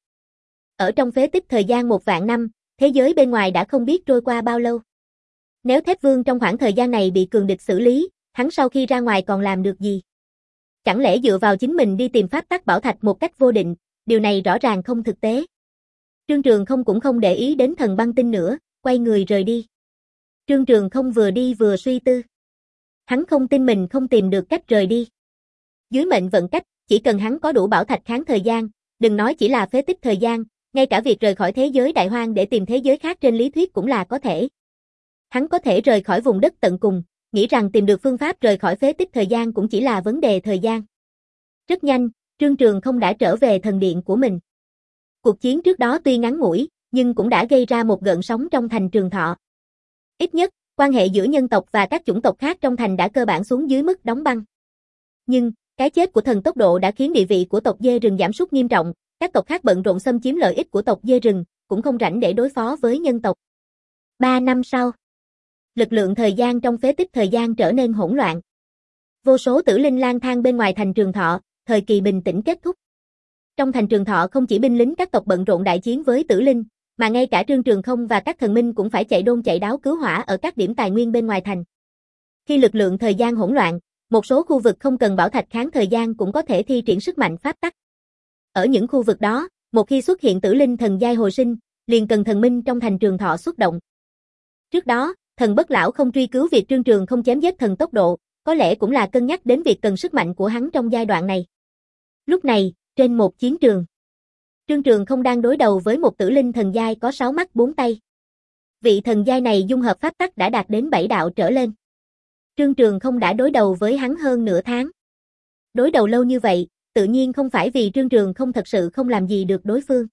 Ở trong phế tích thời gian một vạn năm, thế giới bên ngoài đã không biết trôi qua bao lâu. Nếu Thép Vương trong khoảng thời gian này bị cường địch xử lý, hắn sau khi ra ngoài còn làm được gì? Chẳng lẽ dựa vào chính mình đi tìm pháp tắc bảo thạch một cách vô định, điều này rõ ràng không thực tế. Trương Trường không cũng không để ý đến Thần Băng Tinh nữa, quay người rời đi. Trương Trường không vừa đi vừa suy tư. Hắn không tin mình không tìm được cách rời đi. Dưới mệnh vận cách, chỉ cần hắn có đủ bảo thạch kháng thời gian, đừng nói chỉ là phế tích thời gian, ngay cả việc rời khỏi thế giới đại hoang để tìm thế giới khác trên lý thuyết cũng là có thể. Hắn có thể rời khỏi vùng đất tận cùng, nghĩ rằng tìm được phương pháp rời khỏi phế tích thời gian cũng chỉ là vấn đề thời gian. Rất nhanh, Trương Trường không đã trở về thần điện của mình. Cuộc chiến trước đó tuy ngắn ngủi, nhưng cũng đã gây ra một gợn sóng trong thành Trường Thọ. Ít nhất, quan hệ giữa nhân tộc và các chủng tộc khác trong thành đã cơ bản xuống dưới mức đóng băng. Nhưng, cái chết của thần tốc độ đã khiến địa vị của tộc dê rừng giảm sút nghiêm trọng, các tộc khác bận rộn xâm chiếm lợi ích của tộc dê rừng, cũng không rảnh để đối phó với nhân tộc. Ba năm sau, lực lượng thời gian trong phế tích thời gian trở nên hỗn loạn. Vô số tử linh lang thang bên ngoài thành Trường Thọ, thời kỳ bình tĩnh kết thúc. Trong thành Trường Thọ không chỉ binh lính các tộc bận rộn đại chiến với tử linh, mà ngay cả Trương Trường không và các thần minh cũng phải chạy đôn chạy đáo cứu hỏa ở các điểm tài nguyên bên ngoài thành. Khi lực lượng thời gian hỗn loạn, một số khu vực không cần bảo thạch kháng thời gian cũng có thể thi triển sức mạnh pháp tắc. Ở những khu vực đó, một khi xuất hiện tử linh thần giai hồi sinh, liền cần thần minh trong thành Trường Thọ xuất động. Trước đó, thần Bất Lão không truy cứu việc Trương Trường không chém giết thần tốc độ, có lẽ cũng là cân nhắc đến việc cần sức mạnh của hắn trong giai đoạn này. Lúc này, trên một chiến trường, Trương Trường không đang đối đầu với một tử linh thần giai có sáu mắt bốn tay. Vị thần giai này dung hợp pháp tắc đã đạt đến bảy đạo trở lên. Trương Trường không đã đối đầu với hắn hơn nửa tháng. Đối đầu lâu như vậy, tự nhiên không phải vì Trương Trường không thật sự không làm gì được đối phương.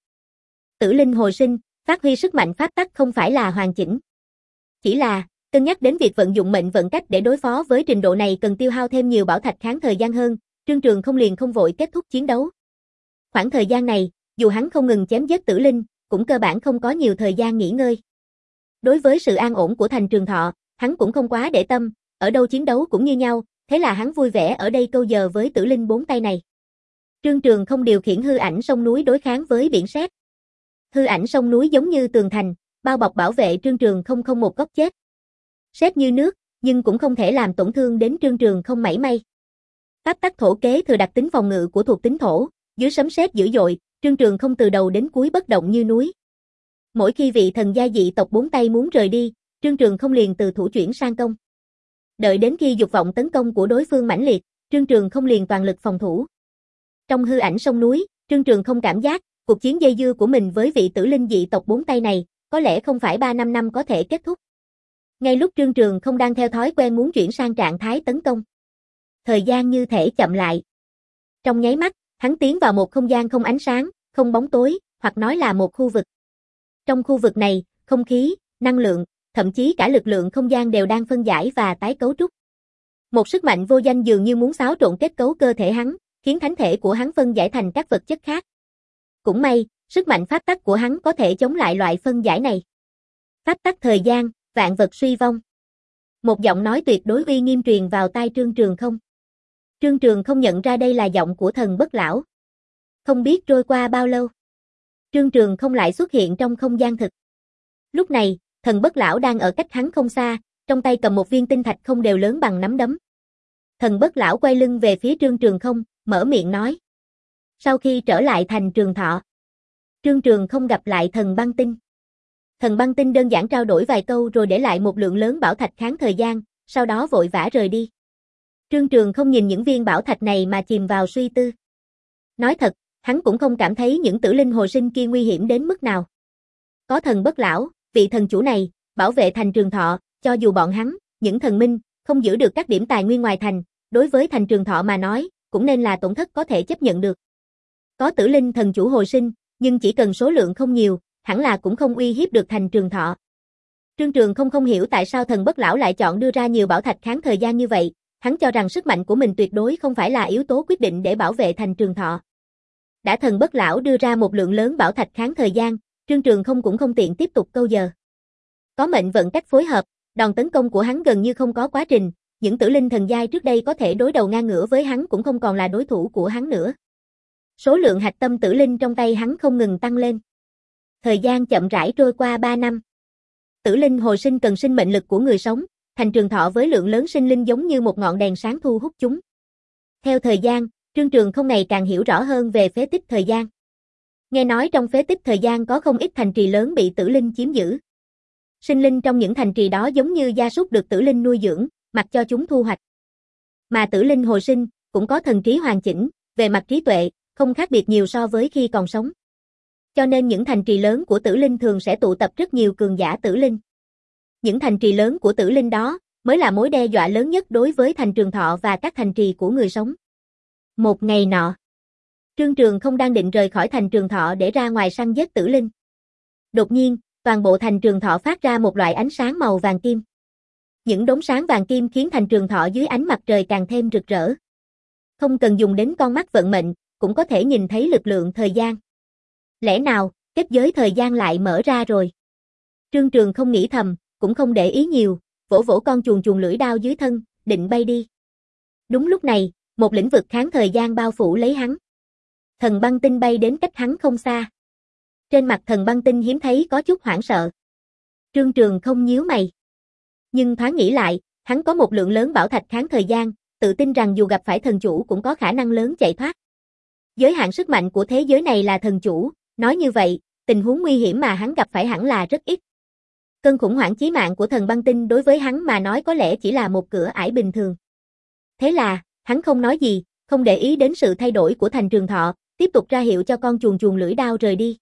Tử linh hồi sinh, phát huy sức mạnh pháp tắc không phải là hoàn chỉnh. Chỉ là, cân nhắc đến việc vận dụng mệnh vận cách để đối phó với trình độ này cần tiêu hao thêm nhiều bảo thạch kháng thời gian hơn, Trương Trường không liền không vội kết thúc chiến đấu. Khoảng thời gian này, dù hắn không ngừng chém giết tử linh, cũng cơ bản không có nhiều thời gian nghỉ ngơi. Đối với sự an ổn của thành Trường Thọ, hắn cũng không quá để tâm, ở đâu chiến đấu cũng như nhau, thế là hắn vui vẻ ở đây câu giờ với tử linh bốn tay này. Trương Trường không điều khiển hư ảnh sông núi đối kháng với biển sét. Hư ảnh sông núi giống như tường thành, bao bọc bảo vệ Trương Trường không không một góc chết. Sét như nước, nhưng cũng không thể làm tổn thương đến Trương Trường không mảy may. Pháp tắc thổ kế thừa đặc tính phòng ngự của thuộc tính thổ, dưới sấm sét dữ dội, Trương Trường không từ đầu đến cuối bất động như núi. Mỗi khi vị thần gia dị tộc bốn tay muốn rời đi, Trương Trường không liền từ thủ chuyển sang công. Đợi đến khi dục vọng tấn công của đối phương mãnh liệt, Trương Trường không liền toàn lực phòng thủ. Trong hư ảnh sông núi, Trương Trường không cảm giác, cuộc chiến dây dưa của mình với vị tử linh dị tộc bốn tay này, có lẽ không phải ba năm năm có thể kết thúc. Ngay lúc Trương Trường không đang theo thói quen muốn chuyển sang trạng thái tấn công. Thời gian như thể chậm lại. Trong nháy mắt, hắn tiến vào một không gian không ánh sáng, không bóng tối, hoặc nói là một khu vực. Trong khu vực này, không khí, năng lượng, thậm chí cả lực lượng không gian đều đang phân giải và tái cấu trúc. Một sức mạnh vô danh dường như muốn xáo trộn kết cấu cơ thể hắn, khiến thánh thể của hắn phân giải thành các vật chất khác. Cũng may, sức mạnh pháp tắc của hắn có thể chống lại loại phân giải này. Pháp tắc thời gian, vạn vật suy vong. Một giọng nói tuyệt đối uy nghiêm truyền vào tai Trương Trường không. Trương Trường không nhận ra đây là giọng của thần Bất Lão. Không biết trôi qua bao lâu, Trương Trường không lại xuất hiện trong không gian thực. Lúc này, thần Bất Lão đang ở cách hắn không xa, trong tay cầm một viên tinh thạch không đều lớn bằng nắm đấm. Thần Bất Lão quay lưng về phía Trương Trường không, mở miệng nói. Sau khi trở lại thành Trường Thọ, Trương Trường không gặp lại thần Băng Tinh. Thần Băng Tinh đơn giản trao đổi vài câu rồi để lại một lượng lớn bảo thạch kháng thời gian, sau đó vội vã rời đi. Trương Trường không nhìn những viên bảo thạch này mà chìm vào suy tư. Nói thật, hắn cũng không cảm thấy những tử linh hồi sinh kia nguy hiểm đến mức nào. Có thần Bất Lão, vị thần chủ này, bảo vệ thành Trường Thọ, cho dù bọn hắn, những thần minh, không giữ được các điểm tài nguyên ngoài thành, đối với thành Trường Thọ mà nói, cũng nên là tổn thất có thể chấp nhận được. Có tử linh thần chủ hồi sinh, nhưng chỉ cần số lượng không nhiều, hẳn là cũng không uy hiếp được thành Trường Thọ. Trương Trường không không hiểu tại sao thần Bất Lão lại chọn đưa ra nhiều bảo thạch kháng thời gian như vậy, hắn cho rằng sức mạnh của mình tuyệt đối không phải là yếu tố quyết định để bảo vệ thành Trường Thọ. Đã thần Bất Lão đưa ra một lượng lớn bảo thạch kháng thời gian, Trương Trường không cũng không tiện tiếp tục câu giờ. Có mệnh vận cách phối hợp, đòn tấn công của hắn gần như không có quá trình, những tử linh thần giai trước đây có thể đối đầu ngang ngửa với hắn cũng không còn là đối thủ của hắn nữa. Số lượng hạch tâm tử linh trong tay hắn không ngừng tăng lên. Thời gian chậm rãi trôi qua ba năm. Tử linh hồi sinh cần sinh mệnh lực của người sống, thành Trường Thọ với lượng lớn sinh linh giống như một ngọn đèn sáng thu hút chúng. Theo thời gian, Trương Trường không ngày càng hiểu rõ hơn về phế tích thời gian. Nghe nói trong phế tích thời gian có không ít thành trì lớn bị tử linh chiếm giữ. Sinh linh trong những thành trì đó giống như gia súc được tử linh nuôi dưỡng, mặc cho chúng thu hoạch. Mà tử linh hồi sinh, cũng có thần trí hoàn chỉnh, về mặt trí tuệ, không khác biệt nhiều so với khi còn sống. Cho nên những thành trì lớn của tử linh thường sẽ tụ tập rất nhiều cường giả tử linh. Những thành trì lớn của tử linh đó, mới là mối đe dọa lớn nhất đối với thành Trường Thọ và các thành trì của người sống. Một ngày nọ, Trương Trường không đang định rời khỏi thành Trường Thọ để ra ngoài săn giết tử linh. Đột nhiên, toàn bộ thành Trường Thọ phát ra một loại ánh sáng màu vàng kim. Những đốm sáng vàng kim khiến thành Trường Thọ dưới ánh mặt trời càng thêm rực rỡ. Không cần dùng đến con mắt vận mệnh, cũng có thể nhìn thấy lực lượng thời gian. Lẽ nào, kết giới thời gian lại mở ra rồi? Trương Trường không nghĩ thầm, cũng không để ý nhiều, vỗ vỗ con chuồn chuồn lưỡi đao dưới thân, định bay đi. Đúng lúc này, một lĩnh vực kháng thời gian bao phủ lấy hắn. Thần Băng Tinh bay đến cách hắn không xa. Trên mặt thần Băng Tinh hiếm thấy có chút hoảng sợ. Trương Trường không nhíu mày. Nhưng thoáng nghĩ lại, hắn có một lượng lớn bảo thạch kháng thời gian, tự tin rằng dù gặp phải thần chủ cũng có khả năng lớn chạy thoát. Giới hạn sức mạnh của thế giới này là thần chủ, nói như vậy, tình huống nguy hiểm mà hắn gặp phải hẳn là rất ít. Cơn khủng hoảng chí mạng của thần băng tinh đối với hắn mà nói có lẽ chỉ là một cửa ải bình thường. Thế là, hắn không nói gì, không để ý đến sự thay đổi của Thành Trường Thọ, tiếp tục ra hiệu cho con chuồn chuồn lưỡi đao rời đi.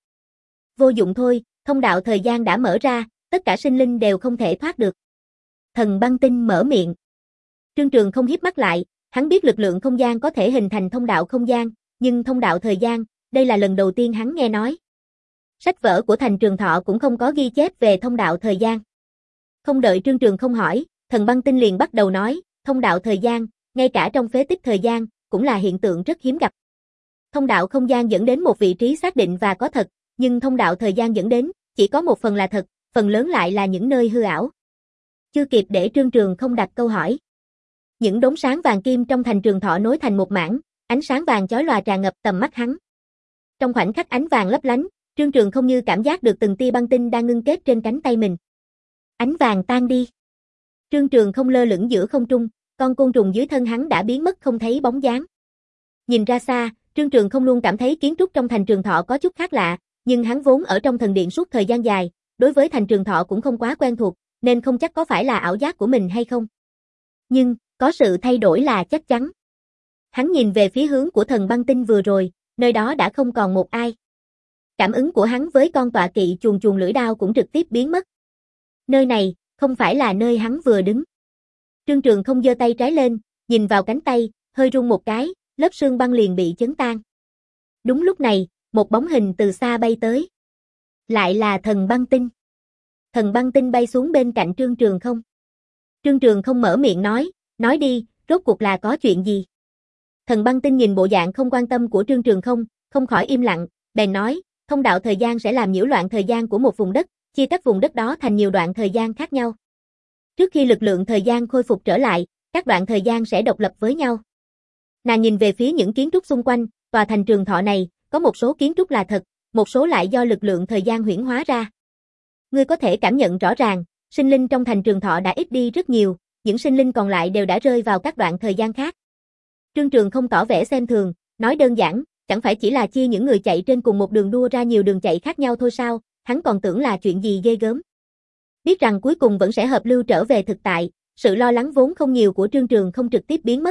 Vô dụng thôi, thông đạo thời gian đã mở ra, tất cả sinh linh đều không thể thoát được. Thần băng tinh mở miệng. Trương Trường không híp mắt lại, hắn biết lực lượng không gian có thể hình thành thông đạo không gian, nhưng thông đạo thời gian, đây là lần đầu tiên hắn nghe nói. Sách vở của Thành Trường Thọ cũng không có ghi chép về thông đạo thời gian. Không đợi Trương Trường không hỏi, thần băng tinh liền bắt đầu nói, thông đạo thời gian, ngay cả trong phế tích thời gian, cũng là hiện tượng rất hiếm gặp. Thông đạo không gian dẫn đến một vị trí xác định và có thật, nhưng thông đạo thời gian dẫn đến, chỉ có một phần là thật, phần lớn lại là những nơi hư ảo. Chưa kịp để Trương Trường không đặt câu hỏi. Những đốm sáng vàng kim trong Thành Trường Thọ nối thành một mảng, ánh sáng vàng chói lòa tràn ngập tầm mắt hắn. Trong khoảnh khắc ánh vàng lấp lánh, Trương Trường không như cảm giác được từng tia băng tinh đang ngưng kết trên cánh tay mình. Ánh vàng tan đi. Trương Trường không lơ lửng giữa không trung, con côn trùng dưới thân hắn đã biến mất không thấy bóng dáng. Nhìn ra xa, Trương Trường không luôn cảm thấy kiến trúc trong Thành Trường Thọ có chút khác lạ, nhưng hắn vốn ở trong thần điện suốt thời gian dài, đối với Thành Trường Thọ cũng không quá quen thuộc, nên không chắc có phải là ảo giác của mình hay không. Nhưng, có sự thay đổi là chắc chắn. Hắn nhìn về phía hướng của thần băng tinh vừa rồi, nơi đó đã không còn một ai. Cảm ứng của hắn với con tọa kỵ chuồn chuồn lưỡi đao cũng trực tiếp biến mất. Nơi này, không phải là nơi hắn vừa đứng. Trương Trường không giơ tay trái lên, nhìn vào cánh tay, hơi rung một cái, lớp xương băng liền bị chấn tan. Đúng lúc này, một bóng hình từ xa bay tới. Lại là thần băng tinh. Thần băng tinh bay xuống bên cạnh Trương Trường không. Trương Trường không mở miệng nói, nói đi, rốt cuộc là có chuyện gì? Thần băng tinh nhìn bộ dạng không quan tâm của Trương Trường không, không khỏi im lặng, bèn nói, thông đạo thời gian sẽ làm nhiễu loạn thời gian của một vùng đất, chia các vùng đất đó thành nhiều đoạn thời gian khác nhau. Trước khi lực lượng thời gian khôi phục trở lại, các đoạn thời gian sẽ độc lập với nhau. Nàng nhìn về phía những kiến trúc xung quanh, tòa Thành Trường Thọ này, có một số kiến trúc là thật, một số lại do lực lượng thời gian huyễn hóa ra. Ngươi có thể cảm nhận rõ ràng, sinh linh trong Thành Trường Thọ đã ít đi rất nhiều, những sinh linh còn lại đều đã rơi vào các đoạn thời gian khác. Trương Trường không tỏ vẻ xem thường, nói đơn giản, chẳng phải chỉ là chia những người chạy trên cùng một đường đua ra nhiều đường chạy khác nhau thôi sao, hắn còn tưởng là chuyện gì ghê gớm. Biết rằng cuối cùng vẫn sẽ hợp lưu trở về thực tại, sự lo lắng vốn không nhiều của Trương Trường không trực tiếp biến mất.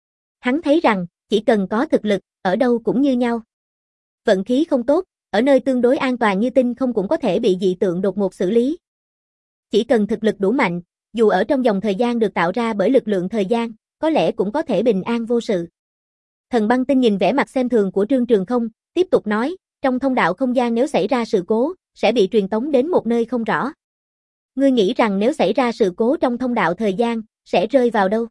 Hắn thấy rằng, chỉ cần có thực lực, ở đâu cũng như nhau. Vận khí không tốt, ở nơi tương đối an toàn như tinh không cũng có thể bị dị tượng đột ngột xử lý. Chỉ cần thực lực đủ mạnh, dù ở trong dòng thời gian được tạo ra bởi lực lượng thời gian, có lẽ cũng có thể bình an vô sự. Thần băng tinh nhìn vẻ mặt xem thường của Trương Trường không, tiếp tục nói, trong thông đạo không gian nếu xảy ra sự cố, sẽ bị truyền tống đến một nơi không rõ. Ngươi nghĩ rằng nếu xảy ra sự cố trong thông đạo thời gian, sẽ rơi vào đâu?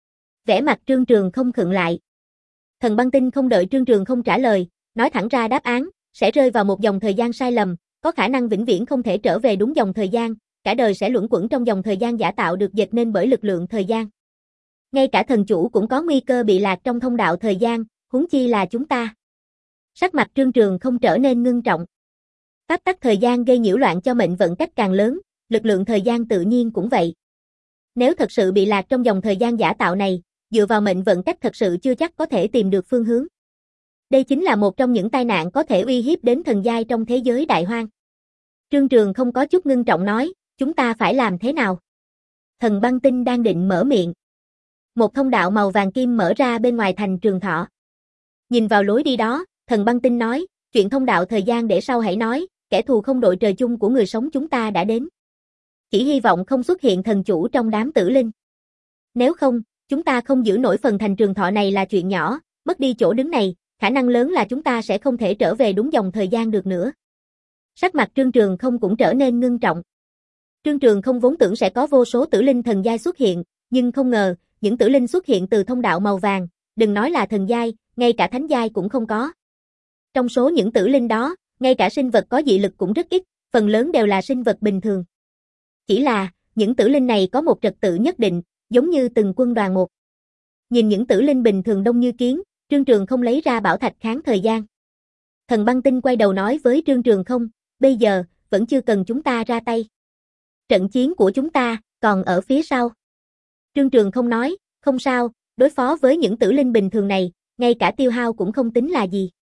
Vẻ mặt Trương Trường không khựng lại. Thần băng tinh không đợi Trương Trường không trả lời, nói thẳng ra đáp án, sẽ rơi vào một dòng thời gian sai lầm, có khả năng vĩnh viễn không thể trở về đúng dòng thời gian, cả đời sẽ luẩn quẩn trong dòng thời gian giả tạo được dệt nên bởi lực lượng thời gian. Ngay cả thần chủ cũng có nguy cơ bị lạc trong thông đạo thời gian, huống chi là chúng ta. Sắc mặt Trương Trường không trở nên ngưng trọng. Pháp tắc thời gian gây nhiễu loạn cho mệnh vận cách càng lớn, lực lượng thời gian tự nhiên cũng vậy. Nếu thật sự bị lạc trong dòng thời gian giả tạo này, dựa vào mệnh vận cách thật sự chưa chắc có thể tìm được phương hướng. Đây chính là một trong những tai nạn có thể uy hiếp đến thần giai trong thế giới đại hoang. Trương Trường không có chút ngưng trọng nói, chúng ta phải làm thế nào? Thần băng tinh đang định mở miệng. Một thông đạo màu vàng kim mở ra bên ngoài Thành Trường Thọ. Nhìn vào lối đi đó, thần băng tinh nói, chuyện thông đạo thời gian để sau hãy nói, kẻ thù không đội trời chung của người sống chúng ta đã đến. Chỉ hy vọng không xuất hiện thần chủ trong đám tử linh. Nếu không, chúng ta không giữ nổi phần Thành Trường Thọ này là chuyện nhỏ, mất đi chỗ đứng này, khả năng lớn là chúng ta sẽ không thể trở về đúng dòng thời gian được nữa. Sắc mặt Trương Trường không cũng trở nên ngưng trọng. Trương Trường không vốn tưởng sẽ có vô số tử linh thần giai xuất hiện, nhưng không ngờ, những tử linh xuất hiện từ thông đạo màu vàng, đừng nói là thần giai, ngay cả thánh giai cũng không có. Trong số những tử linh đó, ngay cả sinh vật có dị lực cũng rất ít, phần lớn đều là sinh vật bình thường. Chỉ là, những tử linh này có một trật tự nhất định, giống như từng quân đoàn một. Nhìn những tử linh bình thường đông như kiến, Trương Trường không lấy ra bảo thạch kháng thời gian. Thần băng tinh quay đầu nói với Trương Trường không, bây giờ, vẫn chưa cần chúng ta ra tay. Trận chiến của chúng ta, còn ở phía sau. Trương Trường không nói, không sao, đối phó với những tử linh bình thường này, ngay cả tiêu hao cũng không tính là gì.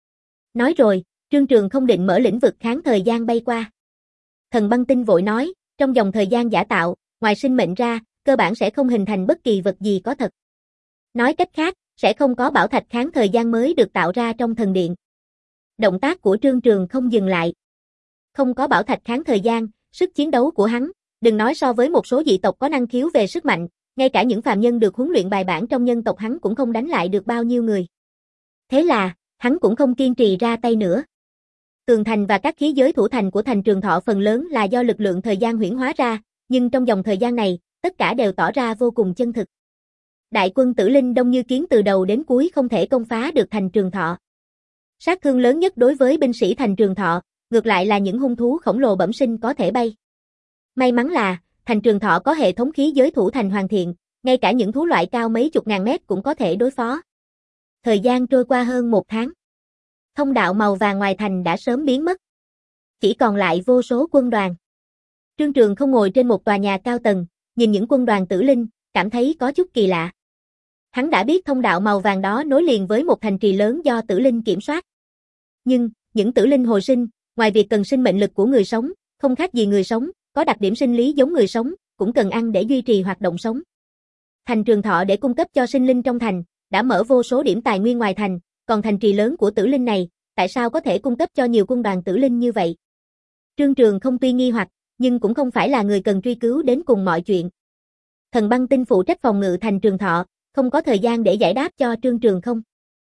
Nói rồi, Trương Trường không định mở lĩnh vực kháng thời gian bay qua. Thần băng tinh vội nói, trong dòng thời gian giả tạo, ngoài sinh mệnh ra, cơ bản sẽ không hình thành bất kỳ vật gì có thật. Nói cách khác, sẽ không có bảo thạch kháng thời gian mới được tạo ra trong thần điện. Động tác của Trương Trường không dừng lại. Không có bảo thạch kháng thời gian, sức chiến đấu của hắn, đừng nói so với một số dị tộc có năng khiếu về sức mạnh, ngay cả những phàm nhân được huấn luyện bài bản trong nhân tộc hắn cũng không đánh lại được bao nhiêu người. Thế là, hắn cũng không kiên trì ra tay nữa. Tường thành và các khí giới thủ thành của thành Trường Thọ phần lớn là do lực lượng thời gian huyễn hóa ra, nhưng trong dòng thời gian này, tất cả đều tỏ ra vô cùng chân thực. Đại quân Tử Linh đông như kiến từ đầu đến cuối không thể công phá được thành Trường Thọ. Sát thương lớn nhất đối với binh sĩ thành Trường Thọ, ngược lại là những hung thú khổng lồ bẩm sinh có thể bay. May mắn là, thành Trường Thọ có hệ thống khí giới thủ thành hoàn thiện, ngay cả những thú loại cao mấy chục ngàn mét cũng có thể đối phó. Thời gian trôi qua hơn một tháng. Thông đạo màu vàng ngoài thành đã sớm biến mất. Chỉ còn lại vô số quân đoàn. Trương Trường không ngồi trên một tòa nhà cao tầng, nhìn những quân đoàn Tử Linh, cảm thấy có chút kỳ lạ. Hắn đã biết thông đạo màu vàng đó nối liền với một thành trì lớn do Tử Linh kiểm soát. Nhưng, những Tử Linh hồi sinh, ngoài việc cần sinh mệnh lực của người sống, không khác gì người sống, có đặc điểm sinh lý giống người sống, cũng cần ăn để duy trì hoạt động sống. Thành Trường Thọ để cung cấp cho sinh linh trong thành, đã mở vô số điểm tài nguyên ngoài thành, còn thành trì lớn của Tử Linh này, tại sao có thể cung cấp cho nhiều quân đoàn Tử Linh như vậy? Trương Trường không tuy nghi hoặc, nhưng cũng không phải là người cần truy cứu đến cùng mọi chuyện. Thần băng tinh phụ trách phòng ngự thành Trường Thọ, không có thời gian để giải đáp cho Trương Trường không.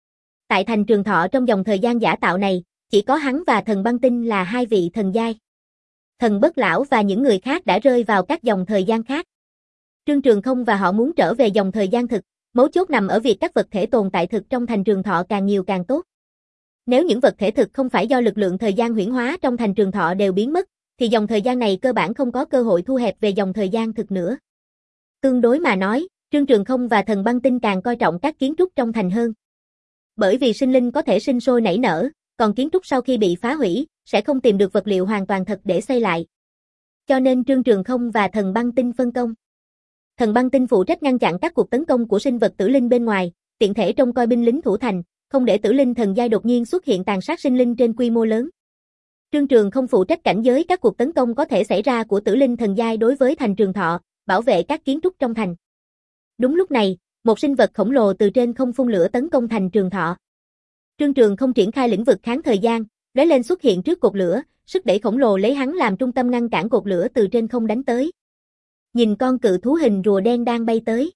Tại thành Trường Thọ trong dòng thời gian giả tạo này, chỉ có hắn và thần băng tinh là hai vị thần giai. Thần Bất Lão và những người khác đã rơi vào các dòng thời gian khác. Trương Trường không và họ muốn trở về dòng thời gian thực, mấu chốt nằm ở việc các vật thể tồn tại thực trong thành Trường Thọ càng nhiều càng tốt. Nếu những vật thể thực không phải do lực lượng thời gian huyễn hóa trong thành Trường Thọ đều biến mất, thì dòng thời gian này cơ bản không có cơ hội thu hẹp về dòng thời gian thực nữa. Tương đối mà nói, Trương Trường không và thần băng tinh càng coi trọng các kiến trúc trong thành hơn. Bởi vì sinh linh có thể sinh sôi nảy nở, còn kiến trúc sau khi bị phá hủy, sẽ không tìm được vật liệu hoàn toàn thật để xây lại. Cho nên Trương Trường không và thần băng tinh phân công. Thần băng tinh phụ trách ngăn chặn các cuộc tấn công của sinh vật tử linh bên ngoài, tiện thể trông coi binh lính thủ thành, không để tử linh thần giai đột nhiên xuất hiện tàn sát sinh linh trên quy mô lớn. Trương Trường không phụ trách cảnh giới các cuộc tấn công có thể xảy ra của tử linh thần giai đối với thành Trường Thọ, bảo vệ các kiến trúc trong thành. Đúng lúc này, một sinh vật khổng lồ từ trên không phun lửa tấn công thành Trường Thọ. Trương Trường không triển khai lĩnh vực kháng thời gian, lóe lên xuất hiện trước cột lửa, sức đẩy khổng lồ lấy hắn làm trung tâm ngăn cản cột lửa từ trên không đánh tới. Nhìn con cự thú hình rùa đen đang bay tới.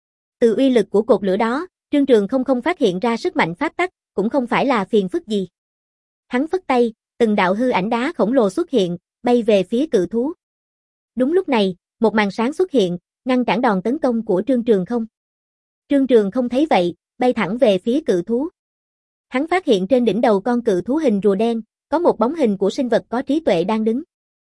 Từ uy lực của cột lửa đó, Trương Trường không không phát hiện ra sức mạnh pháp tắc, cũng không phải là phiền phức gì. Hắn phất tay, từng đạo hư ảnh đá khổng lồ xuất hiện, bay về phía cự thú. Đúng lúc này, một màn sáng xuất hiện, ngăn cản đòn tấn công của Trương Trường không. Trương Trường không thấy vậy, bay thẳng về phía cự thú. Hắn phát hiện trên đỉnh đầu con cự thú hình rùa đen, có một bóng hình của sinh vật có trí tuệ đang đứng.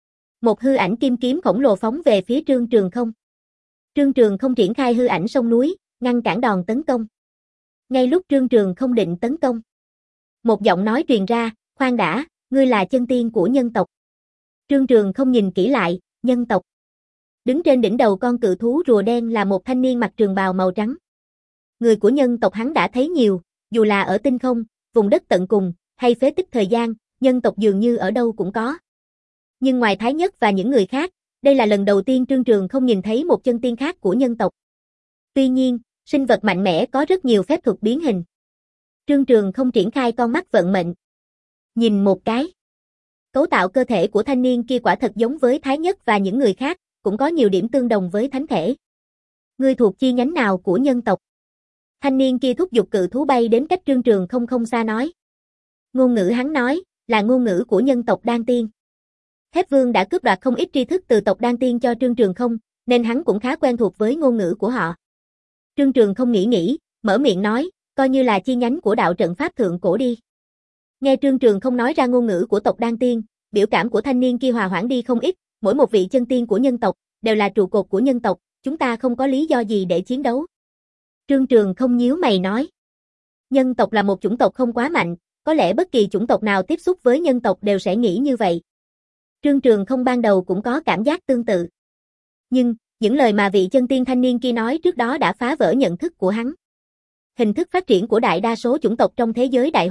Một hư ảnh kim kiếm khổng lồ phóng về phía Trương Trường không. Trương Trường không triển khai hư ảnh sông núi, ngăn cản đòn tấn công. Ngay lúc Trương Trường không định tấn công, một giọng nói truyền ra, khoan đã, ngươi là chân tiên của nhân tộc. Trương Trường không nhìn kỹ lại, nhân tộc. Đứng trên đỉnh đầu con cự thú rùa đen là một thanh niên mặc trường bào màu trắng. Người của nhân tộc hắn đã thấy nhiều, dù là ở tinh không, vùng đất tận cùng, hay phế tích thời gian, nhân tộc dường như ở đâu cũng có. Nhưng ngoài Thái Nhất và những người khác, đây là lần đầu tiên Trương Trường không nhìn thấy một chân tiên khác của nhân tộc. Tuy nhiên, sinh vật mạnh mẽ có rất nhiều phép thuật biến hình. Trương Trường không triển khai con mắt vận mệnh. Nhìn một cái. Cấu tạo cơ thể của thanh niên kia quả thật giống với Thái Nhất và những người khác, cũng có nhiều điểm tương đồng với thánh thể. Ngươi thuộc chi nhánh nào của nhân tộc? Thanh niên kia thúc giục cự thú bay đến cách Trương Trường không không xa nói. Ngôn ngữ hắn nói, là ngôn ngữ của nhân tộc Đan Tiên. Thép Vương đã cướp đoạt không ít tri thức từ tộc Đan Tiên cho Trương Trường không, nên hắn cũng khá quen thuộc với ngôn ngữ của họ. Trương Trường không nghĩ nghĩ, mở miệng nói, coi như là chi nhánh của đạo trận pháp thượng cổ đi. Nghe Trương Trường không nói ra ngôn ngữ của tộc Đan Tiên, biểu cảm của thanh niên kia hòa hoãn đi không ít, mỗi một vị chân tiên của nhân tộc, đều là trụ cột của nhân tộc, chúng ta không có lý do gì để chiến đấu. Trương Trường không nhíu mày nói. Nhân tộc là một chủng tộc không quá mạnh, có lẽ bất kỳ chủng tộc nào tiếp xúc với nhân tộc đều sẽ nghĩ như vậy. Trương Trường không ban đầu cũng có cảm giác tương tự. Nhưng, những lời mà vị chân tiên thanh niên kia nói trước đó đã phá vỡ nhận thức của hắn. Hình thức phát triển của đại đa số chủng tộc trong thế giới đại hoang,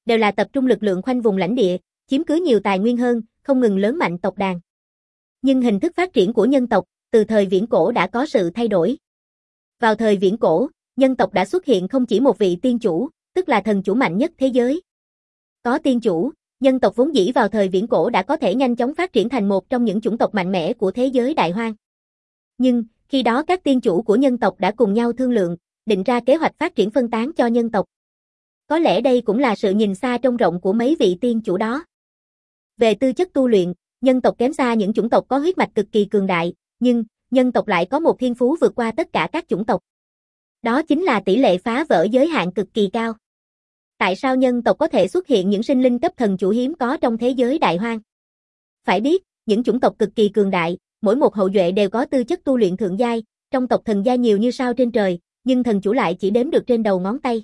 đều là tập trung lực lượng khoanh vùng lãnh địa, chiếm cứ nhiều tài nguyên hơn, không ngừng lớn mạnh tộc đàn. Nhưng hình thức phát triển của nhân tộc, từ thời viễn cổ đã có sự thay đổi. Vào thời viễn cổ, nhân tộc đã xuất hiện không chỉ một vị tiên chủ, tức là thần chủ mạnh nhất thế giới. Có tiên chủ, nhân tộc vốn dĩ vào thời viễn cổ đã có thể nhanh chóng phát triển thành một trong những chủng tộc mạnh mẽ của thế giới đại hoang. Nhưng, khi đó các tiên chủ của nhân tộc đã cùng nhau thương lượng, định ra kế hoạch phát triển phân tán cho nhân tộc. Có lẽ đây cũng là sự nhìn xa trông rộng của mấy vị tiên chủ đó. Về tư chất tu luyện, nhân tộc kém xa những chủng tộc có huyết mạch cực kỳ cường đại, nhưng, nhân tộc lại có một thiên phú vượt qua tất cả các chủng tộc. Đó chính là tỷ lệ phá vỡ giới hạn cực kỳ cao. Tại sao nhân tộc có thể xuất hiện những sinh linh cấp thần chủ hiếm có trong thế giới đại hoang? Phải biết, những chủng tộc cực kỳ cường đại, mỗi một hậu duệ đều có tư chất tu luyện thượng giai, trong tộc thần giai nhiều như sao trên trời, nhưng thần chủ lại chỉ đếm được trên đầu ngón tay.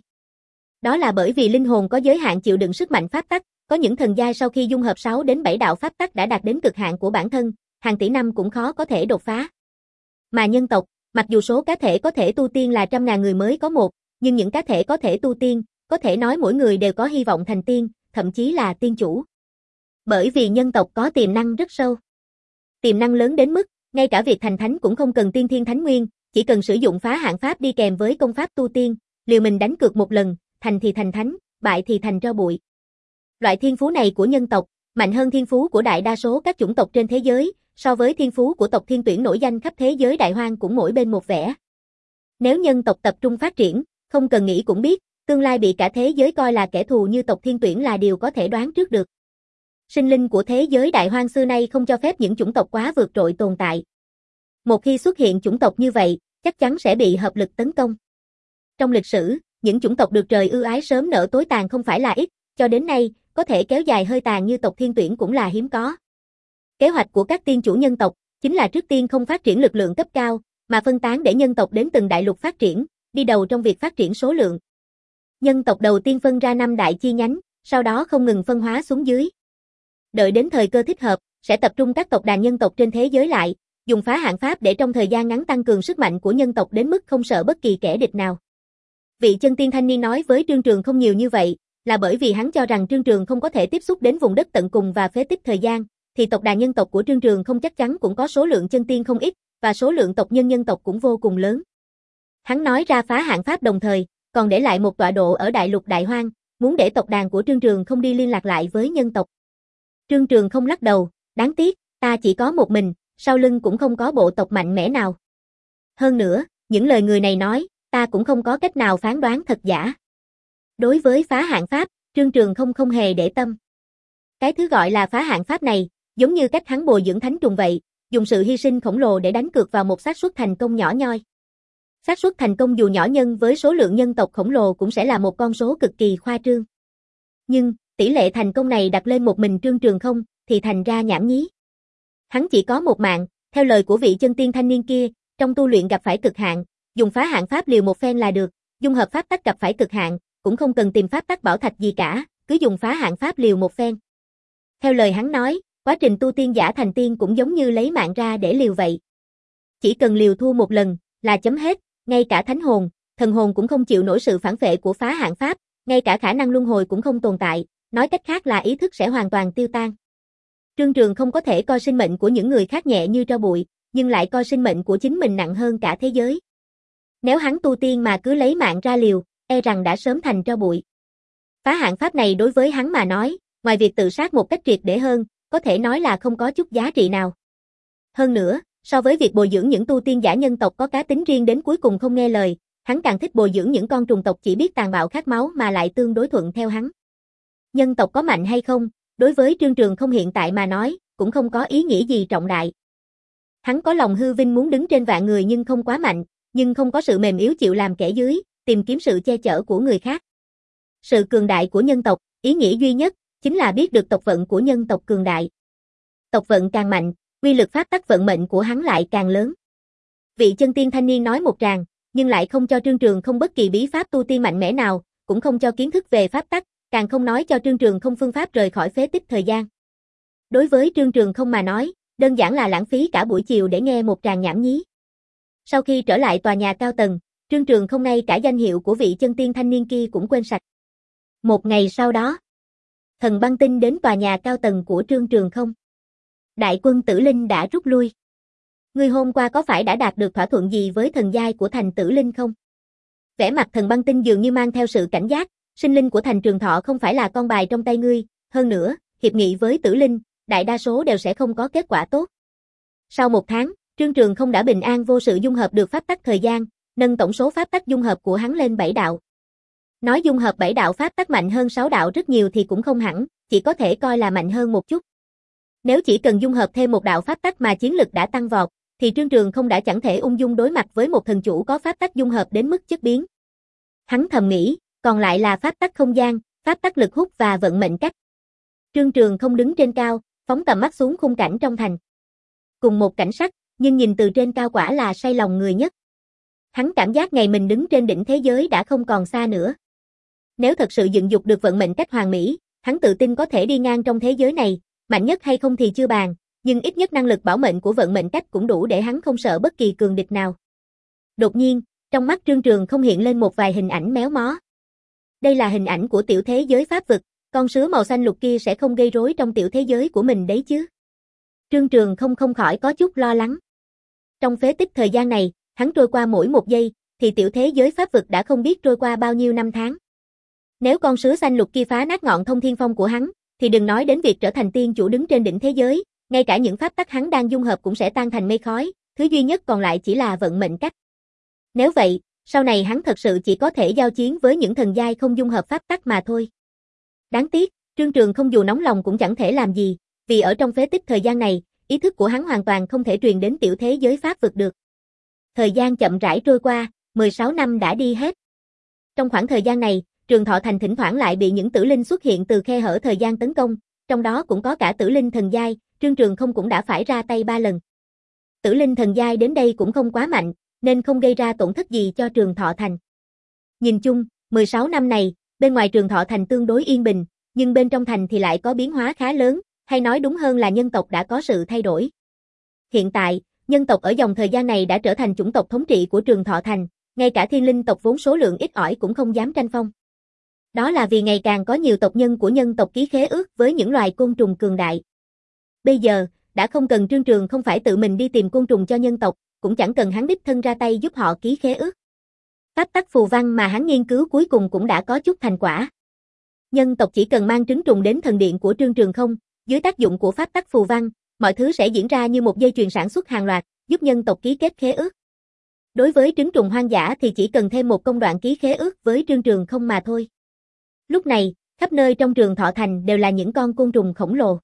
Đó là bởi vì linh hồn có giới hạn chịu đựng sức mạnh pháp tắc, có những thần giai sau khi dung hợp sáu đến bảy đạo pháp tắc đã đạt đến cực hạn của bản thân, hàng tỷ năm cũng khó có thể đột phá. Mà nhân tộc, mặc dù số cá thể có thể tu tiên là trăm ngàn người mới có một, nhưng những cá thể có thể tu tiên, có thể nói mỗi người đều có hy vọng thành tiên, thậm chí là tiên chủ. Bởi vì nhân tộc có tiềm năng rất sâu. Tiềm năng lớn đến mức, ngay cả việc thành thánh cũng không cần tiên thiên thánh nguyên, chỉ cần sử dụng phá hạn pháp đi kèm với công pháp tu tiên, liều mình đánh cược một lần, thành thì thành thánh, bại thì thành tro bụi. Loại thiên phú này của nhân tộc, mạnh hơn thiên phú của đại đa số các chủng tộc trên thế giới, so với thiên phú của tộc Thiên Tuyển nổi danh khắp thế giới đại hoang cũng mỗi bên một vẻ. Nếu nhân tộc tập trung phát triển, không cần nghĩ cũng biết, tương lai bị cả thế giới coi là kẻ thù như tộc Thiên Tuyển là điều có thể đoán trước được. Sinh linh của thế giới đại hoang xưa nay không cho phép những chủng tộc quá vượt trội tồn tại. Một khi xuất hiện chủng tộc như vậy, chắc chắn sẽ bị hợp lực tấn công. Trong lịch sử, những chủng tộc được trời ưu ái sớm nở tối tàn không phải là ít, cho đến nay, có thể kéo dài hơi tàn như tộc Thiên Tuyển cũng là hiếm có. Kế hoạch của các tiên chủ nhân tộc, chính là trước tiên không phát triển lực lượng cấp cao, mà phân tán để nhân tộc đến từng đại lục phát triển, đi đầu trong việc phát triển số lượng. Nhân tộc đầu tiên phân ra năm đại chi nhánh, sau đó không ngừng phân hóa xuống dưới. Đợi đến thời cơ thích hợp, sẽ tập trung các tộc đàn nhân tộc trên thế giới lại, dùng phá hạn pháp để trong thời gian ngắn tăng cường sức mạnh của nhân tộc đến mức không sợ bất kỳ kẻ địch nào. Vị chân tiên thanh niên nói với Trương Trường không nhiều như vậy, là bởi vì hắn cho rằng Trương Trường không có thể tiếp xúc đến vùng đất tận cùng và phế tích thời gian, thì tộc đàn nhân tộc của Trương Trường không chắc chắn cũng có số lượng chân tiên không ít, và số lượng tộc nhân nhân tộc cũng vô cùng lớn. Hắn nói ra phá hạn pháp đồng thời, còn để lại một tọa độ ở đại lục đại hoang, muốn để tộc đàn của Trương Trường không đi liên lạc lại với nhân tộc. Trương Trường không lắc đầu, đáng tiếc, ta chỉ có một mình, sau lưng cũng không có bộ tộc mạnh mẽ nào. Hơn nữa, những lời người này nói, ta cũng không có cách nào phán đoán thật giả. Đối với phá hạn pháp, Trương Trường không không hề để tâm. Cái thứ gọi là phá hạn pháp này, giống như cách hắn bồi dưỡng thánh trùng vậy, dùng sự hy sinh khổng lồ để đánh cược vào một xác suất thành công nhỏ nhoi. Xác suất thành công dù nhỏ nhân với số lượng nhân tộc khổng lồ cũng sẽ là một con số cực kỳ khoa trương. Nhưng, tỷ lệ thành công này đặt lên một mình Trương Trường không, thì thành ra nhảm nhí. Hắn chỉ có một mạng, theo lời của vị chân tiên thanh niên kia, trong tu luyện gặp phải cực hạn, dùng phá hạn pháp liều một phen là được, dung hợp pháp tắc gặp phải cực hạn, cũng không cần tìm pháp tắc bảo thạch gì cả, cứ dùng phá hạn pháp liều một phen. Theo lời hắn nói, quá trình tu tiên giả thành tiên cũng giống như lấy mạng ra để liều vậy. Chỉ cần liều thua một lần, là chấm hết, ngay cả thánh hồn, thần hồn cũng không chịu nổi sự phản vệ của phá hạn pháp, ngay cả khả năng luân hồi cũng không tồn tại, nói cách khác là ý thức sẽ hoàn toàn tiêu tan. Trương Trường không có thể coi sinh mệnh của những người khác nhẹ như tro bụi, nhưng lại coi sinh mệnh của chính mình nặng hơn cả thế giới. Nếu hắn tu tiên mà cứ lấy mạng ra liều, e rằng đã sớm thành tro bụi. Phá hạn pháp này đối với hắn mà nói, ngoài việc tự sát một cách triệt để hơn, có thể nói là không có chút giá trị nào. Hơn nữa, so với việc bồi dưỡng những tu tiên giả nhân tộc có cá tính riêng đến cuối cùng không nghe lời, hắn càng thích bồi dưỡng những con trùng tộc chỉ biết tàn bạo khát máu mà lại tương đối thuận theo hắn. Nhân tộc có mạnh hay không, đối với Trương Trường không hiện tại mà nói, cũng không có ý nghĩa gì trọng đại. Hắn có lòng hư vinh muốn đứng trên vạn người nhưng không quá mạnh, nhưng không có sự mềm yếu chịu làm kẻ dưới, tìm kiếm sự che chở của người khác. Sự cường đại của nhân tộc, ý nghĩa duy nhất, chính là biết được tộc vận của nhân tộc cường đại. Tộc vận càng mạnh, quy lực pháp tắc vận mệnh của hắn lại càng lớn. Vị chân tiên thanh niên nói một tràng, nhưng lại không cho Trương Trường không bất kỳ bí pháp tu tiên mạnh mẽ nào, cũng không cho kiến thức về pháp tắc, càng không nói cho Trương Trường không phương pháp rời khỏi phế tích thời gian. Đối với Trương Trường không mà nói, đơn giản là lãng phí cả buổi chiều để nghe một tràng nhảm nhí. Sau khi trở lại tòa nhà cao tầng, Trương Trường không ngay cả danh hiệu của vị chân tiên thanh niên kia cũng quên sạch. Một ngày sau đó, Thần băng tinh đến tòa nhà cao tầng của Trương Trường không. Đại quân Tử Linh đã rút lui. Ngươi hôm qua có phải đã đạt được thỏa thuận gì với thần giai của thành Tử Linh không? Vẻ mặt thần băng tinh dường như mang theo sự cảnh giác, sinh linh của thành Trường Thọ không phải là con bài trong tay ngươi, hơn nữa, hiệp nghị với Tử Linh, đại đa số đều sẽ không có kết quả tốt. Sau một tháng, Trương Trường không đã bình an vô sự dung hợp được pháp tắc thời gian, nâng tổng số pháp tắc dung hợp của hắn lên bảy đạo. Nói dung hợp bảy đạo pháp tắc mạnh hơn sáu đạo rất nhiều thì cũng không hẳn, chỉ có thể coi là mạnh hơn một chút. Nếu chỉ cần dung hợp thêm một đạo pháp tắc mà chiến lực đã tăng vọt, thì Trương Trường không đã chẳng thể ung dung đối mặt với một thần chủ có pháp tắc dung hợp đến mức chất biến. Hắn thầm nghĩ, còn lại là pháp tắc không gian, pháp tắc lực hút và vận mệnh cách. Trương Trường không đứng trên cao, phóng tầm mắt xuống khung cảnh trong thành. Cùng một cảnh sắc, nhưng nhìn từ trên cao quả là say lòng người nhất. Hắn cảm giác ngày mình đứng trên đỉnh thế giới đã không còn xa nữa. Nếu thật sự dựng dục được vận mệnh cách hoàn mỹ, hắn tự tin có thể đi ngang trong thế giới này, mạnh nhất hay không thì chưa bàn, nhưng ít nhất năng lực bảo mệnh của vận mệnh cách cũng đủ để hắn không sợ bất kỳ cường địch nào. Đột nhiên, trong mắt Trương Trường không hiện lên một vài hình ảnh méo mó. Đây là hình ảnh của tiểu thế giới pháp vực, con sứa màu xanh lục kia sẽ không gây rối trong tiểu thế giới của mình đấy chứ. Trương Trường không không khỏi có chút lo lắng. Trong phế tích thời gian này, hắn trôi qua mỗi một giây, thì tiểu thế giới pháp vực đã không biết trôi qua bao nhiêu năm tháng. Nếu con sứa xanh lục kia phá nát ngọn thông thiên phong của hắn, thì đừng nói đến việc trở thành tiên chủ đứng trên đỉnh thế giới, ngay cả những pháp tắc hắn đang dung hợp cũng sẽ tan thành mây khói, thứ duy nhất còn lại chỉ là vận mệnh cách. Nếu vậy, sau này hắn thật sự chỉ có thể giao chiến với những thần giai không dung hợp pháp tắc mà thôi. Đáng tiếc, Trương Trường không dù nóng lòng cũng chẳng thể làm gì, vì ở trong phế tích thời gian này, ý thức của hắn hoàn toàn không thể truyền đến tiểu thế giới pháp vực được. Thời gian chậm rãi trôi qua, mười sáu năm đã đi hết. Trong khoảng thời gian này, Trường Thọ Thành thỉnh thoảng lại bị những tử linh xuất hiện từ khe hở thời gian tấn công, trong đó cũng có cả tử linh thần giai, Trương Trường không cũng đã phải ra tay ba lần. Tử linh thần giai đến đây cũng không quá mạnh, nên không gây ra tổn thất gì cho Trường Thọ Thành. Nhìn chung, mười sáu năm này, bên ngoài Trường Thọ Thành tương đối yên bình, nhưng bên trong thành thì lại có biến hóa khá lớn, hay nói đúng hơn là nhân tộc đã có sự thay đổi. Hiện tại, nhân tộc ở dòng thời gian này đã trở thành chủng tộc thống trị của Trường Thọ Thành, ngay cả thiên linh tộc vốn số lượng ít ỏi cũng không dám tranh phong. Đó là vì ngày càng có nhiều tộc nhân của nhân tộc ký khế ước với những loài côn trùng cường đại. Bây giờ, đã không cần Trương Trường không phải tự mình đi tìm côn trùng cho nhân tộc, cũng chẳng cần hắn đích thân ra tay giúp họ ký khế ước. Pháp tắc phù văn mà hắn nghiên cứu cuối cùng cũng đã có chút thành quả. Nhân tộc chỉ cần mang trứng trùng đến thần điện của Trương Trường không, dưới tác dụng của pháp tắc phù văn, mọi thứ sẽ diễn ra như một dây chuyền sản xuất hàng loạt, giúp nhân tộc ký kết khế ước. Đối với trứng trùng hoang dã thì chỉ cần thêm một công đoạn ký khế ước với Trương Trường không mà thôi. Lúc này, khắp nơi trong Trường Thọ Thành đều là những con côn trùng khổng lồ.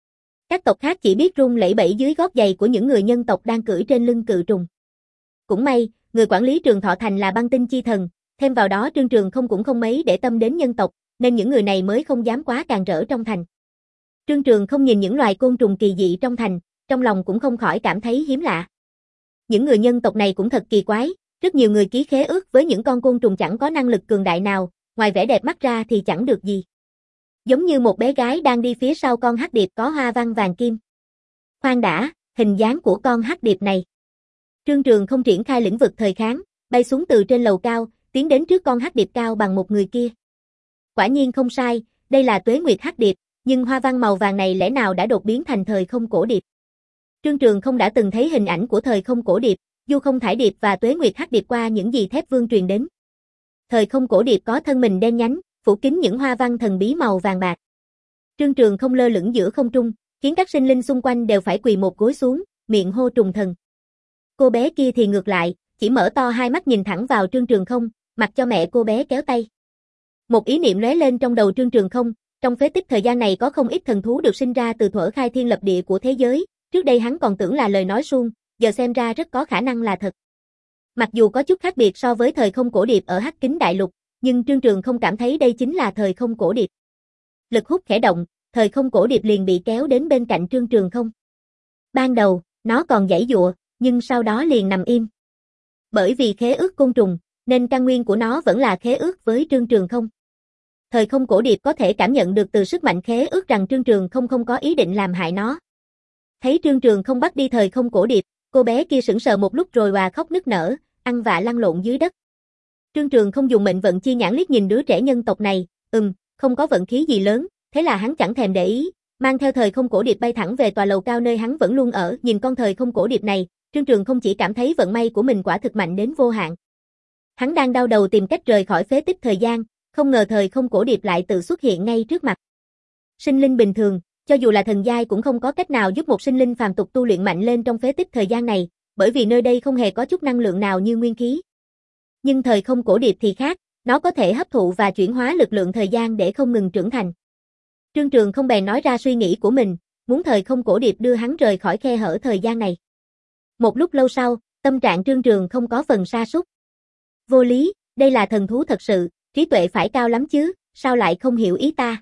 Các tộc khác chỉ biết run lẩy bẩy dưới gót giày của những người nhân tộc đang cưỡi trên lưng cự trùng. Cũng may, người quản lý Trường Thọ Thành là băng tinh chi thần, thêm vào đó Trương Trường không cũng không mấy để tâm đến nhân tộc, nên những người này mới không dám quá càn rỡ trong thành. Trương Trường không nhìn những loài côn trùng kỳ dị trong thành, trong lòng cũng không khỏi cảm thấy hiếm lạ. Những người nhân tộc này cũng thật kỳ quái, rất nhiều người ký khế ước với những con côn trùng chẳng có năng lực cường đại nào, ngoài vẻ đẹp mắt ra thì chẳng được gì. Giống như một bé gái đang đi phía sau con hắc điệp có hoa văn vàng kim. Khoan đã, hình dáng của con hắc điệp này. Trương Trường không triển khai lĩnh vực thời kháng, bay xuống từ trên lầu cao, tiến đến trước con hắc điệp cao bằng một người kia. Quả nhiên không sai, đây là Tuế Nguyệt hắc điệp, nhưng hoa văn màu vàng này lẽ nào đã đột biến thành thời không cổ điệp. Trương Trường không đã từng thấy hình ảnh của thời không cổ điệp, Du Không Thải điệp và Tuế Nguyệt hắc điệp qua những gì Thép Vương truyền đến. Thời không cổ điệp có thân mình đen nhánh, phủ kín những hoa văn thần bí màu vàng bạc. Trương Trường không lơ lửng giữa không trung, khiến các sinh linh xung quanh đều phải quỳ một gối xuống, miệng hô trùng thần. Cô bé kia thì ngược lại, chỉ mở to hai mắt nhìn thẳng vào Trương Trường không, mặc cho mẹ cô bé kéo tay. Một ý niệm lóe lên trong đầu Trương Trường không, trong phế tích thời gian này có không ít thần thú được sinh ra từ thuở khai thiên lập địa của thế giới, trước đây hắn còn tưởng là lời nói suông, giờ xem ra rất có khả năng là thật. Mặc dù có chút khác biệt so với thời không cổ điệp ở Hắc Kính Đại Lục, nhưng Trương Trường không cảm thấy đây chính là thời không cổ điệp. Lực hút khẽ động, thời không cổ điệp liền bị kéo đến bên cạnh Trương Trường không. Ban đầu, nó còn giãy giụa, nhưng sau đó liền nằm im. Bởi vì khế ước côn trùng, nên căn nguyên của nó vẫn là khế ước với Trương Trường không. Thời không cổ điệp có thể cảm nhận được từ sức mạnh khế ước rằng Trương Trường không không có ý định làm hại nó. Thấy Trương Trường không bắt đi thời không cổ điệp, cô bé kia sững sờ một lúc rồi hòa khóc nức nở, ăn vạ lăn lộn dưới đất. Trương Trường không dùng mệnh vận chi nhãn liếc nhìn đứa trẻ nhân tộc này, ừm, không có vận khí gì lớn, thế là hắn chẳng thèm để ý, mang theo thời không cổ điệp bay thẳng về tòa lầu cao nơi hắn vẫn luôn ở. Nhìn con thời không cổ điệp này, Trương Trường không chỉ cảm thấy vận may của mình quả thực mạnh đến vô hạn. Hắn đang đau đầu tìm cách rời khỏi phế tích thời gian, không ngờ thời không cổ điệp lại tự xuất hiện ngay trước mặt. Sinh linh bình thường, cho dù là thần giai cũng không có cách nào giúp một sinh linh phàm tục tu luyện mạnh lên trong phế tích thời gian này, bởi vì nơi đây không hề có chút năng lượng nào như nguyên khí. Nhưng thời không cổ điệp thì khác, nó có thể hấp thụ và chuyển hóa lực lượng thời gian để không ngừng trưởng thành. Trương Trường không bèn nói ra suy nghĩ của mình, muốn thời không cổ điệp đưa hắn rời khỏi khe hở thời gian này. Một lúc lâu sau, tâm trạng Trương Trường không có phần sa sút. Vô lý, đây là thần thú thật sự, trí tuệ phải cao lắm chứ, sao lại không hiểu ý ta?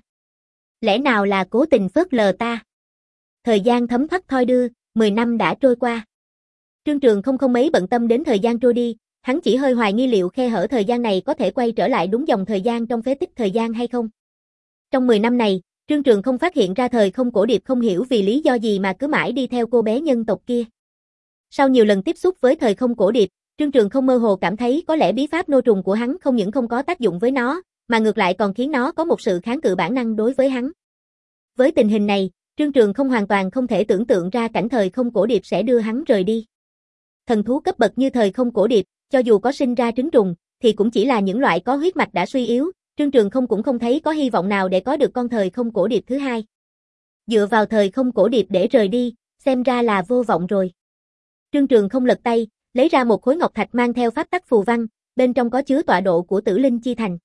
Lẽ nào là cố tình phớt lờ ta? Thời gian thấm thoát thoi đưa, mười năm đã trôi qua. Trương Trường không không mấy bận tâm đến thời gian trôi đi, hắn chỉ hơi hoài nghi liệu khe hở thời gian này có thể quay trở lại đúng dòng thời gian trong phế tích thời gian hay không. Trong mười năm này, Trương Trường không phát hiện ra thời không cổ điệp không hiểu vì lý do gì mà cứ mãi đi theo cô bé nhân tộc kia. Sau nhiều lần tiếp xúc với thời không cổ điệp, Trương Trường không mơ hồ cảm thấy có lẽ bí pháp nô trùng của hắn không những không có tác dụng với nó, mà ngược lại còn khiến nó có một sự kháng cự bản năng đối với hắn. Với tình hình này, Trương Trường không hoàn toàn không thể tưởng tượng ra cảnh thời không cổ điệp sẽ đưa hắn rời đi. Thần thú cấp bậc như thời không cổ điệp, cho dù có sinh ra trứng trùng, thì cũng chỉ là những loại có huyết mạch đã suy yếu, Trương Trường không cũng không thấy có hy vọng nào để có được con thời không cổ điệp thứ hai. Dựa vào thời không cổ điệp để rời đi, xem ra là vô vọng rồi. Trương Trường không lật tay, lấy ra một khối ngọc thạch mang theo pháp tắc phù văn, bên trong có chứa tọa độ của Tử Linh Chi Thành.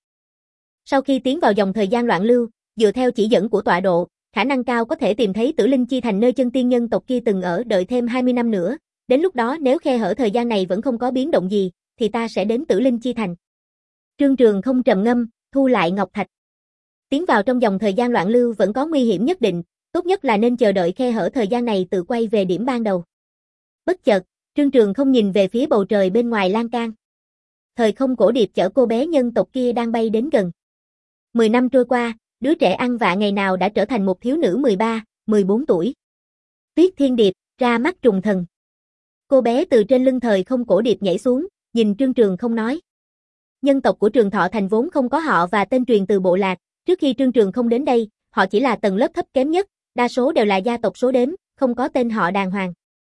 Sau khi tiến vào dòng thời gian loạn lưu, dựa theo chỉ dẫn của tọa độ, khả năng cao có thể tìm thấy Tử Linh Chi Thành nơi chân tiên nhân tộc kia từng ở. Đợi thêm hai mươi năm nữa, đến lúc đó nếu khe hở thời gian này vẫn không có biến động gì, thì ta sẽ đến Tử Linh Chi Thành. Trương Trường không trầm ngâm, thu lại ngọc thạch. Tiến vào trong dòng thời gian loạn lưu vẫn có nguy hiểm nhất định, tốt nhất là nên chờ đợi khe hở thời gian này tự quay về điểm ban đầu. Bất chợt, Trương Trường không nhìn về phía bầu trời bên ngoài lan can. Thời không cổ điệp chở cô bé nhân tộc kia đang bay đến gần. Mười năm trôi qua, đứa trẻ ăn vạ ngày nào đã trở thành một thiếu nữ mười ba, mười bốn tuổi. Tuyết Thiên Điệp, ra mắt trùng thần. Cô bé từ trên lưng thời không cổ điệp nhảy xuống, nhìn Trương Trường không nói. Nhân tộc của Trường Thọ Thành vốn không có họ và tên truyền từ bộ lạc, trước khi Trương Trường không đến đây, họ chỉ là tầng lớp thấp kém nhất, đa số đều là gia tộc số đếm, không có tên họ đàng hoàng.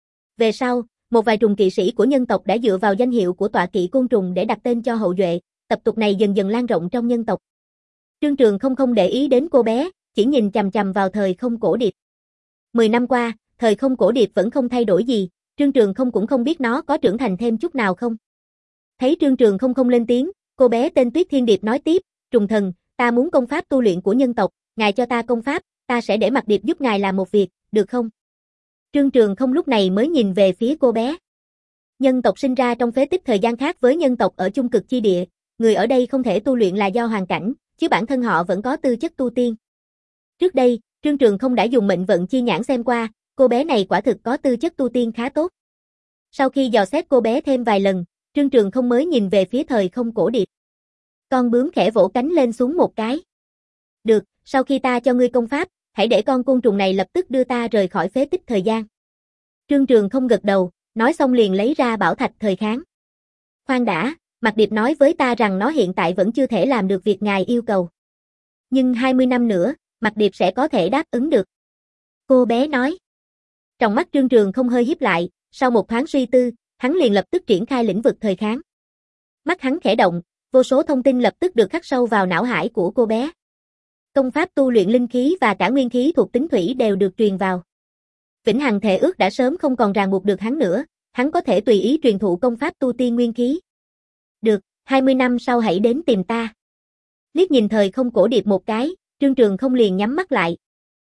Về sau, một vài trùng kỵ sĩ của nhân tộc đã dựa vào danh hiệu của tọa kỵ côn trùng để đặt tên cho hậu duệ, tập tục này dần dần lan rộng trong nhân tộc. Trương Trường không không để ý đến cô bé, chỉ nhìn chằm chằm vào thời không cổ điệp. Mười năm qua, thời không cổ điệp vẫn không thay đổi gì, Trương Trường không cũng không biết nó có trưởng thành thêm chút nào không. Thấy Trương Trường không không lên tiếng, cô bé tên Tuyết Thiên Điệp nói tiếp, trùng thần, ta muốn công pháp tu luyện của nhân tộc, ngài cho ta công pháp, ta sẽ để Mặc Điệp giúp ngài làm một việc, được không? Trương Trường không lúc này mới nhìn về phía cô bé. Nhân tộc sinh ra trong phế tích thời gian khác với nhân tộc ở chung cực chi địa, người ở đây không thể tu luyện là do hoàn cảnh, chứ bản thân họ vẫn có tư chất tu tiên. Trước đây, Trương Trường không đã dùng mệnh vận chi nhãn xem qua, cô bé này quả thực có tư chất tu tiên khá tốt. Sau khi dò xét cô bé thêm vài lần, Trương Trường không mới nhìn về phía thời không cổ điệp. Con bướm khẽ vỗ cánh lên xuống một cái. Được, sau khi ta cho ngươi công pháp, hãy để con côn trùng này lập tức đưa ta rời khỏi phế tích thời gian. Trương Trường không gật đầu, nói xong liền lấy ra bảo thạch thời kháng. Khoan đã, Mặc Điệp nói với ta rằng nó hiện tại vẫn chưa thể làm được việc ngài yêu cầu. Nhưng hai mươi năm nữa, Mặc Điệp sẽ có thể đáp ứng được. Cô bé nói. Trong mắt Trương Trường không hơi híp lại, sau một thoáng suy tư, hắn liền lập tức triển khai lĩnh vực thời kháng. Mắt hắn khẽ động, vô số thông tin lập tức được khắc sâu vào não hải của cô bé. Công pháp tu luyện linh khí và cả nguyên khí thuộc tính thủy đều được truyền vào. Vĩnh Hằng Thệ Ước đã sớm không còn ràng buộc được hắn nữa, hắn có thể tùy ý truyền thụ công pháp tu tiên nguyên khí. Được, hai mươi năm sau hãy đến tìm ta. Liếc nhìn thời không cổ điệp một cái, Trương Trường không liền nhắm mắt lại.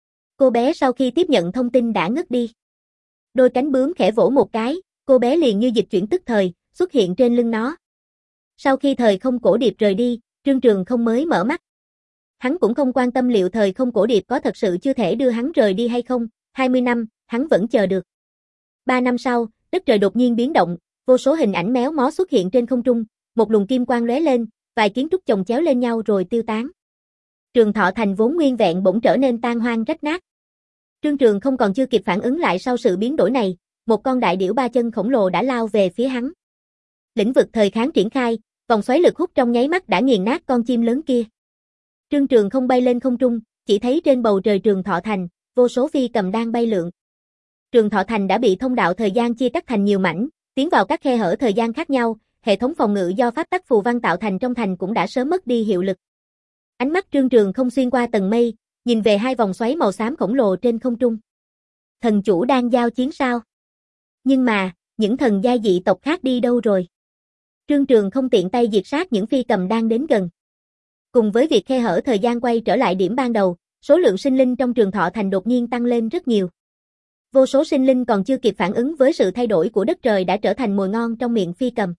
Cô bé sau khi tiếp nhận thông tin đã ngất đi. Đôi cánh bướm khẽ vỗ một cái, cô bé liền như dịch chuyển tức thời, xuất hiện trên lưng nó. Sau khi thời không cổ điệp rời đi, Trương Trường không mới mở mắt. Hắn cũng không quan tâm liệu thời không cổ điệp có thật sự chưa thể đưa hắn rời đi hay không, hai mươi năm, hắn vẫn chờ được. Ba năm sau, đất trời đột nhiên biến động, vô số hình ảnh méo mó xuất hiện trên không trung, một luồng kim quang lóe lên, vài kiến trúc chồng chéo lên nhau rồi tiêu tán. Trường Thọ Thành vốn nguyên vẹn bỗng trở nên tan hoang rách nát. Trương Trường không còn chưa kịp phản ứng lại sau sự biến đổi này, một con đại điểu ba chân khổng lồ đã lao về phía hắn. Lĩnh vực thời kháng triển khai, vòng xoáy lực hút trong nháy mắt đã nghiền nát con chim lớn kia. Trương Trường không bay lên không trung, chỉ thấy trên bầu trời Trường Thọ Thành, vô số phi cầm đang bay lượn. Trường Thọ Thành đã bị thông đạo thời gian chia cắt thành nhiều mảnh, tiến vào các khe hở thời gian khác nhau, hệ thống phòng ngự do pháp tắc phù văn tạo thành trong thành cũng đã sớm mất đi hiệu lực. Ánh mắt Trương Trường không xuyên qua tầng mây, nhìn về hai vòng xoáy màu xám khổng lồ trên không trung. Thần chủ đang giao chiến sao? Nhưng mà, những thần giai dị tộc khác đi đâu rồi? Trương Trường không tiện tay diệt sát những phi cầm đang đến gần. Cùng với việc khe hở thời gian quay trở lại điểm ban đầu, số lượng sinh linh trong Trường Thọ Thành đột nhiên tăng lên rất nhiều. Vô số sinh linh còn chưa kịp phản ứng với sự thay đổi của đất trời đã trở thành mồi ngon trong miệng phi cầm.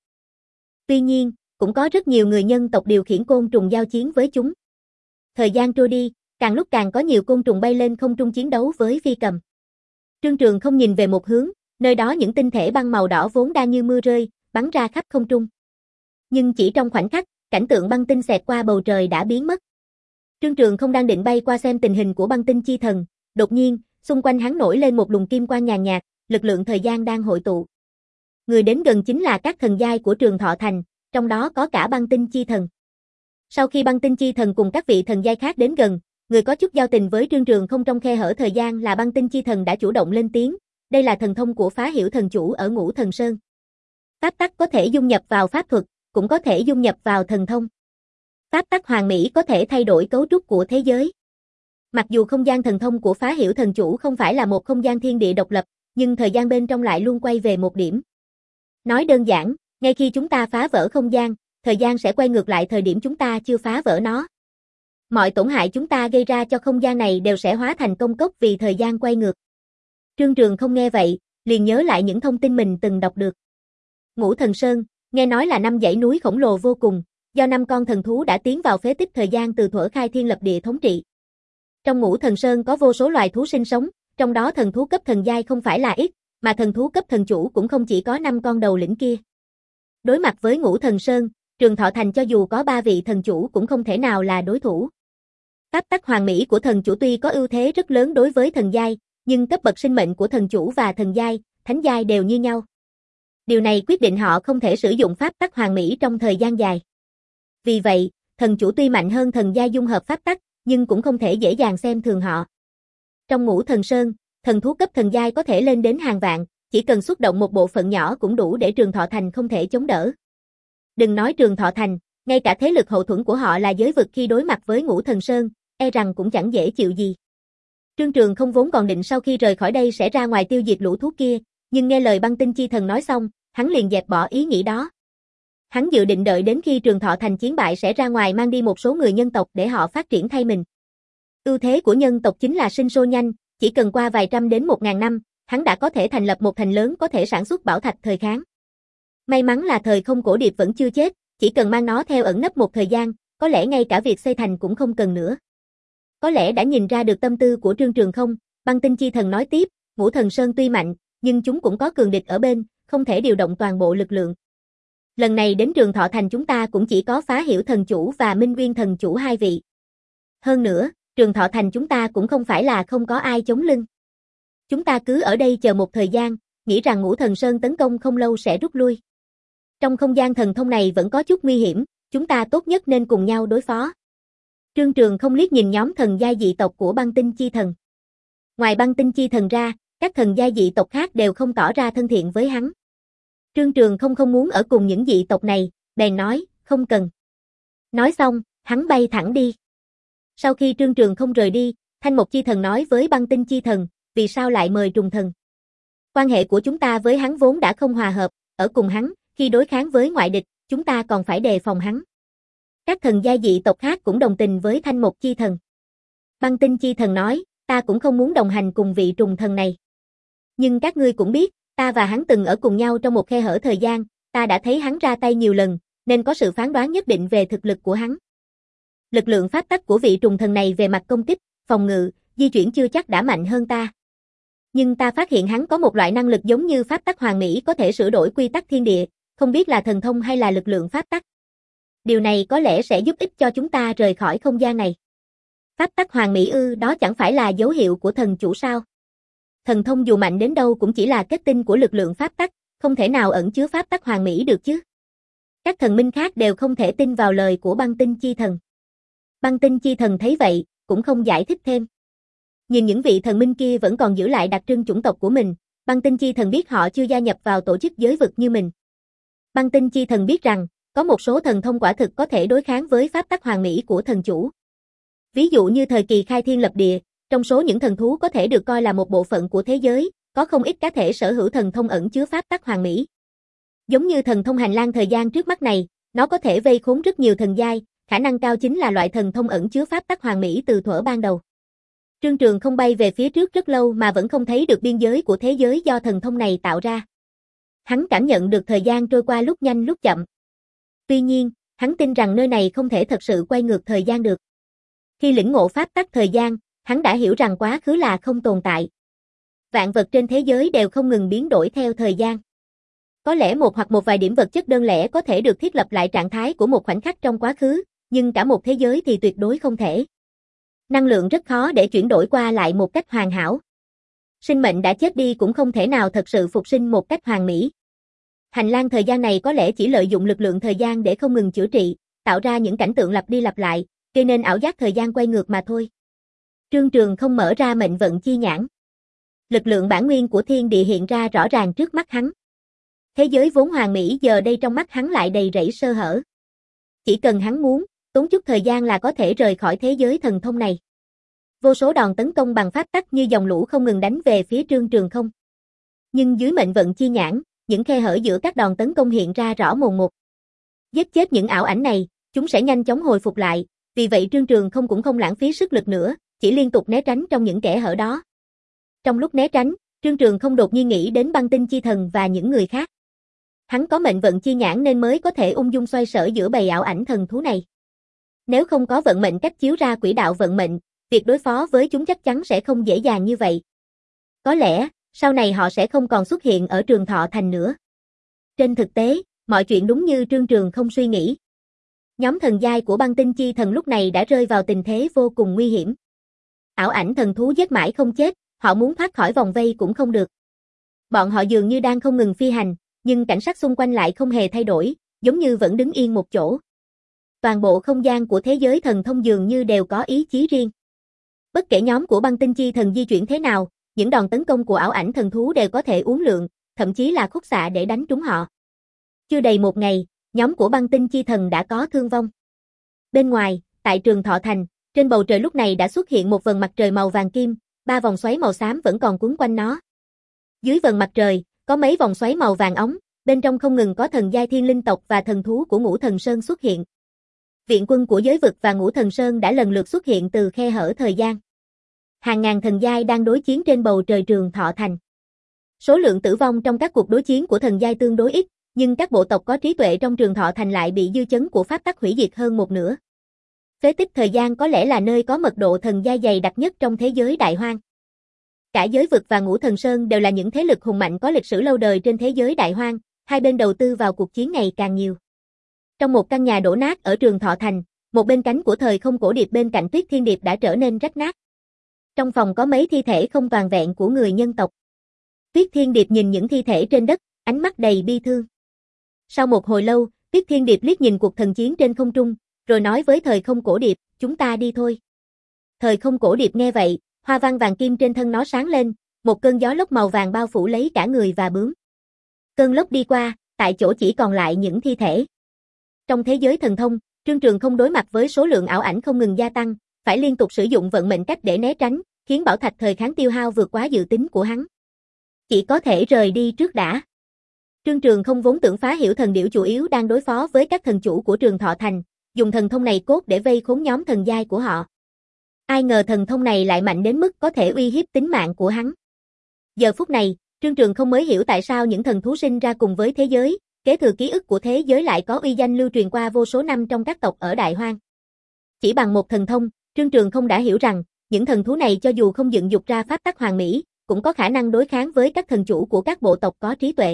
Tuy nhiên, cũng có rất nhiều người nhân tộc điều khiển côn trùng giao chiến với chúng. Thời gian trôi đi, càng lúc càng có nhiều côn trùng bay lên không trung chiến đấu với phi cầm. Trương Trường không nhìn về một hướng, nơi đó những tinh thể băng màu đỏ vốn đang như mưa rơi, bắn ra khắp không trung. Nhưng chỉ trong khoảnh khắc, cảnh tượng băng tinh xẹt qua bầu trời đã biến mất. Trương Trường không đang định bay qua xem tình hình của băng tinh chi thần, đột nhiên, xung quanh hắn nổi lên một luồng kim quang nhàn nhạt, lực lượng thời gian đang hội tụ. Người đến gần chính là các thần giai của Trường Thọ Thành, trong đó có cả băng tinh chi thần. Sau khi băng tinh chi thần cùng các vị thần giai khác đến gần, người có chút giao tình với Trương Trường không trong khe hở thời gian là băng tinh chi thần đã chủ động lên tiếng, đây là thần thông của Phá Hiểu Thần Chủ ở Ngũ Thần Sơn. Pháp tắc có thể dung nhập vào pháp thuật, cũng có thể dung nhập vào thần thông. Pháp tắc hoàn mỹ có thể thay đổi cấu trúc của thế giới. Mặc dù không gian thần thông của Phá Hiểu Thần Chủ không phải là một không gian thiên địa độc lập, nhưng thời gian bên trong lại luôn quay về một điểm. Nói đơn giản, ngay khi chúng ta phá vỡ không gian, thời gian sẽ quay ngược lại thời điểm chúng ta chưa phá vỡ nó. Mọi tổn hại chúng ta gây ra cho không gian này đều sẽ hóa thành công cốc vì thời gian quay ngược. Trương Trường không nghe vậy, liền nhớ lại những thông tin mình từng đọc được. Ngũ Thần Sơn, nghe nói là năm dãy núi khổng lồ vô cùng, do năm con thần thú đã tiến vào phế tích thời gian từ thuở khai thiên lập địa thống trị. Trong Ngũ Thần Sơn có vô số loài thú sinh sống, trong đó thần thú cấp thần giai không phải là ít, mà thần thú cấp thần chủ cũng không chỉ có năm con đầu lĩnh kia. Đối mặt với Ngũ Thần Sơn, Trường Thọ Thành cho dù có ba vị thần chủ cũng không thể nào là đối thủ. Pháp tắc hoàn mỹ của thần chủ tuy có ưu thế rất lớn đối với thần giai, nhưng cấp bậc sinh mệnh của thần chủ và thần giai, thánh giai đều như nhau. Điều này quyết định họ không thể sử dụng pháp tắc hoàn mỹ trong thời gian dài. Vì vậy, thần chủ tuy mạnh hơn thần giai dung hợp pháp tắc, nhưng cũng không thể dễ dàng xem thường họ. Trong Ngũ Thần Sơn, thần thú cấp thần giai có thể lên đến hàng vạn, chỉ cần xuất động một bộ phận nhỏ cũng đủ để Trường Thọ Thành không thể chống đỡ. Đừng nói Trường Thọ Thành, ngay cả thế lực hậu thuẫn của họ là giới vực khi đối mặt với Ngũ Thần Sơn, e rằng cũng chẳng dễ chịu gì. Trương Trường không vốn còn định sau khi rời khỏi đây sẽ ra ngoài tiêu diệt lũ thú kia, nhưng nghe lời băng tinh chi thần nói xong, hắn liền dẹp bỏ ý nghĩ đó. Hắn dự định đợi đến khi Trường Thọ Thành chiến bại sẽ ra ngoài mang đi một số người nhân tộc để họ phát triển thay mình. Ưu thế của nhân tộc chính là sinh sôi nhanh, chỉ cần qua vài trăm đến một ngàn năm, hắn đã có thể thành lập một thành lớn có thể sản xuất bảo thạch thời kháng. May mắn là thời không cổ điệp vẫn chưa chết, chỉ cần mang nó theo ẩn nấp một thời gian, có lẽ ngay cả việc xây thành cũng không cần nữa. Có lẽ đã nhìn ra được tâm tư của Trương Trường không, băng tinh chi thần nói tiếp, Ngũ Thần Sơn tuy mạnh, nhưng chúng cũng có cường địch ở bên, không thể điều động toàn bộ lực lượng. Lần này đến Trường Thọ Thành chúng ta cũng chỉ có Phá Hiểu Thần Chủ và Minh Nguyên Thần Chủ hai vị. Hơn nữa, Trường Thọ Thành chúng ta cũng không phải là không có ai chống lưng. Chúng ta cứ ở đây chờ một thời gian, nghĩ rằng Ngũ Thần Sơn tấn công không lâu sẽ rút lui. Trong không gian thần thông này vẫn có chút nguy hiểm, chúng ta tốt nhất nên cùng nhau đối phó. Trương Trường không liếc nhìn nhóm thần giai dị tộc của băng tinh chi thần. Ngoài băng tinh chi thần ra, các thần giai dị tộc khác đều không tỏ ra thân thiện với hắn. Trương Trường không không muốn ở cùng những dị tộc này, bèn nói, không cần. Nói xong, hắn bay thẳng đi. Sau khi Trương Trường không rời đi, Thanh Mộc chi thần nói với băng tinh chi thần, vì sao lại mời trùng thần? Quan hệ của chúng ta với hắn vốn đã không hòa hợp, ở cùng hắn, khi đối kháng với ngoại địch, chúng ta còn phải đề phòng hắn. Các thần giai dị tộc khác cũng đồng tình với Thanh Mộc chi thần. Băng tinh chi thần nói, ta cũng không muốn đồng hành cùng vị trùng thần này. Nhưng các ngươi cũng biết, ta và hắn từng ở cùng nhau trong một khe hở thời gian, ta đã thấy hắn ra tay nhiều lần, nên có sự phán đoán nhất định về thực lực của hắn. Lực lượng pháp tắc của vị trùng thần này về mặt công kích, phòng ngự, di chuyển chưa chắc đã mạnh hơn ta. Nhưng ta phát hiện hắn có một loại năng lực giống như pháp tắc hoàn mỹ có thể sửa đổi quy tắc thiên địa, không biết là thần thông hay là lực lượng pháp tắc. Điều này có lẽ sẽ giúp ích cho chúng ta rời khỏi không gian này. Pháp tắc hoàn mỹ ư, đó chẳng phải là dấu hiệu của thần chủ sao? Thần thông dù mạnh đến đâu cũng chỉ là kết tinh của lực lượng pháp tắc, không thể nào ẩn chứa pháp tắc hoàn mỹ được chứ. Các thần minh khác đều không thể tin vào lời của băng tinh chi thần. Băng tinh chi thần thấy vậy, cũng không giải thích thêm. Nhìn những vị thần minh kia vẫn còn giữ lại đặc trưng chủng tộc của mình, Băng Tinh Chi Thần biết họ chưa gia nhập vào tổ chức giới vực như mình. Băng Tinh Chi Thần biết rằng, có một số thần thông quả thực có thể đối kháng với pháp tắc hoàn mỹ của thần chủ. Ví dụ như thời kỳ khai thiên lập địa, trong số những thần thú có thể được coi là một bộ phận của thế giới, có không ít cá thể sở hữu thần thông ẩn chứa pháp tắc hoàn mỹ. Giống như thần thông hành lang thời gian trước mắt này, nó có thể vây khốn rất nhiều thần giai, khả năng cao chính là loại thần thông ẩn chứa pháp tắc hoàn mỹ từ thuở ban đầu. Trương Trường không bay về phía trước rất lâu mà vẫn không thấy được biên giới của thế giới do thần thông này tạo ra. Hắn cảm nhận được thời gian trôi qua lúc nhanh lúc chậm. Tuy nhiên, hắn tin rằng nơi này không thể thật sự quay ngược thời gian được. Khi lĩnh ngộ pháp tắc thời gian, hắn đã hiểu rằng quá khứ là không tồn tại. Vạn vật trên thế giới đều không ngừng biến đổi theo thời gian. Có lẽ một hoặc một vài điểm vật chất đơn lẻ có thể được thiết lập lại trạng thái của một khoảnh khắc trong quá khứ, nhưng cả một thế giới thì tuyệt đối không thể. Năng lượng rất khó để chuyển đổi qua lại một cách hoàn hảo. Sinh mệnh đã chết đi cũng không thể nào thật sự phục sinh một cách hoàn mỹ. Hành lang thời gian này có lẽ chỉ lợi dụng lực lượng thời gian để không ngừng chữa trị, tạo ra những cảnh tượng lặp đi lặp lại, gây nên ảo giác thời gian quay ngược mà thôi. Trương Trường không mở ra mệnh vận chi nhãn. Lực lượng bản nguyên của thiên địa hiện ra rõ ràng trước mắt hắn. Thế giới vốn hoàn mỹ giờ đây trong mắt hắn lại đầy rẫy sơ hở. Chỉ cần hắn muốn, tốn chút thời gian là có thể rời khỏi thế giới thần thông này. Vô số đòn tấn công bằng pháp tắc như dòng lũ không ngừng đánh về phía Trương Trường không. Nhưng dưới mệnh vận chi nhãn, những khe hở giữa các đòn tấn công hiện ra rõ mồn một. Giết chết những ảo ảnh này, chúng sẽ nhanh chóng hồi phục lại, vì vậy Trương Trường không cũng không lãng phí sức lực nữa, chỉ liên tục né tránh trong những kẽ hở đó. Trong lúc né tránh, Trương Trường không đột nhiên nghĩ đến Băng Tinh Chi Thần và những người khác. Hắn có mệnh vận chi nhãn nên mới có thể ung dung xoay sở giữa bầy ảo ảnh thần thú này. Nếu không có vận mệnh cách chiếu ra quỹ đạo vận mệnh, việc đối phó với chúng chắc chắn sẽ không dễ dàng như vậy. Có lẽ, sau này họ sẽ không còn xuất hiện ở Trường Thọ Thành nữa. Trên thực tế, mọi chuyện đúng như Trương Trường không suy nghĩ. Nhóm thần giai của Băng Tinh Chi Thần lúc này đã rơi vào tình thế vô cùng nguy hiểm. Ảo ảnh thần thú giết mãi không chết, họ muốn thoát khỏi vòng vây cũng không được. Bọn họ dường như đang không ngừng phi hành, nhưng cảnh sắc xung quanh lại không hề thay đổi, giống như vẫn đứng yên một chỗ. Toàn bộ không gian của thế giới thần thông dường như đều có ý chí riêng. Bất kể nhóm của Băng Tinh Chi Thần di chuyển thế nào, những đòn tấn công của ảo ảnh thần thú đều có thể uốn lượn, thậm chí là khúc xạ để đánh trúng họ. Chưa đầy một ngày, nhóm của Băng Tinh Chi Thần đã có thương vong. Bên ngoài, tại Trường Thọ Thành, trên bầu trời lúc này đã xuất hiện một vầng mặt trời màu vàng kim, ba vòng xoáy màu xám vẫn còn quấn quanh nó. Dưới vầng mặt trời, có mấy vòng xoáy màu vàng óng, bên trong không ngừng có thần giai thiên linh tộc và thần thú của Ngũ Thần Sơn xuất hiện. Viện quân của giới vực và Ngũ Thần Sơn đã lần lượt xuất hiện từ khe hở thời gian. Hàng ngàn thần giai đang đối chiến trên bầu trời Trường Thọ Thành. Số lượng tử vong trong các cuộc đối chiến của thần giai tương đối ít, nhưng các bộ tộc có trí tuệ trong Trường Thọ Thành lại bị dư chấn của pháp tắc hủy diệt hơn một nửa. Phế tích thời gian có lẽ là nơi có mật độ thần giai dày đặc nhất trong thế giới đại hoang. Cả giới vực và Ngũ Thần Sơn đều là những thế lực hùng mạnh có lịch sử lâu đời trên thế giới đại hoang, hai bên đầu tư vào cuộc chiến ngày càng nhiều. Trong một căn nhà đổ nát ở Trường Thọ Thành, một bên cánh của thời không cổ điệp bên cạnh Tuyết Thiên Điệp đã trở nên rách nát. Trong phòng có mấy thi thể không toàn vẹn của người nhân tộc. Tuyết Thiên Điệp nhìn những thi thể trên đất, ánh mắt đầy bi thương. Sau một hồi lâu, Tuyết Thiên Điệp liếc nhìn cuộc thần chiến trên không trung, rồi nói với thời không cổ điệp, chúng ta đi thôi. Thời không cổ điệp nghe vậy, hoa văn vàng kim trên thân nó sáng lên, một cơn gió lốc màu vàng bao phủ lấy cả người và bướm. Cơn lốc đi qua, tại chỗ chỉ còn lại những thi thể. Trong thế giới thần thông, Trương Trường không đối mặt với số lượng ảo ảnh không ngừng gia tăng, phải liên tục sử dụng vận mệnh cách để né tránh, khiến bảo thạch thời kháng tiêu hao vượt quá dự tính của hắn. Chỉ có thể rời đi trước đã. Trương Trường không vốn tưởng phá hiểu thần điểu chủ yếu đang đối phó với các thần chủ của Trường Thọ Thành, dùng thần thông này cốt để vây khốn nhóm thần giai của họ. Ai ngờ thần thông này lại mạnh đến mức có thể uy hiếp tính mạng của hắn. Giờ phút này, Trương Trường không mới hiểu tại sao những thần thú sinh ra cùng với thế giới, kế thừa ký ức của thế giới lại có uy danh lưu truyền qua vô số năm trong các tộc ở Đại Hoang. Chỉ bằng một thần thông, Trương Trường không đã hiểu rằng, những thần thú này cho dù không dựng dục ra pháp tắc hoàn mỹ, cũng có khả năng đối kháng với các thần chủ của các bộ tộc có trí tuệ.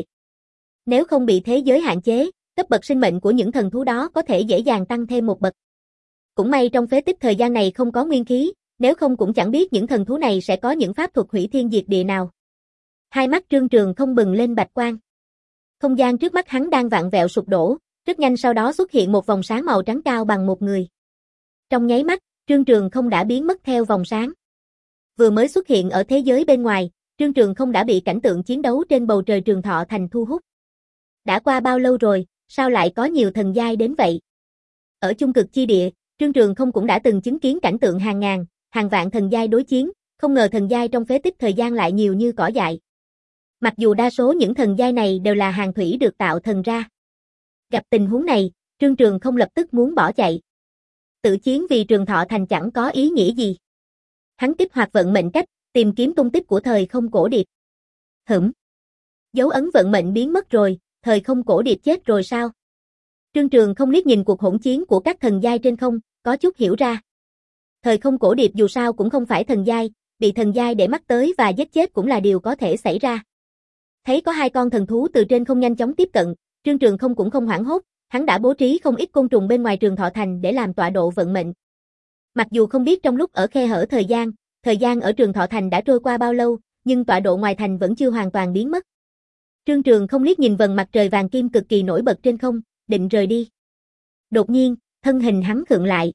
Nếu không bị thế giới hạn chế, cấp bậc sinh mệnh của những thần thú đó có thể dễ dàng tăng thêm một bậc. Cũng may trong phế tích thời gian này không có nguyên khí, nếu không cũng chẳng biết những thần thú này sẽ có những pháp thuật hủy thiên diệt địa nào. Hai mắt Trương Trường không bừng lên bạch quang. Không gian trước mắt hắn đang vặn vẹo sụp đổ, rất nhanh sau đó xuất hiện một vòng sáng màu trắng cao bằng một người. Trong nháy mắt, Trương Trường Không đã biến mất theo vòng sáng. Vừa mới xuất hiện ở thế giới bên ngoài, Trương Trường Không đã bị cảnh tượng chiến đấu trên bầu trời Trường Thọ Thành thu hút. Đã qua bao lâu rồi, sao lại có nhiều thần giai đến vậy? Ở Chung Cực Chi Địa, Trương Trường Không cũng đã từng chứng kiến cảnh tượng hàng ngàn, hàng vạn thần giai đối chiến, không ngờ thần giai trong phế tích thời gian lại nhiều như cỏ dại. Mặc dù đa số những thần giai này đều là hàng thủy được tạo thần ra. Gặp tình huống này, Trương Trường Không lập tức muốn bỏ chạy. Tự chiến vì Trường Thọ Thành chẳng có ý nghĩa gì. Hắn kích hoạt vận mệnh cách, tìm kiếm tung tích của thời không cổ điệp. Hửm. Dấu ấn vận mệnh biến mất rồi, thời không cổ điệp chết rồi sao? Trương Trường Không liếc nhìn cuộc hỗn chiến của các thần giai trên không, có chút hiểu ra. Thời không cổ điệp dù sao cũng không phải thần giai, bị thần giai để mắt tới và giết chết cũng là điều có thể xảy ra. Thấy có hai con thần thú từ trên không nhanh chóng tiếp cận, Trương Trường Không cũng không hoảng hốt, hắn đã bố trí không ít côn trùng bên ngoài Trường Thọ Thành để làm tọa độ vận mệnh. Mặc dù không biết trong lúc ở khe hở thời gian, thời gian ở Trường Thọ Thành đã trôi qua bao lâu, nhưng tọa độ ngoài thành vẫn chưa hoàn toàn biến mất. Trương Trường Không liếc nhìn vầng mặt trời vàng kim cực kỳ nổi bật trên không, định rời đi. Đột nhiên, thân hình hắn khựng lại.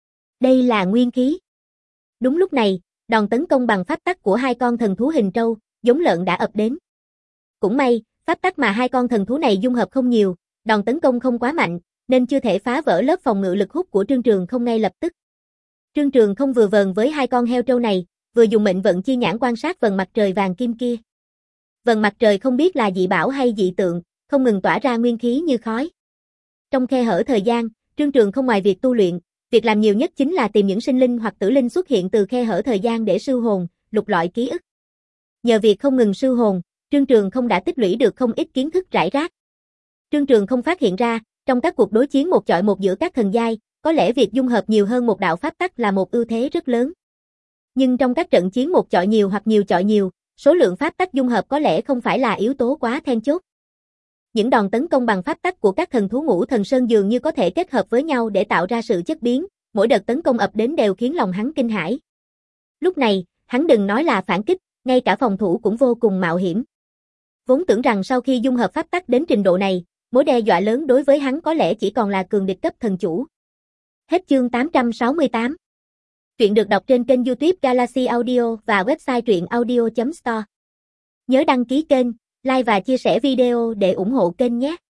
Đây là nguyên khí. Đúng lúc này, đòn tấn công bằng pháp tắc của hai con thần thú hình trâu, giống lợn đã ập đến. Cũng may, pháp tắc mà hai con thần thú này dung hợp không nhiều, đòn tấn công không quá mạnh, nên chưa thể phá vỡ lớp phòng ngự lực hút của Trương Trường Không ngay lập tức. Trương Trường Không vừa vờn với hai con heo trâu này, vừa dùng mệnh vận chi nhãn quan sát vầng mặt trời vàng kim kia. Vầng mặt trời không biết là dị bảo hay dị tượng, không ngừng tỏa ra nguyên khí như khói. Trong khe hở thời gian, Trương Trường Không ngoài việc tu luyện, việc làm nhiều nhất chính là tìm những sinh linh hoặc tử linh xuất hiện từ khe hở thời gian để sưu hồn, lục lọi ký ức. Nhờ việc không ngừng sưu hồn, Trương Trường Không đã tích lũy được không ít kiến thức rải rác. Trương Trường Không phát hiện ra, trong các cuộc đối chiến một chọi một giữa các thần giai, có lẽ việc dung hợp nhiều hơn một đạo pháp tắc là một ưu thế rất lớn. Nhưng trong các trận chiến một chọi nhiều hoặc nhiều chọi nhiều, số lượng pháp tắc dung hợp có lẽ không phải là yếu tố quá then chốt. Những đòn tấn công bằng pháp tắc của các thần thú Ngũ Thần Sơn dường như có thể kết hợp với nhau để tạo ra sự chất biến, mỗi đợt tấn công ập đến đều khiến lòng hắn kinh hãi. Lúc này, hắn đừng nói là phản kích, ngay cả phòng thủ cũng vô cùng mạo hiểm. Vốn tưởng rằng sau khi dung hợp pháp tắc đến trình độ này, mối đe dọa lớn đối với hắn có lẽ chỉ còn là cường địch cấp thần chủ. Hết chương tám trăm sáu mươi tám. Truyện được đọc trên kênh YouTube Galaxy Audio và website truyện audio chấm store. Nhớ đăng ký kênh, like và chia sẻ video để ủng hộ kênh nhé.